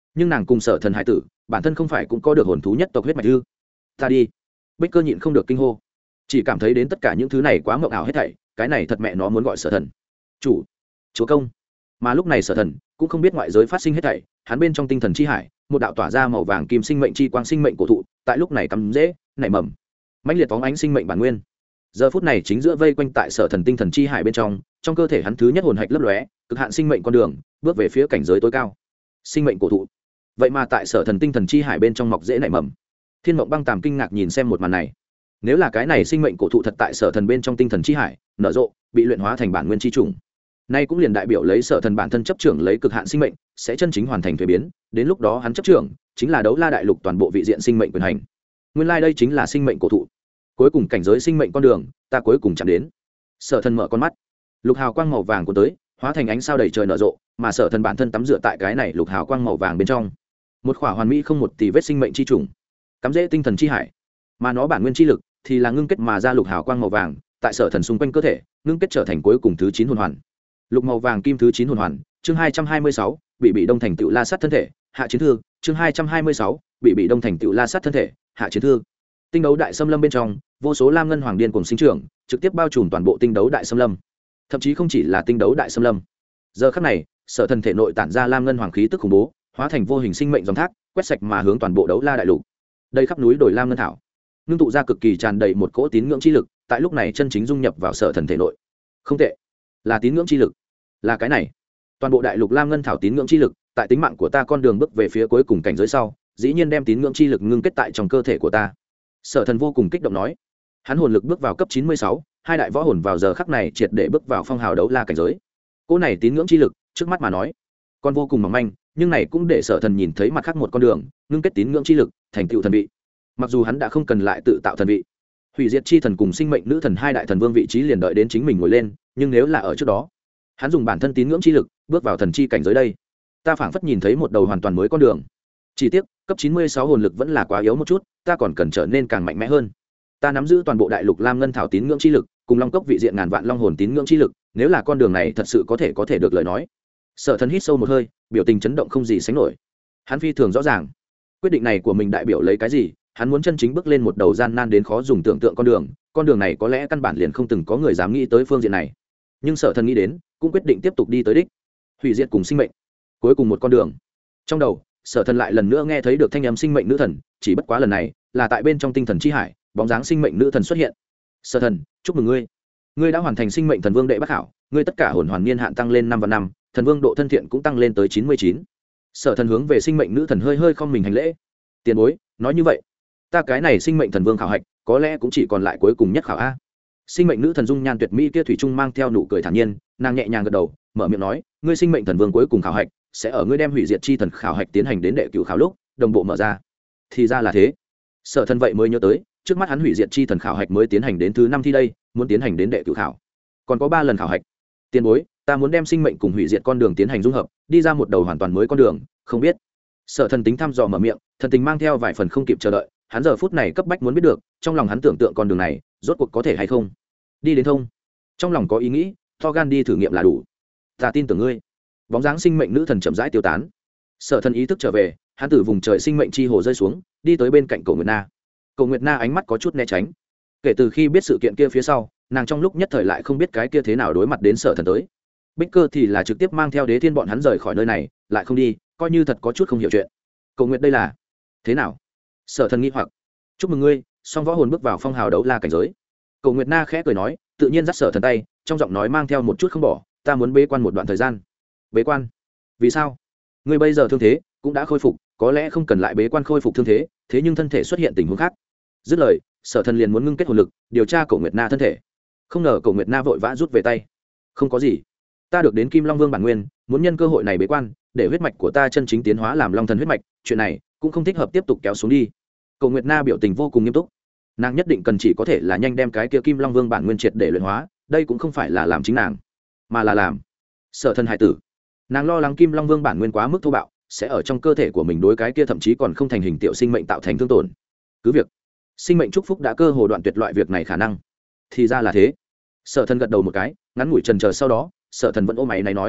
nhưng nàng cùng Sở Thần hải tử bản thân không phải cũng có được hồn thú nhất tộc huyết mạch ư? Ta đi. Bích Cơ nhịn không được kinh hô, chỉ cảm thấy đến tất cả những thứ này quá mộng ảo hết thảy, cái này thật mẹ nó muốn gọi Sở Thần chủ, chúa công. Mà lúc này Sở Thần cũng không biết ngoại giới phát sinh hết thảy, hắn bên trong tinh thần chi hải, một đạo tỏa ra màu vàng kim sinh mệnh chi quang sinh mệnh cổ thụ, tại lúc này cắm rễ, nảy mầm, mãnh liệt phóng ánh sinh mệnh bản nguyên. Giờ phút này chính giữa vây quanh tại Sở Thần tinh thần chi hải bên trong cơ thể hắn thứ nhất hồn hạch lấp lóe, cực hạn sinh mệnh con đường, bước về phía cảnh giới tối cao. Sinh mệnh cổ thụ. Vậy mà tại Sở Thần tinh thần chi hải bên trong mọc rễ nảy mầm. Thiên Mộng Băng Tàm kinh ngạc nhìn xem một màn này. Nếu là cái này sinh mệnh cổ thụ thật tại Sở Thần bên trong tinh thần chi hải nở rộ, bị luyện hóa thành bản nguyên chi trùng, nay cũng liền đại biểu lấy Sở Thần bản thân chấp trưởng lấy cực hạn sinh mệnh, sẽ chân chính hoàn thành thuế biến, đến lúc đó hắn chấp trưởng chính là Đấu La đại lục toàn bộ vị diện sinh mệnh quyền hành. Nguyên lai đây chính là sinh mệnh cổ thụ. Cuối cùng cảnh giới sinh mệnh con đường, ta cuối cùng chạm đến. Sở Thần mở con mắt, lục hào quang màu vàng cuốn tới, hóa thành ánh sao đầy trời nở rộ, mà Sở Thần bản thân tắm rửa tại cái này lục hào quang màu vàng bên trong. Một khỏa hoàn mỹ không một tì vết sinh mệnh chi trùng, cắm rễ tinh thần chi hải, mà nó bản nguyên chi lực thì là ngưng kết mà ra lục hào quang màu vàng, tại Sở Thần xung quanh cơ thể, ngưng kết trở thành cuối cùng thứ 9 hồn hoàn. Lục màu vàng kim thứ 9 hồn hoàn, chương 226, bị đông thành tựu la sát thân thể, hạ chiến thư, chương 226, bị đông thành tựu la sát thân thể, hạ chiến thư. Tinh đấu đại xâm lâm bên trong, vô số lam ngân hoàng điên cùng sinh trưởng, trực tiếp bao trùm toàn bộ tinh đấu đại xâm lâm. Thậm chí không chỉ là tinh đấu đại xâm lâm. Giờ khắc này, Sở Thần thể nội tản ra lam ngân hoàng khí tức khủng bố, hóa thành vô hình sinh mệnh dòng thác, quét sạch mà hướng toàn bộ Đấu La đại lục. Đây khắp núi đồi lam ngân thảo, ngưng tụ ra cực kỳ tràn đầy một cỗ tín ngưỡng chi lực, tại lúc này chân chính dung nhập vào Sở Thần thể nội. Không tệ, là tín ngưỡng chi lực. Là cái này. Toàn bộ đại lục lam ngân thảo tín ngưỡng chi lực, tại tính mạng của ta con đường bước về phía cuối cùng cảnh giới sau, dĩ nhiên đem tín ngưỡng chi lực ngưng kết tại trong cơ thể của ta. Sở Thần vô cùng kích động nói. Hắn hồn lực bước vào cấp 96, hai đại võ hồn vào giờ khắc này triệt để bước vào phong hào đấu la cảnh giới. Cỗ này tín ngưỡng chi lực, trước mắt mà nói, còn vô cùng mỏng manh, nhưng này cũng để Sở Thần nhìn thấy mặt khác một con đường, ngưng kết tín ngưỡng chi lực, thành tựu thần vị. Mặc dù hắn đã không cần lại tự tạo thần vị, hủy diệt chi thần cùng sinh mệnh nữ thần hai đại thần vương vị trí liền đợi đến chính mình ngồi lên, nhưng nếu là ở trước đó, hắn dùng bản thân tín ngưỡng chi lực, bước vào thần chi cảnh giới đây, ta phảng phất nhìn thấy một đầu hoàn toàn mới con đường. Chỉ tiếc, cấp 96 hồn lực vẫn là quá yếu một chút, ta còn cần trở nên càng mạnh mẽ hơn. Ta nắm giữ toàn bộ đại lục lam ngân thảo tín ngưỡng chi lực, cùng long cốc vị diện ngàn vạn long hồn tín ngưỡng chi lực, nếu là con đường này thật sự có thể được lời nói. Sở Thần hít sâu một hơi, biểu tình chấn động không gì sánh nổi. Hắn phi thường rõ ràng, quyết định này của mình đại biểu lấy cái gì, hắn muốn chân chính bước lên một đầu gian nan đến khó dùng tưởng tượng con đường này có lẽ căn bản liền không từng có người dám nghĩ tới phương diện này. Nhưng Sở Thần nghĩ đến, cũng quyết định tiếp tục đi tới đích. Hủy diệt cùng sinh mệnh, cuối cùng một con đường. Trong đầu, Sở Thần lại lần nữa nghe thấy được thanh âm sinh mệnh nữ thần, chỉ bất quá lần này là tại bên trong tinh thần chi hải, bóng dáng sinh mệnh nữ thần xuất hiện. Sở Thần, chúc mừng ngươi, ngươi đã hoàn thành sinh mệnh thần vương đệ bát hảo, ngươi tất cả hồn hoàn niên hạn tăng lên 5 và 5, thần vương độ thân thiện cũng tăng lên tới 99. Sở Thần hướng về sinh mệnh nữ thần hơi không mình hành lễ. Tiền bối, nói như vậy, ta cái này sinh mệnh thần vương khảo hạch, có lẽ cũng chỉ còn lại cuối cùng nhất khảo a. Sinh mệnh nữ thần dung nhan tuyệt mỹ kia thủy chung mang theo nụ cười thản nhiên, nàng nhẹ nhàng gật đầu, mở miệng nói, ngươi sinh mệnh thần vương cuối cùng khảo hạch sẽ ở ngươi đem hủy diệt chi thần khảo hạch tiến hành đến đệ cửu khảo lúc đồng bộ mở ra. Thì ra là thế. Sở Thần vậy mới nhớ tới, trước mắt hắn hủy diệt chi thần khảo hạch mới tiến hành đến thứ 5 thi đây, muốn tiến hành đến đệ cửu khảo, còn có 3 lần khảo hạch. Tiền bối, ta muốn đem sinh mệnh cùng hủy diệt con đường tiến hành dung hợp, đi ra một đầu hoàn toàn mới con đường, không biết. Sở Thần tính thăm dò mở miệng, thần tình mang theo vài phần không kịp chờ đợi, hắn giờ phút này cấp bách muốn biết được, trong lòng hắn tưởng tượng con đường này rốt cuộc có thể hay không đi đến thông. Trong lòng có ý nghĩ, to gan đi thử nghiệm là đủ. Ta tin tưởng ngươi. Bóng dáng sinh mệnh nữ thần chậm rãi tiêu tán. Sở Thần ý thức trở về, hắn từ vùng trời sinh mệnh chi hồ rơi xuống, đi tới bên cạnh Cổ Nguyệt Na. Cổ Nguyệt Na ánh mắt có chút né tránh. Kể từ khi biết sự kiện kia phía sau, nàng trong lúc nhất thời lại không biết cái kia thế nào đối mặt đến Sở Thần tới. Bích Cơ thì là trực tiếp mang theo Đế Thiên bọn hắn rời khỏi nơi này, lại không đi, coi như thật có chút không hiểu chuyện. Cổ Nguyệt đây là thế nào? Sở Thần nghi hoặc. Chúc mừng ngươi, song võ hồn bước vào phong hào đấu la cảnh giới. Cổ Nguyệt Na khẽ cười nói, tự nhiên dắt Sở Thần tay, trong giọng nói mang theo một chút không bỏ, ta muốn bế quan một đoạn thời gian. Bế quan? Vì sao? Ngươi bây giờ thương thế cũng đã khôi phục, có lẽ không cần lại bế quan khôi phục thương thế, thế nhưng thân thể xuất hiện tình huống khác. Dứt lời, Sở Thần liền muốn ngưng kết hồn lực, điều tra Cổ Nguyệt Na thân thể. Không ngờ Cổ Nguyệt Na vội vã rút về tay. Không có gì, ta được đến Kim Long Vương bản nguyên, muốn nhân cơ hội này bế quan, để huyết mạch của ta chân chính tiến hóa làm Long Thần huyết mạch, chuyện này cũng không thích hợp tiếp tục kéo xuống đi. Cổ Nguyệt Na biểu tình vô cùng nghiêm túc. Nàng nhất định cần chỉ có thể là nhanh đem cái kia Kim Long Vương bản nguyên triệt để luyện hóa, đây cũng không phải là làm chính nàng, mà là làm Sở Thần hải tử. Nàng lo lắng Kim Long Vương bản nguyên quá mức thô bạo, sẽ ở trong cơ thể của mình đối cái kia thậm chí còn không thành hình tiểu sinh mệnh tạo thành thương tổn. Cứ việc sinh mệnh chúc phúc đã cơ hồ đoạn tuyệt loại việc này khả năng. Thì ra là thế. Sở Thần gật đầu một cái, ngắn ngủi chần chờ sau đó, Sở Thần vẫn ôm máy này nói,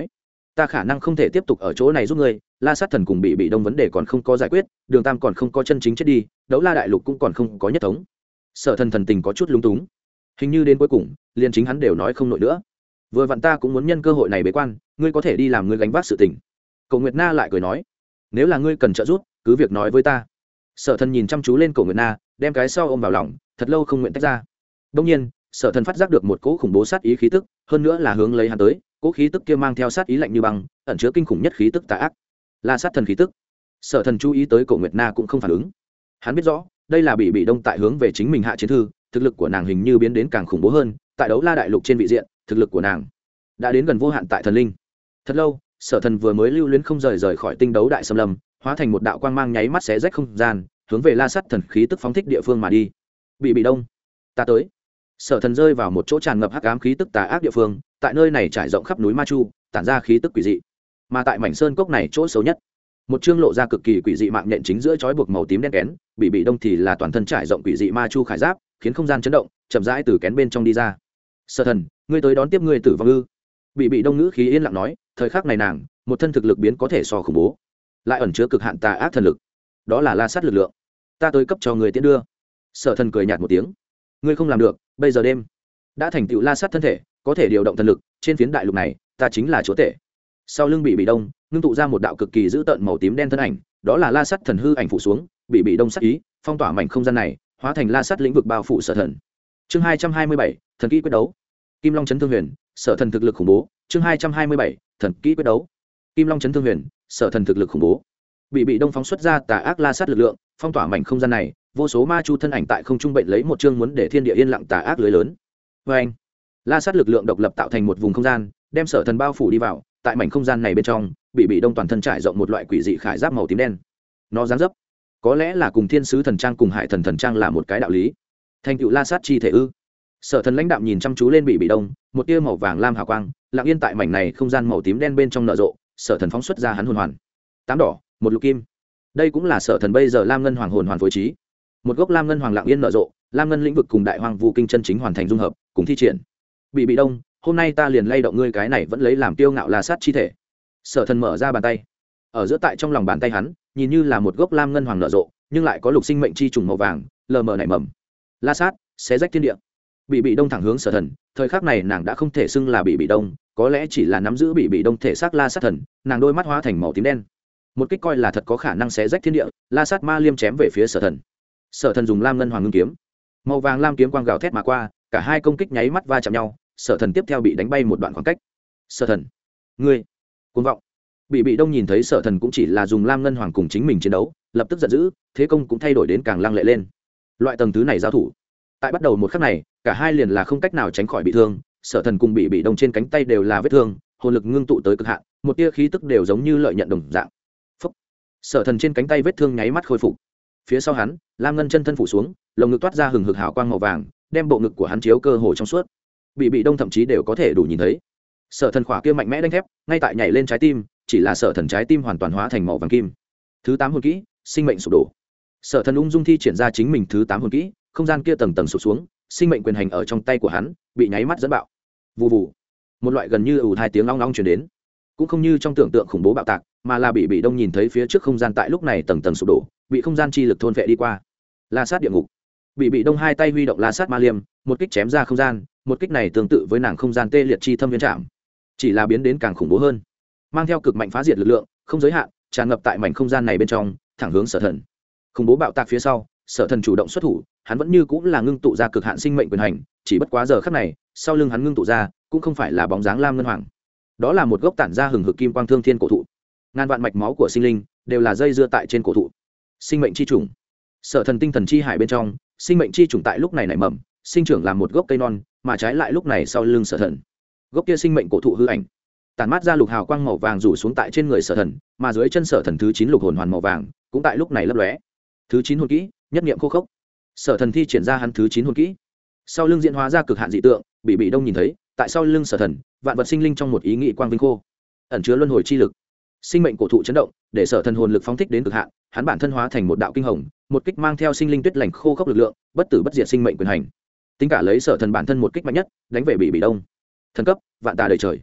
ta khả năng không thể tiếp tục ở chỗ này giúp ngươi. La sát thần cùng bị đông vấn đề còn không có giải quyết, đường tam còn không có chân chính chết đi, đấu la đại lục cũng còn không có nhất thống. Sở thần thần tình có chút lúng túng, hình như đến cuối cùng liền chính hắn đều nói không nổi nữa. Vừa vặn ta cũng muốn nhân cơ hội này bế quan, ngươi có thể đi làm ngươi gánh vác sự tình. Cổ Nguyệt Na lại cười nói, nếu là ngươi cần trợ giúp cứ việc nói với ta. Sở thần nhìn chăm chú lên Cổ Nguyệt Na, đem cái sau ôm vào lòng, thật lâu không nguyện tách ra. Đông nhiên Sở thần phát giác được một cỗ khủng bố sát ý khí tức, hơn nữa là hướng lấy hắn tới. Cỗ khí tức kia mang theo sát ý lạnh như băng, ẩn chứa kinh khủng nhất khí tức tà ác. La sát thần khí tức. Sở thần chú ý tới Cổ Nguyệt Na cũng không phản ứng. Hắn biết rõ đây là bị đông tại hướng về chính mình hạ chiến thư, thực lực của nàng hình như biến đến càng khủng bố hơn. Tại đấu la đại lục trên vị diện, thực lực của nàng đã đến gần vô hạn tại thần linh. Thật lâu Sở thần vừa mới lưu luyến không rời khỏi tinh đấu đại xâm lâm, hóa thành một đạo quang mang nháy mắt xé rách không gian, hướng về La sát thần khí tức phóng thích địa phương mà đi. Bị đông, ta tới. Sở thần rơi vào một chỗ tràn ngập hắc ám khí tức tà ác địa phương, tại nơi này trải rộng khắp núi Ma Chu, tản ra khí tức quỷ dị. Mà tại mảnh sơn cốc này chỗ xấu nhất, một chương lộ ra cực kỳ quỷ dị mạng nhện chính giữa trói buộc màu tím đen kén, bị đông thì là toàn thân trải rộng quỷ dị Ma Chu khải giáp, khiến không gian chấn động, chậm rãi từ kén bên trong đi ra. Sở thần, ngươi tới đón tiếp ngươi tử vong ư? Bị đông ngữ khí yên lặng nói, thời khắc này nàng, một thân thực lực biến có thể so khủng bố, lại ẩn chứa cực hạn tà ác thần lực, đó là La sát lực lượng. Ta tới cấp cho người tiễn đưa. Sở thần cười nhạt một tiếng, ngươi không làm được, bây giờ đêm đã thành tựu La sát thân thể, có thể điều động thần lực, trên phiến đại lục này ta chính là chúa tể. Sau lưng bị đông ngưng tụ ra một đạo cực kỳ dữ tợn màu tím đen thân ảnh, đó là La sát thần hư ảnh phủ xuống, bị đông sát ý phong tỏa mảnh không gian này, hóa thành La sát lĩnh vực bao phủ Sở thần. Chương 227, thần kỹ quyết đấu. Kim Long chấn thương huyền, Sở thần thực lực khủng bố. Chương 227, thần kỹ quyết đấu. Kim Long chấn thương huyền, Sở thần thực lực khủng bố. Bị đông phóng xuất ra tà ác La sát lực lượng, phong tỏa mảnh không gian này, vô số ma chu thân ảnh tại không trung bệnh lấy một chương muốn để thiên địa yên lặng tà ác lưới lớn. Vê anh, La sát lực lượng độc lập tạo thành một vùng không gian, đem Sở thần bao phủ đi vào. Tại mảnh không gian này bên trong, bị đông toàn thân trải rộng một loại quỷ dị khải giáp màu tím đen. Nó dáng dấp có lẽ là cùng thiên sứ thần trang cùng hải thần thần trang là một cái đạo lý. Thành tựu La sát chi thể ư? Sở thần lãnh đạm nhìn chăm chú lên bị đông, một tia màu vàng lam hào quang lặng yên tại mảnh này không gian màu tím đen bên trong nở rộ. Sở thần phóng xuất ra hắn hồn hoàn, tám đỏ một lục kim. Đây cũng là Sở thần bây giờ lam ngân hoàng hồn hoàn phối trí. Một gốc lam ngân hoàng lặng yên nở rộ, lam ngân lĩnh vực cùng đại hoàng vu kinh chân chính hoàn thành dung hợp cùng thi triển. Bị đông, hôm nay ta liền lay động ngươi cái này vẫn lấy làm tiêu ngạo La sát chi thể. Sở thần mở ra bàn tay, ở giữa tại trong lòng bàn tay hắn nhìn như là một gốc lam ngân hoàng nở rộ, nhưng lại có lục sinh mệnh chi trùng màu vàng lờ mờ nảy mầm. La sát xé rách thiên địa. Bị đông thẳng hướng Sở thần, thời khắc này nàng đã không thể xưng là bị đông, có lẽ chỉ là nắm giữ bị đông thể xác La sát thần, nàng đôi mắt hóa thành màu tím đen, một kích coi là thật có khả năng xé rách thiên địa. La sát ma liêm chém về phía Sở thần. Sở thần dùng lam ngân hoàng ngưng kiếm, màu vàng lam kiếm quang gào thét mà qua, cả hai công kích nháy mắt va chạm nhau. Sở thần tiếp theo bị đánh bay một đoạn khoảng cách. Sở thần, ngươi cuồng vọng. Bị đông nhìn thấy Sở thần cũng chỉ là dùng lam ngân hoàng cùng chính mình chiến đấu, lập tức giận dữ, thế công cũng thay đổi đến càng lăng lệ lên. Loại tầng thứ này giao thủ, tại bắt đầu một khắc này cả hai liền là không cách nào tránh khỏi bị thương. Sở thần cùng bị đông trên cánh tay đều là vết thương, hồn lực ngưng tụ tới cực hạn, một tia khí tức đều giống như lợi nhận đồng dạng. Phúc. Sở thần trên cánh tay vết thương nháy mắt khôi phục. Phía sau hắn lam ngân chân thân phủ xuống, lồng ngực toát ra hừng hực hào quang màu vàng, đem bộ ngực của hắn chiếu cơ hồ trong suốt. Bị đông thậm chí đều có thể đủ nhìn thấy. Sở thần khỏa kia mạnh mẽ đánh thép ngay tại nhảy lên trái tim, chỉ là Sở thần trái tim hoàn toàn hóa thành màu vàng kim. Thứ 8 hồn kỹ, sinh mệnh sụp đổ. Sở thần ung dung thi triển ra chính mình thứ 8 hồn kỹ, không gian kia tầng tầng sụp xuống, sinh mệnh quyền hành ở trong tay của hắn bị nháy mắt dẫn bạo. Vù vù, một loại gần như ù hai tiếng long long truyền đến, cũng không như trong tưởng tượng khủng bố bạo tạc, mà là bị đông nhìn thấy phía trước không gian tại lúc này tầng tầng sụp đổ, bị không gian chi lực thôn phệ đi qua. La sát địa ngục. Bị đông hai tay huy động La sát ma liêm, một kích chém ra không gian, một kích này tương tự với nàng không gian tê liệt chi thâm viên trảm, chỉ là biến đến càng khủng bố hơn, mang theo cực mạnh phá diệt lực lượng không giới hạn, tràn ngập tại mảnh không gian này bên trong, thẳng hướng Sở thần. Khủng bố bạo tạc phía sau, Sở thần chủ động xuất thủ, hắn vẫn như cũng là ngưng tụ ra cực hạn sinh mệnh quyền hành, chỉ bất quá giờ khắc này sau lưng hắn ngưng tụ ra cũng không phải là bóng dáng lam ngân hoàng, đó là một gốc tản ra hừng hực kim quang thương thiên cổ thụ. Ngàn vạn mạch máu của sinh linh đều là dây dưa tại trên cổ thụ. Sinh mệnh chi trùng. Sở thần tinh thần chi hải bên trong, sinh mệnh chi trùng tại lúc này nảy mầm, sinh trưởng làm một gốc cây non, mà trái lại lúc này sau lưng Sở thần, gốc kia sinh mệnh cổ thụ hư ảnh tản mát ra lục hào quang màu vàng rủ xuống tại trên người Sở thần, mà dưới chân Sở thần thứ 9 lục hồn hoàn màu vàng cũng tại lúc này lấp lóe. Thứ 9 hồn kỹ, nhất niệm khô khốc. Sở thần thi triển ra hắn thứ 9 hồn kỹ, sau lưng diễn hóa ra cực hạn dị tượng, bị đông nhìn thấy, tại sau lưng Sở thần, vạn vật sinh linh trong một ý nghĩ quang vinh khô, ẩn chứa luân hồi chi lực. Sinh mệnh cổ thụ chấn động, để Sở thần hồn lực phóng thích đến cực hạn, hắn bản thân hóa thành một đạo kinh hồng, một kích mang theo sinh linh tuyết lành khô khốc lực lượng, bất tử bất diệt sinh mệnh quyền hành. Tính cả lấy Sở thần bản thân một kích mạnh nhất, đánh về bị đông. Thần cấp, vạn tà đầy trời.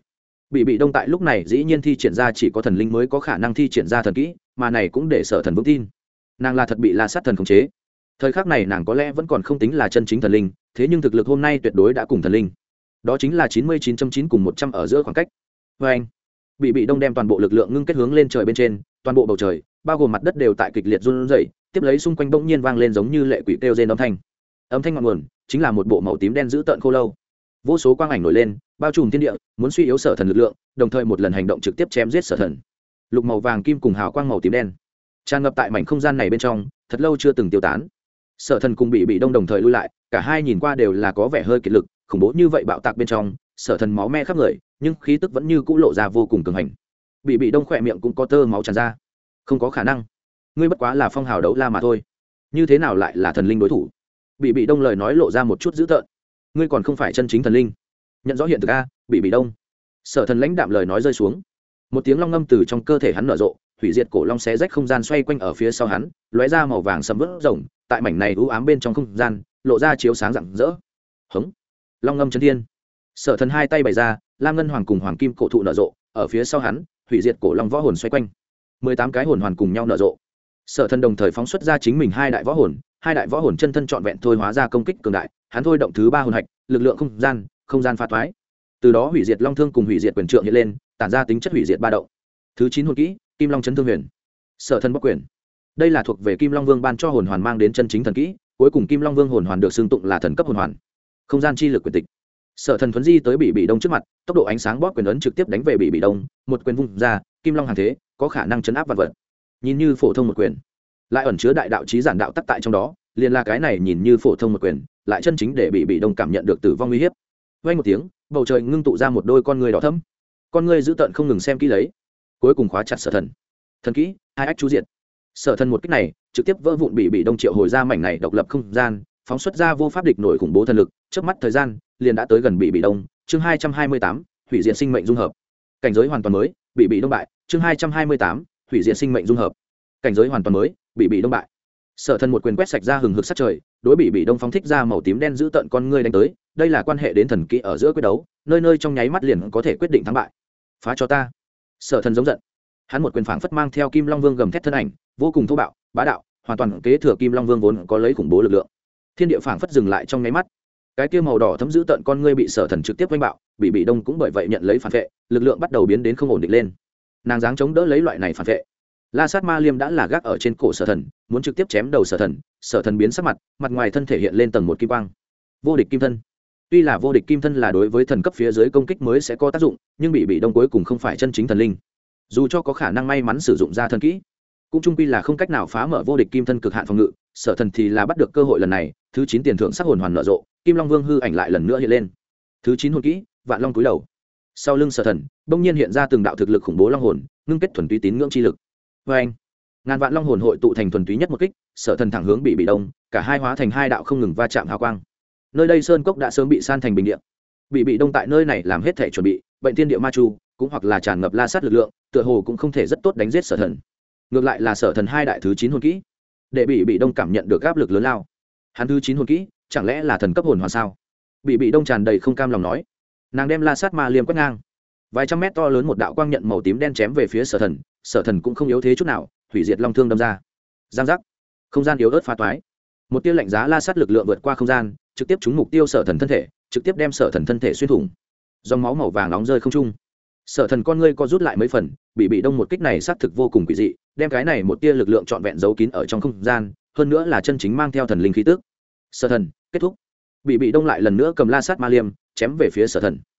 bị đông tại lúc này dĩ nhiên thi triển ra chỉ có thần linh mới có khả năng thi triển ra thần kỹ, mà này cũng để sở thần vững tin nàng là thật bị la sát thần khống chế. Thời khắc này nàng có lẽ vẫn còn không tính là chân chính thần linh, thế nhưng thực lực hôm nay tuyệt đối đã cùng thần linh, đó chính là 99.9 cùng 100 ở giữa khoảng cách. Vê anh, bị đông đem toàn bộ lực lượng ngưng kết hướng lên trời bên trên, toàn bộ bầu trời bao gồm mặt đất đều tại kịch liệt run rẩy, tiếp lấy xung quanh bỗng nhiên vang lên giống như lệ quỷ kêu rên âm thanh ngọn nguồn chính là một bộ màu tím đen dữ tợn khô lâu. Vô số quang ảnh nổi lên bao trùm thiên địa, muốn suy yếu sở thần lực lượng, đồng thời một lần hành động trực tiếp chém giết sở thần. Lục màu vàng kim cùng hào quang màu tím đen tràn ngập tại mảnh không gian này bên trong, thật lâu chưa từng tiêu tán. Sở thần cùng bị đông đồng thời lui lại, cả hai nhìn qua đều là có vẻ hơi kiệt lực, khủng bố như vậy bạo tạc bên trong, sở thần máu me khắp người, nhưng khí tức vẫn như cũ lộ ra vô cùng cường hành. Bị đông khỏe miệng cũng có tơ máu tràn ra. Không có khả năng, ngươi bất quá là phong hào đấu la mà thôi, như thế nào lại là thần linh đối thủ? Bị đông lời nói lộ ra một chút dữ tợn. Ngươi còn không phải chân chính thần linh, nhận rõ hiện thực a. Bị đông. Sở thần lãnh đạm lời nói rơi xuống, một tiếng long ngâm từ trong cơ thể hắn nở rộ, hủy diệt cổ long xé rách không gian xoay quanh ở phía sau hắn, lóe ra màu vàng sẫm vớt rồng, tại mảnh này u ám bên trong không gian lộ ra chiếu sáng rạng rỡ. Hống, long ngâm chấn thiên. Sở thần hai tay bày ra, lam ngân hoàng cùng hoàng kim cổ thụ nở rộ, ở phía sau hắn hủy diệt cổ long võ hồn xoay quanh, 18 cái hồn hoàn cùng nhau nở rộ. Sở thần đồng thời phóng xuất ra chính mình hai đại võ hồn chân thân trọn vẹn thôi hóa ra công kích cường đại, hắn thôi động thứ ba hồn hạch, lực lượng không gian pha thoái, từ đó hủy diệt long thương cùng hủy diệt quyền trượng hiện lên, tản ra tính chất hủy diệt ba động. Thứ 9 hồn kỹ, kim long chấn thương huyền. Sở thần bóc quyền, đây là thuộc về kim long vương ban cho hồn hoàn mang đến chân chính thần kỹ, cuối cùng kim long vương hồn hoàn được xưng tụng là thần cấp hồn hoàn. Không gian chi lực quyền tịch, sở thần thuấn di tới bị đông trước mặt, tốc độ ánh sáng bóp quyền ấn trực tiếp đánh về bị đông, một quyền vung ra, kim long hàng thế, có khả năng chấn áp vạn vật. Nhìn như phổ thông một quyền, lại ẩn chứa đại đạo chí giản đạo tắc tại trong đó, liền là cái này nhìn như phổ thông một quyền, lại chân chính để bị đông cảm nhận được tử vong nguy hiểm. Vang một tiếng, bầu trời ngưng tụ ra một đôi con người đỏ thẫm, con người dữ tợn không ngừng xem kỹ lấy, cuối cùng khóa chặt sở thần. Thần kỹ hai ách chú diệt. Sở thần một kích này trực tiếp vỡ vụn bị đông triệu hồi ra mảnh này độc lập không gian, phóng xuất ra vô pháp địch nổi khủng bố thần lực, trước mắt thời gian liền đã tới gần bị đông. Chương 228, hủy diệt sinh mệnh dung hợp. Cảnh giới hoàn toàn mới, bị đông bại. Chương 228, hủy diệt sinh mệnh dung hợp. Cảnh giới hoàn toàn mới, bị đông bại. Sở thần một quyền quét sạch ra hừng hực sát trời, đối bị đông phóng thích ra màu tím đen giữ tận con ngươi đánh tới, đây là quan hệ đến thần kỹ ở giữa quyết đấu, nơi nơi trong nháy mắt liền có thể quyết định thắng bại. Phá cho ta. Sở thần giống giận, hắn một quyền phảng phất mang theo kim long vương gầm thét thân ảnh, vô cùng thô bạo bá đạo, hoàn toàn kế thừa kim long vương vốn có lấy khủng bố lực lượng. Thiên địa phảng phất dừng lại trong nháy mắt, cái kia màu đỏ thấm giữ tận con ngươi bị sở thần trực tiếp vênh bạo, bị đông cũng bởi vậy nhận lấy phản vệ, lực lượng bắt đầu biến đến không ổn định lên. Nàng dáng chống đỡ lấy loại này phản vệ. La sát ma liêm đã là gác ở trên cổ sở thần, muốn trực tiếp chém đầu sở thần biến sắc mặt, mặt ngoài thân thể hiện lên tầng một kim quang. Vô địch kim thân. Tuy là vô địch kim thân là đối với thần cấp phía dưới công kích mới sẽ có tác dụng, nhưng bị đông cuối cùng không phải chân chính thần linh, dù cho có khả năng may mắn sử dụng ra thần kỹ, cũng chung quy là không cách nào phá mở vô địch kim thân cực hạn phòng ngự. Sở thần thì là bắt được cơ hội lần này, thứ 9 tiền thưởng sắc hồn hoàn nở rộ, kim long vương hư ảnh lại lần nữa hiện lên. Thứ 9 hồn kỹ, vạn long cúi đầu. Sau lưng sở thần bỗng nhiên hiện ra từng đạo thực lực khủng bố long hồn, ngưng kết thuần túy tín ngưỡng chi lực. Vê anh, ngàn vạn long hồn hội tụ thành thuần túy nhất một kích, sở thần thẳng hướng bị đông, cả hai hóa thành hai đạo không ngừng va chạm hào quang. Nơi đây sơn cốc đã sớm bị san thành bình địa, bị đông tại nơi này làm hết thể chuẩn bị, bệnh thiên địa ma chu cũng hoặc là tràn ngập la sát lực lượng, tựa hồ cũng không thể rất tốt đánh giết sở thần. Ngược lại là sở thần hai đại thứ 9 hồn kỹ, để bị đông cảm nhận được áp lực lớn lao. Hắn thứ 9 hồn kỹ chẳng lẽ là thần cấp hồn hoàn sao? Bị đông tràn đầy không cam lòng nói. Nàng đem la sát ma liêm quét ngang, vài trăm mét to lớn một đạo quang nhận màu tím đen chém về phía sở thần cũng không yếu thế chút nào, hủy diệt long thương đâm ra. Giang giác, không gian yếu ớt phá toái, một tia lạnh giá la sát lực lượng vượt qua không gian, trực tiếp trúng mục tiêu sở thần thân thể, trực tiếp đem sở thần thân thể xuyên thủng, dòng máu màu vàng nóng rơi không trung. Sở thần con ngươi co rút lại mấy phần, bị đông một kích này xác thực vô cùng quỷ dị, đem cái này một tia lực lượng trọn vẹn giấu kín ở trong không gian, hơn nữa là chân chính mang theo thần linh khí tức. Sở thần kết thúc. Bị đông lại lần nữa cầm la sát ma liêm chém về phía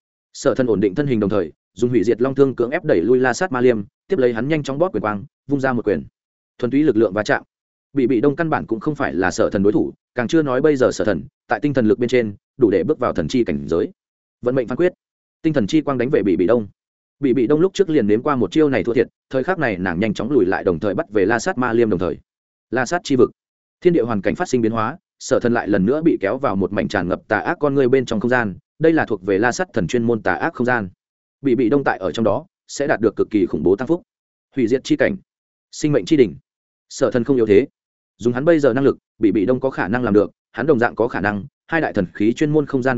sở thần ổn định thân hình, đồng thời dùng hủy diệt long thương cưỡng ép đẩy lui la sát ma liêm, tiếp lấy hắn nhanh chóng bóp quyền quang, vung ra một quyền, thuần túy lực lượng va chạm. Bị đông căn bản cũng không phải là sở thần đối thủ, càng chưa nói bây giờ sở thần tại tinh thần lực bên trên đủ để bước vào thần chi cảnh giới. Vận mệnh phán quyết, tinh thần chi quang đánh về bị đông. Bị đông lúc trước liền nếm qua một chiêu này thua thiệt, thời khắc này nàng nhanh chóng lùi lại, đồng thời bắt về la sát ma liêm, đồng thời la sát chi vực, thiên địa hoàn cảnh phát sinh biến hóa, sở thần lại lần nữa bị kéo vào một mảnh tràn ngập tà ác con người bên trong không gian, đây là thuộc về la sát thần chuyên môn tà ác không gian. Bị đông tại ở trong đó sẽ đạt được cực kỳ khủng bố tăng phúc, hủy diệt chi cảnh, sinh mệnh chi đỉnh. Sở thần không yếu thế, dùng hắn bây giờ năng lực, bị đông có khả năng làm được, hắn đồng dạng có khả năng. Hai đại thần khí chuyên môn không gian bày ra,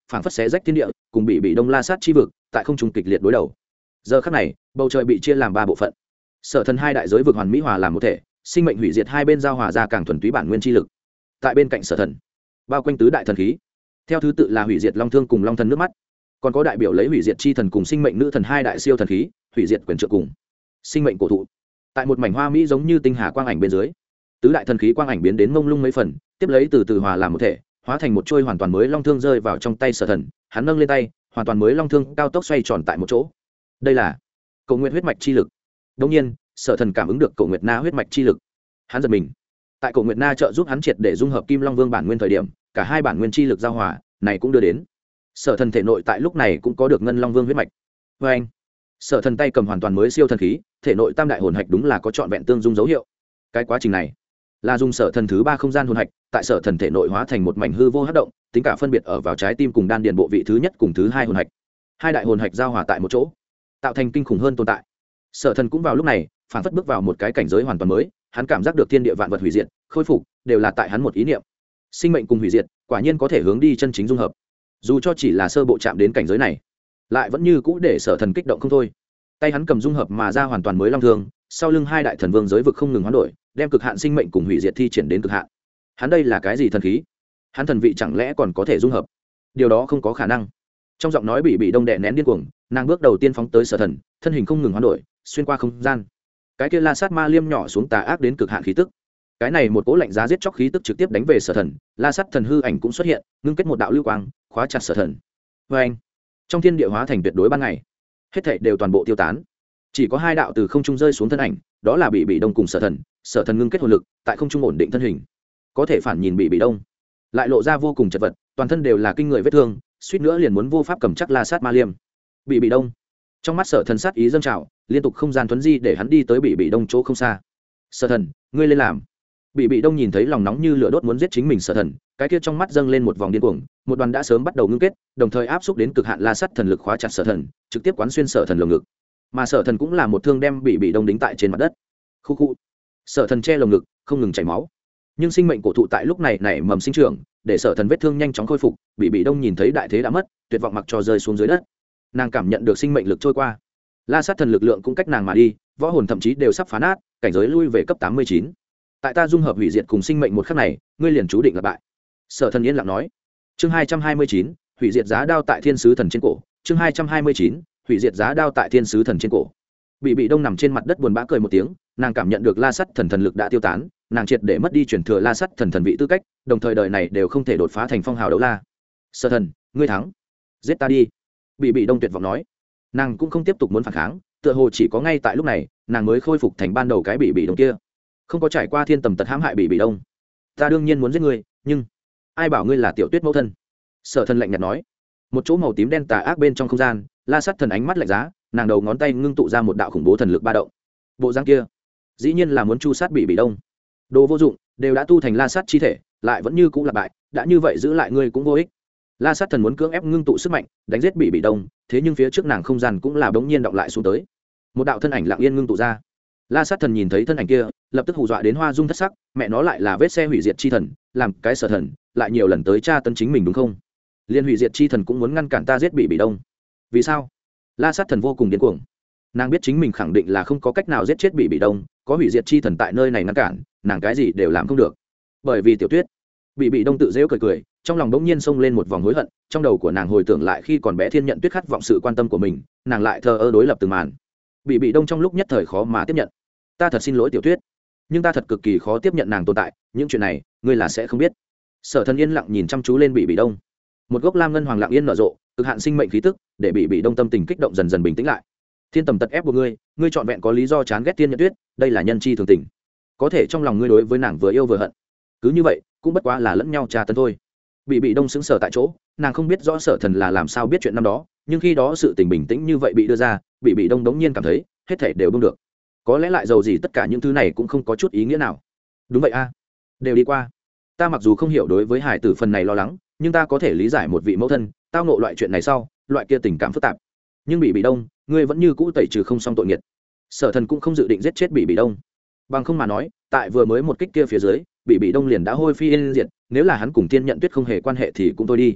phảng phất xé rách thiên địa, cùng bị đông la sát chi vực tại không trung kịch liệt đối đầu. Giờ khắc này bầu trời bị chia làm ba bộ phận, sở thần hai đại giới vực hoàn mỹ hòa làm một thể, sinh mệnh hủy diệt hai bên giao hòa ra càng thuần túy bản nguyên chi lực. Tại bên cạnh sở thần bao quanh tứ đại thần khí, theo thứ tự là hủy diệt long thương cùng long thần nước mắt, còn có đại biểu lấy hủy diệt chi thần cùng sinh mệnh nữ thần hai đại siêu thần khí, hủy diệt quyền trượng cùng sinh mệnh cổ thụ. Tại một mảnh hoa mỹ giống như tinh hà quang ảnh bên dưới, tứ đại thần khí quang ảnh biến đến mông lung mấy phần, tiếp lấy từ từ hòa làm một thể, hóa thành một trôi hoàn toàn mới long thương rơi vào trong tay sở thần. Hắn nâng lên tay, hoàn toàn mới long thương cao tốc xoay tròn tại một chỗ. Đây là Cổ Nguyệt huyết mạch chi lực. Đương nhiên, sở thần cảm ứng được Cổ Nguyệt na huyết mạch chi lực, hắn giật mình. Tại Cổ Nguyệt na trợ giúp hắn triệt để dung hợp Kim Long Vương bản nguyên thời điểm, cả hai bản nguyên chi lực giao hòa, này cũng đưa đến sở thần thể nội tại lúc này cũng có được Ngân Long Vương huyết mạch. Và anh, sở thần tay cầm hoàn toàn mới siêu thần khí, thể nội tam đại hồn hạch đúng là có trọn vẹn tương dung dấu hiệu. Cái quá trình này là dùng sở thần thứ ba không gian hồn hạch tại sở thần thể nội hóa thành một mảnh hư vô hấp động, tính cả phân biệt ở vào trái tim cùng đan điền bộ vị thứ nhất cùng thứ hai hồn hạch. Hai đại hồn hạch giao hòa tại một chỗ, tạo thành kinh khủng hơn tồn tại. Sở thần cũng vào lúc này phản phất bước vào một cái cảnh giới hoàn toàn mới, hắn cảm giác được thiên địa vạn vật hủy diệt khôi phục đều là tại hắn một ý niệm. Sinh mệnh cùng hủy diệt quả nhiên có thể hướng đi chân chính dung hợp, dù cho chỉ là sơ bộ chạm đến cảnh giới này, lại vẫn như cũ để sở thần kích động không thôi. Tay hắn cầm dung hợp mà ra hoàn toàn mới long thương, sau lưng hai đại thần vương giới vực không ngừng hoán đổi, đem cực hạn sinh mệnh cùng hủy diệt thi triển đến cực hạn. Hắn đây là cái gì thần khí? Hắn thần vị chẳng lẽ còn có thể dung hợp? Điều đó không có khả năng. Trong giọng nói bị đông đè nén điên cuồng, nàng bước đầu tiên phóng tới sở thần, thân hình không ngừng hoán đổi, xuyên qua không gian. Cái kia la sát ma liêm nhỏ xuống tà ác đến cực hạn khí tức. Cái này một cỗ lạnh giá giết chóc khí tức trực tiếp đánh về sở thần, la sát thần hư ảnh cũng xuất hiện, ngưng kết một đạo lưu quang, khóa chặt sở thần. Và anh, trong thiên địa hóa thành tuyệt đối ban ngày, hết thảy đều toàn bộ tiêu tán, chỉ có hai đạo từ không trung rơi xuống thân ảnh, đó là bị đông cùng sở thần ngưng kết hồn lực tại không trung ổn định thân hình, có thể phản nhìn bị đông lại lộ ra vô cùng chật vật, toàn thân đều là kinh người vết thương, suýt nữa liền muốn vô pháp cầm chắc la sát ma liêm. Bị đông trong mắt sở thần sát ý dâng trào, liên tục không gian thuấn di để hắn đi tới bị đông chỗ không xa. Sở thần, ngươi lên làm. Bị đông nhìn thấy lòng nóng như lửa đốt muốn giết chính mình sở thần, cái kia trong mắt dâng lên một vòng điên cuồng, một đoàn đã sớm bắt đầu ngưng kết, đồng thời áp xúc đến cực hạn la sát thần lực khóa chặt sở thần, trực tiếp quán xuyên sở thần lồng ngực. Mà sở thần cũng là một thương đem bị đông đính tại trên mặt đất. Khu khu. Sở thần che lồng ngực, không ngừng chảy máu. Nhưng sinh mệnh cổ thụ tại lúc này nảy mầm sinh trưởng, để sở thần vết thương nhanh chóng khôi phục. Bị đông nhìn thấy đại thế đã mất, tuyệt vọng mặc cho rơi xuống dưới đất. Nàng cảm nhận được sinh mệnh lực trôi qua, la sát thần lực lượng cũng cách nàng mà đi, võ hồn thậm chí đều sắp phá nát, cảnh giới lui về cấp 89. Tại ta dung hợp hủy diệt cùng sinh mệnh một khắc này, ngươi liền chú định là bại. Sở thần yên lặng nói. Chương 229, hủy diệt giá đao tại thiên sứ thần trên cổ. Chương 229, hủy diệt giá đao tại thiên sứ thần trên cổ. Bị đông nằm trên mặt đất buồn bã cười một tiếng, nàng cảm nhận được la sắt thần lực đã tiêu tán, nàng triệt để mất đi chuyển thừa la sắt thần vị tư cách, đồng thời đời này đều không thể đột phá thành phong hào đấu la. Sở thần, ngươi thắng, giết ta đi. Bị đông tuyệt vọng nói. Nàng cũng không tiếp tục muốn phản kháng, tựa hồ chỉ có ngay tại lúc này nàng mới khôi phục thành ban đầu cái bị đông kia, không có trải qua thiên tầm tật hãm hại bị đông. Ta đương nhiên muốn giết ngươi, nhưng ai bảo ngươi là Tiểu Tuyết mẫu thân? Sở thần lạnh nhạt nói. Một chỗ màu tím đen tà ác bên trong không gian, la sắt thần ánh mắt lạnh giá, nàng đầu ngón tay ngưng tụ ra một đạo khủng bố thần lực ba động. Bộ dáng kia dĩ nhiên là muốn chu sát bị đông. Đồ vô dụng, đều đã tu thành la sát chi thể, lại vẫn như cũ là bại, đã như vậy giữ lại ngươi cũng vô ích. La sát thần muốn cưỡng ép ngưng tụ sức mạnh đánh giết bị đông, thế nhưng phía trước nàng không gian cũng là bỗng nhiên động lại xuống tới, một đạo thân ảnh lặng yên ngưng tụ ra. La sát thần nhìn thấy thân ảnh kia, lập tức hù dọa đến hoa dung thất sắc, mẹ nó lại là vết xe hủy diệt chi thần, làm cái sở thần lại nhiều lần tới tra tấn chính mình đúng không? Liên hủy diệt chi thần cũng muốn ngăn cản ta giết bị đông, vì sao? La sát thần vô cùng điên cuồng, nàng biết chính mình khẳng định là không có cách nào giết chết bị đông, có hủy diệt chi thần tại nơi này ngăn cản, nàng cái gì đều làm không được. Bởi vì Tiểu Tuyết, bị đông tự dễu cười cười, trong lòng bỗng nhiên xông lên một vòng hối hận, trong đầu của nàng hồi tưởng lại khi còn bé Thiên Nhận Tuyết khát vọng sự quan tâm của mình, nàng lại thờ ơ đối lập từng màn. Bị đông trong lúc nhất thời khó mà tiếp nhận. Ta thật xin lỗi Tiểu Tuyết, nhưng ta thật cực kỳ khó tiếp nhận nàng tồn tại, những chuyện này ngươi là sẽ không biết. Sở thần yên lặng nhìn chăm chú lên bị đông, một gốc lam ngân hoàng lặng yên nở rộ, cực hạn sinh mệnh khí tức để bị đông tâm tình kích động dần dần bình tĩnh lại. Thiên tầm tật ép buộc ngươi trọn vẹn có lý do chán ghét Thiên Nhận Tuyết, đây là nhân chi thường tình, có thể trong lòng ngươi đối với nàng vừa yêu vừa hận, cứ như vậy cũng bất quá là lẫn nhau trà tấn thôi. Bị đông sững sờ tại chỗ, nàng không biết rõ sở thần là làm sao biết chuyện năm đó, nhưng khi đó sự tình bình tĩnh như vậy bị đưa ra, bị đông đống nhiên cảm thấy hết thể đều buông được, có lẽ lại giàu gì tất cả những thứ này cũng không có chút ý nghĩa nào. Đúng vậy a, đều đi qua. Ta mặc dù không hiểu đối với hải tử phần này lo lắng, nhưng ta có thể lý giải một vị mẫu thân tao ngộ loại chuyện này sau loại kia tình cảm phức tạp. Nhưng bị đông, ngươi vẫn như cũ tẩy trừ không xong tội nghiệt. Sở thần cũng không dự định giết chết bị đông, bằng không mà nói tại vừa mới một kích kia phía dưới bị đông liền đã hôi phi yên diệt, nếu là hắn cùng Thiên Nhận Tuyết không hề quan hệ thì cũng thôi đi.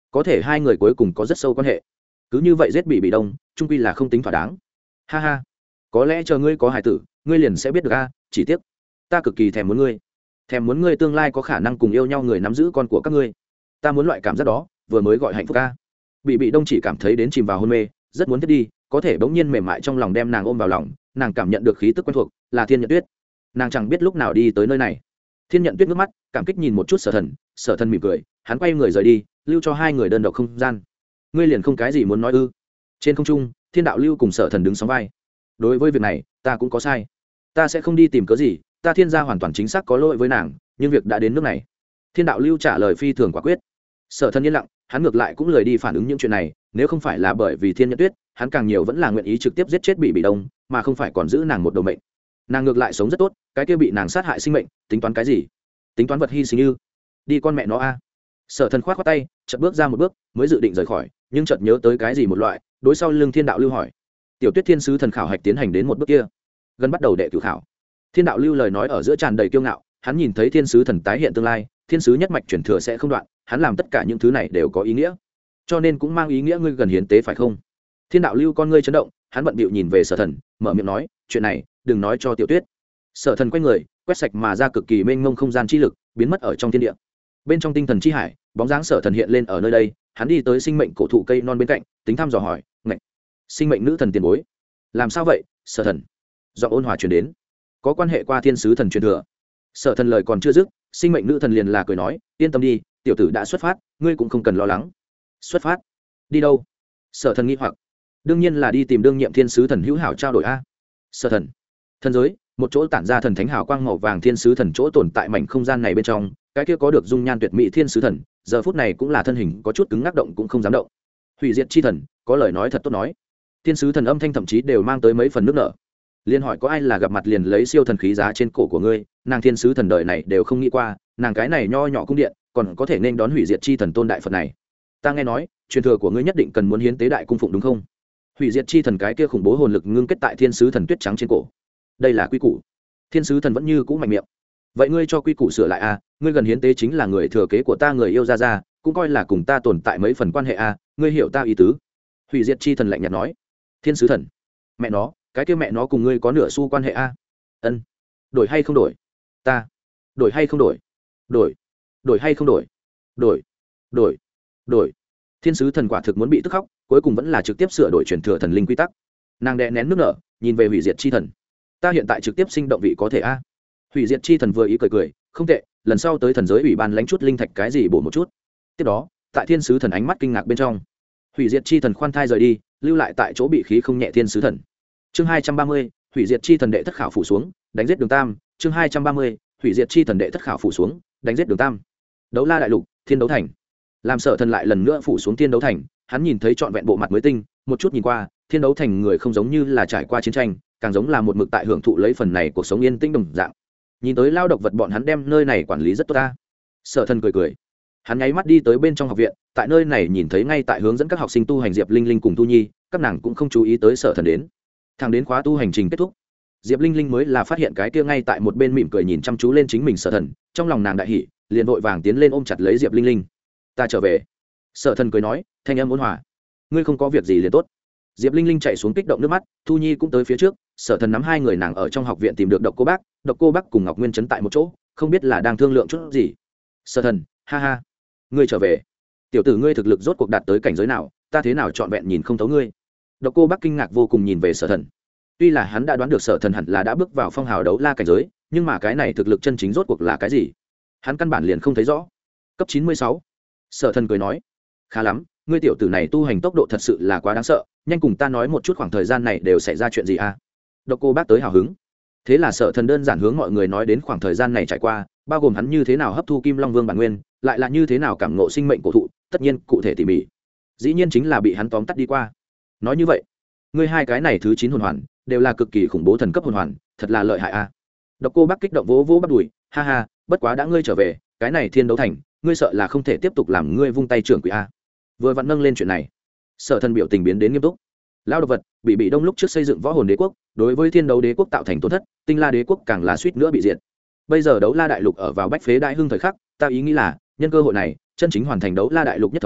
có thể hai người cuối cùng có rất sâu quan hệ, cứ như vậy giết bị đông trung quy là không tính thỏa đáng. Ha ha, có lẽ chờ ngươi có hài tử ngươi liền sẽ biết được a, chỉ tiếc ta cực kỳ thèm muốn ngươi tương lai có khả năng cùng yêu nhau người nắm giữ con của các ngươi. Ta muốn loại cảm giác đó, vừa mới gọi hạnh phúc a. Bị đông chỉ cảm thấy đến chìm vào hôn mê, rất muốn thiết đi, có thể bỗng nhiên mềm mại trong lòng đem nàng ôm vào lòng, nàng cảm nhận được khí tức quen thuộc, là Thiên Nhận Tuyết. Nàng chẳng biết lúc nào đi tới nơi này. Thiên Nhận Tuyết ngước mắt cảm kích nhìn một chút Sở Thần mỉm cười, hắn quay người rời đi, lưu cho hai người đơn độc không gian. Ngươi liền không cái gì muốn nói ư? Trên không trung, Thiên Đạo Lưu cùng Sở Thần đứng sóng vai. Đối với việc này ta cũng có sai, ta sẽ không đi tìm cớ gì, ta Thiên gia hoàn toàn chính xác có lỗi với nàng, nhưng việc đã đến nước này. Thiên Đạo Lưu trả lời phi thường quả quyết. Sở Thần yên lặng, hắn ngược lại cũng lười đi phản ứng những chuyện này, nếu không phải là bởi vì Thiên Nhận Tuyết, hắn càng nhiều vẫn là nguyện ý trực tiếp giết chết bị đông, mà không phải còn giữ nàng một đầu mệnh. Nàng ngược lại sống rất tốt, cái kia bị nàng sát hại sinh mệnh tính toán cái gì? Tính toán vật hy sinh như đi con mẹ nó a. Sở Thần khoát khoát tay, chợt bước ra một bước, mới dự định rời khỏi, nhưng chợt nhớ tới cái gì một loại, đối sau lưng Thiên Đạo Lưu hỏi: tiểu Tuyết thiên sứ thần khảo hạch tiến hành đến một bước kia, gần bắt đầu đệ cửu khảo. Thiên Đạo Lưu lời nói ở giữa tràn đầy kiêu ngạo, hắn nhìn thấy thiên sứ thần tái hiện tương lai, thiên sứ nhất mạch chuyển thừa sẽ không đoạn, hắn làm tất cả những thứ này đều có ý nghĩa, cho nên cũng mang ý nghĩa ngươi gần hiến tế phải không? Thiên Đạo Lưu con ngươi chấn động, hắn bận bịu nhìn về Sở Thần, mở miệng nói: chuyện này đừng nói cho tiểu Tuyết. Sở Thần quay người, quét sạch mà ra cực kỳ mênh mông không gian chi lực, biến mất ở trong thiên địa. Bên trong tinh thần chi hải, bóng dáng Sở Thần hiện lên ở nơi đây, hắn đi tới sinh mệnh cổ thụ cây non bên cạnh, tính thăm dò hỏi: ngạch, sinh mệnh nữ thần tiền bối, làm sao vậy? Sở Thần giọng ôn hòa truyền đến: có quan hệ qua thiên sứ thần truyền thừa. Sở Thần lời còn chưa dứt, sinh mệnh nữ thần liền là cười nói: yên tâm đi, tiểu tử đã xuất phát, ngươi cũng không cần lo lắng. Xuất phát? Đi đâu? Sở Thần nghi hoặc. đương nhiên là đi tìm đương nhiệm thiên sứ thần hữu hảo trao đổi a. Sở Thần, thần giới, một chỗ tản ra thần thánh hào quang màu vàng thiên sứ thần chỗ tồn tại mảnh không gian này bên trong, cái kia có được dung nhan tuyệt mỹ thiên sứ thần, giờ phút này cũng là thân hình có chút cứng ngắc động cũng không dám động. Hủy diệt chi thần, có lời nói thật tốt nói. Thiên sứ thần âm thanh thậm chí đều mang tới mấy phần nước nở. Liên hỏi có ai là gặp mặt liền lấy siêu thần khí giá trên cổ của ngươi, nàng thiên sứ thần đời này đều không nghĩ qua, nàng cái này nho nhỏ cung điện, còn có thể nên đón hủy diệt chi thần tôn đại phật này. Ta nghe nói, truyền thừa của ngươi nhất định cần muốn hiến tế đại cung phụng đúng không? Hủy diệt chi thần cái kia khủng bố hồn lực ngưng kết tại thiên sứ thần tuyết trắng trên cổ. Đây là quy củ. Thiên sứ thần vẫn như cũ mạnh miệng. Vậy ngươi cho quy củ sửa lại a, ngươi gần hiến tế chính là người thừa kế của ta, người yêu ra, cũng coi là cùng ta tồn tại mấy phần quan hệ a, ngươi hiểu ta ý tứ? Hủy diệt chi thần lạnh nhạt nói. Thiên sứ thần, mẹ nó, cái kia mẹ nó cùng ngươi có nửa xu quan hệ a? Ân, đổi hay không đổi? Ta, đổi hay không đổi? Đổi hay không đổi? Đổi. Thiên sứ thần quả thực muốn bị tức khóc, cuối cùng vẫn là trực tiếp sửa đổi truyền thừa thần linh quy tắc. Nàng đè nén nước nở, nhìn về hủy diệt chi thần. Ta hiện tại trực tiếp sinh động vị có thể a? Hủy diệt chi thần vừa ý cười, không tệ, lần sau tới thần giới ủy ban lãnh chút linh thạch cái gì bổ một chút. Tiếp đó, tại thiên sứ thần ánh mắt kinh ngạc bên trong, hủy diệt chi thần khoan thai rời đi, lưu lại tại chỗ bị khí không nhẹ thiên sứ thần. Chương 230, hủy diệt chi thần đệ thất khảo phủ xuống, đánh giết Đường Tam. Chương 230, hủy diệt chi thần đệ thất khảo phủ xuống, đánh giết Đường Tam. Đấu La đại lục, Thiên Đấu Thành. Làm Sở Thần lại lần nữa phủ xuống Thiên Đấu Thành, hắn nhìn thấy trọn vẹn bộ mặt mới tinh, một chút nhìn qua, Thiên Đấu Thành người không giống như là trải qua chiến tranh, càng giống là một mực tại hưởng thụ lấy phần này cuộc sống yên tĩnh đồng dạng. Nhìn tới lao độc vật bọn hắn đem nơi này quản lý rất tốt ta. Sở Thần cười. Hắn nháy mắt đi tới bên trong học viện, tại nơi này nhìn thấy ngay tại hướng dẫn các học sinh tu hành Diệp Linh Linh cùng Tu Nhi, các nàng cũng không chú ý tới Sở Thần đến. Thẳng đến khóa tu hành trình kết thúc, Diệp Linh Linh mới là phát hiện cái kia ngay tại một bên mỉm cười nhìn chăm chú lên chính mình Sở Thần, trong lòng nàng đại hỉ, liền vội vàng tiến lên ôm chặt lấy Diệp Linh Linh. Ta trở về. Sở Thần cười nói, thanh âm ôn hòa. Ngươi không có việc gì liền tốt. Diệp Linh Linh chạy xuống kích động nước mắt, Thu Nhi cũng tới phía trước, Sở Thần nắm hai người nàng ở trong học viện tìm được Độc Cô Bác cùng Ngọc Nguyên Trấn tại một chỗ, không biết là đang thương lượng chút gì. Sở Thần, ha ha, ngươi trở về. Tiểu tử ngươi thực lực rốt cuộc đạt tới cảnh giới nào, ta thế nào trọn vẹn nhìn không thấu ngươi. Độc Cô Bác kinh ngạc vô cùng nhìn về Sở Thần. Tuy là hắn đã đoán được Sở Thần hẳn là đã bước vào phong hào đấu la cảnh giới, nhưng mà cái này thực lực chân chính rốt cuộc là cái gì, hắn căn bản liền không thấy rõ. Cấp 96. Sở Thần cười nói, khá lắm, ngươi tiểu tử này tu hành tốc độ thật sự là quá đáng sợ, nhanh cùng ta nói một chút khoảng thời gian này đều xảy ra chuyện gì a? Độc Cô Bác tới hào hứng. Thế là Sở Thần đơn giản hướng mọi người nói đến khoảng thời gian này trải qua, bao gồm hắn như thế nào hấp thu Kim Long Vương bản nguyên, lại là như thế nào cảm ngộ sinh mệnh cổ thụ, tất nhiên cụ thể tỉ mỉ. Dĩ nhiên chính là bị hắn tóm tắt đi qua. Nói như vậy, ngươi hai cái này thứ 9 hồn hoàn đều là cực kỳ khủng bố thần cấp hồn hoàn, thật là lợi hại a. Độc Cô Bác kích động vỗ vỗ bắp đùi, ha ha, bất quá đã ngươi trở về, cái này Thiên Đấu Thành, ngươi sợ là không thể tiếp tục làm ngươi vung tay trưởng quỷ a. Vừa vặn nâng lên chuyện này, Sở Thần biểu tình biến đến nghiêm túc. Lão độc vật, bị đông lúc trước xây dựng võ hồn đế quốc, đối với Thiên Đấu đế quốc tạo thành tổn thất, Tinh La đế quốc càng là suýt nữa bị diệt. Bây giờ Đấu La đại lục ở vào bách phế đại hưng thời khắc, ta ý nghĩ là nhân cơ hội này, chân chính hoàn thành Đấu La đại lục nhất thống,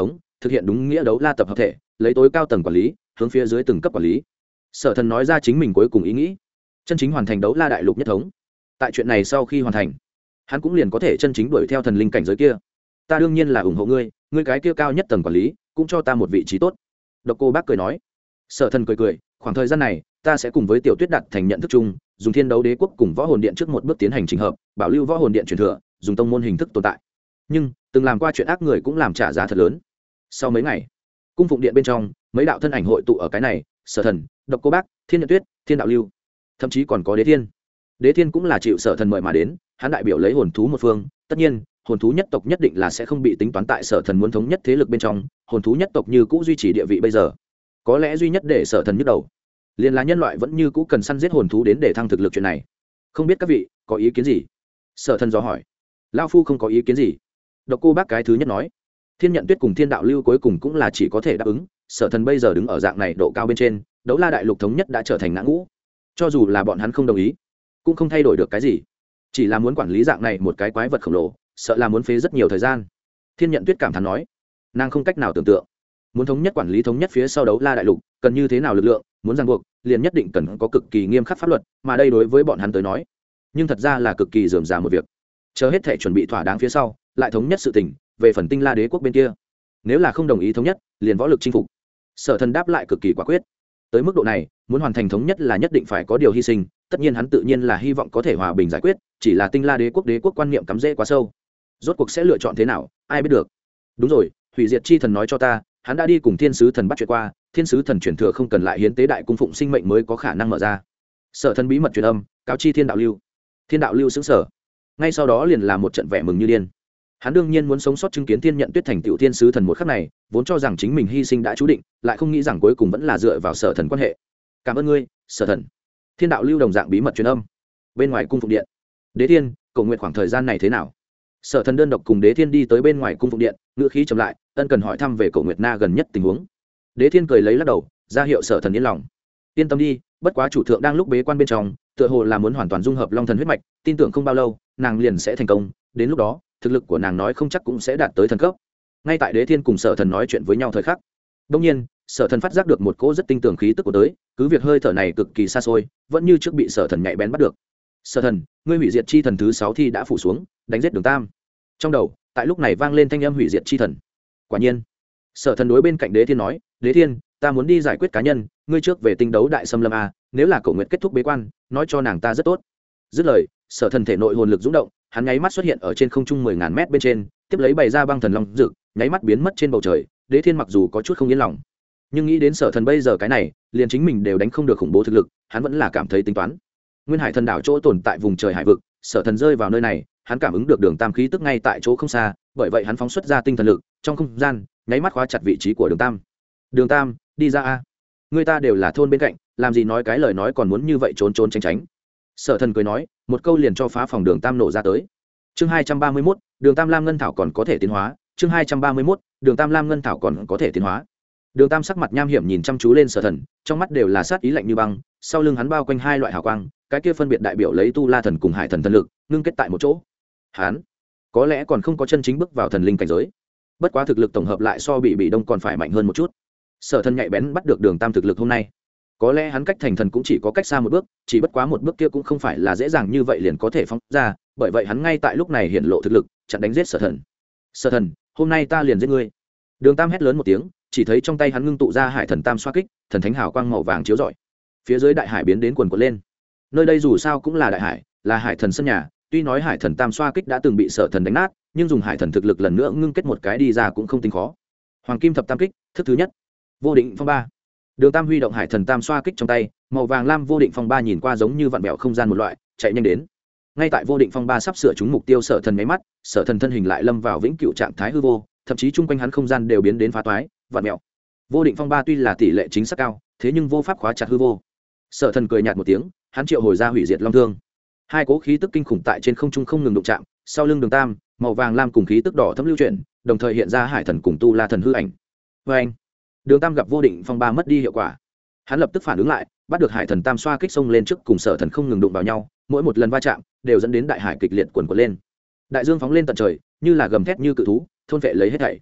thực hiện đúng nghĩa đấu la tập hợp thể, lấy tối cao tầng quản lý hướng phía dưới từng cấp quản lý. Sở Thần nói ra chính mình cuối cùng ý nghĩ, chân chính hoàn thành đấu la đại lục nhất thống. Tại chuyện này sau khi hoàn thành, hắn cũng liền có thể chân chính đuổi theo thần linh cảnh giới kia. Ta đương nhiên là ủng hộ ngươi, ngươi cái kia cao nhất tầng quản lý cũng cho ta một vị trí tốt. Độc Cô Bác cười nói. Sở Thần cười cười, khoảng thời gian này ta sẽ cùng với Tiểu Tuyết đặt thành nhận thức chung, dùng Thiên Đấu Đế quốc cùng Võ Hồn Điện trước một bước tiến hành chỉnh hợp, bảo lưu Võ Hồn Điện truyền thừa, dùng tông môn hình thức tồn tại. Nhưng từng làm qua chuyện ác người cũng làm trả giá thật lớn. Sau mấy ngày, cung phụng điện bên trong, mấy đạo thân ảnh hội tụ ở cái này, Sở Thần, Độc Cô Bác, Thiên Nhật Tuyết, Thiên Đạo Lưu, thậm chí còn có Đế Thiên. Đế Thiên cũng là chịu Sở Thần mời mà đến, hắn đại biểu lấy hồn thú một phương, tất nhiên hồn thú nhất tộc nhất định là sẽ không bị tính toán tại Sở Thần muốn thống nhất thế lực bên trong, hồn thú nhất tộc như cũ duy trì địa vị bây giờ. Có lẽ duy nhất để Sở Thần nhức đầu liền là nhân loại vẫn như cũ cần săn giết hồn thú đến để thăng thực lực chuyện này. Không biết các vị có ý kiến gì? Sở Thần dò hỏi. Lão phu không có ý kiến gì. Độc Cô Bác cái thứ nhất nói. Thiên Nhận Tuyết cùng Thiên Đạo Lưu cuối cùng cũng là chỉ có thể đáp ứng. Sở Thần bây giờ đứng ở dạng này độ cao bên trên, đấu la đại lục thống nhất đã trở thành ngã ngũ, cho dù là bọn hắn không đồng ý cũng không thay đổi được cái gì, chỉ là muốn quản lý dạng này một cái quái vật khổng lồ, sợ là muốn phế rất nhiều thời gian. Thiên Nhận Tuyết cảm thán nói, nàng không cách nào tưởng tượng muốn thống nhất quản lý thống nhất phía sau đấu la đại lục cần như thế nào lực lượng, muốn ràng buộc liền nhất định cần có cực kỳ nghiêm khắc pháp luật, mà đây đối với bọn hắn tới nói nhưng thật ra là cực kỳ rườm rà một việc. Chờ hết thể chuẩn bị thỏa đáng phía sau lại thống nhất sự tình. Về phần Tinh La Đế quốc bên kia, nếu là không đồng ý thống nhất liền võ lực chinh phục. Sở Thần đáp lại cực kỳ quả quyết. Tới mức độ này, muốn hoàn thành thống nhất là nhất định phải có điều hy sinh, tất nhiên hắn tự nhiên là hy vọng có thể hòa bình giải quyết, chỉ là Tinh La Đế quốc quan niệm cắm rễ quá sâu, rốt cuộc sẽ lựa chọn thế nào ai biết được. Đúng rồi, hủy diệt chi thần nói cho ta, hắn đã đi cùng thiên sứ thần bắt chuyện qua, thiên sứ thần truyền thừa không cần lại hiến tế đại cung phụng sinh mệnh mới có khả năng mở ra. Sở Thần bí mật truyền âm cáo chi Thiên Đạo Lưu. Thiên Đạo Lưu sững sờ, ngay sau đó liền là một trận vẻ mừng như điên. Hắn đương nhiên muốn sống sót chứng kiến Thiên Nhận Tuyết thành tiểu thiên sứ thần một khắc này, vốn cho rằng chính mình hy sinh đã chú định, lại không nghĩ rằng cuối cùng vẫn là dựa vào Sở Thần quan hệ. Cảm ơn ngươi, Sở Thần. Thiên Đạo Lưu đồng dạng bí mật truyền âm. Bên ngoài cung phụng điện, Đế Thiên, Cổ Nguyệt khoảng thời gian này thế nào? Sở Thần đơn độc cùng Đế Thiên đi tới bên ngoài cung phụng điện, ngữ khí trầm lại, ân cần hỏi thăm về Cổ Nguyệt Na gần nhất tình huống. Đế Thiên cười lấy lắc đầu, ra hiệu Sở Thần yên lòng. Yên tâm đi, bất quá chủ thượng đang lúc bế quan bên trong, tựa hồ là muốn hoàn toàn dung hợp Long Thần huyết mạch, tin tưởng không bao lâu, nàng liền sẽ thành công, đến lúc đó, thực lực của nàng nói không chắc cũng sẽ đạt tới thần cấp. Ngay tại Đế Thiên cùng Sở Thần nói chuyện với nhau thời khắc, đương nhiên, Sở Thần phát giác được một cỗ rất tinh tường khí tức của tới, cứ việc hơi thở này cực kỳ xa xôi, vẫn như trước bị Sở Thần nhạy bén bắt được. Sở Thần, ngươi hủy diệt chi thần thứ 6 thi đã phủ xuống, đánh giết Đường Tam. Trong đầu, tại lúc này vang lên thanh âm hủy diệt chi thần. Quả nhiên, Sở Thần đối bên cạnh Đế Thiên nói, Đế Thiên, ta muốn đi giải quyết cá nhân, ngươi trước về tinh đấu đại xâm lâm a, nếu là Cổ Nguyệt kết thúc bế quan, nói cho nàng ta rất tốt. Dứt lời, Sở Thần thể nội hồn lực dũng động, hắn nháy mắt xuất hiện ở trên không trung 10.000 mét bên trên, tiếp lấy bày ra băng thần long dực, nháy mắt biến mất trên bầu trời. Đế Thiên mặc dù có chút không yên lòng, nhưng nghĩ đến Sở Thần bây giờ cái này, liền chính mình đều đánh không được khủng bố thực lực, hắn vẫn là cảm thấy tính toán. Nguyên Hải thần đảo chỗ tồn tại vùng trời hải vực, Sở Thần rơi vào nơi này, hắn cảm ứng được Đường Tam khí tức ngay tại chỗ không xa, bởi vậy hắn phóng xuất ra tinh thần lực, trong không gian, nháy mắt khóa chặt vị trí của Đường Tam. Đường Tam, đi ra a. Người ta đều là thôn bên cạnh, làm gì nói cái lời nói còn muốn như vậy trốn trốn tránh tránh. Sở Thần cười nói, một câu liền cho phá phòng Đường Tam nổ ra tới. Chương 231, Đường Tam Lam Ngân Thảo còn có thể tiến hóa. Chương 231, Đường Tam Lam Ngân Thảo còn có thể tiến hóa. Đường Tam sắc mặt nham hiểm nhìn chăm chú lên Sở Thần, trong mắt đều là sát ý lạnh như băng, sau lưng hắn bao quanh hai loại hào quang, cái kia phân biệt đại biểu lấy Tu La thần cùng Hải thần thần lực, ngưng kết tại một chỗ. Hắn có lẽ còn không có chân chính bước vào thần linh cảnh giới, bất quá thực lực tổng hợp lại so bị đông còn phải mạnh hơn một chút. Sở Thần nhạy bén bắt được Đường Tam thực lực hôm nay, có lẽ hắn cách thành thần cũng chỉ có cách xa một bước, chỉ bất quá một bước kia cũng không phải là dễ dàng như vậy liền có thể phóng ra, bởi vậy hắn ngay tại lúc này hiện lộ thực lực, chặn đánh giết Sở Thần. Sở Thần, hôm nay ta liền giết ngươi. Đường Tam hét lớn một tiếng, chỉ thấy trong tay hắn ngưng tụ ra Hải thần tam xoa kích, thần thánh hào quang màu vàng chiếu rọi, phía dưới đại hải biến đến quần quật lên. Nơi đây dù sao cũng là đại hải, là hải thần sân nhà, tuy nói Hải thần tam xoa kích đã từng bị Sở Thần đánh nát, nhưng dùng Hải thần thực lực lần nữa ngưng kết một cái đi ra cũng không tính khó. Hoàng kim thập tam kích, thức thứ nhất, vô định phong ba. Đường Tam huy động Hải thần tam xoa kích trong tay, màu vàng lam vô định phong ba nhìn qua giống như vặn vẹo không gian một loại, chạy nhanh đến. Ngay tại vô định phong ba sắp sửa trúng mục tiêu Sở Thần mấy mắt, Sở Thần thân hình lại lâm vào vĩnh cửu trạng thái hư vô, thậm chí chung quanh hắn không gian đều biến đến phá toái, vặn vẹo. Vô định phong ba tuy là tỷ lệ chính xác cao, thế nhưng vô pháp khóa chặt hư vô. Sở Thần cười nhạt một tiếng, hắn triệu hồi ra hủy diệt long thương. Hai cố khí tức kinh khủng tại trên không trung không ngừng đụng chạm, sau lưng Đường Tam, màu vàng lam cùng khí tức đỏ thấm lưu chuyển, đồng thời hiện ra Hải thần cùng Tu La thần hư ảnh. Và anh, Đường Tam gặp vô định phong ba mất đi hiệu quả, hắn lập tức phản ứng lại, bắt được Hải thần tam xoa kích xông lên trước cùng Sở Thần không ngừng đụng vào nhau, mỗi một lần va chạm đều dẫn đến đại hải kịch liệt cuồn cuộn lên. Đại dương phóng lên tận trời, như là gầm thét như cự thú, thôn vệ lấy hết thảy.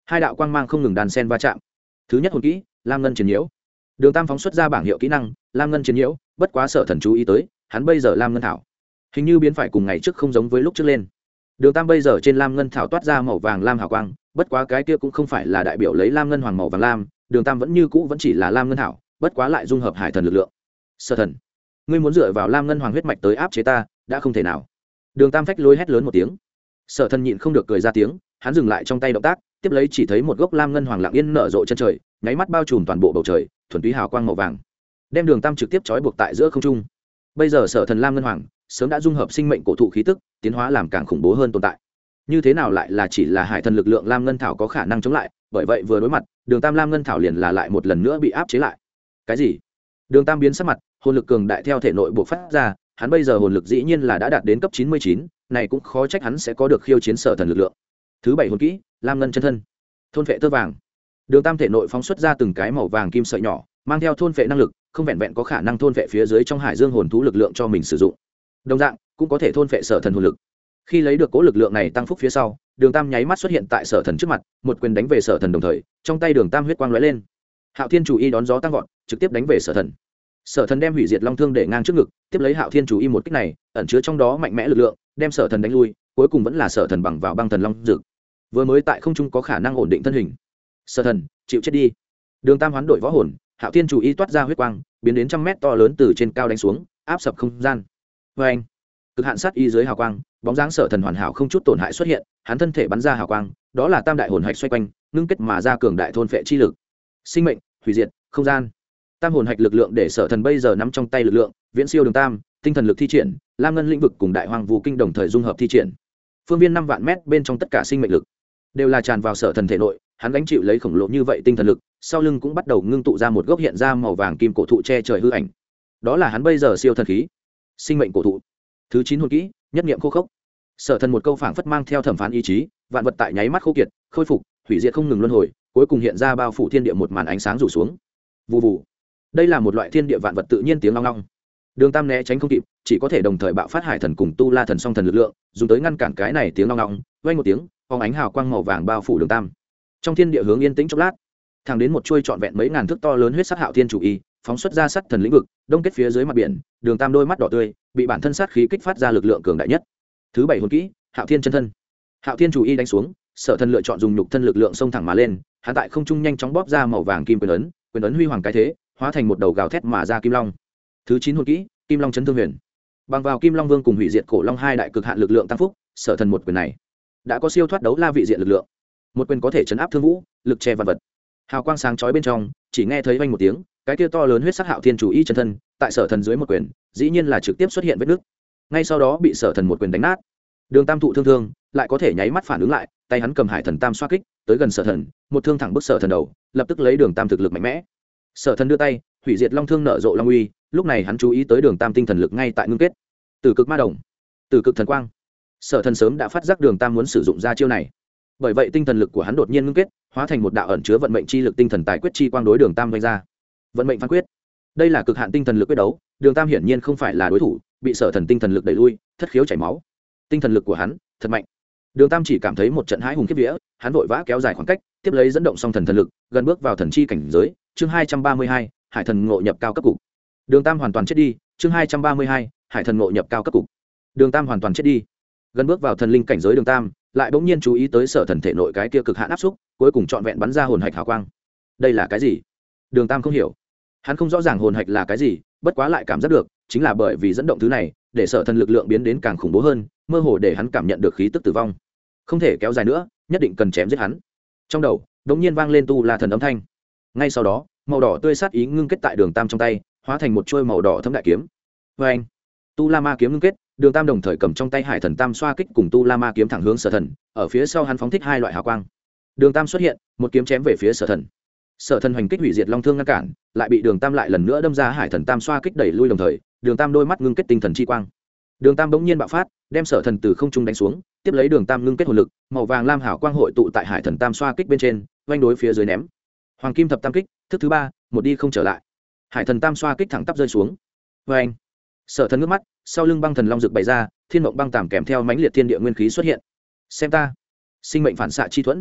hai đạo quang mang không ngừng đàn sen va chạm. Thứ nhất hồn kỹ lam ngân chiến nhiễu. Đường Tam phóng xuất ra bảng hiệu kỹ năng lam ngân chiến nhiễu, bất quá Sở Thần chú ý tới hắn bây giờ lam ngân thảo hình như biến phải cùng ngày trước không giống với lúc trước lên. Đường Tam bây giờ trên lam ngân thảo toát ra màu vàng lam hào quang, bất quá cái kia cũng không phải là đại biểu lấy lam ngân hoàng màu vàng lam. Đường Tam vẫn như cũ vẫn chỉ là lam ngân thảo, bất quá lại dung hợp hải thần lực lượng. Sở Thần, ngươi muốn dựa vào lam ngân hoàng huyết mạch tới áp chế ta đã không thể nào. Đường Tam phách lối hét lớn một tiếng. Sở Thần nhịn không được cười ra tiếng, hắn dừng lại trong tay động tác, tiếp lấy chỉ thấy một gốc lam ngân hoàng lặng yên nở rộ chân trời, nháy mắt bao trùm toàn bộ bầu trời, thuần túy hào quang màu vàng, đem Đường Tam trực tiếp trói buộc tại giữa không trung. Bây giờ Sở Thần lam ngân hoàng sớm đã dung hợp sinh mệnh cổ thụ khí tức, tiến hóa làm càng khủng bố hơn tồn tại. Như thế nào lại là chỉ là hải thần lực lượng lam ngân thảo có khả năng chống lại, bởi vậy vừa đối mặt, Đường Tam lam ngân thảo liền là lại một lần nữa bị áp chế lại. Cái gì? Đường Tam biến sắc mặt, hồn lực cường đại theo thể nội bộc phát ra, hắn bây giờ hồn lực dĩ nhiên là đã đạt đến cấp 99, này cũng khó trách hắn sẽ có được khiêu chiến Sở Thần lực lượng. Thứ bảy hồn kỹ, lam ngân chân thân. Thôn phệ tơ vàng. Đường Tam thể nội phóng xuất ra từng cái màu vàng kim sợi nhỏ, mang theo thôn phệ năng lực, không vẹn vẹn có khả năng thôn phệ phía dưới trong hải dương hồn thú lực lượng cho mình sử dụng, đồng dạng cũng có thể thôn phệ Sở Thần hồn lực. Khi lấy được cố lực lượng này tăng phúc phía sau, Đường Tam nháy mắt xuất hiện tại Sở Thần trước mặt, một quyền đánh về Sở Thần, đồng thời trong tay Đường Tam huyết quang lóe lên. Hạo Thiên Chủ Y đón gió tăng vọt, trực tiếp đánh về Sở Thần. Sở Thần đem hủy diệt long thương để ngang trước ngực, tiếp lấy Hạo Thiên Chủ Y một kích này, ẩn chứa trong đó mạnh mẽ lực lượng, đem Sở Thần đánh lui, cuối cùng vẫn là Sở Thần bằng vào băng thần long dực, vừa mới tại không trung có khả năng ổn định thân hình. Sở Thần, chịu chết đi. Đường Tam hoán đổi võ hồn, Hạo Thiên Chủ Y toát ra huyết quang, biến đến trăm mét to lớn từ trên cao đánh xuống, áp sập không gian. Vê anh, cực hạn sát y dưới hào quang, bóng dáng Sở Thần hoàn hảo không chút tổn hại xuất hiện, hắn thân thể bắn ra hào quang, đó là tam đại hồn hạch xoay quanh, ngưng kết mà ra cường đại thôn phệ chi lực. Sinh mệnh, hủy diệt, không gian. Tam hồn hạch lực lượng để Sở Thần bây giờ nắm trong tay lực lượng, viễn siêu Đường Tam, tinh thần lực thi triển, lam ngân lĩnh vực cùng đại hoàng vũ kinh đồng thời dung hợp thi triển. Phương viên 5 vạn mét bên trong tất cả sinh mệnh lực đều là tràn vào Sở Thần thể nội, hắn gánh chịu lấy khổng lồ như vậy tinh thần lực, sau lưng cũng bắt đầu ngưng tụ ra một gốc hiện ra màu vàng kim cổ thụ che trời hư ảnh. Đó là hắn bây giờ siêu thần khí, sinh mệnh cổ thụ. Thứ 9 hồn kỹ, nhất niệm khô khốc. Sở Thần một câu phảng phất mang theo thẩm phán ý chí, vạn vật tại nháy mắt khô kiệt, khôi phục, hủy diệt không ngừng luân hồi, cuối cùng hiện ra bao phủ thiên địa một màn ánh sáng rủ xuống. Vù vù. Đây là một loại thiên địa vạn vật tự nhiên tiếng long long. Đường Tam né tránh không kịp, chỉ có thể đồng thời bạo phát hải thần cùng tu la thần song thần lực lượng, dùng tới ngăn cản cái này tiếng long long. Vang một tiếng, phóng ánh hào quang màu vàng bao phủ Đường Tam. Trong thiên địa hướng yên tĩnh chốc lát, thẳng đến một chuôi trọn vẹn mấy ngàn thước to lớn huyết sắc Hạo Thiên Chủ Y phóng xuất ra sắt thần lĩnh vực, đông kết phía dưới mặt biển. Đường Tam đôi mắt đỏ tươi, bị bản thân sát khí kích phát ra lực lượng cường đại nhất. Thứ bảy hồn kỹ, Hạo Thiên chân thân. Hạo Thiên Chủ Y đánh xuống, Sở Thần lựa chọn dùng nhục thân lực lượng xông thẳng mà lên, hắn tại không trung nhanh chóng bóp ra màu vàng kim quyền ấn huy hoàng cái thế, hóa thành một đầu gào thét mà ra kim long. Thứ 9 hồn kỹ, Kim Long chấn thương huyền. Bằng vào Kim Long Vương cùng hủy diệt cổ long hai đại cực hạn lực lượng tăng phúc, Sở Thần một quyền này đã có siêu thoát đấu la vị diện lực lượng. Một quyền có thể chấn áp thương vũ, lực che vạn vật. Hào quang sáng chói bên trong, chỉ nghe thấy vang một tiếng, cái kia to lớn huyết sắc Hạo Thiên Chủ Y chân thân, tại Sở Thần dưới một quyền, dĩ nhiên là trực tiếp xuất hiện vết nứt. Ngay sau đó bị Sở Thần một quyền đánh nát. Đường Tam thụ thương, lại có thể nháy mắt phản ứng lại, tay hắn cầm hải thần tam xoa kích, tới gần Sở Thần, một thương thẳng bức Sở Thần đầu, lập tức lấy Đường Tam thực lực mạnh mẽ. Sở Thần đưa tay, hủy diệt long thương nở rộ long uy, lúc này hắn chú ý tới Đường Tam tinh thần lực ngay tại ngưng kết. Tử cực ma đồng, tử cực thần quang. Sở Thần sớm đã phát giác Đường Tam muốn sử dụng ra chiêu này, bởi vậy tinh thần lực của hắn đột nhiên ngưng kết, hóa thành một đạo ẩn chứa vận mệnh chi lực tinh thần tài quyết chi quang đối Đường Tam vung ra. Vận mệnh phán quyết, đây là cực hạn tinh thần lực quyết đấu, Đường Tam hiển nhiên không phải là đối thủ, bị Sở Thần tinh thần lực đẩy lui, thất khiếu chảy máu. Tinh thần lực của hắn thật mạnh. Đường Tam chỉ cảm thấy một trận hãi hùng khiếp vía, hắn vội vã kéo dài khoảng cách, tiếp lấy dẫn động song thần thần lực, gần bước vào thần chi cảnh giới. Chương 232, Hải thần ngộ nhập cao cấp cục. Đường Tam hoàn toàn chết đi. Chương 232, Hải thần ngộ nhập cao cấp cục. Đường Tam hoàn toàn chết đi. Gần bước vào thần linh cảnh giới Đường Tam, lại bỗng nhiên chú ý tới Sở Thần thể nội cái kia cực hạn áp xúc, cuối cùng trọn vẹn bắn ra hồn hạch hào quang. Đây là cái gì? Đường Tam không hiểu. Hắn không rõ ràng hồn hạch là cái gì, bất quá lại cảm giác được, chính là bởi vì dẫn động thứ này, để Sở Thần lực lượng biến đến càng khủng bố hơn, mơ hồ để hắn cảm nhận được khí tức tử vong. Không thể kéo dài nữa, nhất định cần chém giết hắn. Trong đầu đống nhiên vang lên tu la thần âm thanh. Ngay sau đó, màu đỏ tươi sát ý ngưng kết tại Đường Tam trong tay, hóa thành một chuôi màu đỏ thấm đại kiếm. Vê anh, tu la ma kiếm ngưng kết, Đường Tam đồng thời cầm trong tay hải thần tam xoa kích cùng tu la ma kiếm thẳng hướng Sở Thần, ở phía sau hắn phóng thích hai loại hào quang. Đường Tam xuất hiện, một kiếm chém về phía Sở Thần. Sở Thần hoành kích hủy diệt long thương ngăn cản, lại bị Đường Tam lại lần nữa đâm ra hải thần tam xoa kích đẩy lui, đồng thời Đường Tam đôi mắt ngưng kết tinh thần chi quang. Đường Tam bỗng nhiên bạo phát, đem Sở Thần từ không trung đánh xuống, tiếp lấy Đường Tam ngưng kết hồn lực, màu vàng lam hào quang hội tụ tại hải thần tam xoa kích bên trên, vanh đối phía dưới ném. Hoàng kim thập tam kích, thức thứ 3, một đi không trở lại. Hải thần tam xoa kích thẳng tắp rơi xuống. Vâng. Sở Thần ngước mắt, sau lưng băng thần long rực bày ra, thiên mộng băng tàm kèm theo mãnh liệt thiên địa nguyên khí xuất hiện. Xem ta, sinh mệnh phản xạ chi thuẫn.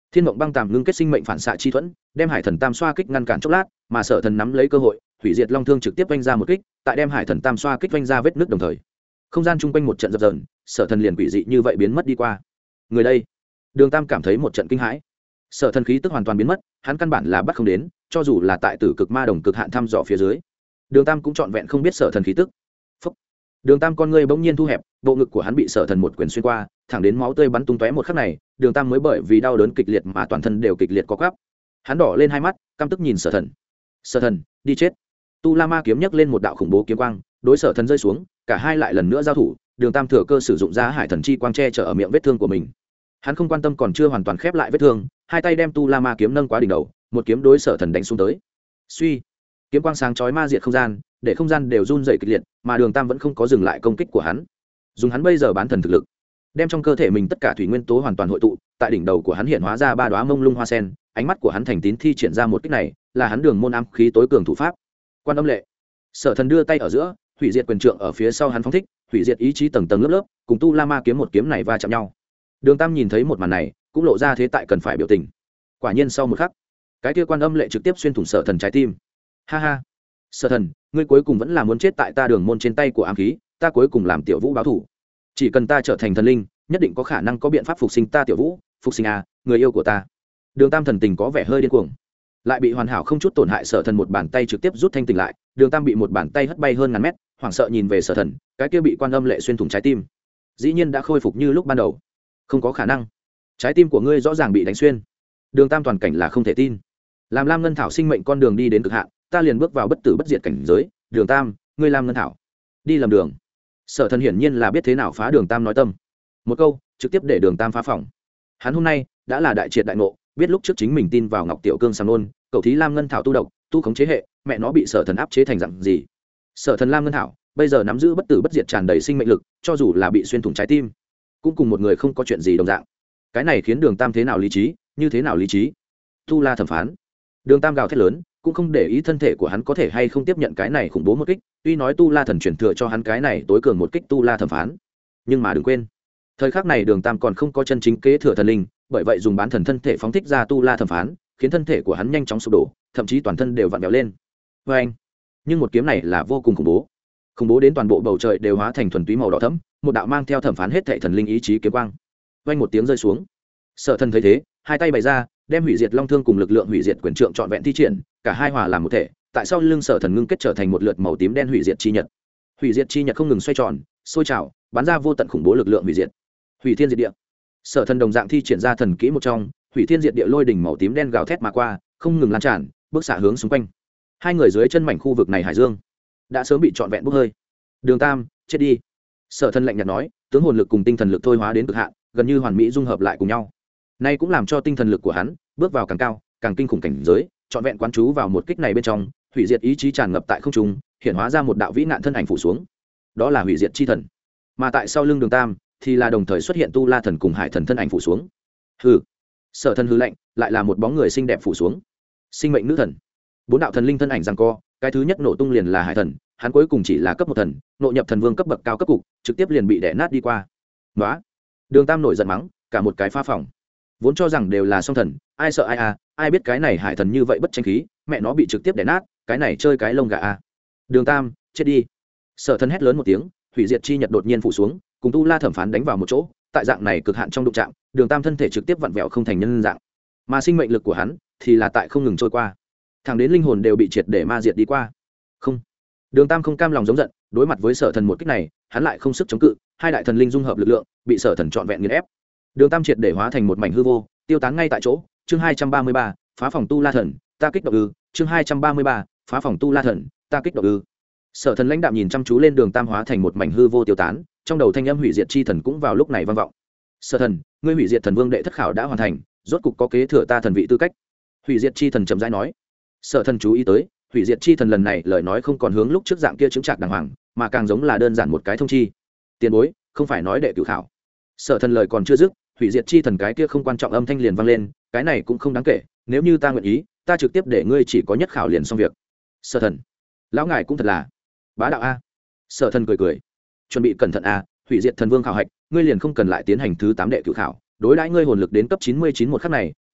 Thiên mộng băng tàm ngưng kết sinh mệnh phản xạ chi thuẫn, đem hải thần tam xoa kích ngăn cản chốc lát, mà sở thần nắm lấy cơ hội hủy diệt long thương trực tiếp vanh ra một kích, tại đem hải thần tam xoa kích vanh ra vết nước đồng thời không gian chung quanh một trận dập dờn, sở thần liền quỷ dị như vậy biến mất đi qua. Người đây, Đường Tam cảm thấy một trận kinh hãi. Sở thần khí tức hoàn toàn biến mất, hắn căn bản là bắt không đến, cho dù là tại tử cực ma đồng cực hạn thăm dò phía dưới, Đường Tam cũng trọn vẹn không biết sở thần khí tức. Phúc. Đường Tam con ngươi bỗng nhiên thu hẹp, bộ ngực của hắn bị sở thần một quyền xuyên qua, thẳng đến máu tươi bắn tung tóe một khắc này, Đường Tam mới bởi vì đau đớn kịch liệt mà toàn thân đều kịch liệt co quắp. Hắn đỏ lên hai mắt, căm tức nhìn sở thần. Sở thần, đi chết. Tu La Ma kiếm nhấc lên một đạo khủng bố kiếm quang, đối sở thần rơi xuống, cả hai lại lần nữa giao thủ. Đường Tam thừa cơ sử dụng ra hải thần chi quang che chở ở miệng vết thương của mình. Hắn không quan tâm còn chưa hoàn toàn khép lại vết thương, hai tay đem Tu La Ma kiếm nâng quá đỉnh đầu, một kiếm đối sở thần đánh xuống tới. Suy, kiếm quang sáng chói ma diệt không gian, để không gian đều run rẩy kịch liệt, mà Đường Tam vẫn không có dừng lại công kích của hắn. Dùng hắn bây giờ bán thần thực lực, đem trong cơ thể mình tất cả thủy nguyên tố hoàn toàn hội tụ, tại đỉnh đầu của hắn hiện hóa ra ba đóa mông lung hoa sen, ánh mắt của hắn thành tín thi triển ra một kích này, là hắn Đường môn ám khí tối cường thủ pháp. Quan Âm Lệ. Sở thần đưa tay ở giữa, hủy diệt quyền trượng ở phía sau hắn phóng thích, hủy diệt ý chí tầng tầng lớp lớp, cùng Tu La Ma kiếm một kiếm này va chạm nhau. Đường Tam nhìn thấy một màn này, cũng lộ ra thế tại cần phải biểu tình. Quả nhiên sau một khắc, cái kia Quan Âm Lệ trực tiếp xuyên thủng sở thần trái tim. Ha ha, sở thần, ngươi cuối cùng vẫn là muốn chết tại ta Đường môn trên tay của ám khí, ta cuối cùng làm Tiểu Vũ báo thù. Chỉ cần ta trở thành thần linh, nhất định có khả năng có biện pháp phục sinh ta Tiểu Vũ, phục sinh người yêu của ta. Đường Tam thần tình có vẻ hơi điên cuồng, lại bị hoàn hảo không chút tổn hại sở thần một bàn tay trực tiếp rút thanh tỉnh lại. Đường Tam bị một bàn tay hất bay hơn ngàn mét, hoảng sợ nhìn về sở thần, cái kia bị Quan Âm Lệ xuyên thủng trái tim dĩ nhiên đã khôi phục như lúc ban đầu. Không có khả năng, trái tim của ngươi rõ ràng bị đánh xuyên. Đường Tam toàn cảnh là không thể tin. Làm Lam Ngân Thảo sinh mệnh con đường đi đến cực hạn, ta liền bước vào bất tử bất diệt cảnh giới. Đường Tam, ngươi Lam Ngân Thảo đi lầm đường. Sở thần hiển nhiên là biết thế nào phá Đường Tam nói tâm, một câu trực tiếp để Đường Tam phá phòng. Hắn hôm nay đã là đại triệt đại ngộ, biết lúc trước chính mình tin vào Ngọc Tiểu Cương sàng nôn, cậu thí Lam Ngân Thảo tu độc, tu khống chế hệ, mẹ nó bị sở thần áp chế thành dạng gì. Sở thần Lam Ngân Thảo bây giờ nắm giữ bất tử bất diệt tràn đầy sinh mệnh lực, cho dù là bị xuyên thủng trái tim cũng cùng một người không có chuyện gì đồng dạng. Cái này khiến Đường Tam thế nào lý trí, như thế nào lý trí. Tu La thẩm phán. Đường Tam gào thét lớn, cũng không để ý thân thể của hắn có thể hay không tiếp nhận cái này khủng bố một kích. Tuy nói Tu La thần chuyển thừa cho hắn cái này tối cường một kích Tu La thẩm phán, nhưng mà đừng quên, thời khắc này Đường Tam còn không có chân chính kế thừa thần linh, bởi vậy dùng bán thần thân thể phóng thích ra Tu La thẩm phán, khiến thân thể của hắn nhanh chóng sụp đổ, thậm chí toàn thân đều vặn vẹo lên. Vê anh! Nhưng một kiếm này là vô cùng khủng bố, khủng bố đến toàn bộ bầu trời đều hóa thành thuần túy màu đỏ thẫm, một đạo mang theo thẩm phán hết thảy thần linh ý chí kiếm quang. Vang một tiếng rơi xuống. Sở thần thấy thế, hai tay bày ra, đem hủy diệt long thương cùng lực lượng hủy diệt quyền trượng trọn vẹn thi triển, cả hai hòa làm một thể, tại sau lưng sở thần ngưng kết trở thành một lượt màu tím đen hủy diệt chi nhật. Hủy diệt chi nhật không ngừng xoay tròn, sôi trào, bắn ra vô tận khủng bố lực lượng hủy diệt. Hủy thiên diệt địa. Sở thần đồng dạng thi triển ra thần kỹ một trong, hủy thiên diệt địa lôi đỉnh màu tím đen gào thét mà qua, không ngừng lan tràn, bước xạ hướng xung quanh. Hai người dưới chân mảnh khu vực này hải dương đã sớm bị trọn vẹn bốc hơi. Đường Tam, chết đi. Sở thần lạnh nhạt nói, tướng hồn lực cùng tinh thần lực thôi hóa đến cực hạn, gần như hoàn mỹ dung hợp lại cùng nhau. Nay cũng làm cho tinh thần lực của hắn bước vào càng cao, càng kinh khủng cảnh giới, trọn vẹn quán chú vào một kích này bên trong, hủy diệt ý chí tràn ngập tại không trung, hiện hóa ra một đạo vĩ nạn thân ảnh phủ xuống. Đó là hủy diệt chi thần. Mà tại sau lưng Đường Tam thì là đồng thời xuất hiện Tu La thần cùng Hải thần thân ảnh phủ xuống. Hừ. Sở thần hừ lạnh, lại là một bóng người xinh đẹp phủ xuống. Sinh mệnh nữ thần. Bốn đạo thần linh thân ảnh giằng co, cái thứ nhất nổ tung liền là Hải thần, hắn cuối cùng chỉ là cấp một thần, nội nhập thần vương cấp bậc cao cấp cục, trực tiếp liền bị đè nát đi qua. Nóa. Đường Tam nổi giận mắng, cả một cái phá phòng. Vốn cho rằng đều là song thần, ai sợ ai à, ai biết cái này Hải thần như vậy bất tranh khí, mẹ nó bị trực tiếp đè nát, cái này chơi cái lông gà à. Đường Tam, chết đi. Sở thần hét lớn một tiếng, hủy diệt chi nhật đột nhiên phủ xuống, cùng Tu La thẩm phán đánh vào một chỗ, tại dạng này cực hạn trong đụng chạm, Đường Tam thân thể trực tiếp vặn vẹo không thành nhân dạng, mà sinh mệnh lực của hắn thì là tại không ngừng trôi qua, thẳng đến linh hồn đều bị triệt để ma diệt đi qua. Không. Đường Tam không cam lòng giống giận, đối mặt với sở thần một kích này, hắn lại không sức chống cự, hai đại thần linh dung hợp lực lượng, bị sở thần trọn vẹn nghiền ép. Đường Tam triệt để hóa thành một mảnh hư vô, tiêu tán ngay tại chỗ. Chương 233, phá phòng Tu La thần, ta kích động ư? Chương 233, phá phòng Tu La thần, ta kích động ư? Sở thần lãnh đạm nhìn chăm chú lên Đường Tam hóa thành một mảnh hư vô tiêu tán, trong đầu thanh âm hủy diệt chi thần cũng vào lúc này vang vọng. Sở thần, ngươi hủy diệt thần vương đệ thất khảo đã hoàn thành, rốt cục có kế thừa ta thần vị tư cách. Hủy diệt chi thần chậm rãi nói. Sở thần chú ý tới, hủy diệt chi thần lần này lời nói không còn hướng lúc trước dạng kia chứng trạc đàng hoàng, mà càng giống là đơn giản một cái thông chi. Tiền bối, không phải nói đệ cửu khảo. Sở thần lời còn chưa dứt, hủy diệt chi thần cái kia không quan trọng âm thanh liền vang lên, cái này cũng không đáng kể, nếu như ta nguyện ý, ta trực tiếp để ngươi chỉ có nhất khảo liền xong việc. Sở thần, lão ngài cũng thật là bá đạo a. Sở thần cười cười, chuẩn bị cẩn thận a, hủy diệt thần vương khảo hạch, ngươi liền không cần lại tiến hành thứ 8 đệ cửu khảo, đối đãi ngươi hồn lực đến cấp 99 một khắc này,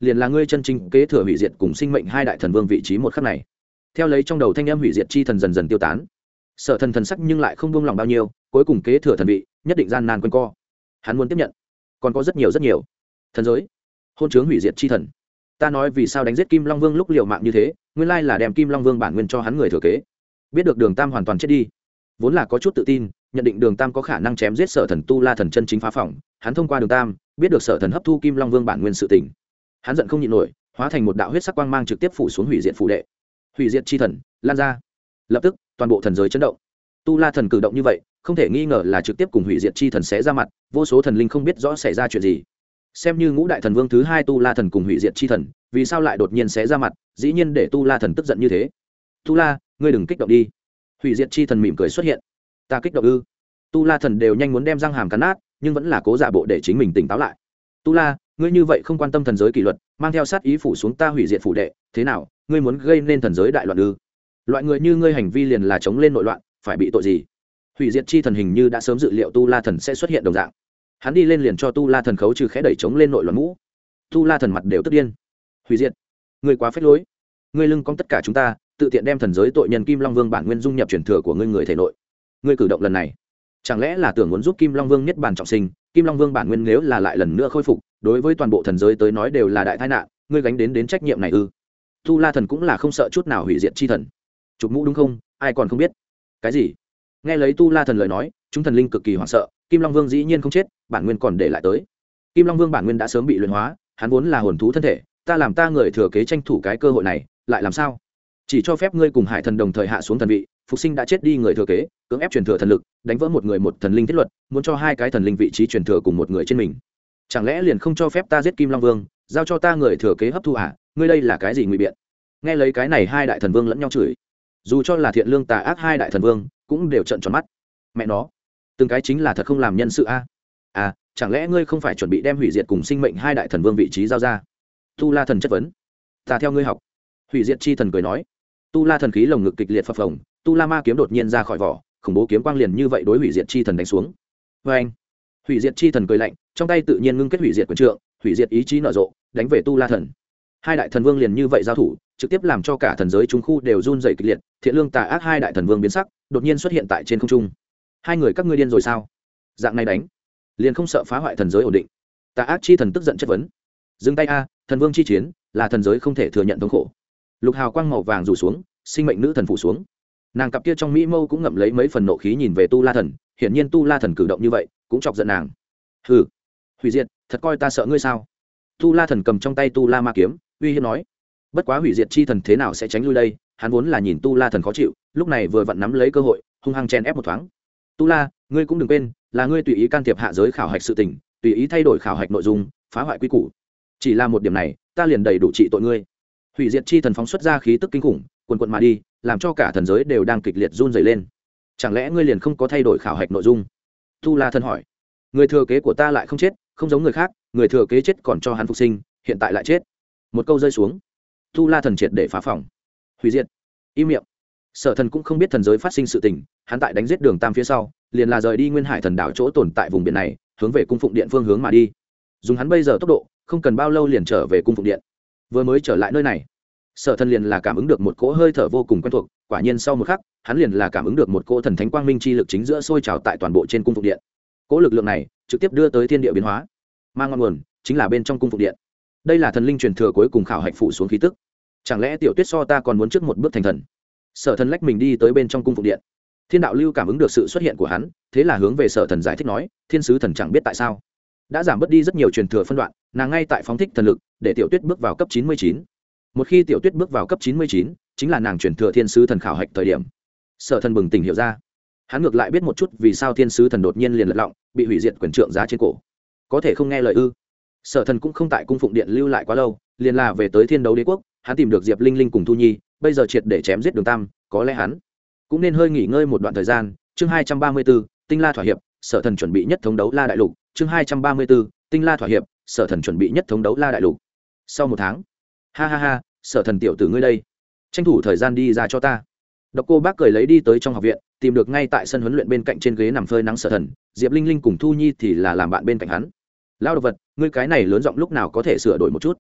liền là ngươi chân chính kế thừa hủy diệt cùng sinh mệnh hai đại thần vương vị trí một khắc này. Theo lấy trong đầu thanh âm hủy diệt chi thần dần dần tiêu tán, Sở Thần thần sắc nhưng lại không buông lòng bao nhiêu, cuối cùng kế thừa thần vị nhất định gian nan quanh co. Hắn muốn tiếp nhận, còn có rất nhiều thần giới, hôn chướng hủy diệt chi thần. Ta nói vì sao đánh giết Kim Long Vương lúc liều mạng như thế, nguyên lai là đem Kim Long Vương bản nguyên cho hắn người thừa kế. Biết được Đường Tam hoàn toàn chết đi, vốn là có chút tự tin, nhận định Đường Tam có khả năng chém giết Sở Thần tu la thần chân chính phá phỏng, hắn thông qua Đường Tam biết được Sở Thần hấp thu Kim Long Vương bản nguyên sự tình. Hắn giận không nhịn nổi, hóa thành một đạo huyết sắc quang mang trực tiếp phủ xuống hủy diệt phủ đệ. Hủy diệt chi thần lan ra, lập tức toàn bộ thần giới chấn động. Tu la thần cử động như vậy không thể nghi ngờ là trực tiếp cùng hủy diệt chi thần xé ra mặt, vô số thần linh không biết rõ xảy ra chuyện gì. Xem như ngũ đại thần vương thứ hai tu la thần cùng hủy diệt chi thần, vì sao lại đột nhiên xé ra mặt, dĩ nhiên để tu la thần tức giận như thế. Tu la, ngươi đừng kích động đi. Hủy diệt chi thần mỉm cười xuất hiện. Ta kích động ư? Tu la thần đều nhanh muốn đem răng hàm cắn nát, nhưng vẫn là cố giả bộ để chính mình tỉnh táo lại. Tu la, ngươi như vậy không quan tâm thần giới kỷ luật, mang theo sát ý phủ xuống ta hủy diệt phủ đệ, thế nào, ngươi muốn gây nên thần giới đại loạn ư? Loại người như ngươi hành vi liền là chống lên nội loạn, phải bị tội gì? Hủy diệt chi thần hình như đã sớm dự liệu tu la thần sẽ xuất hiện đồng dạng, hắn đi lên liền cho tu la thần khấu trừ khẽ đẩy chống lên nội loạn mũ. Tu la thần mặt đều tức điên. Hủy diệt, ngươi quá phết lối, ngươi lưng cong tất cả chúng ta, tự tiện đem thần giới tội nhân Kim Long Vương bản nguyên dung nhập truyền thừa của ngươi người thể nội. Ngươi cử động lần này chẳng lẽ là tưởng muốn giúp Kim Long Vương niết bàn trọng sinh? Kim Long Vương bản nguyên nếu là lại lần nữa khôi phục, đối với toàn bộ thần giới tới nói đều là đại tai nạn, ngươi gánh đến trách nhiệm này ư? Tu la thần cũng là không sợ chút nào hủy diệt chi thần. Chụp mũ đúng không? Ai còn không biết? Cái gì? Nghe lấy tu la thần lời nói, chúng thần linh cực kỳ hoảng sợ. Kim Long Vương dĩ nhiên không chết, bản nguyên còn để lại tới. Kim Long Vương bản nguyên đã sớm bị luyện hóa, hắn vốn là hồn thú thân thể, ta làm ta người thừa kế tranh thủ cái cơ hội này, lại làm sao? Chỉ cho phép ngươi cùng Hải Thần đồng thời hạ xuống thần vị, phục sinh đã chết đi người thừa kế, cưỡng ép truyền thừa thần lực, đánh vỡ một người một thần linh thiết luật, muốn cho hai cái thần linh vị trí truyền thừa cùng một người trên mình. Chẳng lẽ liền không cho phép ta giết Kim Long Vương, giao cho ta người thừa kế hấp thu à? Ngươi đây là cái gì ngụy biện? Nghe lấy cái này hai đại thần vương lẫn nhau chửi, dù cho là thiện lương tà ác hai đại thần vương cũng đều trợn tròn mắt. Mẹ nó, từng cái chính là thật không làm nhân sự a. À, chẳng lẽ ngươi không phải chuẩn bị đem hủy diệt cùng sinh mệnh hai đại thần vương vị trí giao ra? Tu la thần chất vấn. Ta theo ngươi học. Hủy diệt chi thần cười nói. Tu la thần khí lồng ngực kịch liệt phập phồng, tu la ma kiếm đột nhiên ra khỏi vỏ, khủng bố kiếm quang liền như vậy đối hủy diệt chi thần đánh xuống. Vê anh. Hủy diệt chi thần cười lạnh, trong tay tự nhiên ngưng kết hủy diệt quyền trượng, hủy diệt ý chí nở rộ, đánh về tu la thần. Hai đại thần vương liền như vậy giao thủ, trực tiếp làm cho cả thần giới trung khu đều run rẩy kịch liệt. Thiện lương tà ác hai đại thần vương biến sắc, đột nhiên xuất hiện tại trên không trung. Hai người các ngươi điên rồi sao? Dạng này đánh, liền không sợ phá hoại thần giới ổn định? Tà ác chi thần tức giận chất vấn. Dừng tay a, thần vương chi chiến là thần giới không thể thừa nhận thống khổ. Lục hào quang màu vàng rủ xuống, sinh mệnh nữ thần phủ xuống. Nàng cặp kia trong mỹ mâu cũng ngậm lấy mấy phần nộ khí nhìn về tu la thần, hiển nhiên tu la thần cử động như vậy cũng chọc giận nàng. Hừ, hủy diệt, thật coi ta sợ ngươi sao? Tu la thần cầm trong tay tu la ma kiếm uy hiếp nói. Bất quá hủy diệt chi thần thế nào sẽ tránh lui đây? Hắn vốn là nhìn tu la thần khó chịu, lúc này vừa vặn nắm lấy cơ hội hung hăng chen ép một thoáng. Tu la, ngươi cũng đừng quên, là ngươi tùy ý can thiệp hạ giới khảo hạch sự tình, tùy ý thay đổi khảo hạch nội dung, phá hoại quy củ. Chỉ là một điểm này, ta liền đầy đủ trị tội ngươi. Hủy diệt chi thần phóng xuất ra khí tức kinh khủng, quần quần mà đi, làm cho cả thần giới đều đang kịch liệt run rẩy lên. Chẳng lẽ ngươi liền không có thay đổi khảo hạch nội dung? Tu la thần hỏi. Người thừa kế của ta lại không chết, không giống người khác, người thừa kế chết còn cho hắn phục sinh, hiện tại lại chết. Một câu rơi xuống, tu la thần triệt để phá phòng. Hủy diệt. Im miệng. Sở Thần cũng không biết thần giới phát sinh sự tình, hắn tại đánh giết Đường Tam phía sau, liền là rời đi Nguyên Hải thần đảo chỗ tồn tại vùng biển này, hướng về cung phụng điện phương hướng mà đi. Dùng hắn bây giờ tốc độ, không cần bao lâu liền trở về cung phụng điện. Vừa mới trở lại nơi này, Sở Thần liền là cảm ứng được một cỗ hơi thở vô cùng quen thuộc, quả nhiên sau một khắc, hắn liền là cảm ứng được một cỗ thần thánh quang minh chi lực chính giữa sôi trào tại toàn bộ trên cung phụng điện. Cỗ lực lượng này trực tiếp đưa tới thiên địa biến hóa, mang ngọn nguồn chính là bên trong cung phụng điện. Đây là thần linh truyền thừa cuối cùng khảo hạch phụ xuống khí tức. Chẳng lẽ Tiểu Tuyết so ta còn muốn trước một bước thành thần? Sở Thần lách mình đi tới bên trong cung phụng điện. Thiên đạo lưu cảm ứng được sự xuất hiện của hắn, thế là hướng về Sở Thần giải thích nói, thiên sứ thần chẳng biết tại sao đã giảm bớt đi rất nhiều truyền thừa phân đoạn, nàng ngay tại phóng thích thần lực để Tiểu Tuyết bước vào cấp 99. Một khi Tiểu Tuyết bước vào cấp 99, chính là nàng truyền thừa thiên sứ thần khảo hạch thời điểm. Sở Thần bừng tỉnh hiểu ra, hắn ngược lại biết một chút vì sao thiên sứ thần đột nhiên liền lật lọng, bị hủy diệt quyền trượng giá trên cổ. Có thể không nghe lời ư? Sở Thần cũng không tại cung phụng điện lưu lại quá lâu, liền là về tới Thiên Đấu Đế quốc, hắn tìm được Diệp Linh Linh cùng Thu Nhi, bây giờ triệt để chém giết Đường Tam, có lẽ hắn cũng nên hơi nghỉ ngơi một đoạn thời gian. Chương 234, Tinh La thỏa hiệp, Sở Thần chuẩn bị nhất thống đấu La đại lục. Chương 234, Tinh La thỏa hiệp, Sở Thần chuẩn bị nhất thống đấu La đại lục. Sau một tháng, ha ha ha, Sở Thần tiểu tử ngươi đây, tranh thủ thời gian đi ra cho ta. Độc Cô Bác cười lấy đi tới trong học viện, tìm được ngay tại sân huấn luyện bên cạnh trên ghế nằm phơi nắng Sở Thần, Diệp Linh Linh cùng Thu Nhi thì là làm bạn bên cạnh hắn. Lao độc vật, ngươi cái này lớn giọng lúc nào có thể sửa đổi một chút?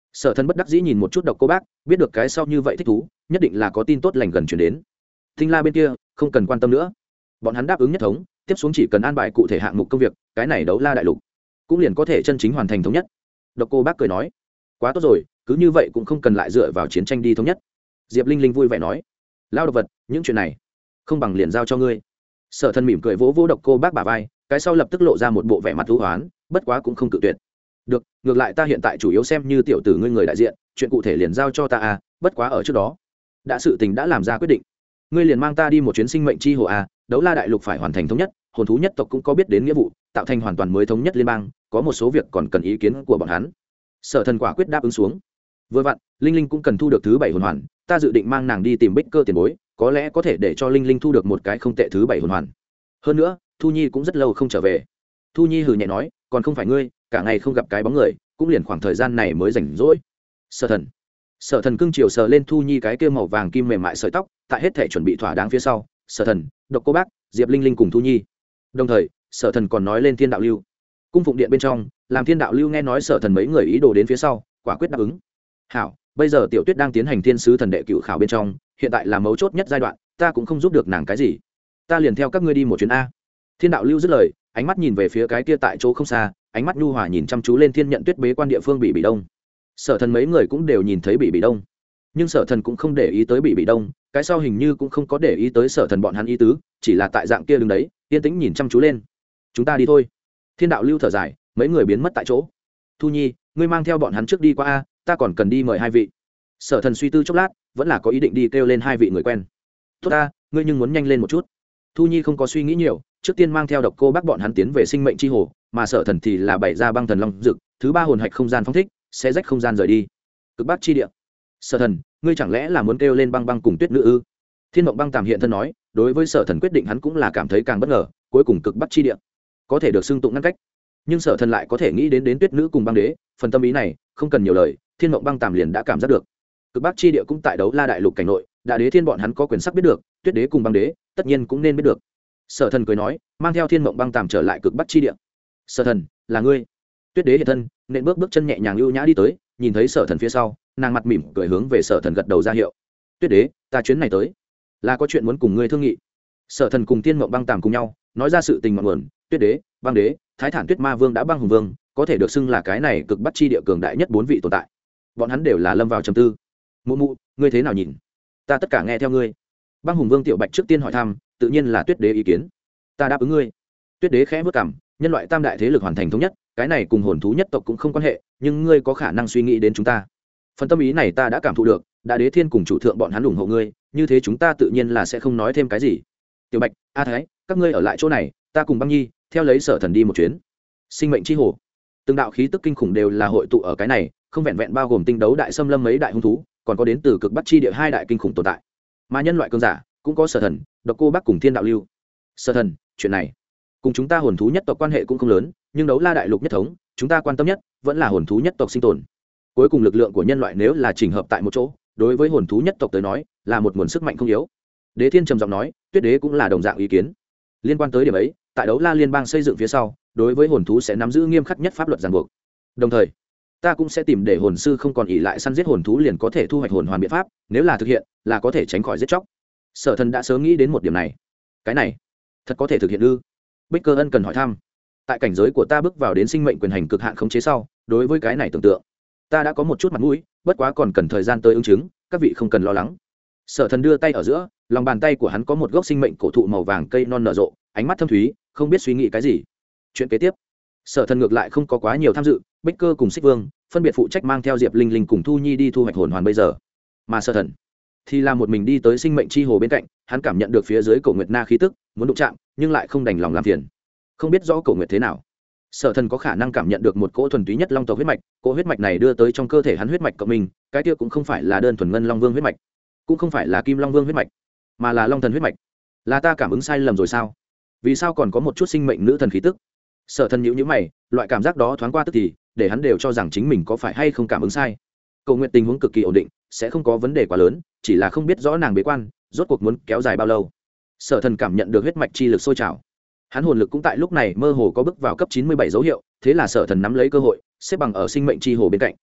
Sở Thần bất đắc dĩ nhìn một chút Độc Cô Bác, biết được cái sau như vậy thích thú, nhất định là có tin tốt lành gần chuyển đến. Tinh La bên kia không cần quan tâm nữa, bọn hắn đáp ứng nhất thống, tiếp xuống chỉ cần an bài cụ thể hạng mục công việc, cái này Đấu La đại lục cũng liền có thể chân chính hoàn thành thống nhất. Độc Cô Bác cười nói, quá tốt rồi, cứ như vậy cũng không cần lại dựa vào chiến tranh đi thống nhất. Diệp Linh Linh vui vẻ nói, lao độc vật, những chuyện này không bằng liền giao cho ngươi. Sở Thần mỉm cười vỗ vỗ Độc Cô Bác bả vai, cái sau lập tức lộ ra một bộ vẻ mặt thú hoán, bất quá cũng không cự tuyệt. Được, ngược lại ta hiện tại chủ yếu xem như tiểu tử ngươi người đại diện, chuyện cụ thể liền giao cho ta à, bất quá ở trước đó đã sự tình đã làm ra quyết định, ngươi liền mang ta đi một chuyến sinh mệnh chi hồ à, Đấu La đại lục phải hoàn thành thống nhất, hồn thú nhất tộc cũng có biết đến nghĩa vụ, tạo thành hoàn toàn mới thống nhất liên bang, có một số việc còn cần ý kiến của bọn hắn. Sở Thần quả quyết đáp ứng xuống. Vừa vặn Linh Linh cũng cần thu được thứ 7 hồn hoàn, ta dự định mang nàng đi tìm Bích Cơ tiền bối, có lẽ có thể để cho Linh Linh thu được một cái không tệ thứ 7 hồn hoàn. Hơn nữa Thu Nhi cũng rất lâu không trở về. Thu Nhi hừ nhẹ nói, còn không phải ngươi cả ngày không gặp cái bóng người, cũng liền khoảng thời gian này mới rảnh rỗi. Sở Thần cưng chiều sờ lên Thu Nhi cái kia màu vàng kim mềm mại sợi tóc, tại hết thể chuẩn bị thỏa đáng phía sau, Sở Thần, Độc Cô Bác, Diệp Linh Linh cùng Thu Nhi. Đồng thời Sở Thần còn nói lên Thiên Đạo Lưu. Cung phụng điện bên trong, làm Thiên Đạo Lưu nghe nói Sở Thần mấy người ý đồ đến phía sau, quả quyết đáp ứng. Hảo, bây giờ Tiểu Tuyết đang tiến hành thiên sứ thần đệ cựu khảo bên trong, hiện tại là mấu chốt nhất giai đoạn, ta cũng không giúp được nàng cái gì, ta liền theo các ngươi đi một chuyến a. Thiên Đạo Lưu dứt lời, ánh mắt nhìn về phía cái kia tại chỗ không xa, ánh mắt nhu hòa nhìn chăm chú lên Thiên Nhận Tuyết bế quan địa phương Bỉ Bỉ Đông. Sở Thần mấy người cũng đều nhìn thấy Bỉ Bỉ Đông, nhưng Sở Thần cũng không để ý tới Bỉ Bỉ Đông, cái sau hình như cũng không có để ý tới Sở Thần bọn hắn ý tứ, chỉ là tại dạng kia đứng đấy, yên tĩnh nhìn chăm chú lên. Chúng ta đi thôi. Thiên Đạo Lưu thở dài, mấy người biến mất tại chỗ. Thu Nhi, ngươi mang theo bọn hắn trước đi qua a, ta còn cần đi mời hai vị. Sở Thần suy tư chốc lát, vẫn là có ý định đi kêu lên hai vị người quen. Tốt ta, ngươi nhưng muốn nhanh lên một chút. Thu Nhi không có suy nghĩ nhiều, trước tiên mang theo Độc Cô Bác bọn hắn tiến về sinh mệnh chi hồ, mà Sở Thần thì là bày ra băng thần long dực, thứ 3 hồn hạch không gian phong thích, sẽ rách không gian rời đi. Cực Bắc chi địa. Sở Thần, ngươi chẳng lẽ là muốn kêu lên băng băng cùng tuyết nữ ư? Thiên Mộng Băng Tàm hiện thân nói, đối với Sở Thần quyết định hắn cũng là cảm thấy càng bất ngờ, cuối cùng Cực Bắc chi địa có thể được xưng tụng ngăn cách, nhưng Sở Thần lại có thể nghĩ đến tuyết nữ cùng băng đế, phần tâm ý này không cần nhiều lời, Thiên Mộng Băng Tàm liền đã cảm giác được. Cực Bắc chi địa cũng tại Đấu La đại lục cảnh nội, Đại Đế Thiên bọn hắn có quyền sắc biết được, tuyết đế cùng băng đế tất nhiên cũng nên biết được. Sở Thần cười nói, mang theo Thiên Mộng Băng Tàm trở lại Cực Bắc chi địa. Sở Thần, là ngươi? Tuyết đế hiện thân, nên bước chân nhẹ nhàng ưu nhã đi tới, nhìn thấy Sở Thần phía sau, nàng mặt mỉm cười hướng về Sở Thần gật đầu ra hiệu. Tuyết đế, ta chuyến này tới là có chuyện muốn cùng ngươi thương nghị. Sở Thần cùng Thiên Mộng Băng Tàm cùng nhau nói ra sự tình ngọn nguồn. Tuyết đế, băng đế, Thái Thản Tuyết Ma Vương đã băng hùng vương, có thể được xưng là cái này Cực Bắc chi địa cường đại nhất 4 vị tồn tại. Bọn hắn đều là lâm vào trầm tư. Mụ mụ, ngươi thế nào nhìn? Ta tất cả nghe theo ngươi. Băng hùng vương Tiểu Bạch trước tiên hỏi thăm, tự nhiên là Tuyết đế ý kiến. Ta đáp ứng ngươi. Tuyết đế khẽ vất cằm, nhân loại tam đại thế lực hoàn thành thống nhất, cái này cùng hồn thú nhất tộc cũng không quan hệ, nhưng ngươi có khả năng suy nghĩ đến chúng ta. Phần tâm ý này ta đã cảm thụ được, Đại Đế Thiên cùng chủ thượng bọn hắn ủng hộ ngươi, như thế chúng ta tự nhiên là sẽ không nói thêm cái gì. Tiểu Bạch, A Thái, các ngươi ở lại chỗ này, ta cùng Băng Nhi theo lấy Sở Thần đi một chuyến. Sinh mệnh chi hồ, từng đạo khí tức kinh khủng đều là hội tụ ở cái này, không vẹn vẹn bao gồm tinh đấu đại xâm lâm mấy đại hung thú, còn có đến từ Cực Bắc chi địa 2 đại kinh khủng tồn tại. Mà nhân loại cường giả cũng có Sở Thần, Độc Cô Bác cùng Thiên Đạo Lưu. Sở Thần, chuyện này cùng chúng ta hồn thú nhất tộc quan hệ cũng không lớn, nhưng Đấu La đại lục nhất thống, chúng ta quan tâm nhất vẫn là hồn thú nhất tộc sinh tồn. Cuối cùng lực lượng của nhân loại nếu là chỉnh hợp tại một chỗ, đối với hồn thú nhất tộc tới nói là một nguồn sức mạnh không yếu. Đế Thiên trầm giọng nói, Tuyết đế cũng là đồng dạng ý kiến. Liên quan tới điểm ấy, tại Đấu La liên bang xây dựng phía sau, đối với hồn thú sẽ nắm giữ nghiêm khắc nhất pháp luật ràng buộc. Đồng thời, ta cũng sẽ tìm để hồn sư không còn ỷ lại săn giết hồn thú liền có thể thu hoạch hồn hoàn biện pháp, nếu là thực hiện, là có thể tránh khỏi giết chóc. Sở Thần đã sớm nghĩ đến một điểm này. Cái này, thật có thể thực hiện ư? Bích Cơ Ân cần hỏi thăm. Tại cảnh giới của ta bước vào đến sinh mệnh quyền hành cực hạn khống chế sau, đối với cái này tưởng tượng, ta đã có một chút mặt mũi, bất quá còn cần thời gian tới ứng chứng, các vị không cần lo lắng. Sở Thần đưa tay ở giữa, lòng bàn tay của hắn có một gốc sinh mệnh cổ thụ màu vàng cây non nở rộ, ánh mắt thâm thúy, không biết suy nghĩ cái gì. Chuyện kế tiếp, Sở Thần ngược lại không có quá nhiều tham dự, Bích Cơ cùng Xích Vương phân biệt phụ trách mang theo Diệp Linh Linh cùng Thu Nhi đi thu hoạch hồn hoàn bây giờ, mà Sở Thần thì là một mình đi tới sinh mệnh chi hồ bên cạnh, hắn cảm nhận được phía dưới Cổ Nguyệt Na khí tức, muốn đụng chạm, nhưng lại không đành lòng làm phiền. Không biết rõ Cổ Nguyệt thế nào. Sở Thần có khả năng cảm nhận được một cỗ thuần túy nhất long tộc huyết mạch, cỗ huyết mạch này đưa tới trong cơ thể hắn huyết mạch cộng mình, cái kia cũng không phải là đơn thuần ngân long vương huyết mạch, cũng không phải là kim long vương huyết mạch, mà là long thần huyết mạch. Là ta cảm ứng sai lầm rồi sao? Vì sao còn có một chút sinh mệnh nữ thần khí tức? Sở Thần nhíu mày, loại cảm giác đó thoáng qua tức thì, để hắn đều cho rằng chính mình có phải hay không cảm ứng sai. Cầu nguyện tình huống cực kỳ ổn định, sẽ không có vấn đề quá lớn, chỉ là không biết rõ nàng bế quan, rốt cuộc muốn kéo dài bao lâu. Sở Thần cảm nhận được huyết mạch chi lực sôi trào, hắn hồn lực cũng tại lúc này mơ hồ có bước vào cấp 97 dấu hiệu, thế là Sở Thần nắm lấy cơ hội, xếp bằng ở sinh mệnh chi hồ bên cạnh.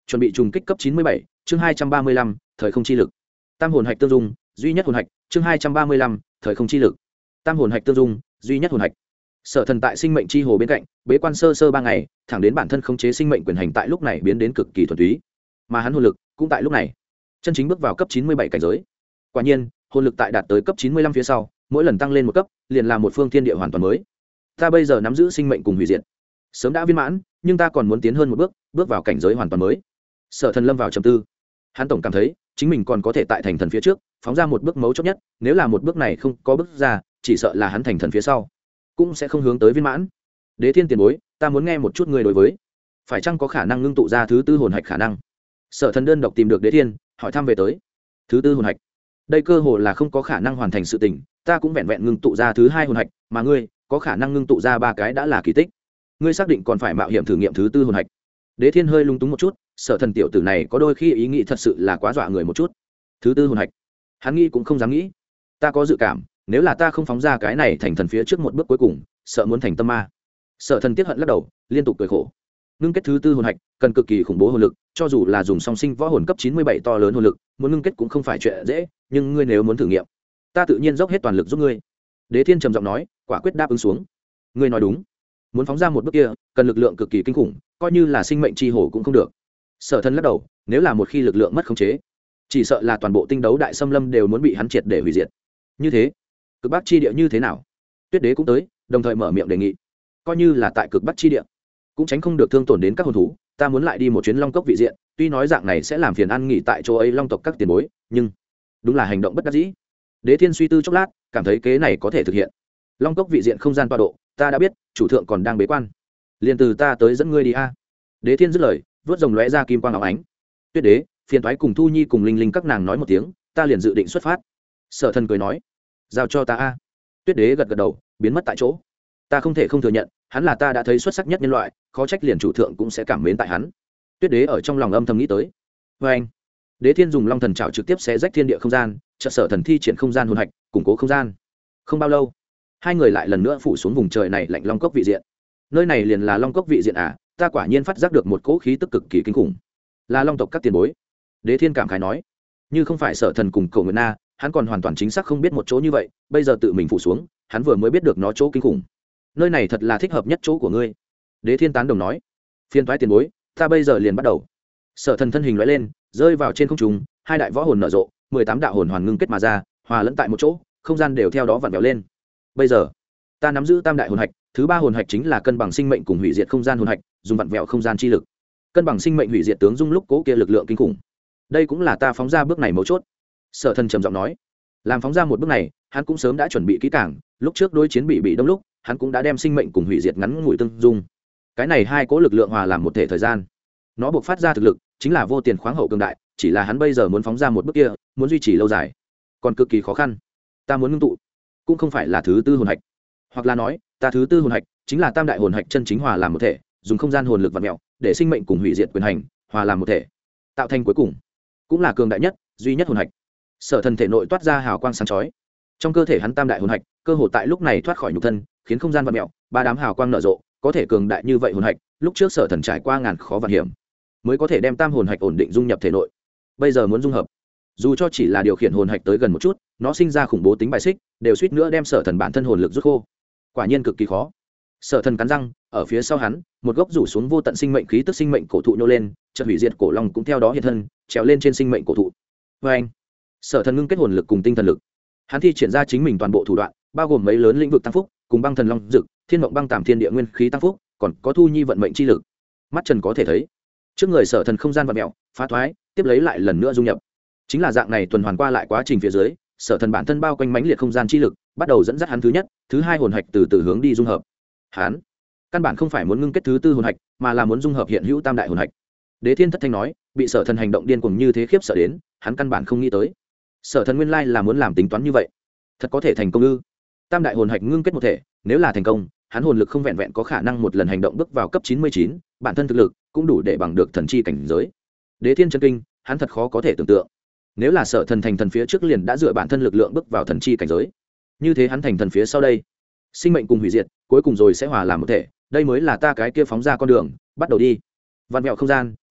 chuẩn bị trùng kích cấp 97, chương 235, thời không chi lực. Tam hồn hạch tương dung, duy nhất hồn hạch, chương 235, thời không chi lực. Tam hồn hạch tương dung, duy nhất hồn hạch. Sở Thần tại sinh mệnh chi hồ bên cạnh, bế quan sơ 3 ngày, thẳng đến bản thân khống chế sinh mệnh quyền hành tại lúc này biến đến cực kỳ thuần túy. Mà hắn hồn lực cũng tại lúc này chân chính bước vào cấp 97 cảnh giới. Quả nhiên, hồn lực tại đạt tới cấp 95 phía sau, mỗi lần tăng lên một cấp, liền là một phương thiên địa hoàn toàn mới. Ta bây giờ nắm giữ sinh mệnh cùng hủy diệt, sớm đã viên mãn, nhưng ta còn muốn tiến hơn một bước, bước vào cảnh giới hoàn toàn mới. Sở Thần lâm vào trầm tư. Hắn tổng cảm thấy, chính mình còn có thể tại thành thần phía trước, phóng ra một bước mấu chốt nhất, nếu là một bước này không có bước ra, chỉ sợ là hắn thành thần phía sau cũng sẽ không hướng tới viên mãn. Đế Thiên tiền bối, ta muốn nghe một chút ngươi đối với phải chăng có khả năng ngưng tụ ra thứ tư hồn hạch khả năng. Sở Thần đơn độc tìm được Đế Thiên, hỏi thăm về tới thứ tư hồn hạch. Đây cơ hồ là không có khả năng hoàn thành sự tình, ta cũng vẹn vẹn ngưng tụ ra thứ hai hồn hạch, mà ngươi có khả năng ngưng tụ ra ba cái đã là kỳ tích. Ngươi xác định còn phải mạo hiểm thử nghiệm thứ tư hồn hạch? Đế Thiên hơi lung túng một chút, Sở Thần tiểu tử này có đôi khi ý nghĩ thật sự là quá dọa người một chút. Thứ tư hồn hạch, hắn nghĩ cũng không dám nghĩ. Ta có dự cảm, nếu là ta không phóng ra cái này thành thần phía trước một bước cuối cùng, sợ muốn thành tâm ma. Sở Thần tiếc hận lắc đầu, liên tục cười khổ. Ngưng kết thứ tư hồn hạch cần cực kỳ khủng bố hồn lực, cho dù là dùng song sinh võ hồn cấp 97 to lớn hồn lực, muốn ngưng kết cũng không phải chuyện dễ, nhưng ngươi nếu muốn thử nghiệm, ta tự nhiên dốc hết toàn lực giúp ngươi. Đế Thiên trầm giọng nói, quả quyết đáp ứng xuống. Ngươi nói đúng, muốn phóng ra một bước kia, cần lực lượng cực kỳ kinh khủng, coi như là sinh mệnh chi hổ cũng không được. Sở Thần lắc đầu, nếu là một khi lực lượng mất khống chế, chỉ sợ là toàn bộ tinh đấu đại xâm lâm đều muốn bị hắn triệt để hủy diệt. Như thế, cực bắc chi địa như thế nào? Tuyết Đế cũng tới, đồng thời mở miệng đề nghị. Coi như là tại cực bắc chi địa, cũng tránh không được thương tổn đến các hồn thú, ta muốn lại đi một chuyến Long Cốc vị diện, tuy nói dạng này sẽ làm phiền ăn nghỉ tại chỗ ấy Long tộc các tiền bối, nhưng đúng là hành động bất đắc dĩ. Đế Thiên suy tư chốc lát, cảm thấy kế này có thể thực hiện. Long Cốc vị diện không gian tọa độ, ta đã biết, chủ thượng còn đang bế quan, liền từ ta tới dẫn ngươi đi a. Đế Thiên dứt lời, vớt rồng lóe ra kim quang óng ánh. Tuyết Đế, phiền toái cùng Thu Nhi cùng Linh Linh các nàng nói một tiếng, ta liền dự định xuất phát. Sở Thần cười nói, giao cho ta a. Tuyết Đế gật gật đầu, biến mất tại chỗ. Ta không thể không thừa nhận, hắn là ta đã thấy xuất sắc nhất nhân loại, khó trách liền chủ thượng cũng sẽ cảm mến tại hắn. Tuyết Đế ở trong lòng âm thầm nghĩ tới. Và anh, Đế Thiên dùng Long Thần Trảo trực tiếp xé rách thiên địa không gian, chợt Sở Thần thi triển không gian hồn hạch, củng cố không gian. Không bao lâu, hai người lại lần nữa phủ xuống vùng trời này lạnh Long Cốc vị diện. Nơi này liền là Long Cốc vị diện à? Ta quả nhiên phát giác được một cỗ khí tức cực kỳ kinh khủng. Là Long tộc các tiền bối. Đế Thiên cảm khái nói, như không phải Sở Thần cùng Cổ Nguyệt Na, hắn còn hoàn toàn chính xác không biết một chỗ như vậy, bây giờ tự mình phủ xuống, hắn vừa mới biết được nó chỗ kinh khủng. Nơi này thật là thích hợp nhất chỗ của ngươi. Đế Thiên tán đồng nói, phiền toái tiền bối, ta bây giờ liền bắt đầu. Sở Thần thân hình lóe lên, rơi vào trên không trung, hai đại võ hồn nở rộ, 18 đạo hồn hoàn ngưng kết mà ra, hòa lẫn tại một chỗ, không gian đều theo đó vặn vẹo lên. Bây giờ, ta nắm giữ tam đại hồn hạch, thứ ba hồn hạch chính là cân bằng sinh mệnh cùng hủy diệt không gian hồn hạch, dùng vặn vẹo không gian chi lực, cân bằng sinh mệnh hủy diệt tướng dung lúc cố kia lực lượng kinh khủng. Đây cũng là ta phóng ra bước này mấu chốt. Sở Thần trầm giọng nói, làm phóng ra một bước này, hắn cũng sớm đã chuẩn bị kỹ càng, lúc trước đối chiến bị đông lúc, hắn cũng đã đem sinh mệnh cùng hủy diệt ngắn ngủi tương dung. Cái này hai cố lực lượng hòa làm một thể thời gian, nó buộc phát ra thực lực chính là vô tiền khoáng hậu cường đại, chỉ là hắn bây giờ muốn phóng ra một bước kia, muốn duy trì lâu dài còn cực kỳ khó khăn. Ta muốn ngưng tụ cũng không phải là thứ tư hồn hạch, hoặc là nói ta thứ tư hồn hạch chính là tam đại hồn hạch chân chính hòa làm một thể, dùng không gian hồn lực vặn mẹo để sinh mệnh cùng hủy diệt quyền hành hòa làm một thể, tạo thành cuối cùng cũng là cường đại nhất duy nhất hồn hạch. Sở Thần thể nội toát ra hào quang sáng chói, trong cơ thể hắn tam đại hồn hạch cơ hồ tại lúc này thoát khỏi nhục thân, khiến không gian vặn mẹo, ba đám hào quang nở rộ, có thể cường đại như vậy hồn hạch, lúc trước Sở Thần trải qua ngàn khó vạn hiểm mới có thể đem tam hồn hạch ổn định dung nhập thể nội, bây giờ muốn dung hợp, dù cho chỉ là điều khiển hồn hạch tới gần một chút, nó sinh ra khủng bố tính bài xích, đều suýt nữa đem Sở Thần bản thân hồn lực rút khô, quả nhiên cực kỳ khó. Sở Thần cắn răng, ở phía sau hắn, một gốc rủ xuống vô tận sinh mệnh khí tức sinh mệnh cổ thụ nhô lên, chợt hủy diệt cổ long cũng theo đó hiện thân, trèo lên trên sinh mệnh cổ thụ. Và anh, Sở Thần ngưng kết hồn lực cùng tinh thần lực, hắn thi triển ra chính mình toàn bộ thủ đoạn, bao gồm mấy lớn lĩnh vực tăng phúc, cùng băng thần long dực, thiên mộng băng tàm thiên địa nguyên khí tăng phúc, còn có Thu Nhi vận mệnh chi lực. Mắt trần có thể thấy, trước người Sở Thần không gian vặn mèo, phá thoái, tiếp lấy lại lần nữa dung nhập. Chính là dạng này tuần hoàn qua lại quá trình phía dưới, Sở Thần bản thân bao quanh mãnh liệt không gian chi lực, bắt đầu dẫn dắt hắn thứ nhất, thứ hai hồn hạch từ từ hướng đi dung hợp. Hắn căn bản không phải muốn ngưng kết thứ tư hồn hạch, mà là muốn dung hợp hiện hữu tam đại hồn hạch. Đế Thiên thất thanh nói, bị Sở Thần hành động điên cuồng như thế khiếp sợ đến, hắn căn bản không nghĩ tới, Sở Thần nguyên lai là muốn làm tính toán như vậy, thật có thể thành công ư? Tam đại hồn hạch ngưng kết một thể, nếu là thành công, hắn hồn lực không vẹn vẹn có khả năng một lần hành động bước vào cấp 99, bản thân thực lực cũng đủ để bằng được thần chi cảnh giới. Đế Thiên chân kinh, hắn thật khó có thể tưởng tượng, nếu là Sở Thần thành thần phía trước liền đã dựa bản thân lực lượng bước vào thần chi cảnh giới, như thế hắn thành thần phía sau đây, sinh mệnh cùng hủy diệt cuối cùng rồi sẽ hòa làm một thể, đây mới là ta cái kia phóng ra con đường, bắt đầu đi. Vạn mẹo không gian,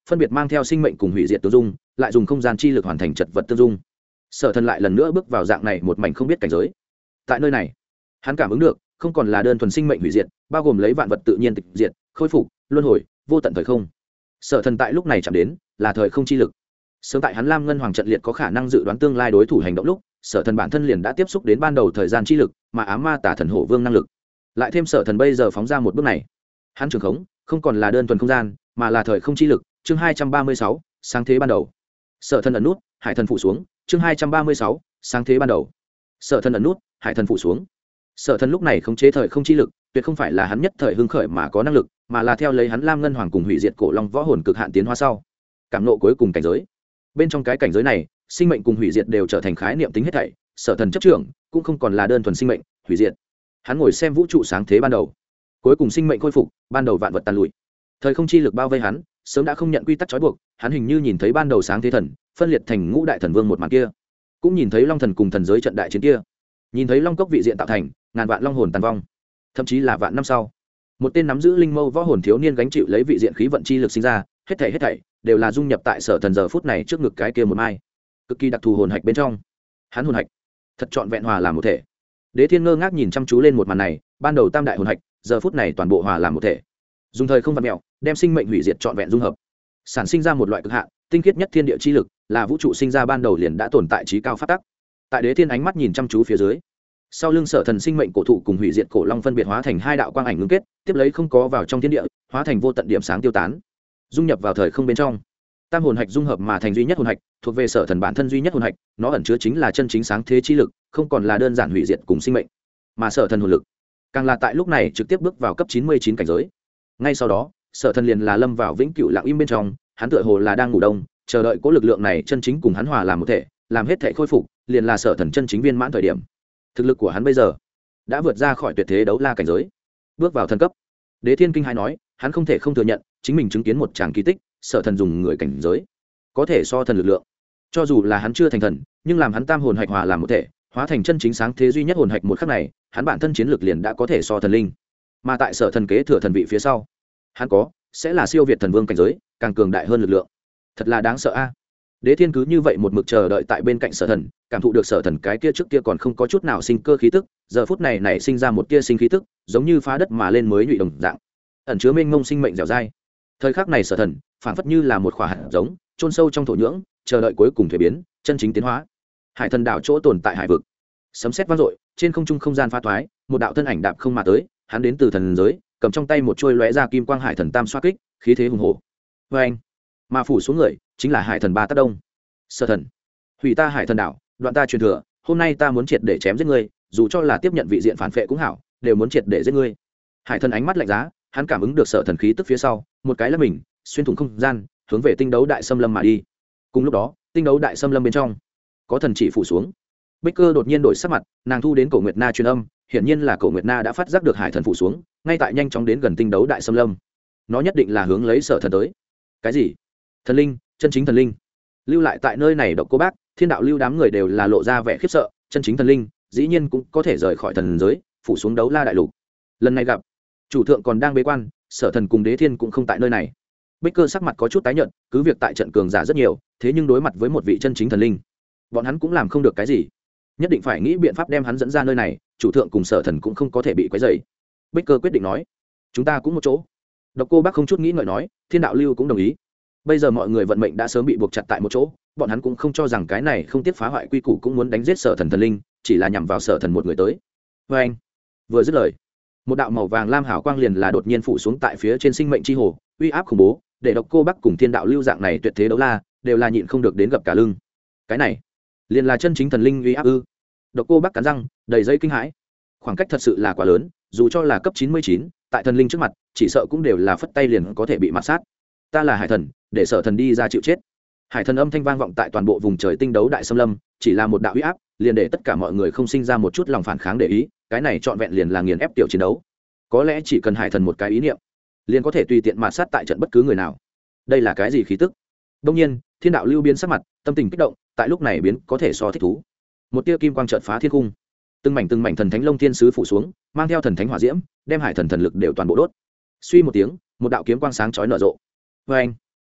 phân biệt mang theo sinh mệnh cùng hủy diệt tương dung, lại dùng không gian chi lực hoàn thành chật vật tương dung. Sở Thần lại lần nữa bước vào dạng này một mảnh không biết cảnh giới. Tại nơi này, hắn cảm ứng được không còn là đơn thuần sinh mệnh hủy diệt, bao gồm lấy vạn vật tự nhiên tịch diệt, khôi phục, luân hồi, vô tận thời không. Sở Thần tại lúc này chạm đến là thời không chi lực. Sớm tại hắn Lam Ngân Hoàng trận liệt có khả năng dự đoán tương lai đối thủ hành động lúc, Sở Thần bản thân liền đã tiếp xúc đến ban đầu thời gian chi lực, mà ám ma tả thần hổ vương năng lực. Lại thêm Sở Thần bây giờ phóng ra một bước này, hắn trường khống không còn là đơn thuần không gian, mà là thời không chi lực. Chương 236, sáng thế ban đầu. Sở Thần ẩn nút, hải thần phụ xuống. Chương 236, sáng thế ban đầu. Sở Thần ẩn nút, hải thần phụ xuống. Sở Thần lúc này khống chế thời không chi lực, tuyệt không phải là hắn nhất thời hưng khởi mà có năng lực, mà là theo lấy hắn Lam Ngân Hoàng cùng hủy diệt cổ long võ hồn cực hạn tiến hóa sau, cảm nộ cuối cùng cảnh giới. Bên trong cái cảnh giới này, sinh mệnh cùng hủy diệt đều trở thành khái niệm tính hết thảy, Sở Thần chấp trưởng cũng không còn là đơn thuần sinh mệnh, hủy diệt. Hắn ngồi xem vũ trụ sáng thế ban đầu, cuối cùng sinh mệnh khôi phục, ban đầu vạn vật tàn lụi. Thời không chi lực bao vây hắn, sớm đã không nhận quy tắc trói buộc, hắn hình như nhìn thấy ban đầu sáng thế thần phân liệt thành ngũ đại thần vương một màn kia, cũng nhìn thấy long thần cùng thần giới trận đại chiến kia, nhìn thấy long cốc vị diện tạo thành ngàn vạn long hồn tàn vong, thậm chí là vạn năm sau một tên nắm giữ linh mâu võ hồn thiếu niên gánh chịu lấy vị diện khí vận chi lực sinh ra, hết thảy đều là dung nhập tại Sở Thần giờ phút này trước ngực cái kia một mai cực kỳ đặc thù hồn hạch bên trong. Hắn hồn hạch thật trọn vẹn hòa làm một thể. Đế Thiên ngơ ngác nhìn chăm chú lên một màn này, ban đầu tam đại hồn hạch giờ phút này toàn bộ hòa làm một thể, dùng thời không vặn mèo đem sinh mệnh hủy diệt trọn vẹn dung hợp, sản sinh ra một loại cực hạn tinh khiết nhất thiên địa chi lực, là vũ trụ sinh ra ban đầu liền đã tồn tại trí cao phát tắc. Tại Đế Thiên ánh mắt nhìn chăm chú phía dưới, sau lưng Sở Thần sinh mệnh cổ thụ cùng hủy diệt cổ long phân biệt hóa thành hai đạo quang ảnh ngưng kết, tiếp lấy không có vào trong thiên địa, hóa thành vô tận điểm sáng tiêu tán, dung nhập vào thời không bên trong. Tam hồn hạch dung hợp mà thành duy nhất hồn hạch, thuộc về Sở Thần bản thân duy nhất hồn hạch, nó ẩn chứa chính là chân chính sáng thế chi lực, không còn là đơn giản hủy diệt cùng sinh mệnh, mà Sở Thần hồn lực càng là tại lúc này trực tiếp bước vào cấp 99 cảnh giới. Ngay sau đó, Sở Thần liền là lâm vào vĩnh cửu lặng im bên trong, hắn tựa hồ là đang ngủ đông, chờ đợi cố lực lượng này chân chính cùng hắn hòa làm một thể, làm hết thể khôi phục, liền là Sở Thần chân chính viên mãn thời điểm. Thực lực của hắn bây giờ đã vượt ra khỏi tuyệt thế đấu la cảnh giới, bước vào thần cấp. Đế Thiên kinh hãi nói, hắn không thể không thừa nhận, chính mình chứng kiến một tràng kỳ tích, Sở Thần dùng người cảnh giới có thể so thần lực lượng. Cho dù là hắn chưa thành thần, nhưng làm hắn tam hồn hạch hòa làm một thể, hóa thành chân chính sáng thế duy nhất hồn hạch một khắc này, hắn bản thân chiến lực liền đã có thể so thần linh. Mà tại Sở Thần kế thừa thần vị phía sau, hắn sẽ là siêu việt thần vương cảnh giới, càng cường đại hơn lực lượng. Thật là đáng sợ a. Đế Thiên cứ như vậy một mực chờ đợi tại bên cạnh Sở Thần, cảm thụ được Sở Thần cái kia trước kia còn không có chút nào sinh cơ khí tức, giờ phút này nảy sinh ra một tia sinh khí tức, giống như phá đất mà lên mới nhụy đồng dạng, ẩn chứa mênh mông sinh mệnh dẻo dai. Thời khắc này Sở Thần phảng phất như là một quả hạt giống, chôn sâu trong thổ nhưỡng, chờ đợi cuối cùng thuế biến, chân chính tiến hóa. Hải Thần đảo chỗ tồn tại hải vực, sấm sét vang dội, trên không trung không gian pha toái, một đạo thân ảnh đạp không mà tới, hắn đến từ thần giới, cầm trong tay một chuôi lóe ra kim quang hải thần tam xoa kích, khí thế hùng hổ. Và anh, mà phủ xuống người chính là hải thần ba tác đông. Sở Thần, hủy ta hải thần đảo, đoạn ta truyền thừa, hôm nay ta muốn triệt để chém giết ngươi, dù cho là tiếp nhận vị diện phản phệ cũng hảo, đều muốn triệt để giết ngươi. Hải thần ánh mắt lạnh giá, hắn cảm ứng được Sở Thần khí tức phía sau, một cái lắc mình xuyên thủng không gian, hướng về tinh đấu đại xâm lâm mà đi. Cùng lúc đó, tinh đấu đại xâm lâm bên trong có thần chỉ phủ xuống. Bích Cơ đột nhiên đổi sắc mặt, nàng thu đến Cổ Nguyệt Na truyền âm, hiển nhiên là Cổ Nguyệt Na đã phát giác được hải thần phủ xuống, ngay tại nhanh chóng đến gần tinh đấu đại xâm lâm. Nó nhất định là hướng lấy Sở Thần tới. Cái gì? Thần linh, chân chính thần linh. Lưu lại tại nơi này Độc Cô Bác, Thiên Đạo Lưu đám người đều là lộ ra vẻ khiếp sợ, chân chính thần linh, dĩ nhiên cũng có thể rời khỏi thần giới, phủ xuống đấu la đại lục. Lần này gặp, chủ thượng còn đang bế quan, Sở Thần cùng Đế Thiên cũng không tại nơi này. Bích Cơ sắc mặt có chút tái nhợt, cứ việc tại trận cường giả rất nhiều, thế nhưng đối mặt với một vị chân chính thần linh, bọn hắn cũng làm không được cái gì. Nhất định phải nghĩ biện pháp đem hắn dẫn ra nơi này, chủ thượng cùng Sở Thần cũng không có thể bị quấy rầy. Bích Cơ quyết định nói, chúng ta cũng một chỗ. Độc Cô Bác không chút nghĩ ngợi nói, Thiên Đạo Lưu cũng đồng ý. Bây giờ mọi người vận mệnh đã sớm bị buộc chặt tại một chỗ, bọn hắn cũng không cho rằng cái này không tiếc phá hoại quy củ cũng muốn đánh giết Sở Thần thần linh, chỉ là nhằm vào Sở Thần một người tới. Và anh vừa dứt lời, một đạo màu vàng lam hào quang liền là đột nhiên phủ xuống tại phía trên sinh mệnh chi hồ, uy áp khủng bố, để Độc Cô Bác cùng Thiên Đạo Lưu dạng này tuyệt thế đấu la đều là nhịn không được đến gập cả lưng. Cái này liền là chân chính thần linh uy áp ư? Độc Cô Bác cắn răng, đầy dây kinh hãi. Khoảng cách thật sự là quá lớn, dù cho là cấp 99, tại thần linh trước mặt, chỉ sợ cũng đều là phất tay liền có thể bị mạt sát. Ta là hải thần, để Sở Thần đi ra chịu chết. Hải thần âm thanh vang vọng tại toàn bộ vùng trời tinh đấu đại xâm lâm, chỉ là một đạo uy áp, liền để tất cả mọi người không sinh ra một chút lòng phản kháng để ý, cái này trọn vẹn liền là nghiền ép tiểu chiến đấu. Có lẽ chỉ cần hải thần một cái ý niệm, liền có thể tùy tiện mạt sát tại trận bất cứ người nào. Đây là cái gì khí tức? Đương nhiên, Thiên Đạo Lưu biến sắc mặt, tâm tình kích động, tại lúc này biến có thể so thích thú. Một tia kim quang chợt phá thiên cung, từng mảnh thần thánh lông thiên sứ phủ xuống, mang theo thần thánh hỏa diễm, đem hải thần thần lực đều toàn bộ đốt. Suy một tiếng, một đạo kiếm quang sáng chói nở rộ. Và anh,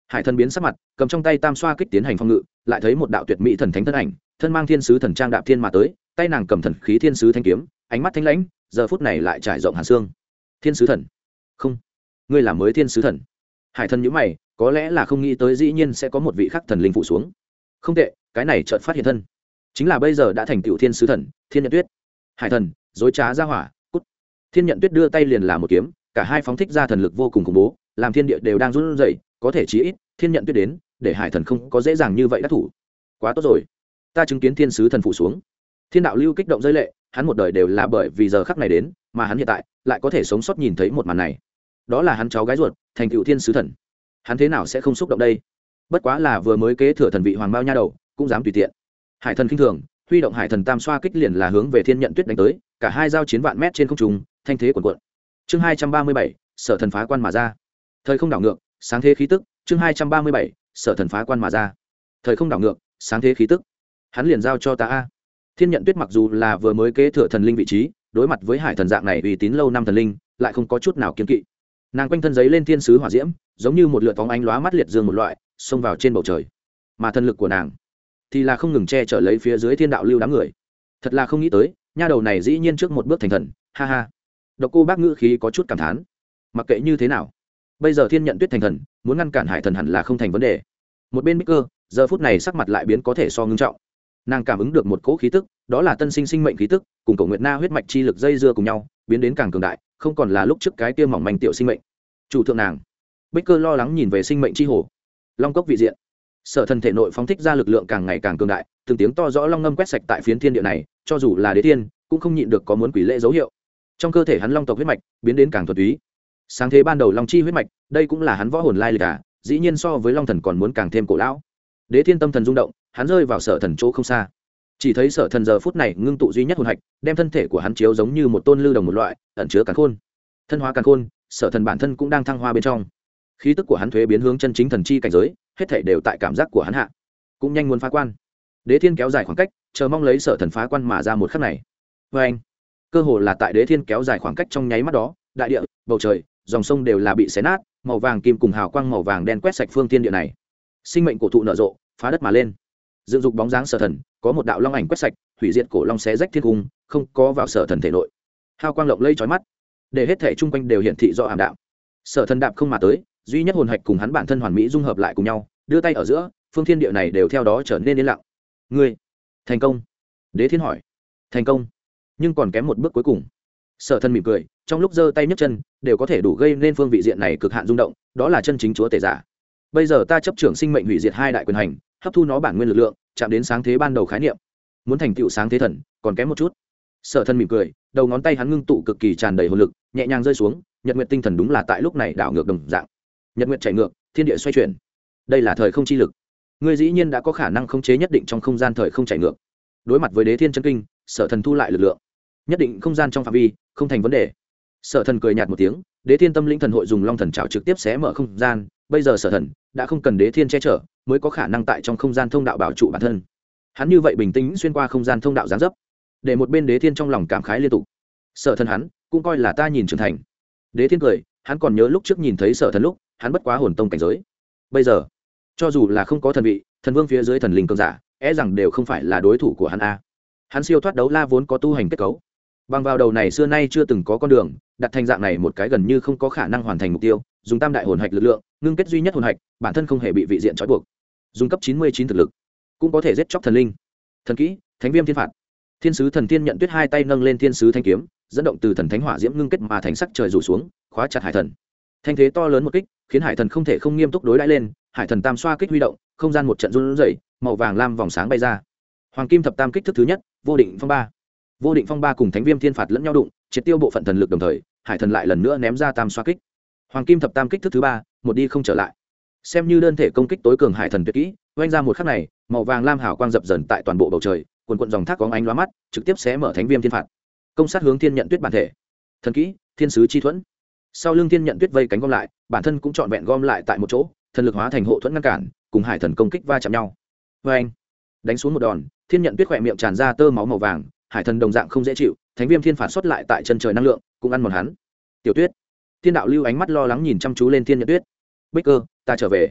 Hải thần biến sắc mặt, cầm trong tay tam xoa kích tiến hành phòng ngự, lại thấy một đạo tuyệt mỹ thần thánh thân ảnh, thân mang thiên sứ thần trang đạp thiên mà tới, tay nàng cầm thần khí thiên sứ thanh kiếm, ánh mắt thanh lãnh, giờ phút này lại trải rộng hàn xương. Thiên sứ thần? Không, ngươi là mới thiên sứ thần. Hải thần nhíu mày, có lẽ là không nghĩ tới dĩ nhiên sẽ có một vị khắc thần linh phụ xuống. Không tệ, cái này chợt phát hiện thân, chính là bây giờ đã thành tựu thiên sứ thần, Thiên Nhận Tuyết. Hải thần, dối trá ra hỏa, cút. Thiên Nhận Tuyết đưa tay liền là một kiếm, cả hai phóng thích ra thần lực vô cùng khủng bố, làm thiên địa đều đang run rẩy, có thể chí ít, Thiên Nhận Tuyết đến, để Hải thần không có dễ dàng như vậy đắc thủ. Quá tốt rồi, ta chứng kiến thiên sứ thần phụ xuống. Thiên đạo lưu kích động rơi lệ, hắn một đời đều là bởi vì giờ khắc này đến, mà hắn hiện tại lại có thể sống sót nhìn thấy một màn này. Đó là hắn cháu gái ruột, thành tựu thiên sứ thần. Hắn thế nào sẽ không xúc động đây? Bất quá là vừa mới kế thừa thần vị hoàng bao nha đầu, cũng dám tùy tiện. Hải thần khinh thường, huy động hải thần tam xoa kích liền là hướng về Thiên Nhận Tuyết đánh tới, cả hai giao chiến vạn mét trên không trung, thanh thế cuồn cuộn. Chương 237, Sở thần phá quan mà ra. Thời không đảo ngược, sáng thế khí tức. Chương 237, Sở thần phá quan mà ra. Thời không đảo ngược, sáng thế khí tức. Hắn liền giao cho ta a. Thiên Nhận Tuyết mặc dù là vừa mới kế thừa thần linh vị trí, đối mặt với hải thần dạng này uy tín lâu năm thần linh, lại không có chút nào kiêng kỵ. Nàng quanh thân giấy lên thiên sứ hỏa diễm, giống như một lượt phóng ánh lóa mắt liệt dương một loại, xông vào trên bầu trời. Mà thần lực của nàng thì là không ngừng che chở lấy phía dưới thiên đạo lưu đám người. Thật là không nghĩ tới, nha đầu này dĩ nhiên trước một bước thành thần, ha ha. Độc Cô Bác ngữ khí có chút cảm thán. Mặc kệ như thế nào, bây giờ Thiên Nhận Tuyết thành thần, muốn ngăn cản hải thần hẳn là không thành vấn đề. Một bên Bích Cơ, giờ phút này sắc mặt lại biến có thể so ngưng trọng. Nàng cảm ứng được một cỗ khí tức, đó là tân sinh sinh mệnh khí tức, cùng Cổ Nguyệt Na huyết mạch chi lực dây dưa cùng nhau, biến đến càng cường đại, không còn là lúc trước cái kia mỏng manh tiểu sinh mệnh. Chủ thượng nàng. Bích Cơ lo lắng nhìn về sinh mệnh chi hồ. Long cốc vị diện. Sở thần thể nội phóng thích ra lực lượng càng ngày càng cường đại, từng tiếng to rõ long ngâm quét sạch tại phiến thiên địa này, cho dù là đế thiên cũng không nhịn được có muốn quỷ lễ dấu hiệu. Trong cơ thể hắn long tộc huyết mạch biến đến càng thuần túy. Sáng thế ban đầu long chi huyết mạch, đây cũng là hắn võ hồn lai lịch à, dĩ nhiên so với long thần còn muốn càng thêm cổ lão. Đế thiên tâm thần rung động, hắn rơi vào sở thần chỗ không xa. Chỉ thấy sở thần giờ phút này ngưng tụ duy nhất hồn hạch, đem thân thể của hắn chiếu giống như một tôn lưu đồng một loại, ẩn chứa càn khôn. Thân hóa càn khôn, sở thần bản thân cũng đang thăng hoa bên trong. Khí tức của hắn thuế biến hướng chân chính thần chi cảnh giới, hết thảy đều tại cảm giác của hắn hạ. Cũng nhanh muốn phá quan. Đế thiên kéo dài khoảng cách, chờ mong lấy sở thần phá quan mà ra một khắc này. Và anh, cơ hồ là tại đế thiên kéo dài khoảng cách trong nháy mắt đó, đại địa, bầu trời, dòng sông đều là bị xé nát, màu vàng kim cùng hào quang màu vàng đen quét sạch phương thiên địa này. Sinh mệnh cổ thụ nở rộ, phá đất mà lên. Dựng dục bóng dáng sở thần, có một đạo long ảnh quét sạch, hủy diệt cổ long xé rách thiên cung, không có vào sở thần thể nội. Hào quang lộng lẫy chói mắt, để hết thể chung quanh đều hiển thị rõ ảm đạm. Sở thần đạp không mà tới, duy nhất hồn hạch cùng hắn bản thân hoàn mỹ dung hợp lại cùng nhau, đưa tay ở giữa, phương thiên địa này đều theo đó trở nên yên lặng. Ngươi thành công? Đế thiên hỏi. Thành công, nhưng còn kém một bước cuối cùng. Sở thần mỉm cười, trong lúc giơ tay nhấc chân đều có thể đủ gây nên phương vị diện này cực hạn rung động, đó là chân chính chúa tể giả. Bây giờ ta chấp trưởng sinh mệnh hủy diệt hai đại quyền hành, hấp thu nó bản nguyên lực lượng, chạm đến sáng thế ban đầu khái niệm. Muốn thành tựu sáng thế thần, còn kém một chút. Sở thần mỉm cười, đầu ngón tay hắn ngưng tụ cực kỳ tràn đầy hồn lực, nhẹ nhàng rơi xuống, nhật nguyệt tinh thần đúng là tại lúc này đảo ngược đồng dạng. Nhật nguyệt chảy ngược, thiên địa xoay chuyển. Đây là thời không chi lực. Ngươi dĩ nhiên đã có khả năng khống chế nhất định trong không gian thời không chảy ngược. Đối mặt với đế thiên chân kinh, sở thần thu lại lực lượng. Nhất định không gian trong phạm vi, không thành vấn đề. Sở thần cười nhạt một tiếng, đế thiên tâm linh thần hội dùng long thần trảo trực tiếp xé mở không gian. Bây giờ sở thần đã không cần đế thiên che chở, mới có khả năng tại trong không gian thông đạo bảo trụ bản thân. Hắn như vậy bình tĩnh xuyên qua không gian thông đạo giáng dấp, để một bên đế thiên trong lòng cảm khái liên tục. Sở thần hắn cũng coi là ta nhìn trưởng thành. Đế thiên cười, hắn còn nhớ lúc trước nhìn thấy sở thần lúc, hắn bất quá hồn tông cảnh giới. Bây giờ, cho dù là không có thần vị, thần vương phía dưới thần linh cường giả, e rằng đều không phải là đối thủ của hắn a. Hắn siêu thoát đấu la vốn có tu hành kết cấu, bằng vào đầu này xưa nay chưa từng có con đường, đặt thành dạng này một cái gần như không có khả năng hoàn thành mục tiêu, dùng tam đại hồn hạch lực lượng, ngưng kết duy nhất hồn hạch, bản thân không hề bị vị diện trói buộc. Dùng cấp 99 thực lực, cũng có thể giết chóc thần linh. Thần kỹ, Thánh Viêm Thiên Phạt. Thiên sứ thần Thiên Nhận Tuyết hai tay nâng lên thiên sứ thanh kiếm, dẫn động từ thần thánh hỏa diễm ngưng kết mà thành sắc trời rủ xuống, khóa chặt hải thần. Thanh thế to lớn một kích, khiến hải thần không thể không nghiêm túc đối đãi lên, hải thần tam xoa kích huy động, không gian một trận run rẩy, màu vàng lam vòng sáng bay ra. Hoàng kim thập tam kích thức thứ nhất, vô định phong ba. Vô định phong ba cùng Thánh Viêm Thiên Phạt lẫn nhau đụng, triệt tiêu bộ phận thần lực đồng thời, hải thần lại lần nữa ném ra tam xoa kích. Hoàng kim thập tam kích thức thứ ba, một đi không trở lại. Xem như đơn thể công kích tối cường hải thần tuyệt kỹ, oanh ra một khắc này, màu vàng lam hào quang dập dần tại toàn bộ bầu trời, cuồn cuộn dòng thác có ánh lóa mắt, trực tiếp xé mở Thánh Viêm Thiên Phạt. Công sát hướng Thiên Nhận Tuyết bản thể. Thần kỹ, Thiên sứ chi thuẫn. Sau lưng Thiên Nhận Tuyết vây cánh gom lại, bản thân cũng trọn vẹn gom lại tại một chỗ, thần lực hóa thành hộ thuẫn ngăn cản, cùng hải thần công kích va chạm nhau. Oanh! Đánh xuống một đòn, Thiên Nhận Tuyết khỏe miệng tràn ra tơ máu màu vàng, hải thần đồng dạng không dễ chịu, Thánh Viêm Thiên Phạt xuất lại tại chân trời năng lượng, cũng ăn mòn hắn. Tiểu Tuyết, Thiên đạo lưu ánh mắt lo lắng nhìn chăm chú lên Thiên Nhận Tuyết. Bích Cơ, ta trở về.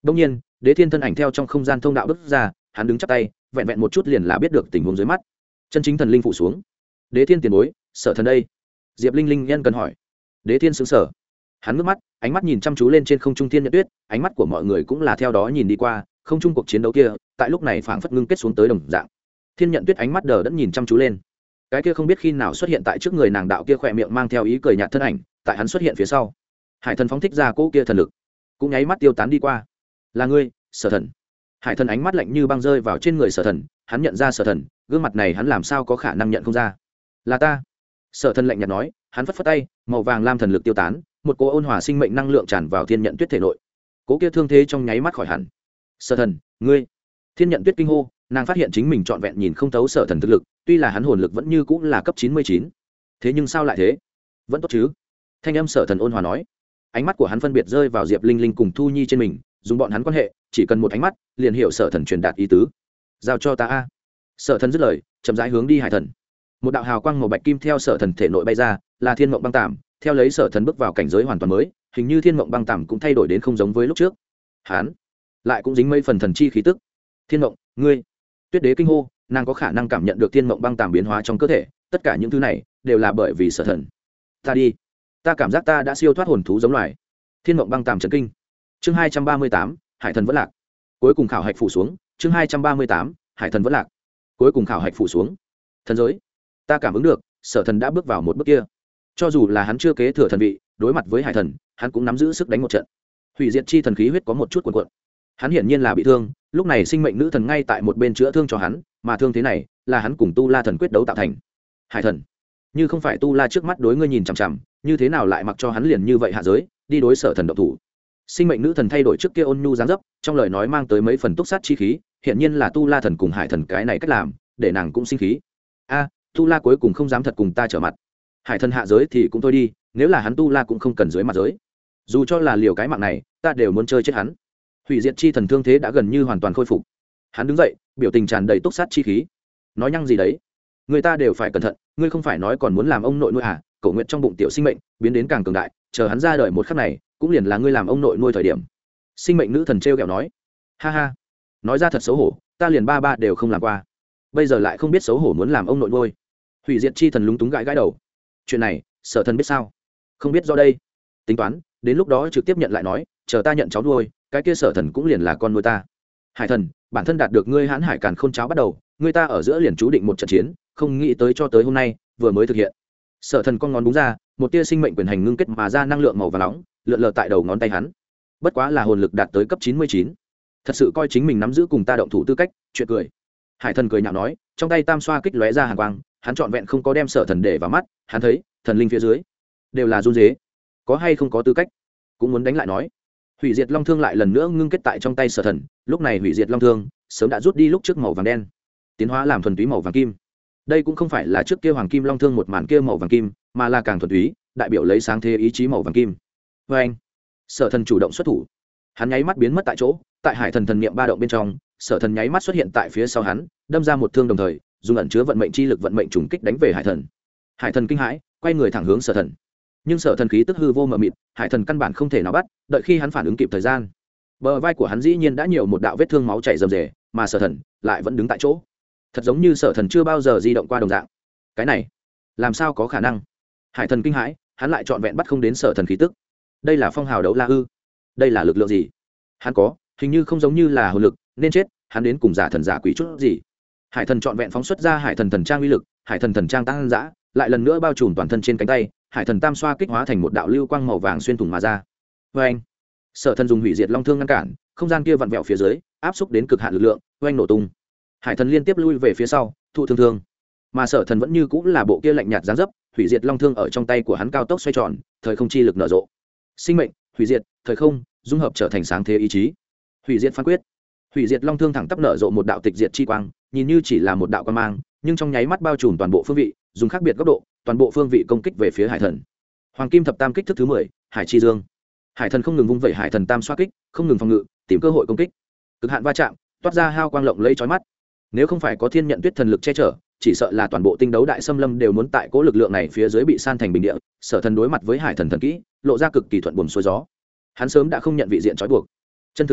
đông nhiên đế thiên thân ảnh theo trong không gian thông đạo bước ra, hắn đứng chắp tay, vẹn vẹn một chút liền là biết được tình huống dưới mắt. Chân chính thần linh phụ xuống. Đế thiên tiền bối, Sở Thần đây. Diệp Linh Linh nhân cần hỏi. Đế thiên sững sờ, hắn ngước mắt, ánh mắt nhìn chăm chú lên trên không trung thiên nhận tuyết, ánh mắt của mọi người cũng là theo đó nhìn đi qua không trung cuộc chiến đấu kia, tại lúc này phảng phất ngưng kết xuống tới đồng dạng. Thiên nhận tuyết ánh mắt đờ đẫn nhìn chăm chú lên, cái kia không biết khi nào xuất hiện tại trước người nàng đạo kia khỏe miệng mang theo ý cười nhạt thân ảnh, tại hắn xuất hiện phía sau, hải thần phóng thích ra cỗ kia thần lực cũng nháy mắt tiêu tán đi qua. Là ngươi, Sở Thần. Hải thần ánh mắt lạnh như băng rơi vào trên người Sở Thần, hắn nhận ra Sở Thần, gương mặt này hắn làm sao có khả năng nhận không ra. Là ta. Sở Thần lạnh nhạt nói, hắn phất phất tay, màu vàng lam thần lực tiêu tán, một cỗ ôn hòa sinh mệnh năng lượng tràn vào thiên nhận tuyết thể nội. Cỗ kia thương thế trong nháy mắt khỏi hẳn. Sở Thần, ngươi. Thiên nhận tuyết kinh hô, nàng phát hiện chính mình trọn vẹn nhìn không thấu Sở Thần thực lực, tuy là hắn hồn lực vẫn như cũng là cấp 99. Thế nhưng sao lại thế? Vẫn tốt chứ? Thanh âm Sở Thần ôn hòa nói. Ánh mắt của hắn phân biệt rơi vào Diệp Linh Linh cùng Thu Nhi trên mình, dùng bọn hắn quan hệ, chỉ cần một ánh mắt, liền hiểu Sở Thần truyền đạt ý tứ. Giao cho ta a. Sở Thần dứt lời, chậm rãi hướng đi hải thần. Một đạo hào quang màu bạch kim theo Sở Thần thể nội bay ra, là Thiên Mộng Băng Tạm, theo lấy Sở Thần bước vào cảnh giới hoàn toàn mới, hình như Thiên Mộng Băng Tạm cũng thay đổi đến không giống với lúc trước. Hắn lại cũng dính mấy phần thần chi khí tức. Thiên Mộng, ngươi. Tuyết Đế kinh hô, nàng có khả năng cảm nhận được Thiên Mộng Băng Tạm biến hóa trong cơ thể, tất cả những thứ này đều là bởi vì Sở Thần. Ta đi, ta cảm giác ta đã siêu thoát hồn thú giống loài. Thiên Mộng Băng Tạm chấn kinh. Chương 238, Hải thần vẫn lạc. Cuối cùng khảo hạch phủ xuống. Chương 238, Hải thần vẫn lạc. Cuối cùng khảo hạch phủ xuống. Thần giới, ta cảm ứng được, Sở Thần đã bước vào một bước kia. Cho dù là hắn chưa kế thừa thần vị, đối mặt với hải thần, hắn cũng nắm giữ sức đánh một trận. Hủy diệt chi thần khí huyết có một chút cuộn cuộn. Hắn hiển nhiên là bị thương, lúc này sinh mệnh nữ thần ngay tại một bên chữa thương cho hắn, mà thương thế này là hắn cùng Tu La thần quyết đấu tạo thành. Hải thần, như không phải Tu La trước mắt đối ngươi nhìn chằm chằm, như thế nào lại mặc cho hắn liền như vậy hạ giới, đi đối Sở Thần động thủ. Sinh mệnh nữ thần thay đổi trước kia ôn nhu dáng dấp, trong lời nói mang tới mấy phần túc sát chi khí, hiển nhiên là Tu La thần cùng hải thần cái này cách làm, để nàng cũng sinh khí. A, Tu La cuối cùng không dám thật cùng ta trở mặt. Hải thần hạ giới thì cũng thôi đi, nếu là hắn Tu La cũng không cần dưới mặt giới. Dù cho là liều cái mạng này, ta đều muốn chơi chết hắn. Hủy diệt chi thần thương thế đã gần như hoàn toàn khôi phục. Hắn đứng dậy, biểu tình tràn đầy túc sát chi khí. Nói nhăng gì đấy? Người ta đều phải cẩn thận, ngươi không phải nói còn muốn làm ông nội nuôi à? Cổ nguyện trong bụng tiểu sinh mệnh biến đến càng cường đại, chờ hắn ra đời một khắc này, cũng liền là ngươi làm ông nội nuôi thời điểm. Sinh mệnh nữ thần trêu ghẹo nói. Ha ha, nói ra thật xấu hổ, ta liền ba đều không làm qua, bây giờ lại không biết xấu hổ muốn làm ông nội nuôi. Hủy diệt chi thần lúng túng gãi gãi đầu. Chuyện này Sở Thần biết sao? Không biết do đây. Tính toán đến lúc đó trực tiếp nhận lại nói, chờ ta nhận cháu nuôi, cái kia Sở Thần cũng liền là con nuôi ta. Hải thần, bản thân đạt được ngươi hãn hải càn khôn cháo bắt đầu, ngươi ta ở giữa liền chú định một trận chiến, không nghĩ tới cho tới hôm nay vừa mới thực hiện. Sở Thần con ngón đúng ra, một tia sinh mệnh quyền hành ngưng kết mà ra năng lượng màu vàng nóng lượn lờ tại đầu ngón tay hắn. Bất quá là hồn lực đạt tới cấp 99, thật sự coi chính mình nắm giữ cùng ta động thủ tư cách, chuyện cười. Hải thần cười nhạo nói, trong tay tam xoa kích lóe ra hàn quang, hắn trọn vẹn không có đem Sở Thần để vào mắt, hắn thấy thần linh phía dưới đều là run rế, có hay không có tư cách cũng muốn đánh lại nói. Hủy diệt long thương lại lần nữa ngưng kết tại trong tay Sở Thần, lúc này hủy diệt long thương sớm đã rút đi lúc trước màu vàng đen, tiến hóa làm thuần túy màu vàng kim. Đây cũng không phải là trước kia hoàng kim long thương một màn kia màu vàng kim, mà là càng thuần túy, đại biểu lấy sáng thế ý chí màu vàng kim. Vê anh, Sở Thần chủ động xuất thủ, hắn nháy mắt biến mất tại chỗ, tại hải thần thần niệm ba động bên trong, Sở Thần nháy mắt xuất hiện tại phía sau hắn, đâm ra một thương, đồng thời dùng ẩn chứa vận mệnh chi lực vận mệnh trùng kích đánh về hải thần. Hải thần kinh hãi, quay người thẳng hướng Sở Thần, nhưng Sở Thần khí tức hư vô mờ mịt, hải thần căn bản không thể nào bắt. Đợi khi hắn phản ứng kịp thời gian, bờ vai của hắn dĩ nhiên đã nhiều một đạo vết thương máu chảy rầm rề, mà Sở Thần lại vẫn đứng tại chỗ, thật giống như Sở Thần chưa bao giờ di động qua đồng dạng. Cái này làm sao có khả năng? Hải thần kinh hãi, hắn lại trọn vẹn bắt không đến Sở Thần khí tức. Đây là phong hào đấu la ư? Đây là lực lượng gì? Hắn có, hình như không giống như là hồn lực, nên chết. Hắn đến cùng giả thần giả quỷ chút gì? Hải thần trọn vẹn phóng xuất ra hải thần thần trang uy lực, hải thần thần trang tăng dã, lại lần nữa bao trùm toàn thân trên cánh tay. Hải thần tam xoa kích hóa thành một đạo lưu quang màu vàng xuyên thủng mà ra. Vê anh, Sở Thần dùng hủy diệt long thương ngăn cản, không gian kia vặn vẹo phía dưới áp xúc đến cực hạn lực lượng, oanh nổ tung. Hải thần liên tiếp lui về phía sau, thụ thương, mà Sở Thần vẫn như cũng là bộ kia lạnh nhạt dáng dấp. Hủy diệt long thương ở trong tay của hắn cao tốc xoay tròn, thời không chi lực nở rộ, sinh mệnh, hủy diệt, thời không dung hợp trở thành sáng thế ý chí. Hủy diệt phán quyết. Hủy diệt long thương thẳng tắp nở rộ một đạo tịch diệt chi quang, nhìn như chỉ là một đạo quang mang, nhưng trong nháy mắt bao trùm toàn bộ phương vị, dùng khác biệt góc độ, toàn bộ phương vị công kích về phía hải thần. Hoàng kim thập tam kích thức thứ 10, hải chi dương. Hải thần không ngừng vung vẩy hải thần tam xoa kích, không ngừng phòng ngự, tìm cơ hội công kích. Cực hạn va chạm, toát ra hao quang lộng lẫy chói mắt. Nếu không phải có thiên nhận tuyết thần lực che chở, chỉ sợ là toàn bộ tinh đấu đại xâm lâm đều muốn tại cố lực lượng này phía dưới bị san thành bình địa. Sở Thần đối mặt với hải thần thần kỹ, lộ ra cực kỳ thuận buồm xuôi gió. Hắn sớm đã không nhận vị diện trói buộc, chân thực chiến lực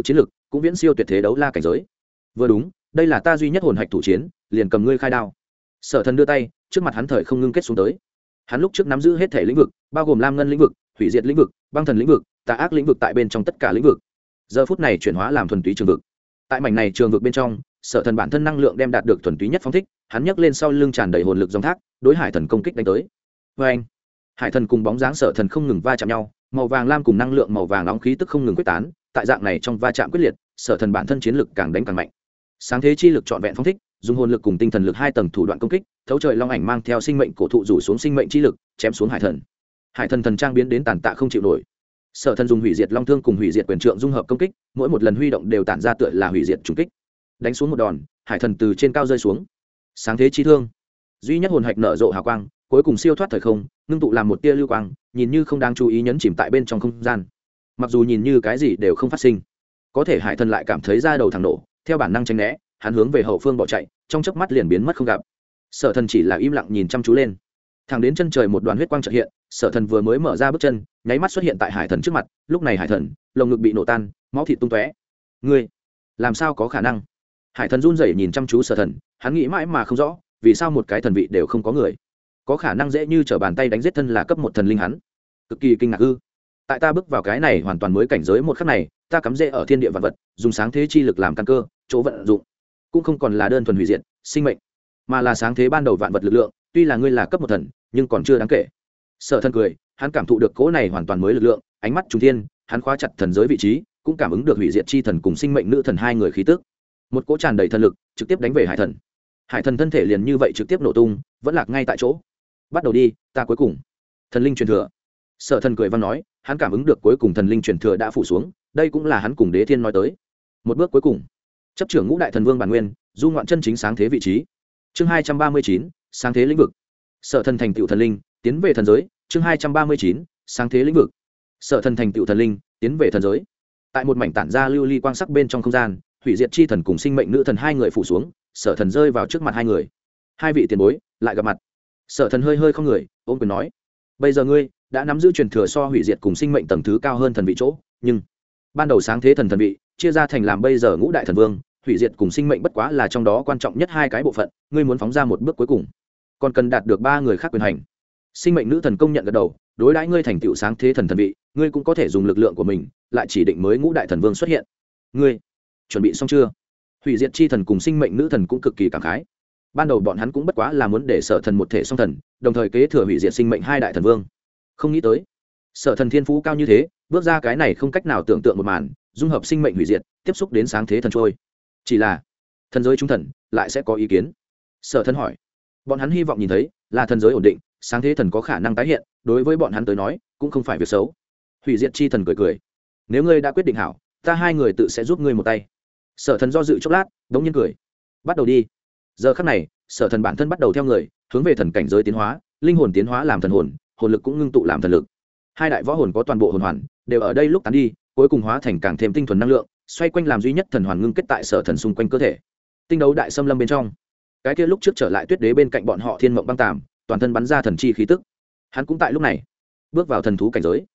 cũng viễn siêu tuyệt thế đấu la cảnh giới. Vừa đúng, đây là ta duy nhất hồn hạch thủ chiến, liền cầm ngươi khai đao. Sở Thần đưa tay, trước mặt hắn thời không ngưng kết xuống tới. Hắn lúc trước nắm giữ hết thể lĩnh vực, bao gồm lam ngân lĩnh vực, hủy diệt lĩnh vực, băng thần lĩnh vực, tà ác lĩnh vực tại bên trong tất cả lĩnh vực. Giờ phút này chuyển hóa làm thuần túy trường vực. Tại mảnh này trường vực bên trong, Sở Thần bản thân năng lượng đem đạt được thuần túy nhất phóng thích, hắn nhấc lên sau lưng tràn đầy hồn lực dòng thác, đối Hải Thần công kích đánh tới. Oeng! Hải Thần cùng bóng dáng Sở Thần không ngừng va chạm nhau, màu vàng lam cùng năng lượng màu vàng nóng khí tức không ngừng quyết tán, tại dạng này trong va chạm quyết liệt, Sở Thần bản thân chiến lực càng đánh càng mạnh. Sáng thế chi lực trọn vẹn phóng thích, dùng hồn lực cùng tinh thần lực hai tầng thủ đoạn công kích, thấu trời long ảnh mang theo sinh mệnh cổ thụ rủ xuống sinh mệnh chi lực, chém xuống Hải Thần. Hải Thần thần trang biến đến tàn tạ không chịu nổi. Sở Thần dùng hủy diệt long thương cùng hủy diệt quyền trượng dung hợp công kích, mỗi một lần huy động đều tản ra tựa là hủy diệt trùng kích. Đánh xuống một đòn, Hải Thần từ trên cao rơi xuống. Sáng thế chi thương, duy nhất hồn hạch nở rộ hào quang, cuối cùng siêu thoát thời không, ngưng tụ làm một tia lưu quang, nhìn như không đáng chú ý nhấn chìm tại bên trong không gian. Mặc dù nhìn như cái gì đều không phát sinh, có thể Hải Thần lại cảm thấy da đầu thẳng nổ, theo bản năng tránh né, hắn hướng về hậu phương bỏ chạy, trong chớp mắt liền biến mất không gặp. Sở Thần chỉ là im lặng nhìn chăm chú lên. Thẳng đến chân trời một đoàn huyết quang chợt hiện, Sở Thần vừa mới mở ra bước chân, nháy mắt xuất hiện tại Hải Thần trước mặt, lúc này Hải Thần, lồng ngực bị nổ tan, máu thịt tung tóe. Ngươi, làm sao có khả năng? Hải Thần run rẩy nhìn chăm chú Sở Thần, hắn nghĩ mãi mà không rõ, vì sao một cái thần vị đều không có người, có khả năng dễ như trở bàn tay đánh giết thân là cấp một thần linh hắn. Cực kỳ kinh ngạc ư? Tại ta bước vào cái này hoàn toàn mới cảnh giới một khắc này, ta cắm rễ ở thiên địa vạn vật, dùng sáng thế chi lực làm căn cơ, chỗ vận dụng cũng không còn là đơn thuần hủy diệt sinh mệnh, mà là sáng thế ban đầu vạn vật lực lượng. Tuy là ngươi là cấp một thần, nhưng còn chưa đáng kể. Sở Thần cười, hắn cảm thụ được cỗ này hoàn toàn mới lực lượng, ánh mắt trùng thiên, hắn khóa chặt thần giới vị trí, cũng cảm ứng được hủy diệt chi thần cùng sinh mệnh nữ thần hai người khí tức. Một cỗ tràn đầy thần lực trực tiếp đánh về Hải Thần. Hải Thần thân thể liền như vậy trực tiếp nổ tung, vẫn lạc ngay tại chỗ. Bắt đầu đi, ta cuối cùng thần linh truyền thừa. Sở Thần cười văn nói, hắn cảm ứng được cuối cùng thần linh truyền thừa đã phủ xuống, đây cũng là hắn cùng Đế Thiên nói tới một bước cuối cùng. Chấp trưởng ngũ đại thần vương bản nguyên, du ngoạn chân chính sáng thế vị trí. Chương 239, sáng thế lĩnh vực. Sở Thần thành tựu thần linh, tiến về thần giới. Chương 239, sáng thế lĩnh vực. Sở Thần thành tựu thần linh, tiến về thần giới. Tại một mảnh tản ra lưu ly quang sắc bên trong không gian, hủy diệt chi thần cùng sinh mệnh nữ thần hai người phủ xuống, Sở Thần rơi vào trước mặt hai người. Hai vị tiền bối lại gặp mặt. Sở Thần hơi hơi không người, ôm quyền nói: bây giờ ngươi đã nắm giữ truyền thừa so hủy diệt cùng sinh mệnh tầng thứ cao hơn thần vị chỗ, nhưng ban đầu sáng thế thần thần vị chia ra thành làm bây giờ ngũ đại thần vương, hủy diệt cùng sinh mệnh bất quá là trong đó quan trọng nhất hai cái bộ phận, ngươi muốn phóng ra một bước cuối cùng, còn cần đạt được ba người khác quyền hành. Sinh mệnh nữ thần công nhận gật đầu, đối đãi ngươi thành tựu sáng thế thần thần vị, ngươi cũng có thể dùng lực lượng của mình lại chỉ định mới ngũ đại thần vương xuất hiện. Ngươi chuẩn bị xong chưa? Hủy diệt chi thần cùng sinh mệnh nữ thần cũng cực kỳ cảm khái. Ban đầu bọn hắn cũng bất quá là muốn để Sở Thần một thể song thần, đồng thời kế thừa hủy diệt sinh mệnh hai đại thần vương. Không nghĩ tới Sở Thần thiên phú cao như thế, bước ra cái này không cách nào tưởng tượng một màn, dung hợp sinh mệnh hủy diệt, tiếp xúc đến sáng thế thần trôi. Chỉ là thần giới chúng thần lại sẽ có ý kiến. Sở Thần hỏi. Bọn hắn hy vọng nhìn thấy là thần giới ổn định, sáng thế thần có khả năng tái hiện, đối với bọn hắn tới nói cũng không phải việc xấu. Hủy diệt chi thần cười cười, nếu ngươi đã quyết định hảo, ta hai người tự sẽ giúp ngươi một tay. Sở Thần do dự chốc lát, đống nhiên cười. Bắt đầu đi. Giờ khắc này, Sở Thần bản thân bắt đầu theo người hướng về thần cảnh giới tiến hóa, linh hồn tiến hóa làm thần hồn, hồn lực cũng ngưng tụ làm thần lực. Hai đại võ hồn có toàn bộ hồn hoàn đều ở đây lúc tán đi, cuối cùng hóa thành càng thêm tinh thuần năng lượng, xoay quanh làm duy nhất thần hoàn ngưng kết tại Sở Thần xung quanh cơ thể. Tinh đấu đại xâm lâm bên trong, cái kia lúc trước trở lại Tuyết Đế bên cạnh bọn họ Thiên Mộng Băng Tàm, toàn thân bắn ra thần chi khí tức. Hắn cũng tại lúc này bước vào thần thú cảnh giới.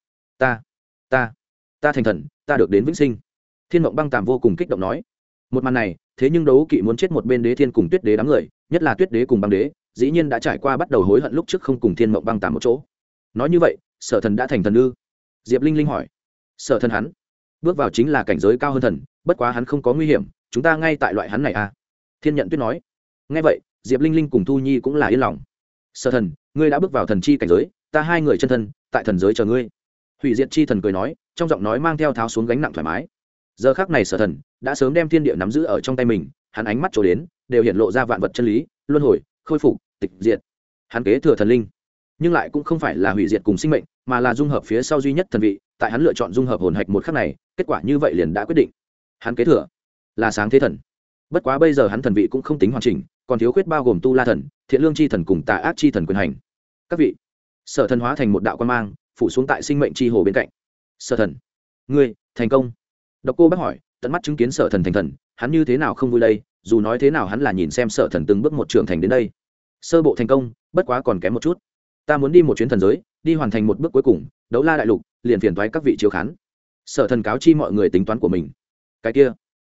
Ta thành thần, ta được đến vĩnh sinh. Thiên Mộng Băng Tàm vô cùng kích động nói. Một màn này, thế nhưng đấu kỵ muốn chết một bên Đế Thiên cùng Tuyết Đế đám người, nhất là Tuyết Đế cùng Băng Đế, dĩ nhiên đã trải qua bắt đầu hối hận lúc trước không cùng Thiên Mộng Băng Tàm một chỗ. Nói như vậy, Sở Thần đã thành thần ư? Diệp Linh Linh hỏi. Sở Thần hắn bước vào chính là cảnh giới cao hơn thần, bất quá hắn không có nguy hiểm, chúng ta ngay tại loại hắn này à? Thiên Nhận Tuyết nói. Nghe vậy, Diệp Linh Linh cùng Thu Nhi cũng là yên lòng. Sở Thần, ngươi đã bước vào thần chi cảnh giới, ta hai người chân thân tại thần giới chờ ngươi. Hủy diệt chi thần cười nói, trong giọng nói mang theo tháo xuống gánh nặng thoải mái. Giờ khắc này Sở Thần đã sớm đem thiên địa nắm giữ ở trong tay mình, hắn ánh mắt trổ đến đều hiện lộ ra vạn vật chân lý, luân hồi, khôi phục, tịch diệt. Hắn kế thừa thần linh, nhưng lại cũng không phải là hủy diệt cùng sinh mệnh, mà là dung hợp phía sau duy nhất thần vị. Tại hắn lựa chọn dung hợp hồn hạch một khắc này, kết quả như vậy liền đã quyết định. Hắn kế thừa là sáng thế thần. Bất quá bây giờ hắn thần vị cũng không tính hoàn chỉnh, còn thiếu khuyết bao gồm tu la thần, thiện lương chi thần cùng tà ác chi thần quyền hành. Các vị, Sở Thần hóa thành một đạo quan mang, phủ xuống tại sinh mệnh chi hồ bên cạnh. Sở Thần, ngươi thành công. Độc Cô Bác hỏi, tận mắt chứng kiến Sở Thần thành thần, hắn như thế nào không vui đây? Dù nói thế nào hắn là nhìn xem Sở Thần từng bước một trưởng thành đến đây. Sơ bộ thành công, bất quá còn kém một chút. Ta muốn đi một chuyến thần giới, đi hoàn thành một bước cuối cùng, đấu la đại lục, liền phiền toái các vị chiếu khán. Sở Thần cáo chi mọi người tính toán của mình. Cái kia,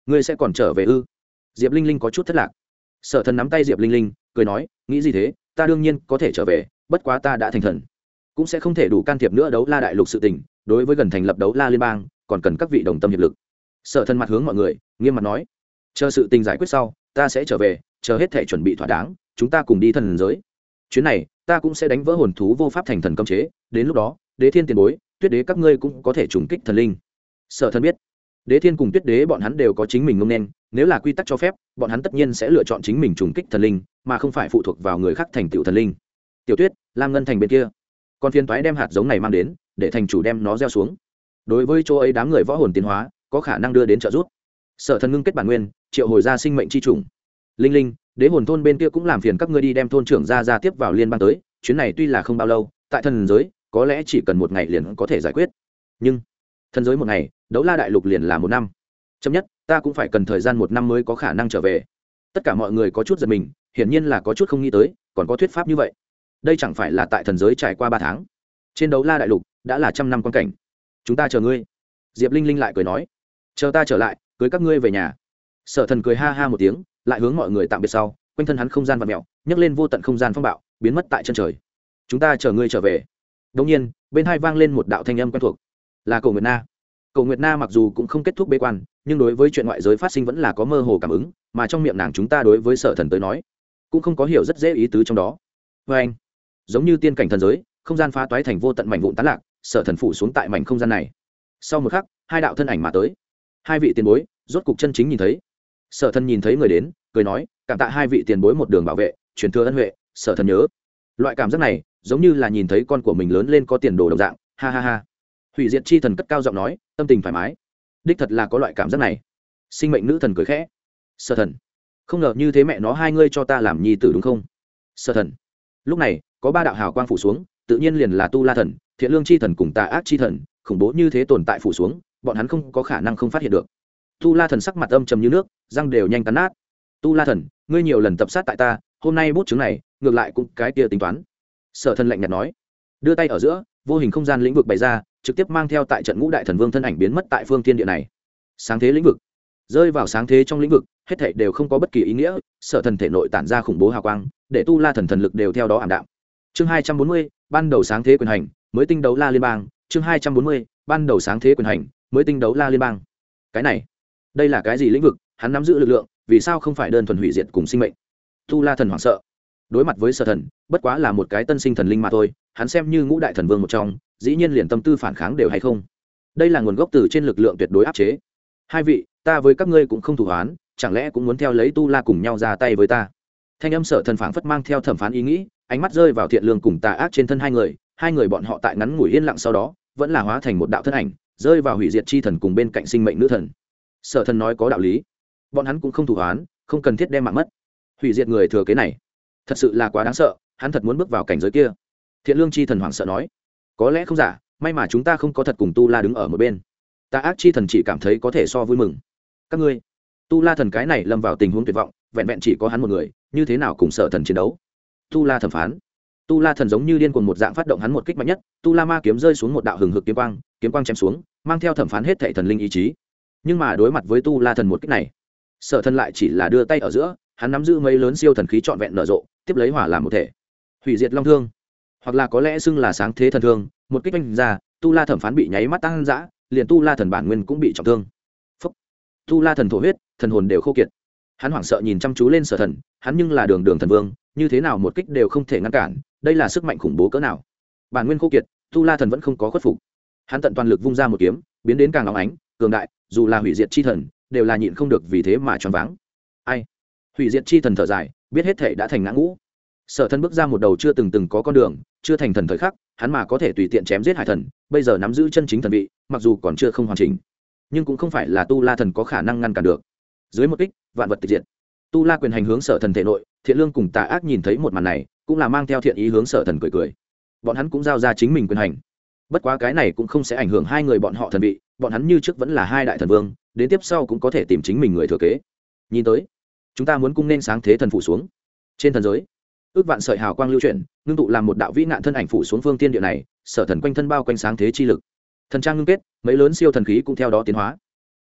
ngươi sẽ còn trở về ư? Diệp Linh Linh có chút thất lạc. Sở Thần nắm tay Diệp Linh Linh cười nói, nghĩ gì thế, ta đương nhiên có thể trở về, bất quá ta đã thành thần, cũng sẽ không thể đủ can thiệp nữa đấu la đại lục sự tình, đối với gần thành lập đấu la liên bang còn cần các vị đồng tâm hiệp lực. Sở Thần mặt hướng mọi người nghiêm mặt nói, chờ sự tình giải quyết sau ta sẽ trở về, chờ hết thể chuẩn bị thỏa đáng chúng ta cùng đi thần giới. Chuyến này ta cũng sẽ đánh vỡ hồn thú vô pháp thành thần cấm chế, đến lúc đó Đế Thiên tiền bối, Tuyết Đế các ngươi cũng có thể trùng kích thần linh. Sở Thần biết Đế Thiên cùng Tuyết Đế bọn hắn đều có chính mình ngông nên, nếu là quy tắc cho phép bọn hắn tất nhiên sẽ lựa chọn chính mình trùng kích thần linh, mà không phải phụ thuộc vào người khác thành tựu thần linh. Tiểu Tuyết, Lam Ngân thành bên kia, con phiên toái đem hạt giống này mang đến để thành chủ đem nó gieo xuống, đối với chỗ ấy đám người võ hồn tiến hóa có khả năng đưa đến trợ giúp. Sở Thần ngưng kết bản nguyên, triệu hồi ra sinh mệnh chi trùng. Linh Linh, Đế hồn thôn bên kia cũng làm phiền các ngươi đi đem thôn trưởng ra tiếp vào liên bang tới, chuyến này tuy là không bao lâu, tại thần giới có lẽ chỉ cần 1 ngày liền có thể giải quyết, nhưng thần giới 1 ngày, đấu la đại lục liền là 1 năm, chậm nhất ta cũng phải cần thời gian 1 năm mới có khả năng trở về. Tất cả mọi người có chút giật mình, hiển nhiên là có chút không nghĩ tới còn có thuyết pháp như vậy. Đây chẳng phải là tại thần giới trải qua 3 tháng, trên đấu la đại lục đã là 100 năm quan cảnh. Chúng ta chờ ngươi. Diệp Linh Linh lại cười nói, chờ ta trở lại cưới các ngươi về nhà. Sở Thần cười ha ha một tiếng, lại hướng mọi người tạm biệt sau, quanh thân hắn không gian vặn mèo, nhấc lên vô tận không gian phong bạo, biến mất tại chân trời. Chúng ta chờ ngươi trở về. Đột nhiên bên hai vang lên một đạo thanh âm quen thuộc, là Cổ Nguyệt Na. Cổ Nguyệt Na mặc dù cũng không kết thúc bế quan, nhưng đối với chuyện ngoại giới phát sinh vẫn là có mơ hồ cảm ứng, mà trong miệng nàng chúng ta đối với Sở Thần tới nói cũng không có hiểu rất dễ ý tứ trong đó. Với anh, giống như tiên cảnh thần giới, không gian phá toái thành vô tận mảnh vụn tán lạc, Sở Thần phủ xuống tại mảnh không gian này. Sau một khắc, 2 đạo thân ảnh mà tới. 2 vị tiền bối rốt cục chân chính nhìn thấy. Sở Thần nhìn thấy người đến, cười nói, cảm tạ 2 vị tiền bối một đường bảo vệ, truyền thừa ân huệ, Sở Thần nhớ. Loại cảm giác này giống như là nhìn thấy con của mình lớn lên có tiền đồ đồng dạng, ha ha ha. Hủy diệt chi thần cất cao giọng nói, tâm tình thoải mái, đích thật là có loại cảm giác này. Sinh mệnh nữ thần cười khẽ, Sở Thần, không ngờ như thế mẹ nó 2 ngươi cho ta làm nhi tử đúng không? Sở Thần. Lúc này có 3 đạo hào quang phủ xuống, tự nhiên liền là Tu La thần, Thiện Lương chi thần cùng Tà Ác chi thần, khủng bố như thế tồn tại phủ xuống, bọn hắn không có khả năng không phát hiện được. Tu La thần sắc mặt âm trầm như nước, răng đều nhanh cắn nát. Tu La thần, ngươi nhiều lần tập sát tại ta, hôm nay bút chứng này ngược lại cũng cái kia tính toán. Sở Thần lạnh nhạt nói, đưa tay ở giữa, vô hình không gian lĩnh vực bày ra, trực tiếp mang theo tại trận Ngũ Đại Thần Vương thân ảnh biến mất tại phương thiên địa này. Sáng thế lĩnh vực, rơi vào sáng thế trong lĩnh vực, hết thảy đều không có bất kỳ ý nghĩa. Sở Thần thể nội tản ra khủng bố hào quang, để Tu La thần thần lực đều theo đó ảm đạm. Chương 240, ban đầu sáng thế quyền hành, mới tinh đấu la liên bang. Chương 240, ban đầu sáng thế quyền hành, mới tinh đấu la liên bang. Cái này, đây là cái gì lĩnh vực? Hắn nắm giữ lực lượng, vì sao không phải đơn thuần hủy diệt cùng sinh mệnh? Tu La thần hoảng sợ. Đối mặt với Sở Thần, bất quá là một cái tân sinh thần linh mà thôi, hắn xem như Ngũ Đại Thần Vương một trong, dĩ nhiên liền tâm tư phản kháng đều hay không. Đây là nguồn gốc từ trên lực lượng tuyệt đối áp chế. 2 vị, ta với các ngươi cũng không thù oán, chẳng lẽ cũng muốn theo lấy Tu La cùng nhau ra tay với ta? Thanh âm Sở Thần phảng phất mang theo thẩm phán ý nghĩ, ánh mắt rơi vào Thiện Lương cùng Tà Ác trên thân 2 người, 2 người bọn họ tại ngắn ngủi yên lặng sau đó, vẫn là hóa thành một đạo thân ảnh, rơi vào hủy diệt chi thần cùng bên cạnh sinh mệnh nữ thần. Sở Thần nói có đạo lý, bọn hắn cũng không thù oán, không cần thiết đem mạng mất. Hủy diệt người thừa kế này, thật sự là quá đáng sợ, hắn thật muốn bước vào cảnh giới kia. Thiện Lương chi thần hoảng sợ nói, có lẽ không giả, may mà chúng ta không có thật cùng Tu La đứng ở một bên. Tà Ác chi thần chỉ cảm thấy có thể so vui mừng. Các ngươi, Tu La thần cái này lâm vào tình huống tuyệt vọng, vẹn vẹn chỉ có hắn một người, như thế nào cùng Sở Thần chiến đấu? Tu La thẩm phán. Tu La thần giống như điên cuồng một dạng phát động hắn một kích mạnh nhất, Tu La ma kiếm rơi xuống một đạo hừng hực kiếm quang chém xuống, mang theo thẩm phán hết thảy thần linh ý chí. Nhưng mà đối mặt với Tu La thần một kích này, Sở Thần lại chỉ là đưa tay ở giữa, hắn nắm giữ mấy lớn siêu thần khí trọn vẹn nở rộ, tiếp lấy hỏa làm một thể. Hủy diệt long thương, hoặc là có lẽ xưng là sáng thế thần thương, một kích vung ra, Tu La thẩm phán bị nháy mắt tăng dã, liền Tu La thần bản nguyên cũng bị trọng thương. Phốc. Tu La thần thổ huyết, thần hồn đều khô kiệt. Hắn hoảng sợ nhìn chăm chú lên Sở Thần, hắn nhưng là đường đường thần vương, như thế nào một kích đều không thể ngăn cản, đây là sức mạnh khủng bố cỡ nào? Bản nguyên khô kiệt, Tu La thần vẫn không có khuất phục. Hắn tận toàn lực vung ra một kiếm, biến đến càng óng ánh, cường đại, dù là hủy diệt chi thần, đều là nhịn không được vì thế mà choáng váng. Ai? Hủy diệt chi thần thở dài, biết hết thể đã thành ngã ngũ. Sở Thần bước ra một đầu chưa từng có con đường, chưa thành thần thời khắc, hắn mà có thể tùy tiện chém giết hải thần, bây giờ nắm giữ chân chính thần vị, mặc dù còn chưa không hoàn chỉnh, nhưng cũng không phải là Tu La thần có khả năng ngăn cản được. Dưới một kích, vạn vật tịch diệt. Tu La quyền hành hướng Sở Thần thể nội, Thiện Lương cùng Tà Ác nhìn thấy một màn này, cũng là mang theo thiện ý hướng Sở Thần cười cười. Bọn hắn cũng giao ra chính mình quyền hành. Bất quá cái này cũng không sẽ ảnh hưởng 2 người bọn họ thần vị, bọn hắn như trước vẫn là 2 đại thần vương, đến tiếp sau cũng có thể tìm chính mình người thừa kế. Nhìn tới, chúng ta muốn cung nên sáng thế thần phụ xuống. Trên thần giới, ước vạn sợi hào quang lưu chuyển, ngưng tụ làm một đạo vĩ nạn thân ảnh phụ xuống phương tiên địa này, Sở Thần quanh thân bao quanh sáng thế chi lực. Thần trang ngưng kết, mấy lớn siêu thần khí cũng theo đó tiến hóa.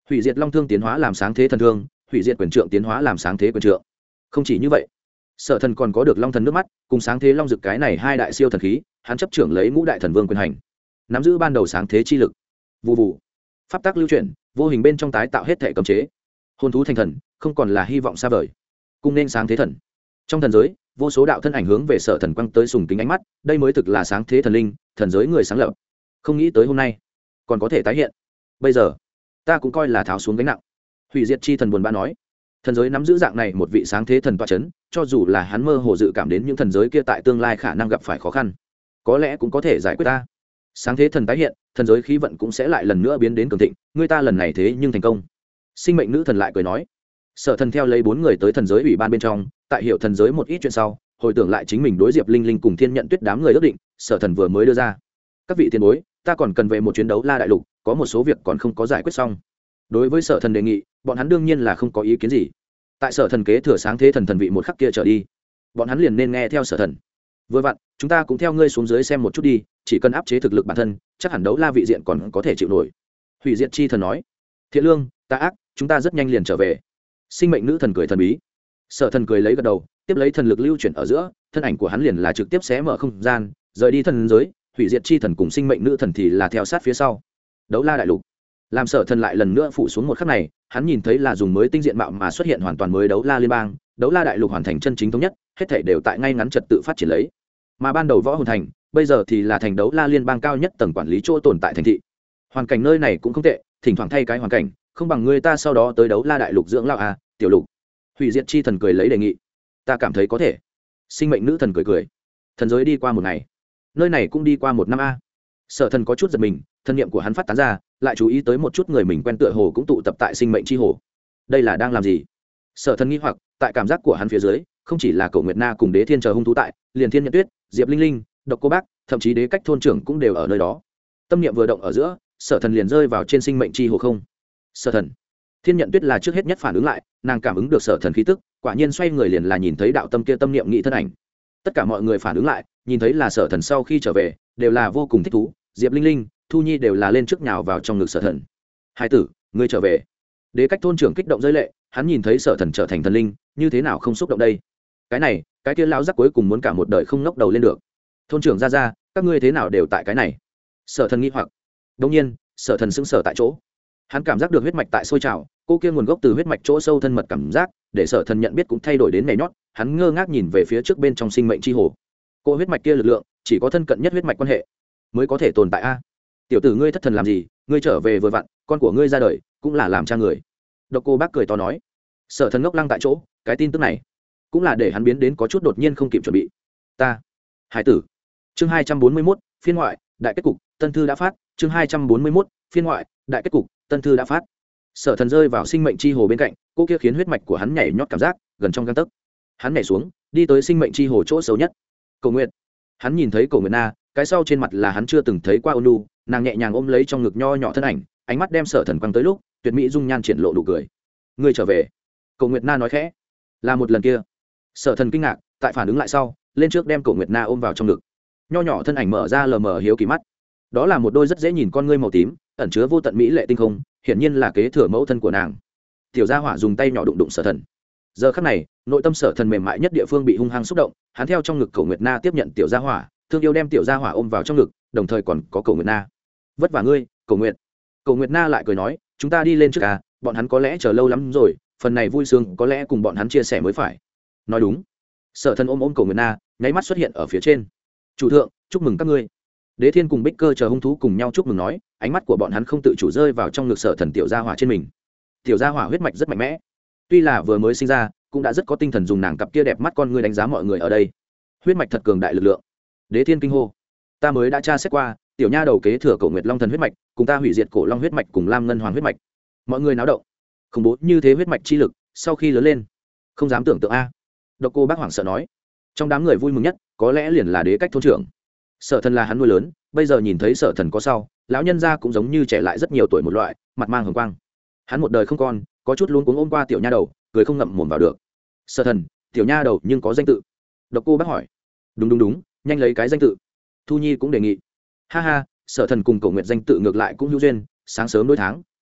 hủy diệt long thương tiến hóa làm sáng thế thần thương, hủy diệt quyền trượng tiến hóa làm sáng thế quyền trượng. Không chỉ như vậy, sở thần còn có được long thần nước mắt cùng sáng thế long dực cái này hai đại siêu thần khí, hắn chấp trưởng lấy ngũ đại thần vương quyền hành, nắm giữ ban đầu sáng thế chi lực. Vù vù, pháp tắc lưu chuyển, vô hình bên trong tái tạo hết thể cấm chế, hồn thú thành thần không còn là hy vọng xa vời. Cung nên sáng thế thần. Trong thần giới, vô số đạo thân ảnh hướng về sở thần quăng tới sùng kính ánh mắt, đây mới thực là sáng thế thần linh, thần giới người sáng lập. Không nghĩ tới hôm nay còn có thể tái hiện. Bây giờ ta cũng coi là tháo xuống gánh nặng. Hủy diệt chi thần buồn bã nói, thần giới nắm giữ dạng này một vị sáng thế thần tọa chấn, cho dù là hắn mơ hồ dự cảm đến những thần giới kia tại tương lai khả năng gặp phải khó khăn, có lẽ cũng có thể giải quyết ta. Sáng thế thần tái hiện, thần giới khí vận cũng sẽ lại lần nữa biến đến cường thịnh, người ta lần này thế nhưng thành công. Sinh mệnh nữ thần lại cười nói. Sở thần theo lấy 4 người tới thần giới ủy ban bên trong, tại hiệu thần giới một ít chuyện sau, hồi tưởng lại chính mình đối Diệp Linh Linh cùng Thiên Nhận Tuyết đám người ước định, sở thần vừa mới đưa ra. Các vị tiền bối, ta còn cần về một chuyến đấu la đại lục, có một số việc còn không có giải quyết xong. Đối với sở thần đề nghị, bọn hắn đương nhiên là không có ý kiến gì. Tại sở thần kế thừa sáng thế thần thần vị một khắc kia trở đi, bọn hắn liền nên nghe theo sở thần. Vừa vặn, chúng ta cũng theo ngươi xuống dưới xem một chút đi, chỉ cần áp chế thực lực bản thân, chắc hẳn đấu la vị diện còn có thể chịu nổi. Hủy diệt chi thần nói. Thiện lương, ta ác, chúng ta rất nhanh liền trở về. Sinh mệnh nữ thần cười thần bí. Sở thần cười lấy gật đầu, tiếp lấy thần lực lưu chuyển ở giữa, thân ảnh của hắn liền là trực tiếp xé mở không gian, rời đi thần giới. Hủy diệt chi thần cùng sinh mệnh nữ thần thì là theo sát phía sau. Đấu la đại lục, làm sở thần lại lần nữa phủ xuống một khắc này, hắn nhìn thấy là dùng mới tinh diện mạo mà xuất hiện hoàn toàn mới đấu la liên bang, đấu la đại lục hoàn thành chân chính thống nhất, hết thảy đều tại ngay ngắn trật tự phát triển lấy. Mà ban đầu võ hồn thành, bây giờ thì là thành đấu la liên bang cao nhất tầng quản lý chỗ tồn tại thành thị. Hoàn cảnh nơi này cũng không tệ, thỉnh thoảng thay cái hoàn cảnh, không bằng người ta sau đó tới đấu la đại lục dưỡng lão à, tiểu lục. Hủy diệt chi thần cười lấy đề nghị. Ta cảm thấy có thể. Sinh mệnh nữ thần cười cười. Thần giới đi qua một ngày, nơi này cũng đi qua một năm a. Sở thần có chút giật mình, thân niệm của hắn phát tán ra, lại chú ý tới một chút người mình quen tựa hồ cũng tụ tập tại sinh mệnh chi hồ. Đây là đang làm gì? Sở thần nghi hoặc, tại cảm giác của hắn phía dưới, không chỉ là Cổ Nguyệt Na cùng Đế Thiên chờ hung thú tại, liền Thiên Nhận Tuyết, Diệp Linh Linh, Độc Cô Bác, thậm chí Đế Cách thôn trưởng cũng đều ở nơi đó. Tâm niệm vừa động ở giữa, sở thần liền rơi vào trên sinh mệnh chi hồ không. Sở thần. Thiên Nhận Tuyết là trước hết nhất phản ứng lại, nàng cảm ứng được sở thần khí tức, quả nhiên xoay người liền là nhìn thấy đạo tâm kia tâm niệm nghị thân ảnh. Tất cả mọi người phản ứng lại, nhìn thấy là sở thần sau khi trở về, đều là vô cùng thích thú, Diệp Linh Linh, Thu Nhi đều là lên trước nhào vào trong ngực sở thần. Hai tử, ngươi trở về. Đế Cách thôn trưởng kích động rơi lệ, hắn nhìn thấy sở thần trở thành thần linh, như thế nào không xúc động đây? Cái này, cái kia lão giác cuối cùng muốn cả một đời không ngóc đầu lên được. Thôn trưởng ra, các ngươi thế nào đều tại cái này? Sở thần nghi hoặc. Đương nhiên, sở thần sững sờ tại chỗ. Hắn cảm giác được huyết mạch tại sôi trào, cô kia nguồn gốc từ huyết mạch chỗ sâu thân mật cảm giác, để sở thần nhận biết cũng thay đổi đến nhảy nhót. Hắn ngơ ngác nhìn về phía trước bên trong sinh mệnh chi hồ. Cô huyết mạch kia lực lượng, chỉ có thân cận nhất huyết mạch quan hệ mới có thể tồn tại a. Tiểu tử ngươi thất thần làm gì? Ngươi trở về vừa vặn, con của ngươi ra đời, cũng là làm cha người. Độc Cô Bác cười to nói. Sở thần ngốc lăng tại chỗ, cái tin tức này cũng là để hắn biến đến có chút đột nhiên không kịp chuẩn bị. Ta, hải tử. Chương 241, phiên ngoại, đại kết cục, tân thư đã phát. Chương 241, phiên ngoại, đại kết cục, tân thư đã phát. Sở thần rơi vào sinh mệnh chi hồ bên cạnh, cô kia khiến huyết mạch của hắn nhảy nhót cảm giác gần trong gang tấc. Hắn nhảy xuống, đi tới sinh mệnh chi hồ chỗ xấu nhất. Cầu Nguyệt. Hắn nhìn thấy Cổ Nguyệt Na, cái sau trên mặt là hắn chưa từng thấy qua ôn nhu, nàng nhẹ nhàng ôm lấy trong ngực nho nhỏ thân ảnh, ánh mắt đem sở thần quăng tới lúc, tuyệt mỹ dung nhan triển lộ nụ cười. Ngươi trở về. Cổ Nguyệt Na nói khẽ. Là một lần kia. Sở thần kinh ngạc, tại phản ứng lại sau, lên trước đem Cổ Nguyệt Na ôm vào trong ngực. Nho nhỏ thân ảnh mở ra lờ mờ hiếu kỳ mắt. Đó là một đôi rất dễ nhìn con ngươi màu tím, ẩn chứa vô tận mỹ lệ tinh không, hiển nhiên là kế thừa mẫu thân của nàng. Tiểu Gia Hỏa dùng tay nhỏ đụng đụng sở thần. Giờ khắc này, nội tâm sở thần mềm mại nhất địa phương bị hung hăng xúc động, hắn theo trong ngực Cổ Nguyệt Na tiếp nhận Tiểu Gia Hỏa, thương yêu đem Tiểu Gia Hỏa ôm vào trong ngực, đồng thời còn có Cổ Nguyệt Na. Vất vả ngươi, Cổ Nguyệt. Cổ Nguyệt Na lại cười nói, chúng ta đi lên trước à, bọn hắn có lẽ chờ lâu lắm rồi, phần này vui sướng có lẽ cùng bọn hắn chia sẻ mới phải. Nói đúng. Sở thần ôm Cổ Nguyệt Na, nháy mắt xuất hiện ở phía trên. Chủ thượng, chúc mừng các ngươi. Đế Thiên cùng Bích Cơ chờ hung thú cùng nhau chúc mừng nói, ánh mắt của bọn hắn không tự chủ rơi vào trong ngực sở thần Tiểu Gia Hỏa trên mình. Tiểu Gia Hỏa huyết mạch rất mạnh mẽ, tuy là vừa mới sinh ra, cũng đã rất có tinh thần, dùng nàng cặp kia đẹp mắt con ngươi đánh giá mọi người ở đây. Huyết mạch thật cường đại lực lượng. Đế Thiên kinh hô, ta mới đã tra xét qua, tiểu nha đầu kế thừa Cổ Nguyệt Long thần huyết mạch, cùng ta hủy diệt Cổ Long huyết mạch cùng Lam Ngân Hoàng huyết mạch. Mọi người náo động. Khủng bố như thế huyết mạch chi lực, sau khi lớn lên, không dám tưởng tượng a. Độc Cô Bác hoảng sợ nói. Trong đám người vui mừng nhất, có lẽ liền là Đế Cách thôn trưởng. Sở thần là hắn nuôi lớn, bây giờ nhìn thấy sở thần có sau, lão nhân gia cũng giống như trẻ lại rất nhiều tuổi một loại, mặt mang hồng quang. Hắn một đời không con, có chút luống cuống ôm qua tiểu nha đầu, cười không ngậm mồm vào được. Sở thần, tiểu nha đầu nhưng có danh tự? Độc Cô Bác hỏi. Đúng, nhanh lấy cái danh tự. Thu Nhi cũng đề nghị. Ha ha, sở thần cùng Cổ Nguyệt danh tự ngược lại cũng hữu duyên, sáng sớm đối tháng,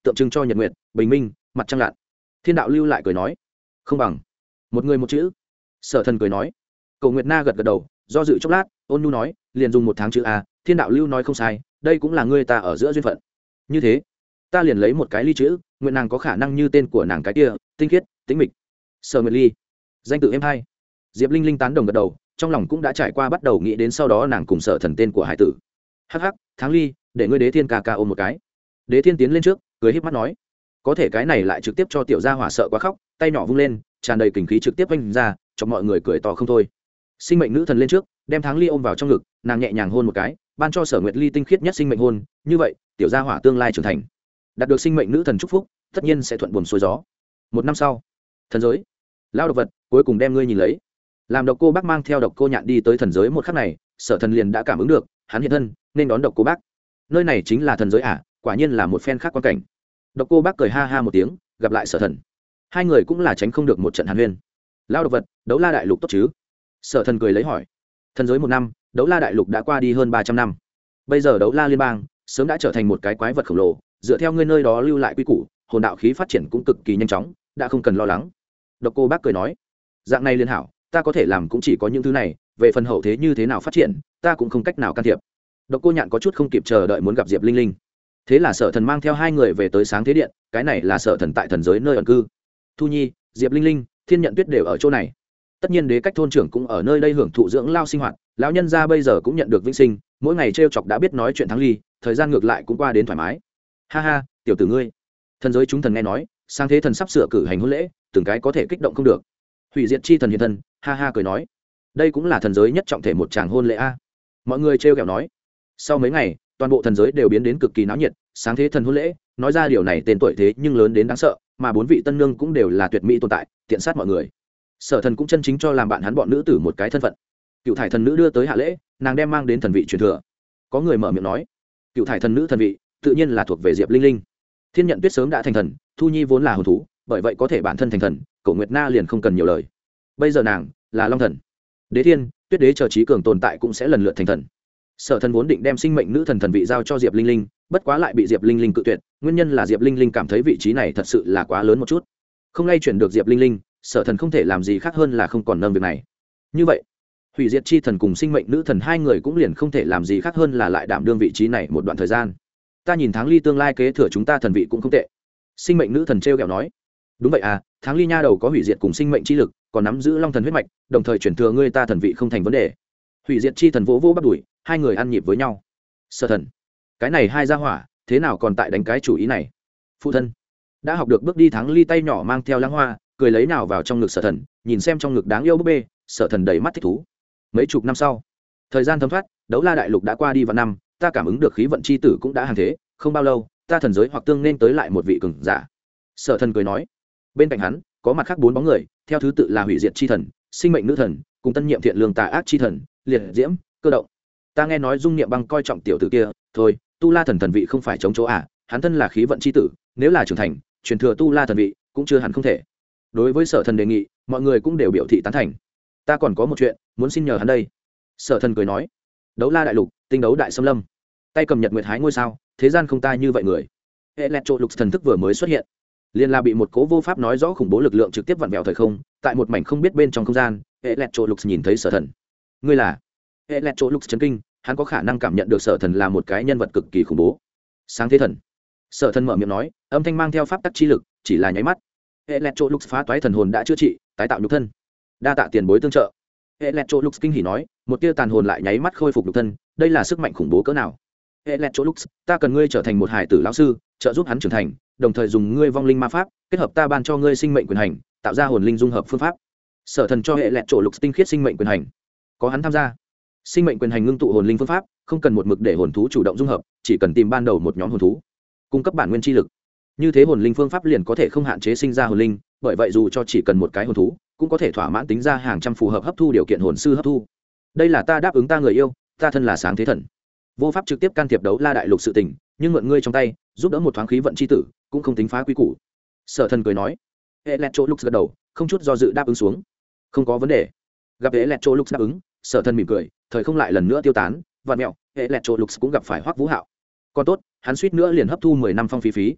tượng trưng cho nhật nguyệt bình minh mặt trăng lặn. Thiên đạo lưu lại cười nói, không bằng một người một chữ. Sở Thần cười nói. Cầu Nguyệt Na gật gật đầu, do dự chốc lát, ôn nhu nói, liền dùng một tháng chữ a. Thiên đạo lưu nói không sai, đây cũng là ngươi ta ở giữa duyên phận. Như thế ta liền lấy một cái ly chữ, nguyện nàng có khả năng như tên của nàng cái kia, tinh khiết tĩnh mịch. Sở Nguyệt Ly, danh tự em hay. Diệp Linh Linh tán đồng gật đầu, trong lòng cũng đã trải qua bắt đầu nghĩ đến sau đó nàng cùng Sở Thần tên của hải tử. Hắc hắc, tháng ly, để ngươi Đế Thiên ca ca ôm một cái. Đế Thiên tiến lên trước, cười híp mắt nói, có thể cái này lại trực tiếp cho tiểu gia hỏa sợ quá khóc, tay nhỏ vung lên, tràn đầy kình khí trực tiếp vung ra, cho mọi người cười to không thôi. Sinh mệnh nữ thần lên trước, đem tháng ly ôm vào trong ngực, nàng nhẹ nhàng hôn một cái, ban cho Sở Nguyệt Ly tinh khiết nhất sinh mệnh hôn, như vậy tiểu gia hỏa tương lai trưởng thành, đạt được sinh mệnh nữ thần chúc phúc, tất nhiên sẽ thuận buồm xuôi gió. Một năm sau, thần giới, lao độc vật cuối cùng đem ngươi nhìn lấy. Làm Độc Cô Bác mang theo Độc Cô Nhạn đi tới thần giới một khắc này, Sở Thần liền đã cảm ứng được, hắn hiện thân nên đón Độc Cô Bác. Nơi này chính là thần giới à? Quả nhiên là một phen khác quan cảnh. Độc Cô Bác cười ha ha một tiếng, gặp lại Sở Thần, hai người cũng là tránh không được một trận hàn huyên. Lao độc vật, Đấu La đại lục tốt chứ? Sở Thần cười lấy hỏi. Thần giới một năm, Đấu La đại lục đã qua đi hơn 300 năm. Bây giờ Đấu La liên bang sớm đã trở thành một cái quái vật khổng lồ, dựa theo ngươi nơi đó lưu lại quy củ, hồn đạo khí phát triển cũng cực kỳ nhanh chóng, đã không cần lo lắng. Độc Cô Bác cười nói, dạng này liên hảo, ta có thể làm cũng chỉ có những thứ này, về phần hậu thế như thế nào phát triển, ta cũng không cách nào can thiệp. Độc Cô Nhạn có chút không kịp chờ đợi muốn gặp Diệp Linh Linh. Thế là Sở Thần mang theo hai người về tới Sáng Thế Điện, cái này là Sở Thần tại thần giới nơi ẩn cư. Thu Nhi, Diệp Linh Linh, Thiên Nhận Tuyết đều ở chỗ này. Tất nhiên Đế Cách thôn trưởng cũng ở nơi đây hưởng thụ dưỡng lao sinh hoạt, lão nhân gia bây giờ cũng nhận được vĩnh sinh, mỗi ngày trêu chọc đã biết nói chuyện thắng ly, thời gian ngược lại cũng qua đến thoải mái. Ha ha, tiểu tử ngươi. Thần giới chúng thần nghe nói, Sáng Thế Thần sắp sửa cử hành hôn lễ, từng cái có thể kích động không được. Hủy diệt chi thần hiện thân, ha ha cười nói, đây cũng là thần giới nhất trọng thể một tràng hôn lễ a. Mọi người trêu ghẹo nói. Sau mấy ngày, toàn bộ thần giới đều biến đến cực kỳ náo nhiệt, Sáng Thế Thần hôn lễ, nói ra điều này tên tuổi thế nhưng lớn đến đáng sợ, mà bốn vị tân nương cũng đều là tuyệt mỹ tồn tại, tiện sát mọi người. Sở Thần cũng chân chính cho làm bạn hắn bọn nữ tử một cái thân phận. Cựu thải thần nữ đưa tới hạ lễ, nàng đem mang đến thần vị truyền thừa. Có người mở miệng nói, cựu thải thần nữ thần vị tự nhiên là thuộc về Diệp Linh Linh. Thiên Nhận Tuyết sớm đã thành thần, Thu Nhi vốn là hồn thú, bởi vậy có thể bản thân thành thần, Cổ Nguyệt Na liền không cần nhiều lời. Bây giờ nàng là Long Thần, Đế Thiên, Tuyết Đế chờ trí cường tồn tại cũng sẽ lần lượt thành thần. Sở Thần vốn định đem sinh mệnh nữ thần thần vị giao cho Diệp Linh Linh, bất quá lại bị Diệp Linh Linh cự tuyệt, nguyên nhân là Diệp Linh Linh cảm thấy vị trí này thật sự là quá lớn một chút, không lay chuyển được Diệp Linh Linh. Sở Thần không thể làm gì khác hơn là không còn nâng việc này. Như vậy, hủy diệt chi thần cùng sinh mệnh nữ thần hai người cũng liền không thể làm gì khác hơn là lại đảm đương vị trí này một đoạn thời gian. Ta nhìn Tháng Ly tương lai kế thừa chúng ta thần vị cũng không tệ. Sinh mệnh nữ thần trêu ghẹo nói, đúng vậy à, Tháng Ly nha đầu có hủy diệt cùng sinh mệnh chi lực, còn nắm giữ Long Thần huyết mạch, đồng thời chuyển thừa ngươi ta thần vị không thành vấn đề. Hủy diệt chi thần vỗ vỗ bắt đuổi, hai người ăn nhịp với nhau. Sở Thần, cái này hai gia hỏa thế nào còn tại đánh cái chủ ý này? Phụ thân đã học được bước đi, Tháng Ly tay nhỏ mang theo lãng hoa, cười lấy nào vào trong ngực Sở Thần, nhìn xem trong ngực đáng yêu búp bê. Sở Thần đầy mắt thích thú. Mấy chục năm sau, thời gian thấm thoát, Đấu La đại lục đã qua đi vạn năm, ta cảm ứng được khí vận chi tử cũng đã hàng thế, không bao lâu ta thần giới hoặc tương nên tới lại một vị cường giả. Sở Thần cười nói, bên cạnh hắn có mặt khác bốn bóng người, theo thứ tự là hủy diệt chi thần, sinh mệnh nữ thần, cùng tân nhiệm thiện lương tà ác chi thần, liệt diễm cơ động. Ta nghe nói Dung Niệm Băng coi trọng tiểu tử kia, thôi Tu La thần thần vị không phải chống chỗ à, hắn thân là khí vận chi tử, nếu là trưởng thành truyền thừa Tu La thần vị cũng chưa hẳn không thể. Đối với Sở Thần đề nghị, mọi người cũng đều biểu thị tán thành. Ta còn có một chuyện muốn xin nhờ hắn đây. Sở Thần cười nói, Đấu La đại lục, tinh đấu đại xâm lâm, tay cầm nhật nguyệt hái ngôi sao, thế gian không ta như vậy người. Electrolux thần thức vừa mới xuất hiện, liền là bị một cố vô pháp nói rõ khủng bố lực lượng trực tiếp vặn vẹo thời không, tại một mảnh không biết bên trong không gian. Electrolux nhìn thấy Sở Thần. Ngươi là? Electrolux chấn kinh, hắn có khả năng cảm nhận được Sở Thần là một cái nhân vật cực kỳ khủng bố. Sáng Thế Thần. Sở Thần mở miệng nói, âm thanh mang theo pháp tắc chi lực, chỉ là nháy mắt. Electrolux phá toái thần hồn đã chữa trị, tái tạo nhục thân. Đa tạ tiền bối tương trợ. Electrolux kinh hỉ nói, một tia tàn hồn lại nháy mắt khôi phục nhục thân, đây là sức mạnh khủng bố cỡ nào? Electrolux, ta cần ngươi trở thành một hải tử lão sư, trợ giúp hắn trưởng thành, đồng thời dùng ngươi vong linh ma pháp, kết hợp ta ban cho ngươi sinh mệnh quyền hành, tạo ra hồn linh dung hợp phương pháp. Sở Thần cho Electrolux tinh khiết sinh mệnh quyền hành, có hắn tham gia. Sinh mệnh quyền hành ngưng tụ hồn linh phương pháp, không cần một mực để hồn thú chủ động dung hợp, chỉ cần tìm ban đầu một nhóm hồn thú, cung cấp bản nguyên chi lực. Như thế hồn linh phương pháp liền có thể không hạn chế sinh ra hồn linh, bởi vậy dù cho chỉ cần một cái hồn thú, cũng có thể thỏa mãn tính ra hàng trăm phù hợp hấp thu điều kiện hồn sư hấp thu. Đây là ta đáp ứng ta người yêu, ta thân là Sáng Thế Thần, vô pháp trực tiếp can thiệp Đấu La đại lục sự tình, nhưng mượn ngươi trong tay, giúp đỡ một thoáng khí vận chi tử, cũng không tính phá quy củ. Sở Thần cười nói. Electrolux gật đầu, không chút do dự đáp ứng xuống. Không có vấn đề. Gặp Electrolux đáp ứng, Sở Thần mỉm cười, thời không lại lần nữa tiêu tán, vạn mẹo, Electrolux cũng gặp phải Hoắc Vũ Hạo. Còn tốt, hắn suýt nữa liền hấp thu 10 năm phong phí phí.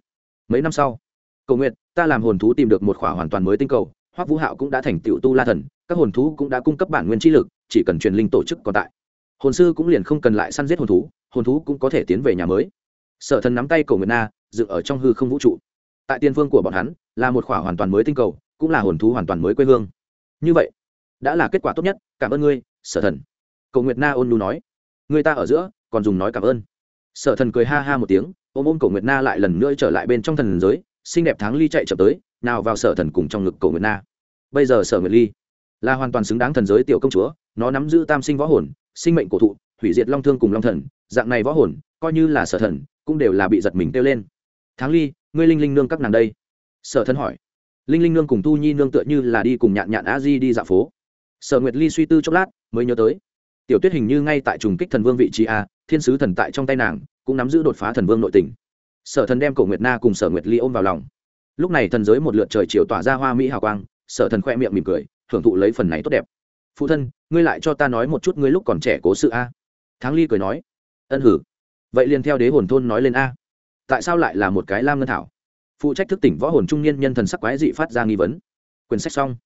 mấy năm sau, Cầu Nguyệt, ta làm hồn thú tìm được một khỏa hoàn toàn mới tinh cầu, Hoắc Vũ Hạo cũng đã thành tựu tu la thần, các hồn thú cũng đã cung cấp bản nguyên chi lực, chỉ cần truyền linh tổ chức còn tại, hồn sư cũng liền không cần lại săn giết hồn thú cũng có thể tiến về nhà mới. Sở Thần nắm tay Cầu Nguyệt Na, dựng ở trong hư không vũ trụ. Tại tiên phương của bọn hắn, là một khỏa hoàn toàn mới tinh cầu, cũng là hồn thú hoàn toàn mới quê hương. Như vậy, đã là kết quả tốt nhất, cảm ơn ngươi, Sở Thần. Cầu Nguyệt Na ôn nhu nói, người ta ở giữa, còn dùng nói cảm ơn. Sở Thần cười ha ha một tiếng, ôm Cầu Nguyệt Na lại lần nữa trở lại bên trong thần giới, xinh đẹp Tháng Ly chạy chậm tới, nào vào Sở Thần cùng trong ngực Cầu Nguyệt Na. Bây giờ Sở Nguyệt Ly là hoàn toàn xứng đáng thần giới tiểu công chúa, nó nắm giữ tam sinh võ hồn, sinh mệnh cổ thụ, hủy diệt long thương cùng long thần, dạng này võ hồn, coi như là Sở Thần cũng đều là bị giật mình kêu lên. Tháng Ly, ngươi Linh Linh nương các nàng đây? Sở Thần hỏi. Linh Linh nương cùng Tu Nhi nương tựa như là đi cùng Nhạn Nhạn A Di đi dạo phố. Sở Nguyệt Ly suy tư chốc lát, mới nhớ tới, Tiểu Tuyết hình như ngay tại trùng kích thần vương vị trí a, thiên sứ thần tại trong tay nàng, cũng nắm giữ đột phá thần vương nội tình. Sở Thần đem Cổ Nguyệt Na cùng Sở Nguyệt Ly ôm vào lòng. Lúc này thần giới một lượt trời chiều tỏa ra hoa mỹ hào quang, Sở Thần khoe miệng mỉm cười, hưởng thụ lấy phần này tốt đẹp. Phụ thân, ngươi lại cho ta nói một chút ngươi lúc còn trẻ cố sự a. Tháng Ly cười nói, ân hử, vậy liền theo đế hồn thôn nói lên a. Tại sao lại là một cái lam ngân thảo? Phụ trách thức tỉnh võ hồn trung niên nhân thần sắc quái dị phát ra nghi vấn. Quyển sách xong.